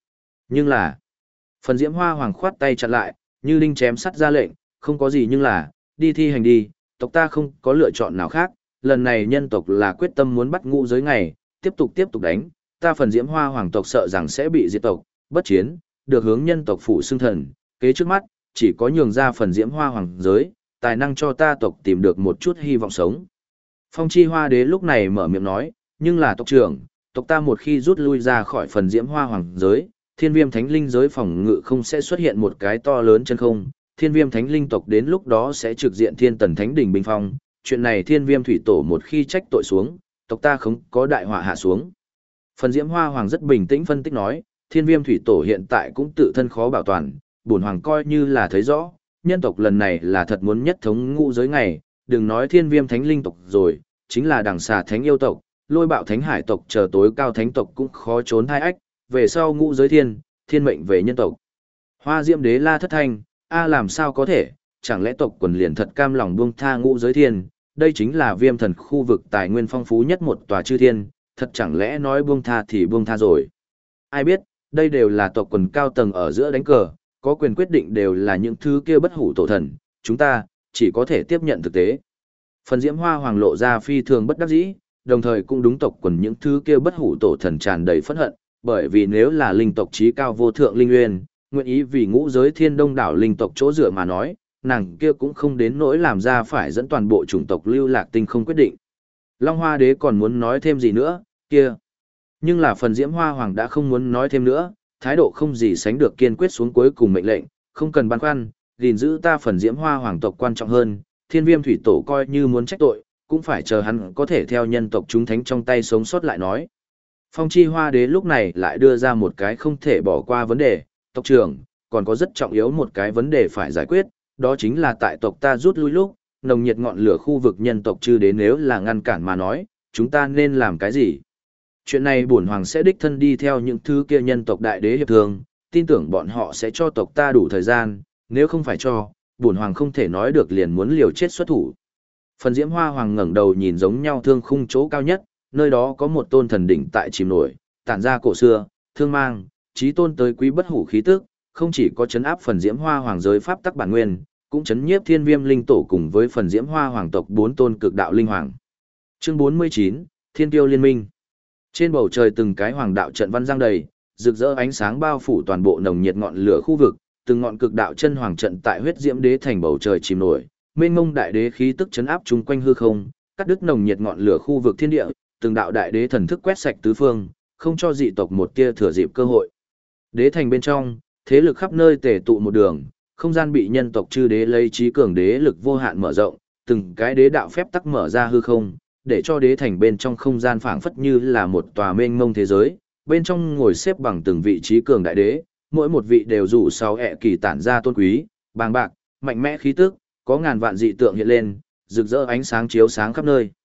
là, phần diễm hoa hoàng khoát tay chặn lại, như đinh chém sắt ra lệnh, không có gì nhưng là, đi thi hành đi, tộc ta không có lựa chọn nào khác, lần này nhân tộc là quyết tâm muốn bắt ngũ giới ngày, tiếp tục đánh, ta phần diễm hoa hoàng tộc sợ rằng sẽ bị diệt tộc, bất chiến, được hướng nhân tộc phụ xưng thần, kế trước mắt, chỉ có nhường ra phần diễm hoa hoàng giới, tài năng cho ta tộc tìm được một chút hy vọng sống. Phong chi hoa đế lúc này mở miệng nói, nhưng là tộc trưởng, tộc ta một khi rút lui ra khỏi phần diễm hoa hoàng giới, thiên viêm thánh linh giới phòng ngự không sẽ xuất hiện một cái to lớn chân không, thiên viêm thánh linh tộc đến lúc đó sẽ trực diện thiên tần thánh đỉnh binh phong, chuyện này thiên viêm thủy tổ một khi trách tội xuống, tộc ta không có đại họa hạ xuống. Phần diễm hoa hoàng rất bình tĩnh phân tích nói, thiên viêm thủy tổ hiện tại cũng tự thân khó bảo toàn, bổn hoàng coi như là thấy rõ, nhân tộc lần này là thật muốn nhất thống ngũ giới ngày, đừng nói thiên viêm thánh linh tộc rồi, chính là đằng xà thánh yêu tộc, lôi bạo thánh hải tộc chờ tối cao thánh tộc cũng khó trốn thai ách, về sau ngũ giới thiên mệnh về nhân tộc. Hoa diễm đế la thất thanh, làm sao có thể, chẳng lẽ tộc quần liền thật cam lòng buông tha ngũ giới thiên, đây chính là viêm thần khu vực tài nguyên phong phú nhất một tòa chư thiên, thật chẳng lẽ nói buông tha thì buông tha rồi. Ai biết, đây đều là tộc quần cao tầng ở giữa đánh cờ, có quyền quyết định đều là những thứ kia bất hủ tổ thần, chúng ta chỉ có thể tiếp nhận thực tế. Phần diễm hoa hoàng lộ ra phi thường bất đắc dĩ, đồng thời cũng đúng tộc quần những thứ kia bất hủ tổ thần tràn đầy phẫn hận, bởi vì nếu là linh tộc trí cao vô thượng linh nguyên, nguyện ý vì ngũ giới thiên đông đảo linh tộc chỗ dựa mà nói, nàng kia cũng không đến nỗi làm ra phải dẫn toàn bộ chủng tộc lưu lạc tinh không quyết định. Long Hoa Đế còn muốn nói thêm gì nữa, kia. Nhưng là phần diễm hoa hoàng đã không muốn nói thêm nữa, thái độ không gì sánh được kiên quyết xuống cuối cùng mệnh lệnh, không cần băn khoăn, gìn giữ ta phần diễm hoa hoàng tộc quan trọng hơn, thiên viêm thủy tổ coi như muốn trách tội, cũng phải chờ hắn có thể theo nhân tộc chúng thánh trong tay sống sót lại nói. Phong chi hoa đế lúc này lại đưa ra một cái không thể bỏ qua vấn đề, tộc trưởng, còn có rất trọng yếu một cái vấn đề phải giải quyết, đó chính là tại tộc ta rút lui lúc, nồng nhiệt ngọn lửa khu vực nhân tộc chư đến nếu là ngăn cản mà nói, chúng ta nên làm cái gì? Chuyện này bổn hoàng sẽ đích thân đi theo những thứ kia nhân tộc đại đế hiệp thương, tin tưởng bọn họ sẽ cho tộc ta đủ thời gian, nếu không phải cho, bổn hoàng không thể nói được liền muốn liều chết xuất thủ. Phần diễm hoa hoàng ngẩng đầu nhìn giống nhau thương khung chỗ cao nhất, nơi đó có một tôn thần đỉnh tại chìm nổi, tản ra cổ xưa, thương mang, chí tôn tới quý bất hủ khí tức, không chỉ có chấn áp phần diễm hoa hoàng giới pháp tắc bản nguyên, cũng chấn nhiếp thiên viêm linh tổ cùng với phần diễm hoa hoàng tộc 4 tôn cực đạo linh hoàng. Chương 49, Thiên Tiêu Liên Minh. Trên bầu trời từng cái hoàng đạo trận văn giăng đầy, rực rỡ ánh sáng bao phủ toàn bộ nồng nhiệt ngọn lửa khu vực, từng ngọn cực đạo chân hoàng trận tại huyết diễm đế thành bầu trời chìm nổi, mênh mông đại đế khí tức chấn áp chung quanh hư không, cắt đứt nồng nhiệt ngọn lửa khu vực thiên địa, từng đạo đại đế thần thức quét sạch tứ phương, không cho dị tộc một tia thừa dịp cơ hội. Đế thành bên trong, thế lực khắp nơi tề tụ một đường, không gian bị nhân tộc chư đế lấy trí cường đế lực vô hạn mở rộng, từng cái đế đạo phép tắc mở ra hư không, để cho đế thành bên trong không gian phảng phất như là một tòa mênh mông thế giới, bên trong ngồi xếp bằng từng vị trí cường đại đế, mỗi một vị đều rủ sáu ẹ kỳ tản ra tôn quý, bàng bạc, mạnh mẽ khí tức, có ngàn vạn dị tượng hiện lên, rực rỡ ánh sáng chiếu sáng khắp nơi.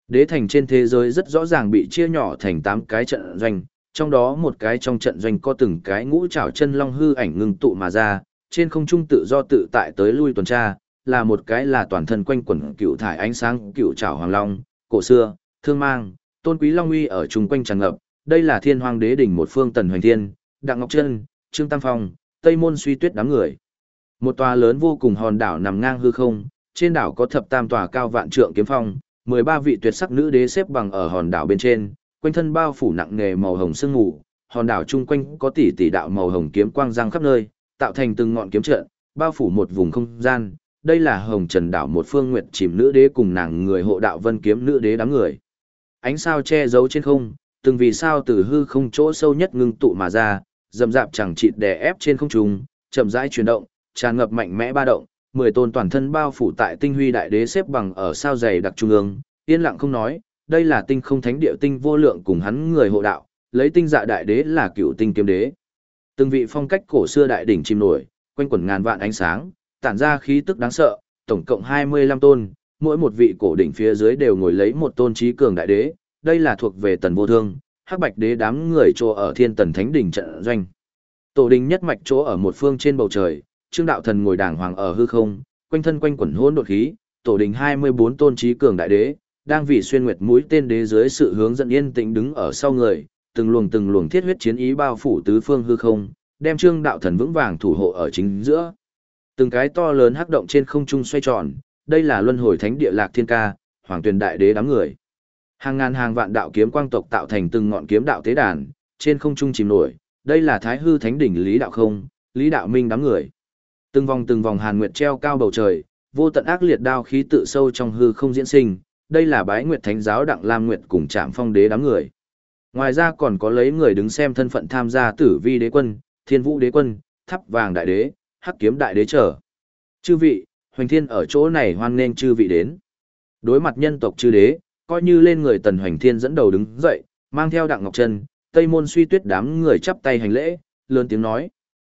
Đế thành trên thế giới rất rõ ràng bị chia nhỏ thành 8 cái trận doanh, trong đó một cái trong trận doanh có từng cái ngũ trảo chân long hư ảnh ngưng tụ mà ra, trên không trung tự do tự tại tới lui tuần tra, là một cái là toàn thân quanh quẩn cựu thải ánh sáng cựu trảo hoàng long, cổ xưa, thương mang, tôn quý long uy ở chung quanh tràn ngập, đây là Thiên Hoang Đế đỉnh một phương Tần Hoành Thiên, Đặng Ngọc Trân, Trương Tam Phong, Tây Môn Suy Tuyết đám người. Một tòa lớn vô cùng hòn đảo nằm ngang hư không, trên đảo có thập tam tòa cao vạn trượng kiếm phong, 13 vị tuyệt sắc nữ đế xếp bằng ở hòn đảo bên trên, quanh thân bao phủ nặng nề màu hồng sương mù, hòn đảo chung quanh có tỷ tỷ đạo màu hồng kiếm quang giăng khắp nơi, tạo thành từng ngọn kiếm trận, bao phủ một vùng không gian. Đây là Hồng Trần đảo một phương nguyệt chìm nữ đế cùng nàng người hộ đạo Vân Kiếm nữ đế đám người. Ánh sao che giấu trên không, từng vì sao từ hư không chỗ sâu nhất ngưng tụ mà ra, rậm rạp chẳng chịt đè ép trên không trung, chậm rãi chuyển động, tràn ngập mạnh mẽ ba động, 10 tôn toàn thân bao phủ tại tinh huy đại đế xếp bằng ở sao dày đặc trung ương, yên lặng không nói, đây là tinh không thánh địa tinh vô lượng cùng hắn người hộ đạo, lấy tinh dạ đại đế là cựu tinh kiếm đế. Từng vị phong cách cổ xưa đại đỉnh chìm nổi, quanh quẩn ngàn vạn ánh sáng, tản ra khí tức đáng sợ, tổng cộng 25 tôn, mỗi một vị cổ đỉnh phía dưới đều ngồi lấy một tôn trí cường đại đế, đây là thuộc về Tần Vô Thương, Hắc Bạch đế đám người chỗ ở Thiên Tần Thánh đỉnh trận doanh. Tổ đình nhất mạch chỗ ở một phương trên bầu trời, Trương Đạo Thần ngồi đàng hoàng ở hư không, quanh thân quanh quẩn hỗn độn khí, tổ đình 24 tôn trí cường đại đế, đang vì xuyên nguyệt mũi tên đế dưới sự hướng dẫn yên tĩnh đứng ở sau người, từng luồng thiết huyết chiến ý bao phủ tứ phương hư không, đem Trương Đạo Thần vững vàng thủ hộ ở chính giữa. Từng cái to lớn hắc động trên không trung xoay tròn, đây là luân hồi thánh địa Lạc Thiên Ca, Hoàng Tuyền đại đế đám người. Hàng ngàn hàng vạn đạo kiếm quang tộc tạo thành từng ngọn kiếm đạo tế đàn, trên không trung chìm nổi, đây là Thái Hư Thánh đỉnh Lý Đạo Không, Lý Đạo Minh đám người. Từng vòng hàn nguyệt treo cao bầu trời, vô tận ác liệt đao khí tự sâu trong hư không diễn sinh, đây là Bái Nguyệt Thánh giáo Đặng Lam Nguyệt cùng Trảm Phong đế đám người. Ngoài ra còn có lấy người đứng xem thân phận tham gia Tử Vi đế quân, Thiên Vũ đế quân, Tháp Vàng đại đế, Hắc Kiếm đại đế trở. Chư vị, Hoành Thiên ở chỗ này hoan nghênh chư vị đến. Đối mặt nhân tộc chư đế, coi như lên người Tần Hoành Thiên dẫn đầu đứng dậy, mang theo Đặng Ngọc Trân, Tây Môn Suy Tuyết đám người chắp tay hành lễ, lớn tiếng nói: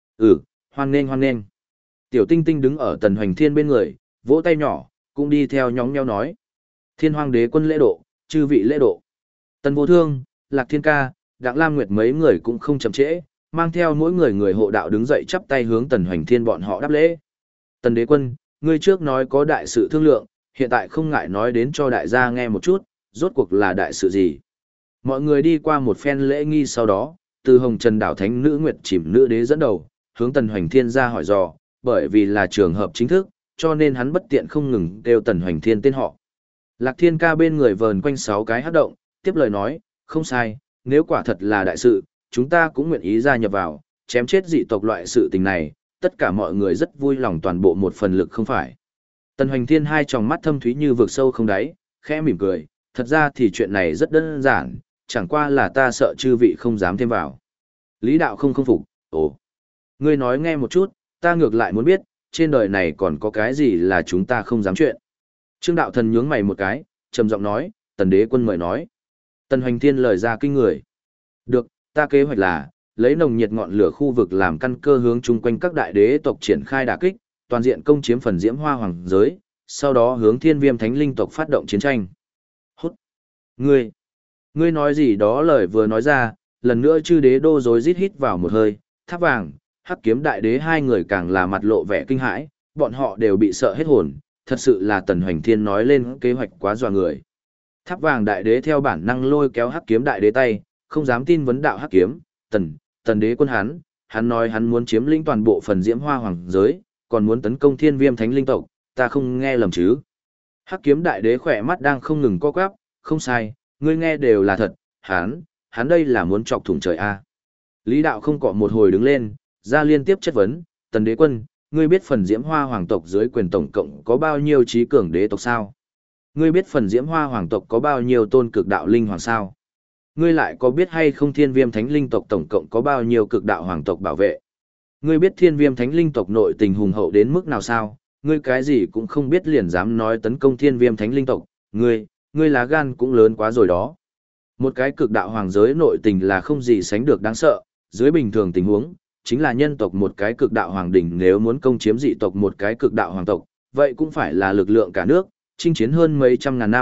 hoan nghênh hoan nghênh." Tiểu Tinh Tinh đứng ở Tần Hoành Thiên bên người, vỗ tay nhỏ, cũng đi theo nhóng nhẽo nói: "Thiên Hoang đế quân lễ độ, chư vị lễ độ." Tần Vô Thương, Lạc Thiên Ca, Đặng Lam Nguyệt mấy người cũng không chậm trễ, mang theo mỗi người người hộ đạo đứng dậy chắp tay hướng Tần Hoành Thiên bọn họ đáp lễ. "Tần đế quân, ngươi trước nói có đại sự thương lượng, hiện tại không ngại nói đến cho đại gia nghe một chút, rốt cuộc là đại sự gì?" Mọi người đi qua một phen lễ nghi sau đó, từ Hồng Trần đảo thánh nữ Nguyệt Chìm nữ đế dẫn đầu, hướng Tần Hoành Thiên ra hỏi dò, bởi vì là trường hợp chính thức, cho nên hắn bất tiện không ngừng kêu Tần Hoành Thiên tên họ. Lạc Thiên Ca bên người vờn quanh 6 cái hắc động, tiếp lời nói: "Không sai, nếu quả thật là đại sự, chúng ta cũng nguyện ý gia nhập vào, chém chết dị tộc loại sự tình này, tất cả mọi người rất vui lòng toàn bộ một phần lực không phải." Tần Hoành Thiên hai tròng mắt thâm thúy như vực sâu không đáy, khẽ mỉm cười: "Thật ra thì chuyện này rất đơn giản, chẳng qua là ta sợ chư vị không dám thêm vào." Lý Đạo không phục: "Ồ, ngươi nói nghe một chút, ta ngược lại muốn biết, trên đời này còn có cái gì là chúng ta không dám chuyện." Trương Đạo Thần nhướng mày một cái, trầm giọng nói: "Tần đế quân mời nói." Tần Hoành Thiên lời ra kinh người: "Được, ta kế hoạch là lấy nồng nhiệt ngọn lửa khu vực làm căn cơ hướng chung quanh các đại đế tộc triển khai đả kích, toàn diện công chiếm phần Diễm Hoa hoàng giới, sau đó hướng Thiên Viêm Thánh linh tộc phát động chiến tranh." Hút! Ngươi nói gì đó lời vừa nói ra, lần nữa chư đế đô rối rít hít vào một hơi, Tháp Vàng, Hắc Kiếm đại đế hai người càng là mặt lộ vẻ kinh hãi, bọn họ đều bị sợ hết hồn, thật sự là Tần Hoành Thiên nói lên kế hoạch quá dọa người. Tháp Vàng đại đế theo bản năng lôi kéo Hắc Kiếm đại đế tay, không dám tin vấn đạo Hắc Kiếm, tần đế quân hắn nói hắn muốn chiếm lĩnh toàn bộ phần Diễm Hoa hoàng giới, còn muốn tấn công Thiên Viêm Thánh linh tộc, ta không nghe lầm chứ? Hắc Kiếm đại đế khỏe mắt đang không ngừng co quắp, không sai, ngươi nghe đều là thật, hắn đây là muốn chọc thủng trời a. Lý Đạo không cọ một hồi đứng lên, ra liên tiếp chất vấn: "Tần đế quân, ngươi biết phần Diễm Hoa hoàng tộc dưới quyền tổng cộng có bao nhiêu trí cường đế tộc sao? Ngươi biết phần Diễm Hoa hoàng tộc có bao nhiêu tôn cực đạo linh hoàng sao? Ngươi lại có biết hay không Thiên Viêm Thánh linh tộc tổng cộng có bao nhiêu cực đạo hoàng tộc bảo vệ? Ngươi biết Thiên Viêm Thánh linh tộc nội tình hùng hậu đến mức nào sao? Ngươi cái gì cũng không biết liền dám nói tấn công Thiên Viêm Thánh linh tộc, ngươi lá gan cũng lớn quá rồi đó." Một cái cực đạo hoàng giới nội tình là không gì sánh được đáng sợ, dưới bình thường tình huống, chính là nhân tộc một cái cực đạo hoàng đỉnh nếu muốn công chiếm dị tộc một cái cực đạo hoàng tộc, vậy cũng phải là lực lượng cả nước, chinh chiến hơn mấy trăm ngàn năm,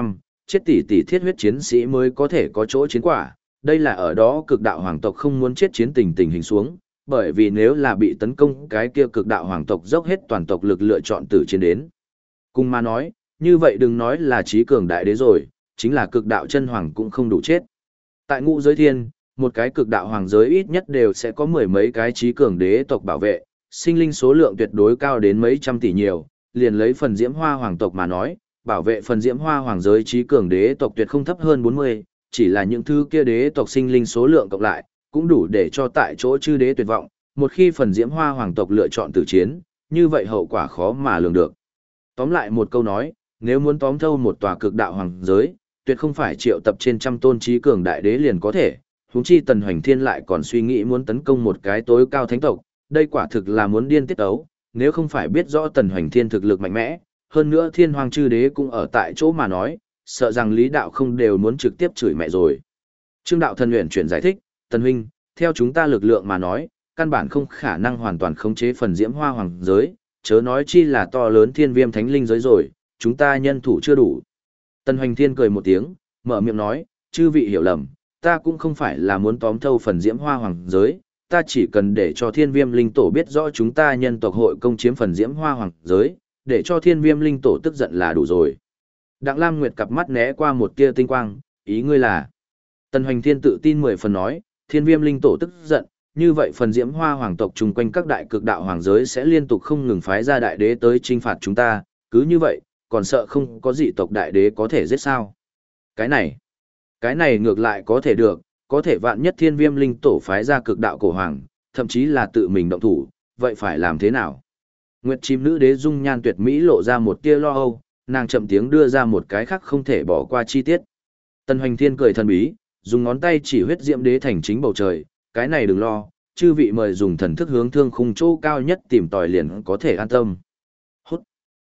chết tỷ tỷ thiết huyết chiến sĩ mới có thể có chỗ chiến quả, đây là ở đó cực đạo hoàng tộc không muốn chết chiến tình hình xuống, bởi vì nếu là bị tấn công cái kia cực đạo hoàng tộc dốc hết toàn tộc lực lựa chọn tử chiến đến. Cùng mà nói, như vậy đừng nói là trí cường đại đế rồi, chính là cực đạo chân hoàng cũng không đủ chết. Tại ngũ giới thiên, một cái cực đạo hoàng giới ít nhất đều sẽ có mười mấy cái trí cường đế tộc bảo vệ, sinh linh số lượng tuyệt đối cao đến mấy trăm tỷ nhiều, liền lấy phần diễm hoa hoàng tộc mà nói, bảo vệ phần diễm hoa hoàng giới trí cường đế tộc tuyệt không thấp hơn 40, chỉ là những thứ kia đế tộc sinh linh số lượng cộng lại, cũng đủ để cho tại chỗ chư đế tuyệt vọng, một khi phần diễm hoa hoàng tộc lựa chọn tử chiến, như vậy hậu quả khó mà lường được. Tóm lại một câu nói, nếu muốn tóm thâu một tòa cực đạo hoàng giới, tuyệt không phải triệu tập trên trăm tôn trí cường đại đế liền có thể, huống chi Tần Hoành Thiên lại còn suy nghĩ muốn tấn công một cái tối cao thánh tộc, đây quả thực là muốn điên tiết ấu, nếu không phải biết rõ Tần Hoành Thiên thực lực mạnh mẽ, hơn nữa Thiên Hoàng chư đế cũng ở tại chỗ mà nói, sợ rằng Lý Đạo không đều muốn trực tiếp chửi mẹ rồi. Trương Đạo Thần Uyển chuyển giải thích, Tần huynh, theo chúng ta lực lượng mà nói, căn bản không khả năng hoàn toàn khống chế phần diễm hoa hoàng giới, chớ nói chi là to lớn thiên viêm thánh linh giới rồi, chúng ta nhân thủ chưa đủ. Tần Hoành Thiên cười một tiếng, mở miệng nói, chư vị hiểu lầm, ta cũng không phải là muốn tóm thâu phần diễm hoa hoàng giới, ta chỉ cần để cho thiên viêm linh tổ biết rõ chúng ta nhân tộc hội công chiếm phần diễm hoa hoàng giới, để cho thiên viêm linh tổ tức giận là đủ rồi. Đặng Lam Nguyệt cặp mắt né qua một tia tinh quang, ý ngươi là. Tần Hoành Thiên tự tin 10 phần nói, thiên viêm linh tổ tức giận, như vậy phần diễm hoa hoàng tộc chung quanh các đại cực đạo hoàng giới sẽ liên tục không ngừng phái ra đại đế tới trinh phạt chúng ta, cứ như vậy, còn sợ không có dị tộc đại đế có thể giết sao. Cái này ngược lại có thể được, có thể vạn nhất thiên viêm linh tổ phái ra cực đạo cổ hoàng, thậm chí là tự mình động thủ, vậy phải làm thế nào? Nguyệt chim nữ đế dung nhan tuyệt mỹ lộ ra một tia lo âu, nàng chậm tiếng đưa ra một cái khác không thể bỏ qua chi tiết. Tần Hoành Thiên cười thần bí, dùng ngón tay chỉ huyết diễm đế thành chính bầu trời, cái này đừng lo, chư vị mời dùng thần thức hướng thương khung chỗ cao nhất tìm tòi liền có thể an tâm. Hút!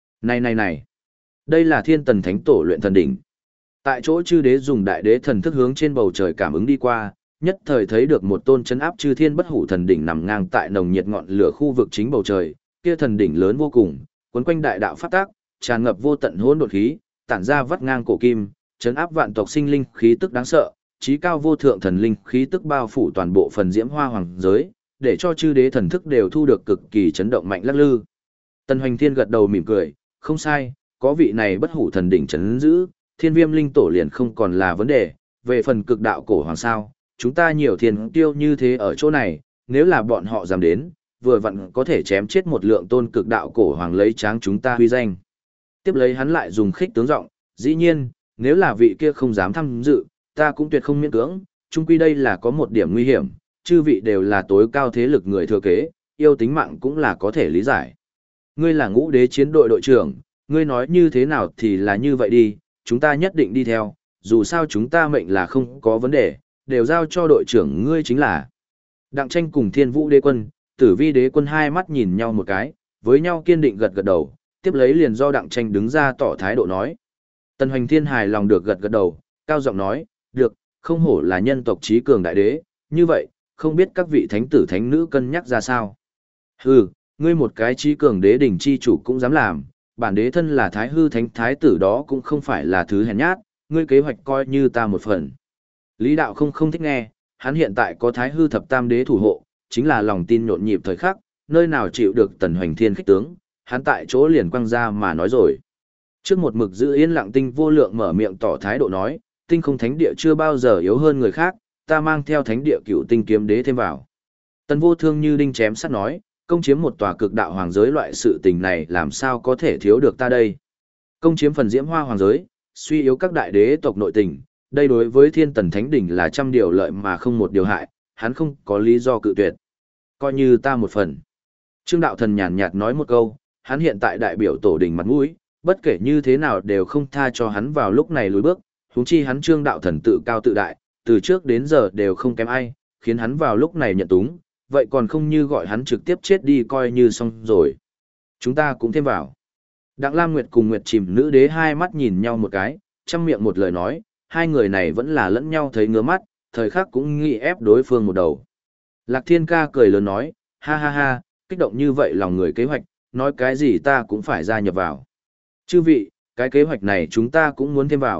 Này! Đây là thiên tần thánh tổ luyện thần đỉnh. Tại chỗ chư đế dùng đại đế thần thức hướng trên bầu trời cảm ứng đi qua, nhất thời thấy được một tôn chấn áp chư thiên bất hủ thần đỉnh nằm ngang tại nồng nhiệt ngọn lửa khu vực chính bầu trời, kia thần đỉnh lớn vô cùng, quấn quanh đại đạo pháp tác, tràn ngập vô tận hỗn độn khí, tản ra vắt ngang cổ kim, chấn áp vạn tộc sinh linh khí tức đáng sợ, chí cao vô thượng thần linh khí tức bao phủ toàn bộ phần diễm hoa hoàng giới, để cho chư đế thần thức đều thu được cực kỳ chấn động mạnh lắc lư. Tần Hoành Thiên gật đầu mỉm cười, không sai, có vị này bất hủ thần đỉnh chấn giữ, thiên viêm linh tổ liền không còn là vấn đề, về phần cực đạo cổ hoàng sao, chúng ta nhiều thiên tiêu như thế ở chỗ này, nếu là bọn họ dám đến, vừa vặn có thể chém chết một lượng tôn cực đạo cổ hoàng lấy tráng chúng ta huy danh. Tiếp lấy hắn lại dùng khích tướng giọng, dĩ nhiên, nếu là vị kia không dám tham dự, ta cũng tuyệt không miễn cưỡng, chung quy đây là có một điểm nguy hiểm, chư vị đều là tối cao thế lực người thừa kế, yêu tính mạng cũng là có thể lý giải. Ngươi là ngũ đế chiến đội đội trưởng, ngươi nói như thế nào thì là như vậy đi, chúng ta nhất định đi theo, dù sao chúng ta mệnh là không có vấn đề, đều giao cho đội trưởng ngươi chính là. Đặng Tranh cùng Thiên Vũ đế quân, Tử Vi đế quân hai mắt nhìn nhau một cái, với nhau kiên định gật gật đầu, tiếp lấy liền do Đặng Tranh đứng ra tỏ thái độ nói. Tần Hoành Thiên hài lòng được gật gật đầu, cao giọng nói, được, không hổ là nhân tộc trí cường đại đế, như vậy, không biết các vị thánh tử thánh nữ cân nhắc ra sao. Hừ, ngươi một cái trí cường đế đỉnh chi chủ cũng dám làm, bản đế thân là thái hư thánh thái tử đó cũng không phải là thứ hèn nhát, ngươi kế hoạch coi như ta một phần. Lý Đạo không thích nghe, hắn hiện tại có thái hư thập tam đế thủ hộ, chính là lòng tin nhộn nhịp thời khắc, nơi nào chịu được Tần Hoành Thiên khích tướng, hắn tại chỗ liền quăng ra mà nói rồi. Trước một mực giữ yên lặng Tinh Vô Lượng mở miệng tỏ thái độ nói, tinh không thánh địa chưa bao giờ yếu hơn người khác, ta mang theo thánh địa cựu tinh kiếm đế thêm vào. Tần Vô Thương như đinh chém sắt nói, công chiếm một tòa cực đạo hoàng giới loại sự tình này làm sao có thể thiếu được ta đây. Công chiếm phần diễm hoa hoàng giới, suy yếu các đại đế tộc nội tình, đây đối với thiên tần thánh đỉnh là trăm điều lợi mà không một điều hại, hắn không có lý do cự tuyệt. Coi như ta một phần. Trương Đạo Thần nhàn nhạt nói một câu, hắn hiện tại đại biểu tổ đình mặt mũi, bất kể như thế nào đều không tha cho hắn vào lúc này lùi bước, huống chi hắn Trương Đạo Thần tự cao tự đại, từ trước đến giờ đều không kém ai, khiến hắn vào lúc này nhận túng, vậy còn không như gọi hắn trực tiếp chết đi coi như xong rồi. Chúng ta cũng thêm vào. Đặng Lam Nguyệt cùng Nguyệt Chìm nữ đế hai mắt nhìn nhau một cái, chăm miệng một lời nói, hai người này vẫn là lẫn nhau thấy ngứa mắt, thời khắc cũng nghĩ ép đối phương một đầu. Lạc Thiên Ca cười lớn nói, ha ha ha, kích động như vậy lòng người kế hoạch, nói cái gì ta cũng phải gia nhập vào. Chư vị, cái kế hoạch này chúng ta cũng muốn thêm vào,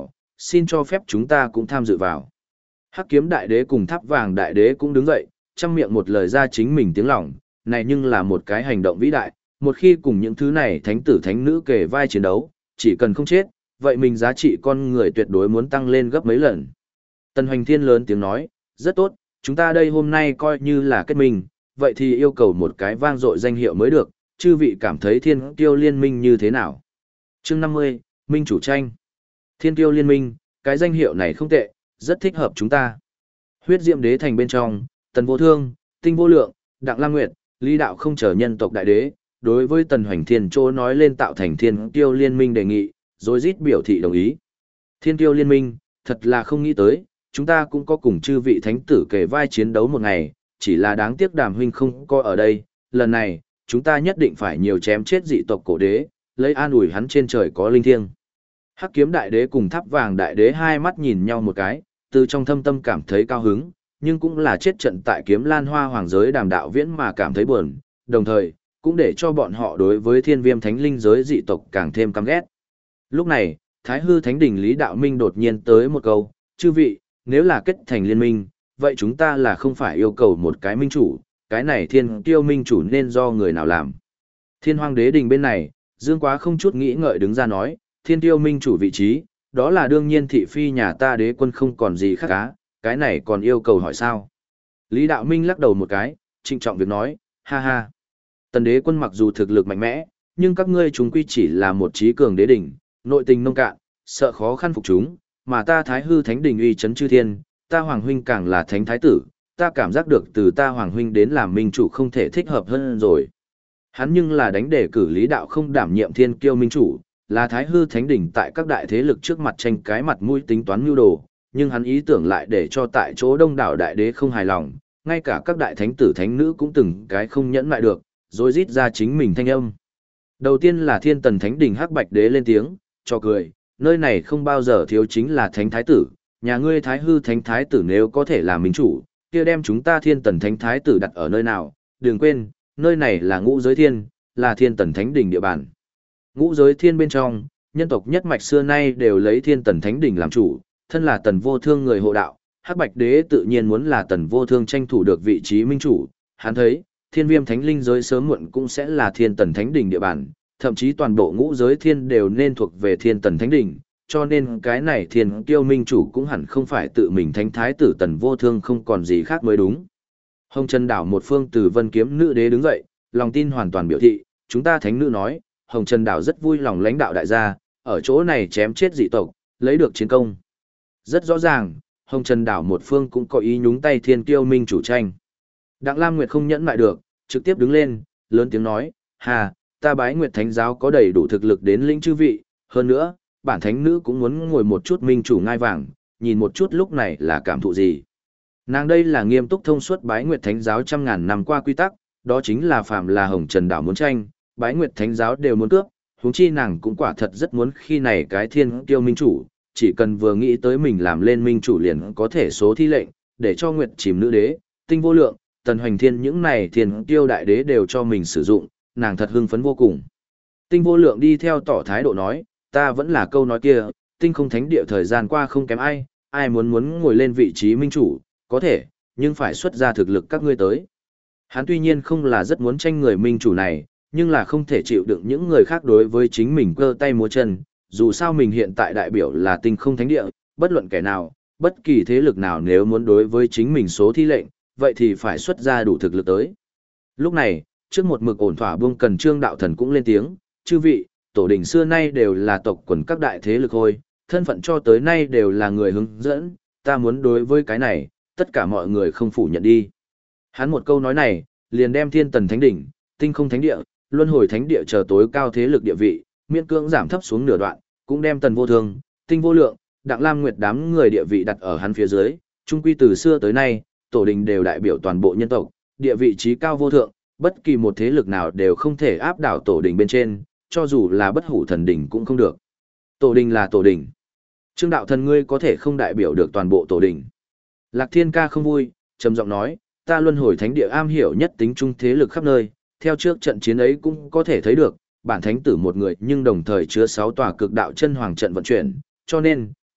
xin cho phép chúng ta cũng tham dự vào. Hắc kiếm đại đế cùng tháp vàng đại đế cũng đứng dậy, chăm miệng một lời ra chính mình tiếng lòng, này nhưng là một cái hành động vĩ đại, một khi cùng những thứ này thánh tử thánh nữ kề vai chiến đấu, chỉ cần không chết, vậy mình giá trị con người tuyệt đối muốn tăng lên gấp mấy lần. Tần Hoành Thiên lớn tiếng nói, rất tốt, chúng ta đây hôm nay coi như là kết minh, vậy thì yêu cầu một cái vang dội danh hiệu mới được, chư vị cảm thấy Thiên Kiêu Liên Minh như thế nào? Chương 50, Minh chủ tranh. Thiên Kiêu Liên Minh, cái danh hiệu này không tệ, rất thích hợp chúng ta. Huyết Diệm Đế thành bên trong, Tần Vô Thương, Tinh Vô Lượng, Đặng Lam Nguyệt, Lý Đạo không chờ nhân tộc đại đế, đối với Tần Hoành Thiên chỗ nói lên tạo thành Thiên Kiêu Liên Minh đề nghị, rồi rít biểu thị đồng ý. Thiên Kiêu Liên Minh, thật là không nghĩ tới, chúng ta cũng có cùng chư vị thánh tử kề vai chiến đấu một ngày, chỉ là đáng tiếc Đàm huynh không có ở đây, lần này, chúng ta nhất định phải nhiều chém chết dị tộc cổ đế, lấy an ủi hắn trên trời có linh thiêng. Hắc kiếm đại đế cùng tháp vàng đại đế hai mắt nhìn nhau một cái, từ trong thâm tâm cảm thấy cao hứng, nhưng cũng là chết trận tại kiếm lan hoa hoàng giới Đàm đạo viễn mà cảm thấy buồn, đồng thời, cũng để cho bọn họ đối với thiên viêm thánh linh giới dị tộc càng thêm căm ghét. Lúc này, Thái hư thánh đỉnh Lý Đạo Minh đột nhiên tới một câu, chư vị, nếu là kết thành liên minh, vậy chúng ta là không phải yêu cầu một cái minh chủ, cái này thiên kiêu minh chủ nên do người nào làm. Thiên hoang đế đình bên này, Dương Quá không chút nghĩ ngợi đứng ra nói, thiên kiêu minh chủ vị trí, đó là đương nhiên thị phi nhà ta đế quân không còn gì khác cá, cái này còn yêu cầu hỏi sao. Lý Đạo Minh lắc đầu một cái, trịnh trọng việc nói, ha ha. Tần đế quân mặc dù thực lực mạnh mẽ, nhưng các ngươi chúng quy chỉ là một trí cường đế đỉnh, nội tình nông cạn, sợ khó khăn phục chúng, mà ta Thái hư thánh đỉnh uy chấn chư thiên, ta hoàng huynh càng là thánh thái tử, ta cảm giác được từ ta hoàng huynh đến làm minh chủ không thể thích hợp hơn rồi. Hắn nhưng là đánh đề cử Lý Đạo không đảm nhiệm thiên kiêu minh chủ, là Thái hư thánh đỉnh tại các đại thế lực trước mặt tranh cái mặt mũi tính toán mưu đồ, nhưng hắn ý tưởng lại để cho tại chỗ đông đảo đại đế không hài lòng, ngay cả các đại thánh tử thánh nữ cũng từng cái không nhẫn lại được, rồi rít ra chính mình thanh âm. Đầu tiên là Thiên Tần Thánh Đỉnh Hắc Bạch Đế lên tiếng, cho cười, nơi này không bao giờ thiếu chính là thánh thái tử, nhà ngươi Thái hư thánh thái tử nếu có thể làm minh chủ, kia đem chúng ta Thiên Tần Thánh thái tử đặt ở nơi nào, đừng quên, nơi này là Ngũ Giới Thiên, là Thiên Tần Thánh Đỉnh địa bàn. Ngũ Giới Thiên bên trong, nhân tộc nhất mạch xưa nay đều lấy Thiên Tần Thánh Đỉnh làm chủ, thân là Tần Vô Thương người hộ đạo, Hắc Bạch Đế tự nhiên muốn là Tần Vô Thương tranh thủ được vị trí minh chủ, hắn thấy, Thiên Viêm Thánh Linh giới sớm muộn cũng sẽ là Thiên Tần Thánh Đỉnh địa bàn, thậm chí toàn bộ Ngũ Giới Thiên đều nên thuộc về Thiên Tần Thánh Đỉnh, cho nên cái này Thiên Kiêu minh chủ cũng hẳn không phải tự mình thánh thái tử Tần Vô Thương không còn gì khác mới đúng. Hồng Trần Đảo một phương từ Vân Kiếm nữ đế đứng dậy, lòng tin hoàn toàn biểu thị, chúng ta thánh nữ nói, Hồng Trần Đảo rất vui lòng lãnh đạo đại gia, ở chỗ này chém chết dị tộc, lấy được chiến công. Rất rõ ràng, Hồng Trần Đảo một phương cũng có ý nhúng tay Thiên Kiêu minh chủ tranh. Đặng Lam Nguyệt không nhẫn lại được, trực tiếp đứng lên, lớn tiếng nói, hà, ta bái Nguyệt Thánh giáo có đầy đủ thực lực đến lĩnh chư vị, hơn nữa, bản thánh nữ cũng muốn ngồi một chút minh chủ ngai vàng, nhìn một chút lúc này là cảm thụ gì. Nàng đây là nghiêm túc thông suốt bái Nguyệt Thánh giáo trăm ngàn năm qua quy tắc, đó chính là phạm là Hồng Trần Đảo muốn tranh, bái Nguyệt Thánh giáo đều muốn cướp, huống chi nàng cũng quả thật rất muốn khi này cái Thiên Kiêu minh chủ, chỉ cần vừa nghĩ tới mình làm lên minh chủ liền có thể số thi lệnh, để cho Nguyệt Chìm nữ đế, Tinh Vô Lượng, Tần Hoành Thiên những này Thiên Kiêu đại đế đều cho mình sử dụng, nàng thật hưng phấn vô cùng. Tinh Vô Lượng đi theo tỏ thái độ nói, ta vẫn là câu nói kia, tinh không thánh địa thời gian qua không kém ai muốn ngồi lên vị trí minh chủ, có thể, nhưng phải xuất ra thực lực các ngươi tới. Hắn tuy nhiên không là rất muốn tranh người minh chủ này, nhưng là không thể chịu đựng những người khác đối với chính mình cơ tay múa chân, dù sao mình hiện tại đại biểu là tinh không thánh địa, bất luận kẻ nào, bất kỳ thế lực nào nếu muốn đối với chính mình số thi lệnh, vậy thì phải xuất ra đủ thực lực tới. Lúc này, trước một mực ổn thỏa buông cần Trương Đạo Thần cũng lên tiếng, chư vị, tổ đình xưa nay đều là tộc quần các đại thế lực thôi, thân phận cho tới nay đều là người hướng dẫn, ta muốn đối với cái này, tất cả mọi người không phủ nhận đi. Hắn một câu nói này, liền đem Thiên Tần Thánh Đỉnh, Tinh Không Thánh Địa, Luân Hồi Thánh Địa chờ tối cao thế lực địa vị, miễn cưỡng giảm thấp xuống nửa đoạn, cũng đem Tần Vô Thương, Tinh Vô Lượng, Đặng Lam Nguyệt đám người địa vị đặt ở hắn phía dưới, chung quy từ xưa tới nay, tổ đình đều đại biểu toàn bộ nhân tộc, địa vị trí cao vô thượng, bất kỳ một thế lực nào đều không thể áp đảo tổ đình bên trên, cho dù là bất hủ thần đỉnh cũng không được. Tổ đình là tổ đình. Trương Đạo Thần ngươi có thể không đại biểu được toàn bộ tổ đình. Lạc Thiên Ca không vui, trầm giọng nói, ta Luân Hồi Thánh Địa am hiểu nhất tính trung thế lực khắp nơi, theo trước trận chiến ấy cũng có thể thấy được, bản thánh tử một người nhưng đồng thời chứa 6 tòa cực đạo chân hoàng trận vận chuyển, cho nên,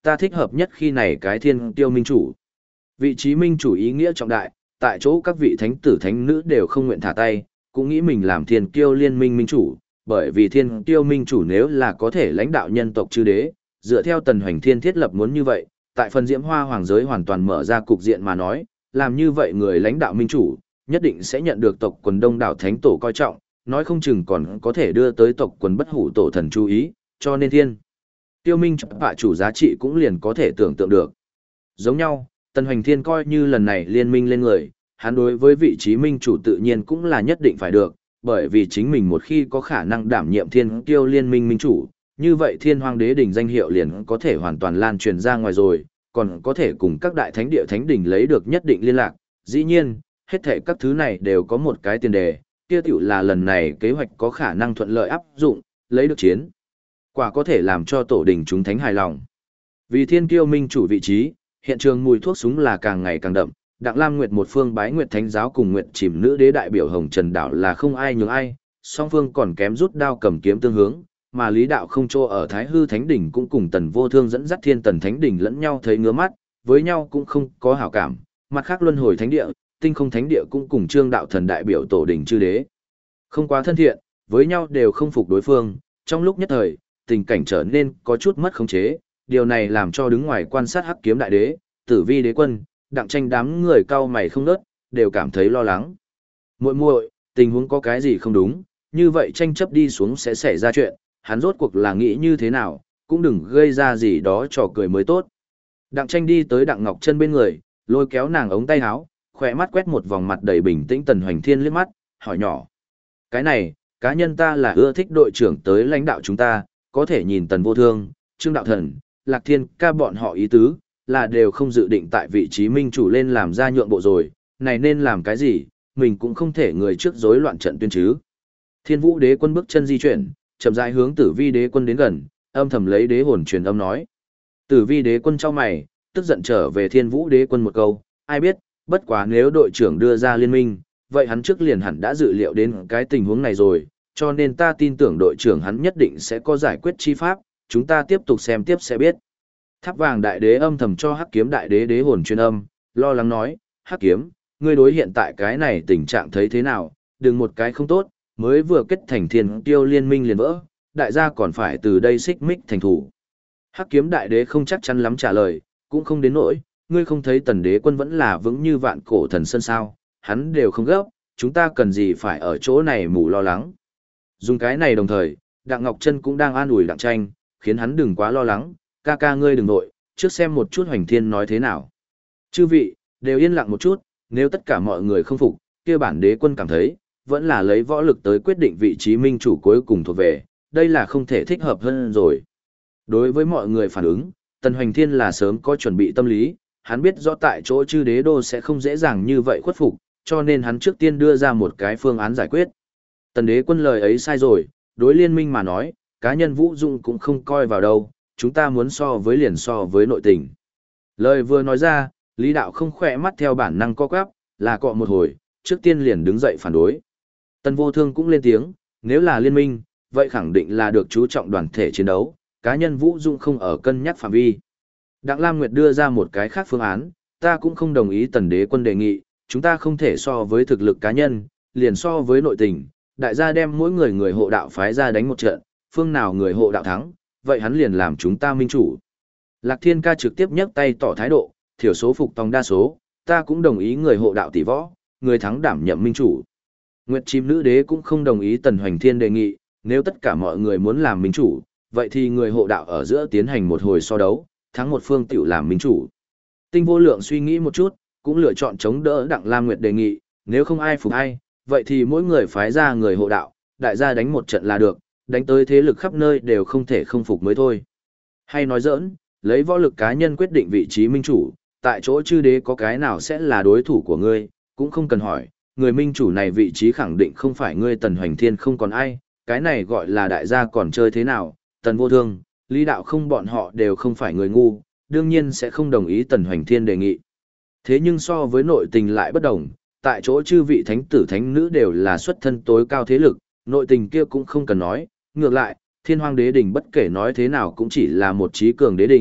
ta thích hợp nhất khi này cái thiên tiêu minh chủ. Vị trí minh chủ ý nghĩa trọng đại, tại chỗ các vị thánh tử thánh nữ đều không nguyện thả tay, cũng nghĩ mình làm thiên kiêu liên minh minh chủ, bởi vì thiên kiêu minh chủ nếu là có thể lãnh đạo nhân tộc chư đế, dựa theo Tần Hoành Thiên thiết lập muốn như vậy, tại phần diễm hoa hoàng giới hoàn toàn mở ra cục diện mà nói, làm như vậy người lãnh đạo minh chủ, nhất định sẽ nhận được tộc quần đông đảo thánh tổ coi trọng, nói không chừng còn có thể đưa tới tộc quần bất hủ tổ thần chú ý, cho nên thiên tiêu minh chủ giá trị cũng liền có thể tưởng tượng được. Giống nhau, Tần Hoành Thiên coi như lần này liên minh lên người, hắn đối với vị trí minh chủ tự nhiên cũng là nhất định phải được, bởi vì chính mình một khi có khả năng đảm nhiệm thiên kiêu liên minh minh chủ, như vậy thiên hoàng đế đỉnh danh hiệu liền có thể hoàn toàn lan truyền ra ngoài rồi, còn có thể cùng các đại thánh địa thánh đỉnh lấy được nhất định liên lạc. Dĩ nhiên, hết thảy các thứ này đều có một cái tiền đề, kia tiểu là lần này kế hoạch có khả năng thuận lợi áp dụng, lấy được chiến quả có thể làm cho tổ đình chúng thánh hài lòng. Vì thiên kiêu minh chủ vị trí, hiện trường mùi thuốc súng là càng ngày càng đậm, Đặng Lam Nguyệt một phương bái Nguyệt Thánh giáo cùng Nguyệt Chìm nữ đế đại biểu Hồng Trần Đạo là không ai nhường ai, song phương còn kém rút đao cầm kiếm tương hướng, mà Lý Đạo không cho ở Thái Hư Thánh đỉnh cũng cùng Tần Vô Thương dẫn dắt Thiên Tần Thánh đỉnh lẫn nhau thấy ngứa mắt, với nhau cũng không có hảo cảm, mặt khác Luân Hồi Thánh địa, Tinh Không Thánh địa cũng cùng Trương Đạo Thần đại biểu tổ đình chư đế. Không quá thân thiện, với nhau đều không phục đối phương, trong lúc nhất thời, tình cảnh trở nên có chút mất khống chế, điều này làm cho đứng ngoài quan sát Hắc Kiếm đại đế, Tử Vi đế quân, Đặng Tranh đám người cau mày không ngớt, đều cảm thấy lo lắng. Muội muội, tình huống có cái gì không đúng, như vậy tranh chấp đi xuống sẽ xảy ra chuyện, hắn rốt cuộc là nghĩ như thế nào, cũng đừng gây ra gì đó trò cười mới tốt. Đặng Tranh đi tới Đặng Ngọc Chân bên người, lôi kéo nàng ống tay áo, khỏe mắt quét một vòng mặt đầy bình tĩnh Tần Hoành Thiên liếc mắt, hỏi nhỏ. Cái này, cá nhân ta là ưa thích đội trưởng tới lãnh đạo chúng ta, có thể nhìn Tần Vô Thương, Trương Đạo Thần, Lạc Thiên ca bọn họ ý tứ, là đều không dự định tại vị trí minh chủ lên làm ra nhượng bộ rồi, này nên làm cái gì, mình cũng không thể người trước rối loạn trận tuyên chứ. Thiên Vũ đế quân bước chân di chuyển, chậm rãi hướng Tử Vi đế quân đến gần, âm thầm lấy đế hồn truyền âm nói. Tử Vi đế quân chau mày, tức giận trở về Thiên Vũ đế quân một câu, ai biết, bất quá nếu đội trưởng đưa ra liên minh, vậy hắn trước liền hẳn đã dự liệu đến cái tình huống này rồi, cho nên ta tin tưởng đội trưởng hắn nhất định sẽ có giải quyết chi pháp, chúng ta tiếp tục xem tiếp sẽ biết. Tháp vàng đại đế âm thầm cho Hắc Kiếm đại đế đế hồn truyền âm, lo lắng nói, Hắc Kiếm, ngươi đối hiện tại cái này tình trạng thấy thế nào, đừng một cái không tốt, mới vừa kết thành thiên tiêu liên minh liền vỡ, đại gia còn phải từ đây xích mích thành thủ. Hắc Kiếm đại đế không chắc chắn lắm trả lời, cũng không đến nỗi, ngươi không thấy Tần đế quân vẫn là vững như vạn cổ thần sơn sao, hắn đều không gấp, chúng ta cần gì phải ở chỗ này mù lo lắng. Dùng cái này đồng thời, Đặng Ngọc Chân cũng đang an ủi Đặng Tranh, khiến hắn đừng quá lo lắng, ca ca ngươi đừng nội, trước xem một chút Hoành Thiên nói thế nào. Chư vị, đều yên lặng một chút, nếu tất cả mọi người không phục, kia bản đế quân cảm thấy, vẫn là lấy võ lực tới quyết định vị trí minh chủ cuối cùng thuộc về, đây là không thể thích hợp hơn rồi. Đối với mọi người phản ứng, Tần Hoành Thiên là sớm có chuẩn bị tâm lý, hắn biết rõ tại chỗ chư đế đô sẽ không dễ dàng như vậy khuất phục, cho nên hắn trước tiên đưa ra một cái phương án giải quyết. Tần đế quân lời ấy sai rồi, đối liên minh mà nói, cá nhân Vũ Dung cũng không coi vào đâu, chúng ta muốn so với liền so với nội tình. Lời vừa nói ra, Lý Đạo không khỏe mắt theo bản năng co quắp, là cọ một hồi, trước tiên liền đứng dậy phản đối. Tần Vô Thương cũng lên tiếng, nếu là liên minh, vậy khẳng định là được chú trọng đoàn thể chiến đấu, cá nhân Vũ Dung không ở cân nhắc phạm vi. Đặng Lam Nguyệt đưa ra một cái khác phương án, ta cũng không đồng ý Tần đế quân đề nghị, chúng ta không thể so với thực lực cá nhân, liền so với nội tình, đại gia đem mỗi người hộ đạo phái ra đánh một trận, phương nào người hộ đạo thắng, vậy hắn liền làm chúng ta minh chủ. Lạc Thiên ca trực tiếp nhấc tay tỏ thái độ, thiểu số phục tòng đa số, ta cũng đồng ý người hộ đạo tỷ võ, người thắng đảm nhậm minh chủ. Nguyệt Chim nữ đế cũng không đồng ý Tần Hoành Thiên đề nghị, nếu tất cả mọi người muốn làm minh chủ, vậy thì người hộ đạo ở giữa tiến hành một hồi so đấu, thắng một phương tiểu làm minh chủ. Tinh Vô Lượng suy nghĩ một chút, cũng lựa chọn chống đỡ Đặng Lam Nguyệt đề nghị, nếu không ai phục ai, vậy thì mỗi người phái ra người hộ đạo, đại gia đánh một trận là được, đánh tới thế lực khắp nơi đều không thể không phục mới thôi. Hay nói giỡn, lấy võ lực cá nhân quyết định vị trí minh chủ, tại chỗ chư đế có cái nào sẽ là đối thủ của ngươi, cũng không cần hỏi, người minh chủ này vị trí khẳng định không phải ngươi Tần Hoành Thiên không còn ai, cái này gọi là đại gia còn chơi thế nào, Tần Vô Thương, Lý Đạo không bọn họ đều không phải người ngu, đương nhiên sẽ không đồng ý Tần Hoành Thiên đề nghị. Thế nhưng so với nội tình lại bất đồng, tại chỗ chư vị thánh tử thánh nữ đều là xuất thân tối cao thế lực, nội tình kia cũng không cần nói, ngược lại, Thiên Hoang đế đỉnh bất kể nói thế nào cũng chỉ là một trí cường đế đỉnh,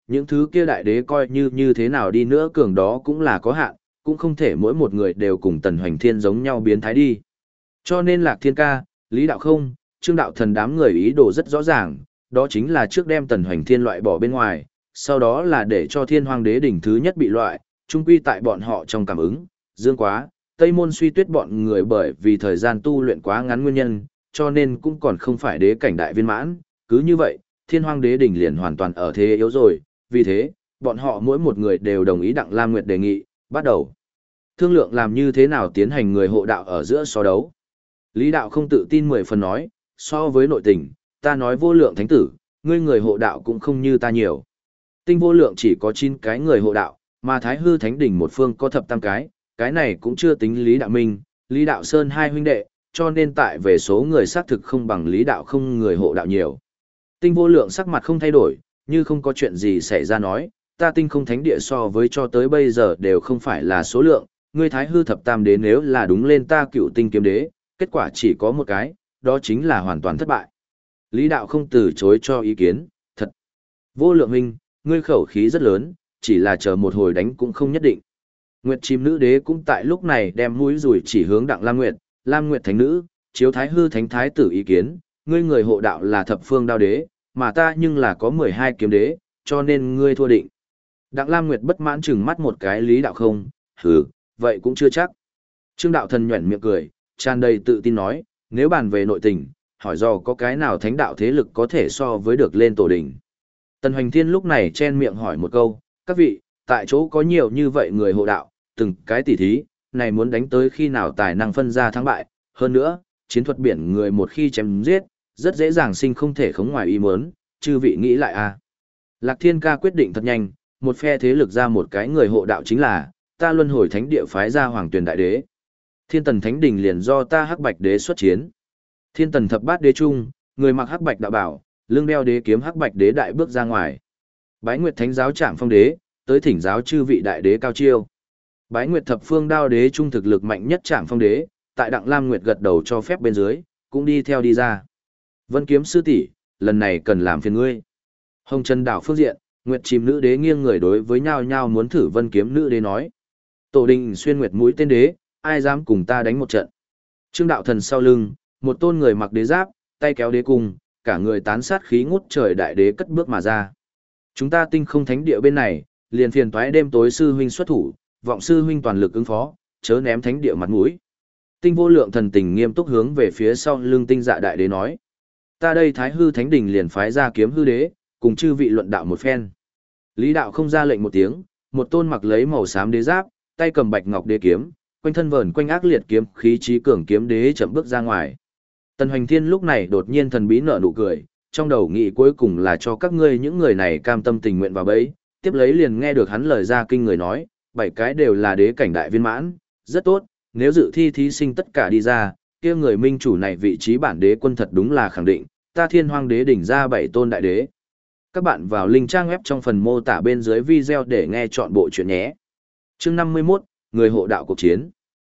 Những thứ kia đại đế coi như thế nào đi nữa cường đó cũng là có hạn, cũng không thể mỗi một người đều cùng Tần Hoành Thiên giống nhau biến thái đi. Cho nên Lạc Thiên Ca, Lý Đạo Không, Trương Đạo Thần đám người ý đồ rất rõ ràng, đó chính là trước đem Tần Hoành Thiên loại bỏ bên ngoài, sau đó là để cho Thiên Hoang Đế đỉnh thứ nhất bị loại, chung quy tại bọn họ trong cảm ứng, dương quá, Tây Môn Suy Tuyết bọn người bởi vì thời gian tu luyện quá ngắn nguyên nhân, cho nên cũng còn không phải đế cảnh đại viên mãn, cứ như vậy, Thiên Hoang Đế đỉnh liền hoàn toàn ở thế yếu rồi, vì thế, bọn họ mỗi một người đều đồng ý Đặng Lam Nguyệt đề nghị, bắt đầu thương lượng làm như thế nào tiến hành người hộ đạo ở giữa so đấu. Lý Đạo Không tự tin 10 phần nói, so với nội tình, ta nói vô lượng thánh tử, ngươi người hộ đạo cũng không như ta nhiều. Tinh vô lượng chỉ có 9 cái người hộ đạo, mà Thái Hư Thánh Đỉnh một phương có thập tam cái này cũng chưa tính Lý Đạo Minh, Lý Đạo Sơn hai huynh đệ, cho nên tại về số người xác thực không bằng Lý Đạo Không người hộ đạo nhiều. Tinh vô lượng sắc mặt không thay đổi, như không có chuyện gì xảy ra nói, ta tinh không thánh địa so với cho tới bây giờ đều không phải là số lượng, ngươi Thái Hư thập tam đế nếu là đúng lên ta Cựu Tinh kiếm đế, kết quả chỉ có một cái, đó chính là hoàn toàn thất bại. Lý Đạo Không từ chối cho ý kiến, thật. Vô lượng huynh, ngươi khẩu khí rất lớn, chỉ là chờ một hồi đánh cũng không nhất định. Nguyệt Chim Nữ Đế cũng tại lúc này đem mũi rủi chỉ hướng Đặng Lam Nguyệt Thánh Nữ, chiếu Thái Hư Thánh Thái tử ý kiến, ngươi người hộ đạo là thập phương đao đế, mà ta nhưng là có 12 kiếm đế, cho nên ngươi thua định. Đặng Lam Nguyệt bất mãn chừng mắt một cái Lý Đạo Không, hừ, vậy cũng chưa chắc. Trương Đạo Thần nhuẩn miệng cười, tràn đầy tự tin nói, nếu bàn về nội tình, hỏi do có cái nào thánh đạo thế lực có thể so với được lên tổ đỉnh. Tần Hoành Thiên lúc này chen miệng hỏi một câu, các vị, tại chỗ có nhiều như vậy người hộ đạo, từng cái tỉ thí, này muốn đánh tới khi nào tài năng phân ra thắng bại, hơn nữa, chiến thuật biển người một khi chém giết, rất dễ dàng sinh không thể khống ngoài ý muốn, chư vị nghĩ lại à. Lạc Thiên Ca quyết định thật nhanh, một phe thế lực ra một cái người hộ đạo chính là, ta luân hồi thánh địa phái ra Hoàng Tuyền Đại Đế. Thiên Tần Thánh Đình liền do ta Hắc Bạch Đế xuất chiến. Thiên Tần Thập Bát Đế Trung, người mặc Hắc Bạch đạo bảo, lưng đeo đế kiếm Hắc Bạch Đế đại bước ra ngoài. Bái Nguyệt Thánh giáo Trạm Phong Đế, tới thỉnh giáo chư vị đại đế cao chiêu. Bái Nguyệt Thập Phương Đao Đế trung thực lực mạnh nhất Trạm Phong Đế, tại Đặng Lam Nguyệt gật đầu cho phép bên dưới, cũng đi theo đi ra. Vân Kiếm sư tỷ, lần này cần làm phiền ngươi. Hồng Trần đảo phương diện, Nguyệt Chim Nữ Đế nghiêng người đối với nhau nhau muốn thử Vân Kiếm Nữ Đế nói. Tổ đình xuyên nguyệt mũi tên đế, ai dám cùng ta đánh một trận. Trương Đạo Thần sau lưng, một tôn người mặc đế giáp, tay kéo đế cung, cả người tán sát khí ngút trời đại đế cất bước mà ra. Chúng ta tinh không thánh địa bên này, liền phiền toái đêm tối sư huynh xuất thủ, vọng sư huynh toàn lực ứng phó, chớ ném thánh địa mặt mũi. Tinh vô lượng thần tình nghiêm túc hướng về phía sau lưng tinh dạ đại đế nói. Ta đây Thái Hư Thánh Đình liền phái ra kiếm hư đế, cùng chư vị luận đạo một phen. Lý Đạo Không ra lệnh một tiếng, một tôn mặc lấy màu xám đế giáp, tay cầm bạch ngọc đế kiếm, quanh thân vờn quanh ác liệt kiếm khí trí cường kiếm đế chậm bước ra ngoài. Tần Hoành Thiên lúc này đột nhiên thần bí nở nụ cười, trong đầu nghĩ cuối cùng là cho các ngươi những người này cam tâm tình nguyện vào bẫy, tiếp lấy liền nghe được hắn lời ra kinh người nói, 7 cái đều là đế cảnh đại viên mãn, rất tốt, nếu dự thi thí sinh tất cả đi ra, kia người minh chủ này vị trí bản đế quân thật đúng là khẳng định, ta Thiên Hoang Đế đỉnh ra 7 tôn đại đế. Các bạn vào link trang web trong phần mô tả bên dưới video để nghe chọn bộ chuyện nhé. Chương 51, người hộ đạo cuộc chiến.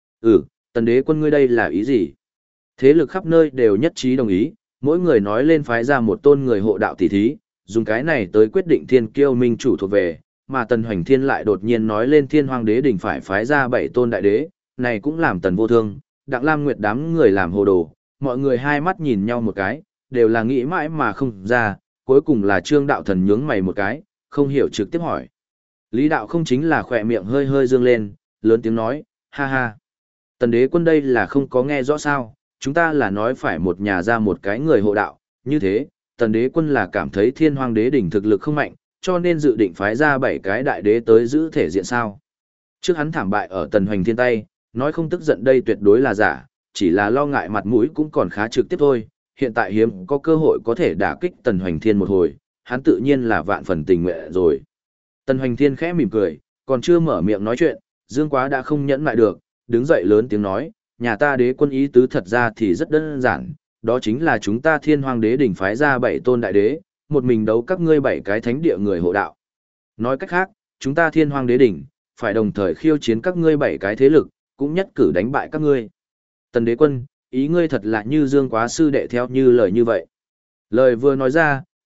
Tần đế quân ngươi đây là ý gì? Thế lực khắp nơi đều nhất trí đồng ý, mỗi người nói lên phái ra một tôn người hộ đạo tỷ thí, dùng cái này tới quyết định thiên kiêu minh chủ thuộc về, mà Tần Hoành Thiên lại đột nhiên nói lên Thiên Hoang Đế đỉnh phải phái ra 7 tôn đại đế, này cũng làm Tần Vô Thương, Đặng Lam Nguyệt đám người làm hồ đồ, mọi người hai mắt nhìn nhau một cái, đều là nghĩ mãi mà không ra, cuối cùng là Trương Đạo Thần nhướng mày một cái, không hiểu trực tiếp hỏi. Lý Đạo Không chính là khỏe miệng hơi hơi dương lên, lớn tiếng nói, ha ha. Tần đế quân đây là không có nghe rõ sao, chúng ta là nói phải một nhà ra một cái người hộ đạo, như thế, tần đế quân là cảm thấy Thiên Hoang Đế đỉnh thực lực không mạnh, cho nên dự định phái ra 7 cái đại đế tới giữ thể diện sao. Trước hắn thảm bại ở Tần Hoành Thiên tay, nói không tức giận đây tuyệt đối là giả, chỉ là lo ngại mặt mũi cũng còn khá trực tiếp thôi, hiện tại hiếm có cơ hội có thể đả kích Tần Hoành Thiên một hồi, hắn tự nhiên là vạn phần tình nguyện rồi. Tần Hoành Thiên khẽ mỉm cười, còn chưa mở miệng nói chuyện, Dương Quá đã không nhẫn lại được, đứng dậy lớn tiếng nói, nhà ta đế quân ý tứ thật ra thì rất đơn giản, đó chính là chúng ta Thiên Hoang Đế đỉnh phái ra 7 tôn đại đế, một mình đấu các ngươi 7 cái thánh địa người hộ đạo. Nói cách khác, chúng ta Thiên Hoang Đế đỉnh phải đồng thời khiêu chiến các ngươi 7 cái thế lực, cũng nhất cử đánh bại các ngươi. Tần đế quân, ý ngươi thật là như Dương Quá sư đệ theo như lời như vậy. Lời vừa nói ra,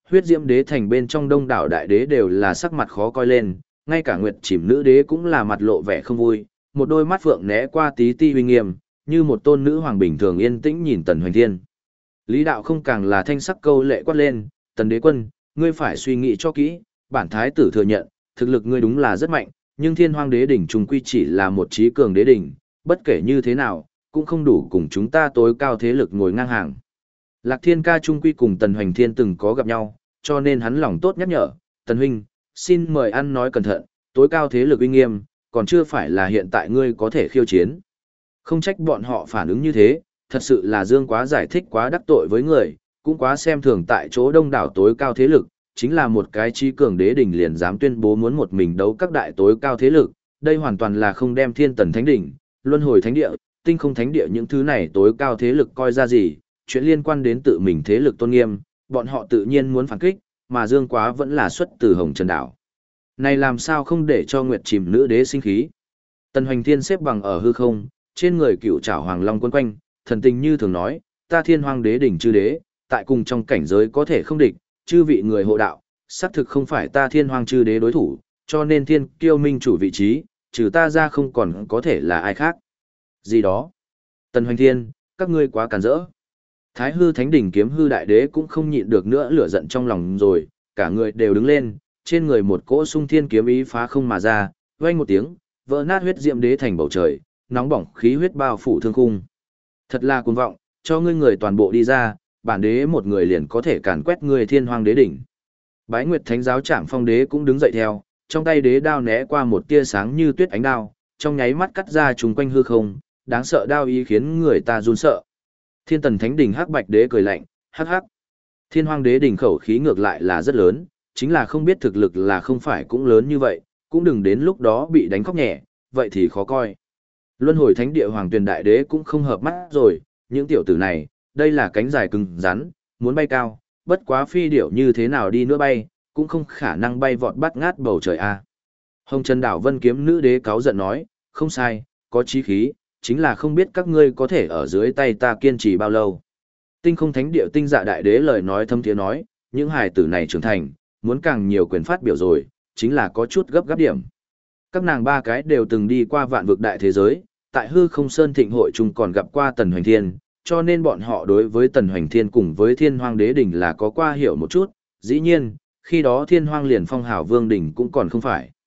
Huyết Diễm Đế thành bên trong đông đảo đại đế đều là sắc mặt khó coi lên, ngay cả Nguyệt Chìm nữ đế cũng là mặt lộ vẻ không vui, một đôi mắt phượng né qua tí ti uy nghiêm, như một tôn nữ hoàng bình thường yên tĩnh nhìn Tần Hoành Thiên. Lý Đạo không càng là thanh sắc câu lệ quát lên, Tần đế quân, ngươi phải suy nghĩ cho kỹ, bản thái tử thừa nhận, thực lực ngươi đúng là rất mạnh, nhưng Thiên Hoang Đế đỉnh trùng quy chỉ là một trí cường đế đỉnh, bất kể như thế nào, cũng không đủ cùng chúng ta tối cao thế lực ngồi ngang hàng. Lạc Thiên Ca trung quy cùng Tần Hoành Thiên từng có gặp nhau, cho nên hắn lòng tốt nhắc nhở, Tần huynh, xin mời ăn nói cẩn thận, tối cao thế lực uy nghiêm, còn chưa phải là hiện tại ngươi có thể khiêu chiến. Không trách bọn họ phản ứng như thế, thật sự là Dương quá giải thích quá đắc tội với người, cũng quá xem thường tại chỗ đông đảo tối cao thế lực, chính là một cái trí cường đế đỉnh liền dám tuyên bố muốn một mình đấu các đại tối cao thế lực, đây hoàn toàn là không đem Thiên Tần Thánh đỉnh, Luân Hồi Thánh địa, Tinh Không Thánh địa những thứ này tối cao thế lực coi ra gì, chuyện liên quan đến tự mình thế lực tôn nghiêm, bọn họ tự nhiên muốn phản kích, mà Dương Quá vẫn là xuất từ Hồng Trần Đảo. Này làm sao không để cho Nguyệt Chìm nữ đế sinh khí? Tần Hoành Thiên xếp bằng ở hư không, trên người cựu trảo hoàng long quấn quanh, thần tình như thường nói, ta Thiên Hoang Đế đỉnh chư đế, tại cùng trong cảnh giới có thể không địch, chư vị người hộ đạo, xác thực không phải ta Thiên Hoang chư đế đối thủ, cho nên Thiên Kiêu Minh chủ vị trí, trừ ta ra không còn có thể là ai khác. Gì đó? Tần Hoành Thiên, các ngươi quá càn rỡ. Thái hư thánh đỉnh kiếm hư đại đế cũng không nhịn được nữa lửa giận trong lòng rồi, cả người đều đứng lên, trên người một cỗ sung thiên kiếm ý phá không mà ra, vang một tiếng, vỡ nát huyết diệm đế thành bầu trời, nóng bỏng khí huyết bao phủ thương khung. Thật là cuồng vọng, cho ngươi người toàn bộ đi ra, bản đế một người liền có thể càn quét ngươi Thiên Hoang Đế đỉnh. Bái Nguyệt Thánh giáo Trảm Phong đế cũng đứng dậy theo, trong tay đế đao né qua một tia sáng như tuyết ánh đao, trong nháy mắt cắt ra trùng quanh hư không, đáng sợ đao ý khiến người ta run sợ. Thiên Tần Thánh đỉnh Hắc Bạch đế cười lạnh, hắc hắc. Thiên Hoang Đế đỉnh khẩu khí ngược lại là rất lớn, chính là không biết thực lực là không phải cũng lớn như vậy, cũng đừng đến lúc đó bị đánh khóc nhẹ, vậy thì khó coi. Luân Hồi Thánh địa Hoàng Tuyền đại đế cũng không hợp mắt rồi, những tiểu tử này, đây là cánh dài cứng rắn, muốn bay cao, bất quá phi điểu như thế nào đi nữa bay, cũng không khả năng bay vọt bắt ngát bầu trời a. Hồng Trần Đảo Vân Kiếm nữ đế cáu giận nói, không sai, có chí khí, chính là không biết các ngươi có thể ở dưới tay ta kiên trì bao lâu. Tinh Không Thánh địa Tinh Dạ đại đế lời nói thâm thiế nói, những hài tử này trưởng thành, muốn càng nhiều quyền phát biểu rồi, chính là có chút gấp gáp điểm. Các nàng ba cái đều từng đi qua vạn vực đại thế giới, tại hư không sơn thịnh hội chung còn gặp qua Tần Hoành Thiên, cho nên bọn họ đối với Tần Hoành Thiên cùng với Thiên Hoang Đế đỉnh là có qua hiểu một chút, dĩ nhiên, khi đó Thiên Hoang liền phong hào vương đỉnh cũng còn không phải.